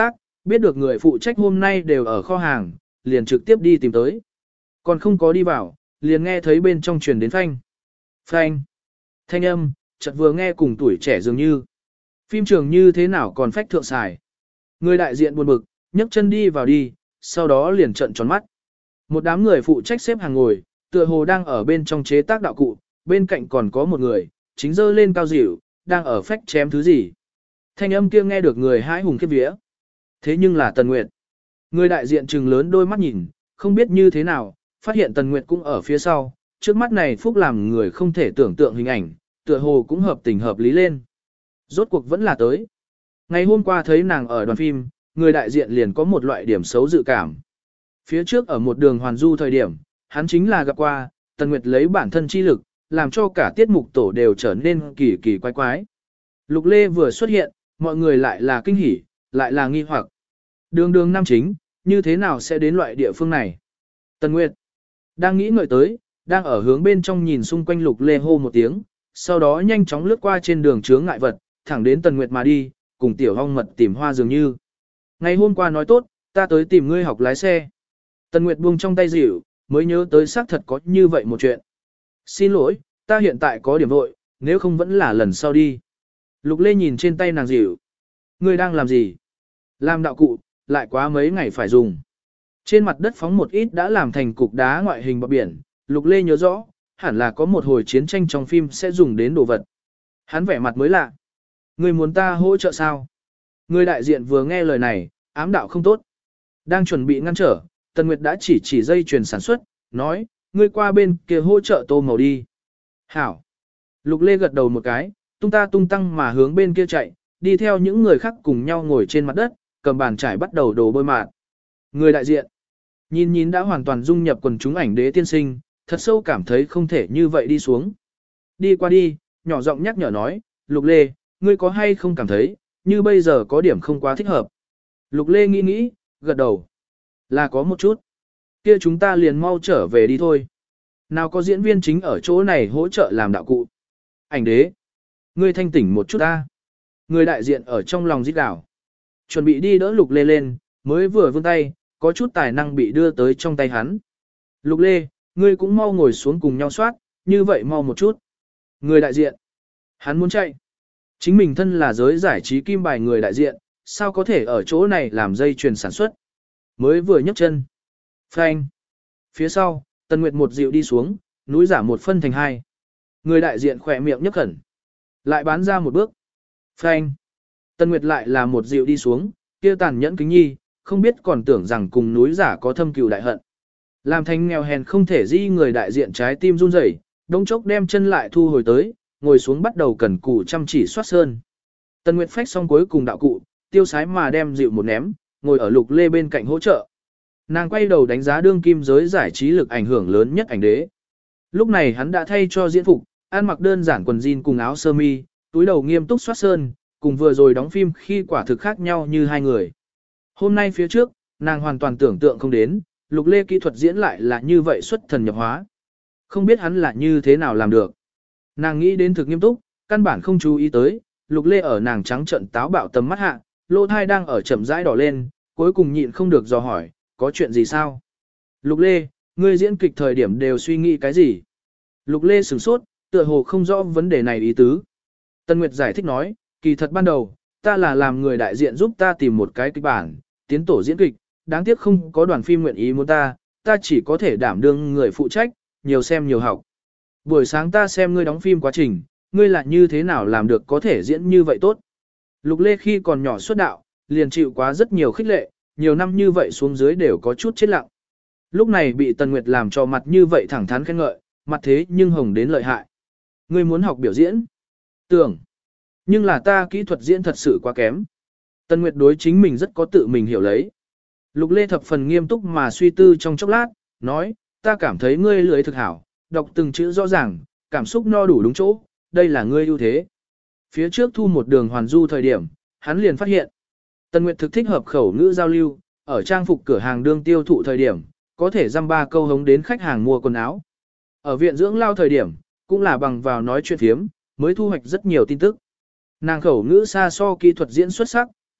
[SPEAKER 1] Biết được người phụ trách hôm nay đều ở kho hàng, liền trực tiếp đi tìm tới. Còn không có đi vào, liền nghe thấy bên trong truyền đến phanh. Phanh. Thanh âm, chợt vừa nghe cùng tuổi trẻ dường như. Phim trường như thế nào còn phách thượng xài. Người đại diện buồn bực, nhấc chân đi vào đi, sau đó liền trợn tròn mắt. Một đám người phụ trách xếp hàng ngồi, tựa hồ đang ở bên trong chế tác đạo cụ, bên cạnh còn có một người, chính dơ lên cao dịu, đang ở phách chém thứ gì. Thanh âm kia nghe được người hãi hùng khiếp vía. Thế nhưng là Tần Nguyệt. Người đại diện trừng lớn đôi mắt nhìn, không biết như thế nào, phát hiện Tần Nguyệt cũng ở phía sau, trước mắt này phúc làm người không thể tưởng tượng hình ảnh, tựa hồ cũng hợp tình hợp lý lên. Rốt cuộc vẫn là tới. Ngày hôm qua thấy nàng ở đoàn phim, người đại diện liền có một loại điểm xấu dự cảm. Phía trước ở một đường hoàn du thời điểm, hắn chính là gặp qua, Tần Nguyệt lấy bản thân chi lực, làm cho cả tiết mục tổ đều trở nên kỳ kỳ quái quái. Lục Lê vừa xuất hiện, mọi người lại là kinh hỉ, lại là nghi hoặc. Đường đường nam chính, như thế nào sẽ đến loại địa phương này? Tần Nguyệt đang nghĩ ngợi tới, đang ở hướng bên trong nhìn xung quanh Lục Lê hô một tiếng, sau đó nhanh chóng lướt qua trên đường chướng ngại vật, thẳng đến Tần Nguyệt mà đi, cùng tiểu hong mật tìm hoa dường như. Ngày hôm qua nói tốt, ta tới tìm ngươi học lái xe. Tần Nguyệt buông trong tay dịu, mới nhớ tới xác thật có như vậy một chuyện. Xin lỗi, ta hiện tại có điểm vội, nếu không vẫn là lần sau đi. Lục Lê nhìn trên tay nàng dịu. Ngươi đang làm gì? Làm đạo cụ, lại quá mấy ngày phải dùng. Trên mặt đất phóng một ít đã làm thành cục đá ngoại hình bọt biển, Lục Lê nhớ rõ, hẳn là có một hồi chiến tranh trong phim sẽ dùng đến đồ vật. Hắn vẻ mặt mới lạ. Ngươi muốn ta hỗ trợ sao? Người đại diện vừa nghe lời này, ám đạo không tốt. Đang chuẩn bị ngăn trở, Tần Nguyệt đã chỉ dây chuyền sản xuất, nói, ngươi qua bên kia hỗ trợ tô màu đi. Hảo. Lục Lê gật đầu một cái, tung tăng mà hướng bên kia chạy, đi theo những người khác cùng nhau ngồi trên mặt đất, cầm bàn chải bắt đầu đổ bôi mạt. Người đại diện, nhìn đã hoàn toàn dung nhập quần chúng ảnh đế tiên sinh, thật sâu cảm thấy không thể như vậy đi xuống. Đi qua đi, nhỏ giọng nhắc nhở nói, Lục Lê, ngươi có hay không cảm thấy, như bây giờ có điểm không quá thích hợp. Lục Lê nghĩ, gật đầu. Là có một chút. Kia chúng ta liền mau trở về đi thôi. Nào có diễn viên chính ở chỗ này hỗ trợ làm đạo cụ. Ảnh đế. Ngươi thanh tỉnh một chút ta. Người đại diện ở trong lòng rít đảo. Chuẩn bị đi đỡ Lục Lê lên, mới vừa vươn tay, có chút tài năng bị đưa tới trong tay hắn. Lục Lê, ngươi cũng mau ngồi xuống cùng nhau soát, như vậy mau một chút. Người đại diện. Hắn muốn chạy. Chính mình thân là giới giải trí kim bài người đại diện, sao có thể ở chỗ này làm dây chuyền sản xuất. Mới vừa nhấc chân. Phanh. Phía sau, Tần Nguyệt một dịu đi xuống, núi giả một phân thành hai. Người đại diện khỏe miệng nhấc khẩn. Lại bán ra một bước. Phanh. Tần Nguyệt lại là một dịu đi xuống, kia tàn nhẫn kính nhi, không biết còn tưởng rằng cùng núi giả có thâm cừu đại hận. Làm thành nghèo hèn không thể di người đại diện trái tim run rẩy, đống chốc đem chân lại thu hồi tới, ngồi xuống bắt đầu cẩn cù chăm chỉ soát sơn. Tần Nguyệt phách xong cuối cùng đạo cụ, tiêu sái mà đem dịu một ném, ngồi ở Lục Lê bên cạnh hỗ trợ. Nàng quay đầu đánh giá đương kim giới giải trí lực ảnh hưởng lớn nhất ảnh đế. Lúc này hắn đã thay cho diễn phục, ăn mặc đơn giản quần jean cùng áo sơ mi, túi đầu nghiêm túc soát sơn, cùng vừa rồi đóng phim khi quả thực khác nhau như hai người. Hôm nay phía trước, nàng hoàn toàn tưởng tượng không đến, Lục Lê kỹ thuật diễn lại là như vậy xuất thần nhập hóa. Không biết hắn là như thế nào làm được. Nàng nghĩ đến thực nghiêm túc, căn bản không chú ý tới, Lục Lê ở nàng trắng trận táo bạo tầm mắt hạ, lỗ thai đang ở chậm rãi đỏ lên, cuối cùng nhịn không được dò hỏi, có chuyện gì sao? Lục Lê, ngươi diễn kịch thời điểm đều suy nghĩ cái gì? Lục Lê sửng sốt, tựa hồ không rõ vấn đề này ý tứ. Tân Nguyệt giải thích nói, kỳ thật ban đầu, ta là làm người đại diện giúp ta tìm một cái kịch bản, tiến tổ diễn kịch, đáng tiếc không có đoàn phim nguyện ý muốn ta chỉ có thể đảm đương người phụ trách, nhiều xem nhiều học. Buổi sáng ta xem ngươi đóng phim quá trình, ngươi là như thế nào làm được có thể diễn như vậy tốt. Lục Lê khi còn nhỏ xuất đạo, liền chịu quá rất nhiều khích lệ, nhiều năm như vậy xuống dưới đều có chút chết lặng. Lúc này bị Tần Nguyệt làm cho mặt như vậy thẳng thắn khen ngợi, mặt thế nhưng hồng đến lợi hại. Ngươi muốn học biểu diễn? Tưởng. Nhưng là ta kỹ thuật diễn thật sự quá kém. Tần Nguyệt đối chính mình rất có tự mình hiểu lấy. Lục Lê thập phần nghiêm túc mà suy tư trong chốc lát, nói, ta cảm thấy ngươi lưỡi thực hảo, đọc từng chữ rõ ràng, cảm xúc no đủ đúng chỗ, đây là ngươi ưu thế. Phía trước thu một đường hoàn du thời điểm, hắn liền phát hiện. Tần Nguyệt thực thích hợp khẩu ngữ giao lưu, ở trang phục cửa hàng đương tiêu thụ thời điểm, có thể dăm ba câu hống đến khách hàng mua quần áo. Ở viện dưỡng lao thời điểm, cũng là bằng vào nói chuyện phiếm, mới thu hoạch rất nhiều tin tức. Nàng khẩu ngữ xa so kỹ thuật diễn xuất sắc,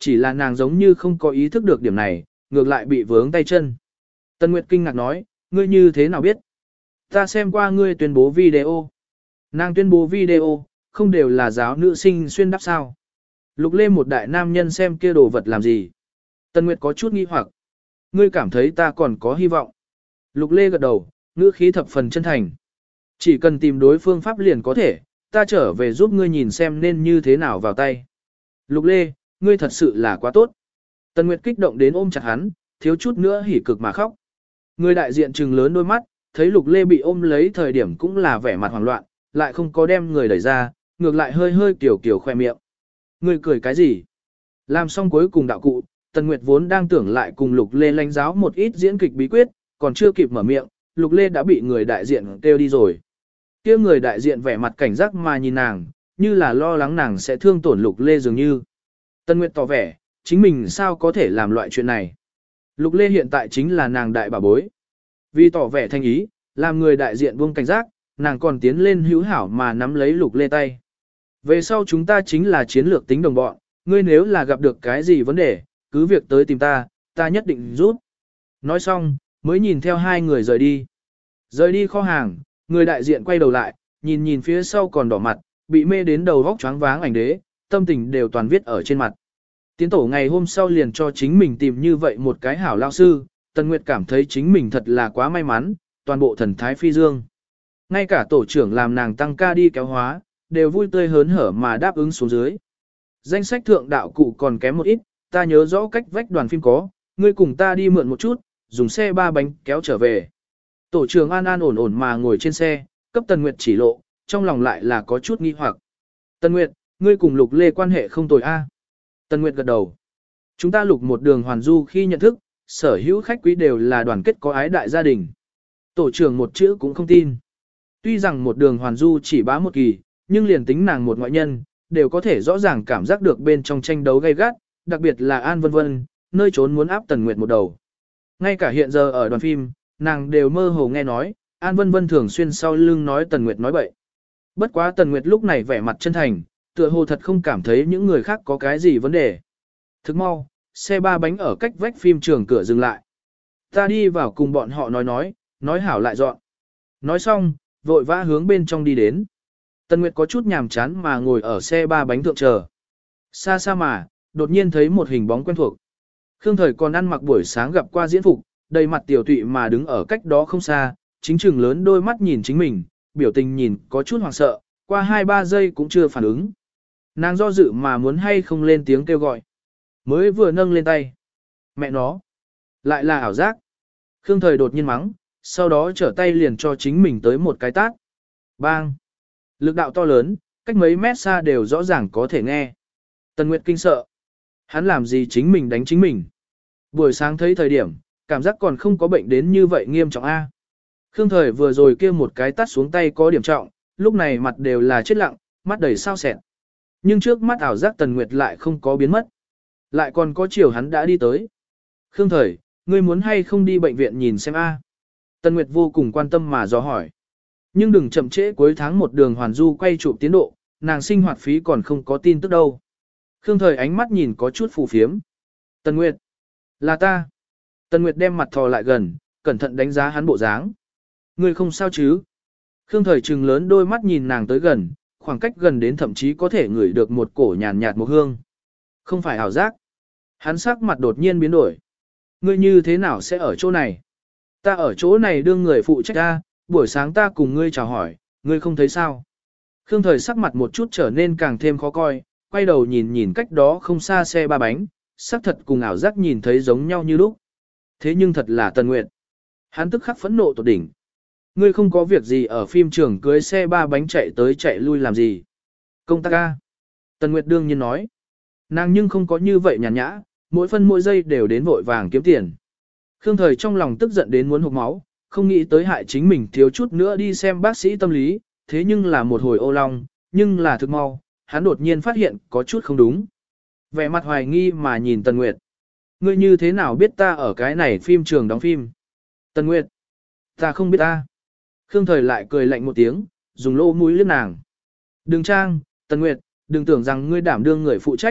[SPEAKER 1] chỉ là nàng giống như không có ý thức được điểm này, ngược lại bị vướng tay chân. Tần Nguyệt kinh ngạc nói, ngươi như thế nào biết? Ta xem qua ngươi tuyên bố video. Nàng tuyên bố video, không đều là giáo nữ sinh xuyên đắp sao? Lục Lê một đại nam nhân xem kia đồ vật làm gì? Tần Nguyệt có chút nghi hoặc. Ngươi cảm thấy ta còn có hy vọng. Lục Lê gật đầu, ngữ khí thập phần chân thành. Chỉ cần tìm đối phương pháp liền có thể, ta trở về giúp ngươi nhìn xem nên như thế nào vào tay. Lục Lê, ngươi thật sự là quá tốt. Tần Nguyệt kích động đến ôm chặt hắn, thiếu chút nữa hỉ cực mà khóc. Người đại diện trừng lớn đôi mắt, thấy Lục Lê bị ôm lấy thời điểm cũng là vẻ mặt hoảng loạn, lại không có đem người đẩy ra, ngược lại hơi hơi kiểu kiểu khoe miệng. Ngươi cười cái gì? Làm xong cuối cùng đạo cụ, Tần Nguyệt vốn đang tưởng lại cùng Lục Lê lãnh giáo một ít diễn kịch bí quyết, còn chưa kịp mở miệng, Lục Lê đã bị người đại diện kêu đi rồi. Kia người đại diện vẻ mặt cảnh giác mà nhìn nàng, như là lo lắng nàng sẽ thương tổn Lục Lê dường như. Tần Nguyệt tỏ vẻ, chính mình sao có thể làm loại chuyện này. Lục Lê hiện tại chính là nàng đại bà bối. Vì tỏ vẻ thanh ý, làm người đại diện buông cảnh giác, nàng còn tiến lên hữu hảo mà nắm lấy Lục Lê tay. Về sau chúng ta chính là chiến lược tính đồng bọn, ngươi nếu là gặp được cái gì vấn đề, cứ việc tới tìm ta, ta nhất định giúp. Nói xong, mới nhìn theo hai người rời đi. Rời đi kho hàng, người đại diện quay đầu lại, nhìn nhìn phía sau còn đỏ mặt, bị mê đến đầu vóc choáng váng ảnh đế, tâm tình đều toàn viết ở trên mặt. Tiến tổ ngày hôm sau liền cho chính mình tìm như vậy một cái hảo lao sư, Tần Nguyệt cảm thấy chính mình thật là quá may mắn, toàn bộ thần thái phi dương. Ngay cả tổ trưởng làm nàng tăng ca đi kéo hóa, đều vui tươi hớn hở mà đáp ứng xuống dưới. Danh sách thượng đạo cụ còn kém một ít, ta nhớ rõ cách vách đoàn phim có, ngươi cùng ta đi mượn một chút, dùng xe ba bánh kéo trở về. Tổ trưởng an an ổn ổn mà ngồi trên xe, cấp Tần Nguyệt chỉ lộ, trong lòng lại là có chút nghi hoặc. Tần Nguyệt, ngươi cùng Lục Lê quan hệ không tồi a. Tần Nguyệt gật đầu. Chúng ta Lục một đường hoàn du khi nhận thức, sở hữu khách quý đều là đoàn kết có ái đại gia đình. Tổ trưởng một chữ cũng không tin. Tuy rằng một đường hoàn du chỉ bá một kỳ, nhưng liền tính nàng một ngoại nhân, đều có thể rõ ràng cảm giác được bên trong tranh đấu gay gắt, đặc biệt là An Vân Vân, nơi trốn muốn áp Tần Nguyệt một đầu. Ngay cả hiện giờ ở đoàn phim, nàng đều mơ hồ nghe nói, An Vân Vân thường xuyên sau lưng nói Tần Nguyệt nói bậy. Bất quá Tần Nguyệt lúc này vẻ mặt chân thành, tựa hồ thật không cảm thấy những người khác có cái gì vấn đề. Thức mau, xe ba bánh ở cách vách phim trường cửa dừng lại. Ta đi vào cùng bọn họ nói hảo lại dọn. Nói xong, vội vã hướng bên trong đi đến. Tần Nguyệt có chút nhàm chán mà ngồi ở xe ba bánh thượng chờ. Xa xa mà, đột nhiên thấy một hình bóng quen thuộc. Khương Thời còn ăn mặc buổi sáng gặp qua diễn phục, đầy mặt tiểu tụy mà đứng ở cách đó không xa, chính chừng lớn đôi mắt nhìn chính mình, biểu tình nhìn có chút hoảng sợ, qua 2-3 giây cũng chưa phản ứng. Nàng do dự mà muốn hay không lên tiếng kêu gọi. Mới vừa nâng lên tay. Mẹ nó. Lại là ảo giác. Khương Thời đột nhiên mắng, sau đó trở tay liền cho chính mình tới một cái tát. Bang. Lực đạo to lớn, cách mấy mét xa đều rõ ràng có thể nghe. Tần Nguyệt kinh sợ. Hắn làm gì chính mình đánh chính mình. Buổi sáng thấy thời điểm, cảm giác còn không có bệnh đến như vậy nghiêm trọng A. Khương Thời vừa rồi kia một cái tát xuống tay có điểm trọng, lúc này mặt đều là chết lặng, mắt đầy sao sẹn. Nhưng trước mắt ảo giác Tần Nguyệt lại không có biến mất. Lại còn có chiều hắn đã đi tới. Khương Thời, ngươi muốn hay không đi bệnh viện nhìn xem A. Tần Nguyệt vô cùng quan tâm mà dò hỏi. Nhưng đừng chậm trễ cuối tháng một đường hoàn du quay chụp tiến độ, nàng sinh hoạt phí còn không có tin tức đâu. Khương Thời ánh mắt nhìn có chút phù phiếm. Tần Nguyệt, là ta. Tần Nguyệt đem mặt thò lại gần, cẩn thận đánh giá hắn bộ dáng. Ngươi không sao chứ? Khương Thời trừng lớn đôi mắt nhìn nàng tới gần, khoảng cách gần đến thậm chí có thể ngửi được một cổ nhàn nhạt một hương. Không phải ảo giác. Hắn sắc mặt đột nhiên biến đổi. Ngươi như thế nào sẽ ở chỗ này? Ta ở chỗ này đương người phụ trách ta, buổi sáng ta cùng ngươi chào hỏi, ngươi không thấy sao? Khương Thời sắc mặt một chút trở nên càng thêm khó coi, quay đầu nhìn nhìn cách đó không xa xe ba bánh, sắc thật cùng ảo giác nhìn thấy giống nhau như lúc. Thế nhưng thật là Tần Nguyệt. Hắn tức khắc phẫn nộ tột đỉnh. Ngươi không có việc gì ở phim trường cưới xe ba bánh chạy tới chạy lui làm gì? Công tác ca. Tần Nguyệt đương nhiên nói. Nàng nhưng không có như vậy nhàn nhã, mỗi phân mỗi giây đều đến vội vàng kiếm tiền. Khương Thời trong lòng tức giận đến muốn hộc máu, không nghĩ tới hại chính mình thiếu chút nữa đi xem bác sĩ tâm lý, thế nhưng là một hồi ô long, nhưng là thực mau, hắn đột nhiên phát hiện có chút không đúng. Vẻ mặt hoài nghi mà nhìn Tần Nguyệt. Ngươi như thế nào biết ta ở cái này phim trường đóng phim? Tần Nguyệt. Ta không biết ta. Khương Thời lại cười lạnh một tiếng, dùng lỗ mũi liếc nàng. Đừng trang, Tần Nguyệt, đừng tưởng rằng ngươi đảm đương người phụ trách,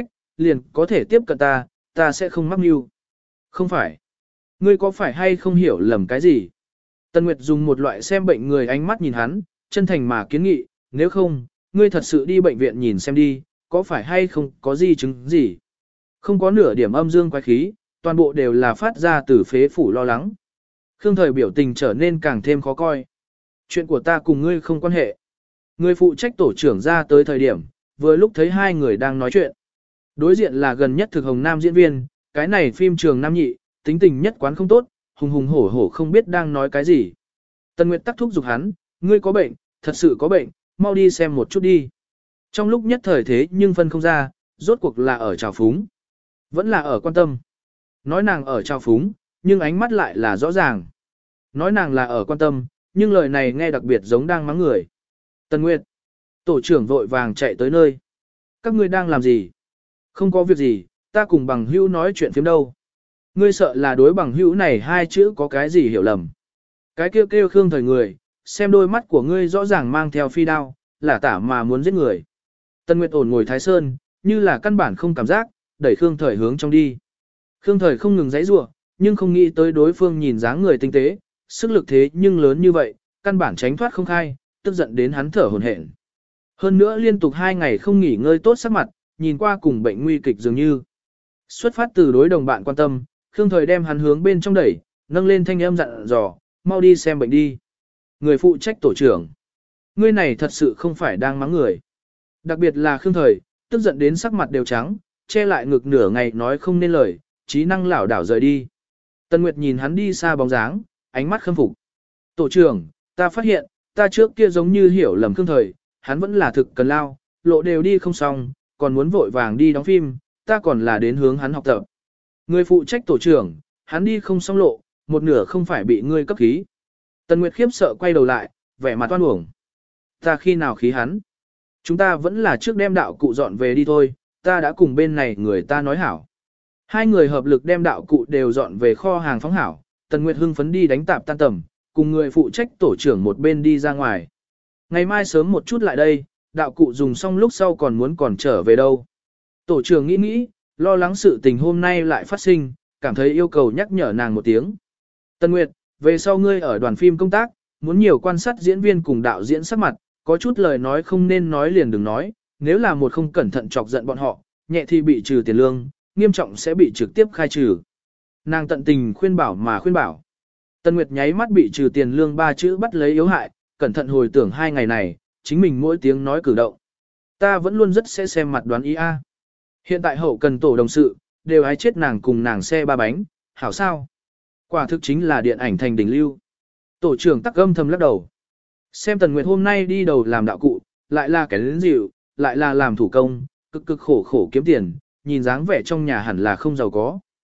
[SPEAKER 1] liền có thể tiếp cận ta, ta sẽ không mắc mưu. Không phải. Ngươi có phải hay không hiểu lầm cái gì? Tần Nguyệt dùng một loại xem bệnh người ánh mắt nhìn hắn, chân thành mà kiến nghị, nếu không, ngươi thật sự đi bệnh viện nhìn xem đi, có phải hay không có gì chứng gì. Không có nửa điểm âm dương quái khí, toàn bộ đều là phát ra từ phế phủ lo lắng. Khương Thời biểu tình trở nên càng thêm khó coi. Chuyện của ta cùng ngươi không quan hệ. Người phụ trách tổ trưởng ra tới thời điểm, vừa lúc thấy hai người đang nói chuyện. Đối diện là gần nhất thực hồng nam diễn viên, cái này phim trường nam nhị, tính tình nhất quán không tốt, hùng hùng hổ hổ không biết đang nói cái gì. Tần Nguyệt tắc thúc giục hắn, ngươi có bệnh, thật sự có bệnh, mau đi xem một chút đi. Trong lúc nhất thời thế nhưng phân không ra, rốt cuộc là ở trào phúng. Vẫn là ở quan tâm. Nói nàng ở trào phúng, nhưng ánh mắt lại là rõ ràng. Nói nàng là ở quan tâm, nhưng lời này nghe đặc biệt giống đang mắng người. Tần Nguyệt. Tổ trưởng vội vàng chạy tới nơi. Các ngươi đang làm gì? Không có việc gì, ta cùng bằng hữu nói chuyện phiếm đâu. Ngươi sợ là đối bằng hữu này hai chữ có cái gì hiểu lầm. Cái kêu kêu Khương Thời người, xem đôi mắt của ngươi rõ ràng mang theo phi đao, là tả mà muốn giết người. Tần Nguyệt ổn ngồi Thái Sơn, như là căn bản không cảm giác, đẩy Khương Thời hướng trong đi. Khương Thời không ngừng giãy giụa, nhưng không nghĩ tới đối phương nhìn dáng người tinh tế, sức lực thế nhưng lớn như vậy, căn bản tránh thoát không khai, tức giận đến hắn thở hổn hển. Hơn nữa liên tục 2 ngày không nghỉ ngơi tốt sắc mặt, nhìn qua cùng bệnh nguy kịch dường như. Xuất phát từ đối đồng bạn quan tâm, Khương Thời đem hắn hướng bên trong đẩy, nâng lên thanh âm dặn dò, mau đi xem bệnh đi. Người phụ trách tổ trưởng. Ngươi này thật sự không phải đang mắng người. Đặc biệt là Khương Thời, tức giận đến sắc mặt đều trắng, che lại ngực nửa ngày nói không nên lời, trí năng lảo đảo rời đi. Tần Nguyệt nhìn hắn đi xa bóng dáng, ánh mắt khâm phục. Tổ trưởng, ta phát hiện, ta trước kia giống như hiểu lầm Khương Thời, hắn vẫn là thực cần lao, lộ đều đi không xong, còn muốn vội vàng đi đóng phim, ta còn là đến hướng hắn học tập. Người phụ trách tổ trưởng, hắn đi không xong lộ, một nửa không phải bị ngươi cấp khí. Tần Nguyệt khiếp sợ quay đầu lại, vẻ mặt oan uổng. Ta khi nào khí hắn? Chúng ta vẫn là trước đem đạo cụ dọn về đi thôi, ta đã cùng bên này người ta nói hảo. Hai người hợp lực đem đạo cụ đều dọn về kho hàng phóng hảo, Tần Nguyệt hưng phấn đi đánh tạp tan tầm, cùng người phụ trách tổ trưởng một bên đi ra ngoài. Ngày mai sớm một chút lại đây, đạo cụ dùng xong lúc sau còn trở về đâu. Tổ trưởng nghĩ nghĩ, lo lắng sự tình hôm nay lại phát sinh, cảm thấy yêu cầu nhắc nhở nàng một tiếng. Tần Nguyệt, về sau ngươi ở đoàn phim công tác, muốn nhiều quan sát diễn viên cùng đạo diễn sắc mặt, có chút lời nói không nên nói liền đừng nói, nếu là một không cẩn thận chọc giận bọn họ, nhẹ thì bị trừ tiền lương, nghiêm trọng sẽ bị trực tiếp khai trừ. Nàng tận tình khuyên bảo mà khuyên bảo. Tần Nguyệt nháy mắt bị trừ tiền lương 3 chữ bắt lấy yếu hại, cẩn thận hồi tưởng 2 ngày này, chính mình mỗi tiếng nói cử động. Ta vẫn luôn rất sẽ xem mặt đoán ý a. Hiện tại hậu cần tổ đồng sự, đều hái chết nàng cùng nàng xe ba bánh, hảo sao? Quả thực chính là điện ảnh thành đỉnh lưu. Tổ trưởng tắc âm thầm lắc đầu. Xem Tần Nguyệt hôm nay đi đầu làm đạo cụ, lại là cái lĩnh dịu, lại là làm thủ công, cực cực khổ khổ kiếm tiền, nhìn dáng vẻ trong nhà hẳn là không giàu có.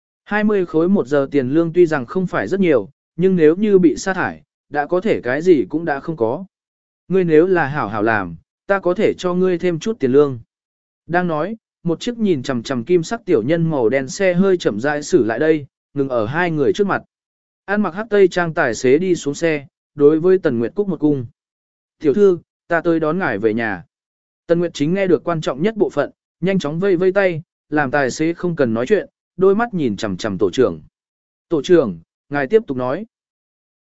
[SPEAKER 1] 20 khối 1 giờ tiền lương tuy rằng không phải rất nhiều, nhưng nếu như bị sa thải, đã có thể cái gì cũng đã không có. Ngươi nếu là hảo hảo làm, ta có thể cho ngươi thêm chút tiền lương. Đang nói, một chiếc nhìn chằm chằm kim sắc tiểu nhân màu đen xe hơi chậm rãi xử lại đây, ngừng ở hai người trước mặt. An mặc hắc tây trang tài xế đi xuống xe, đối với Tần Nguyệt cúc một cung. Tiểu thư, ta tới đón ngài về nhà. Tần Nguyệt chính nghe được quan trọng nhất bộ phận, nhanh chóng vây vây tay, làm tài xế không cần nói chuyện, đôi mắt nhìn chằm chằm tổ trưởng. Tổ trưởng, ngài tiếp tục nói.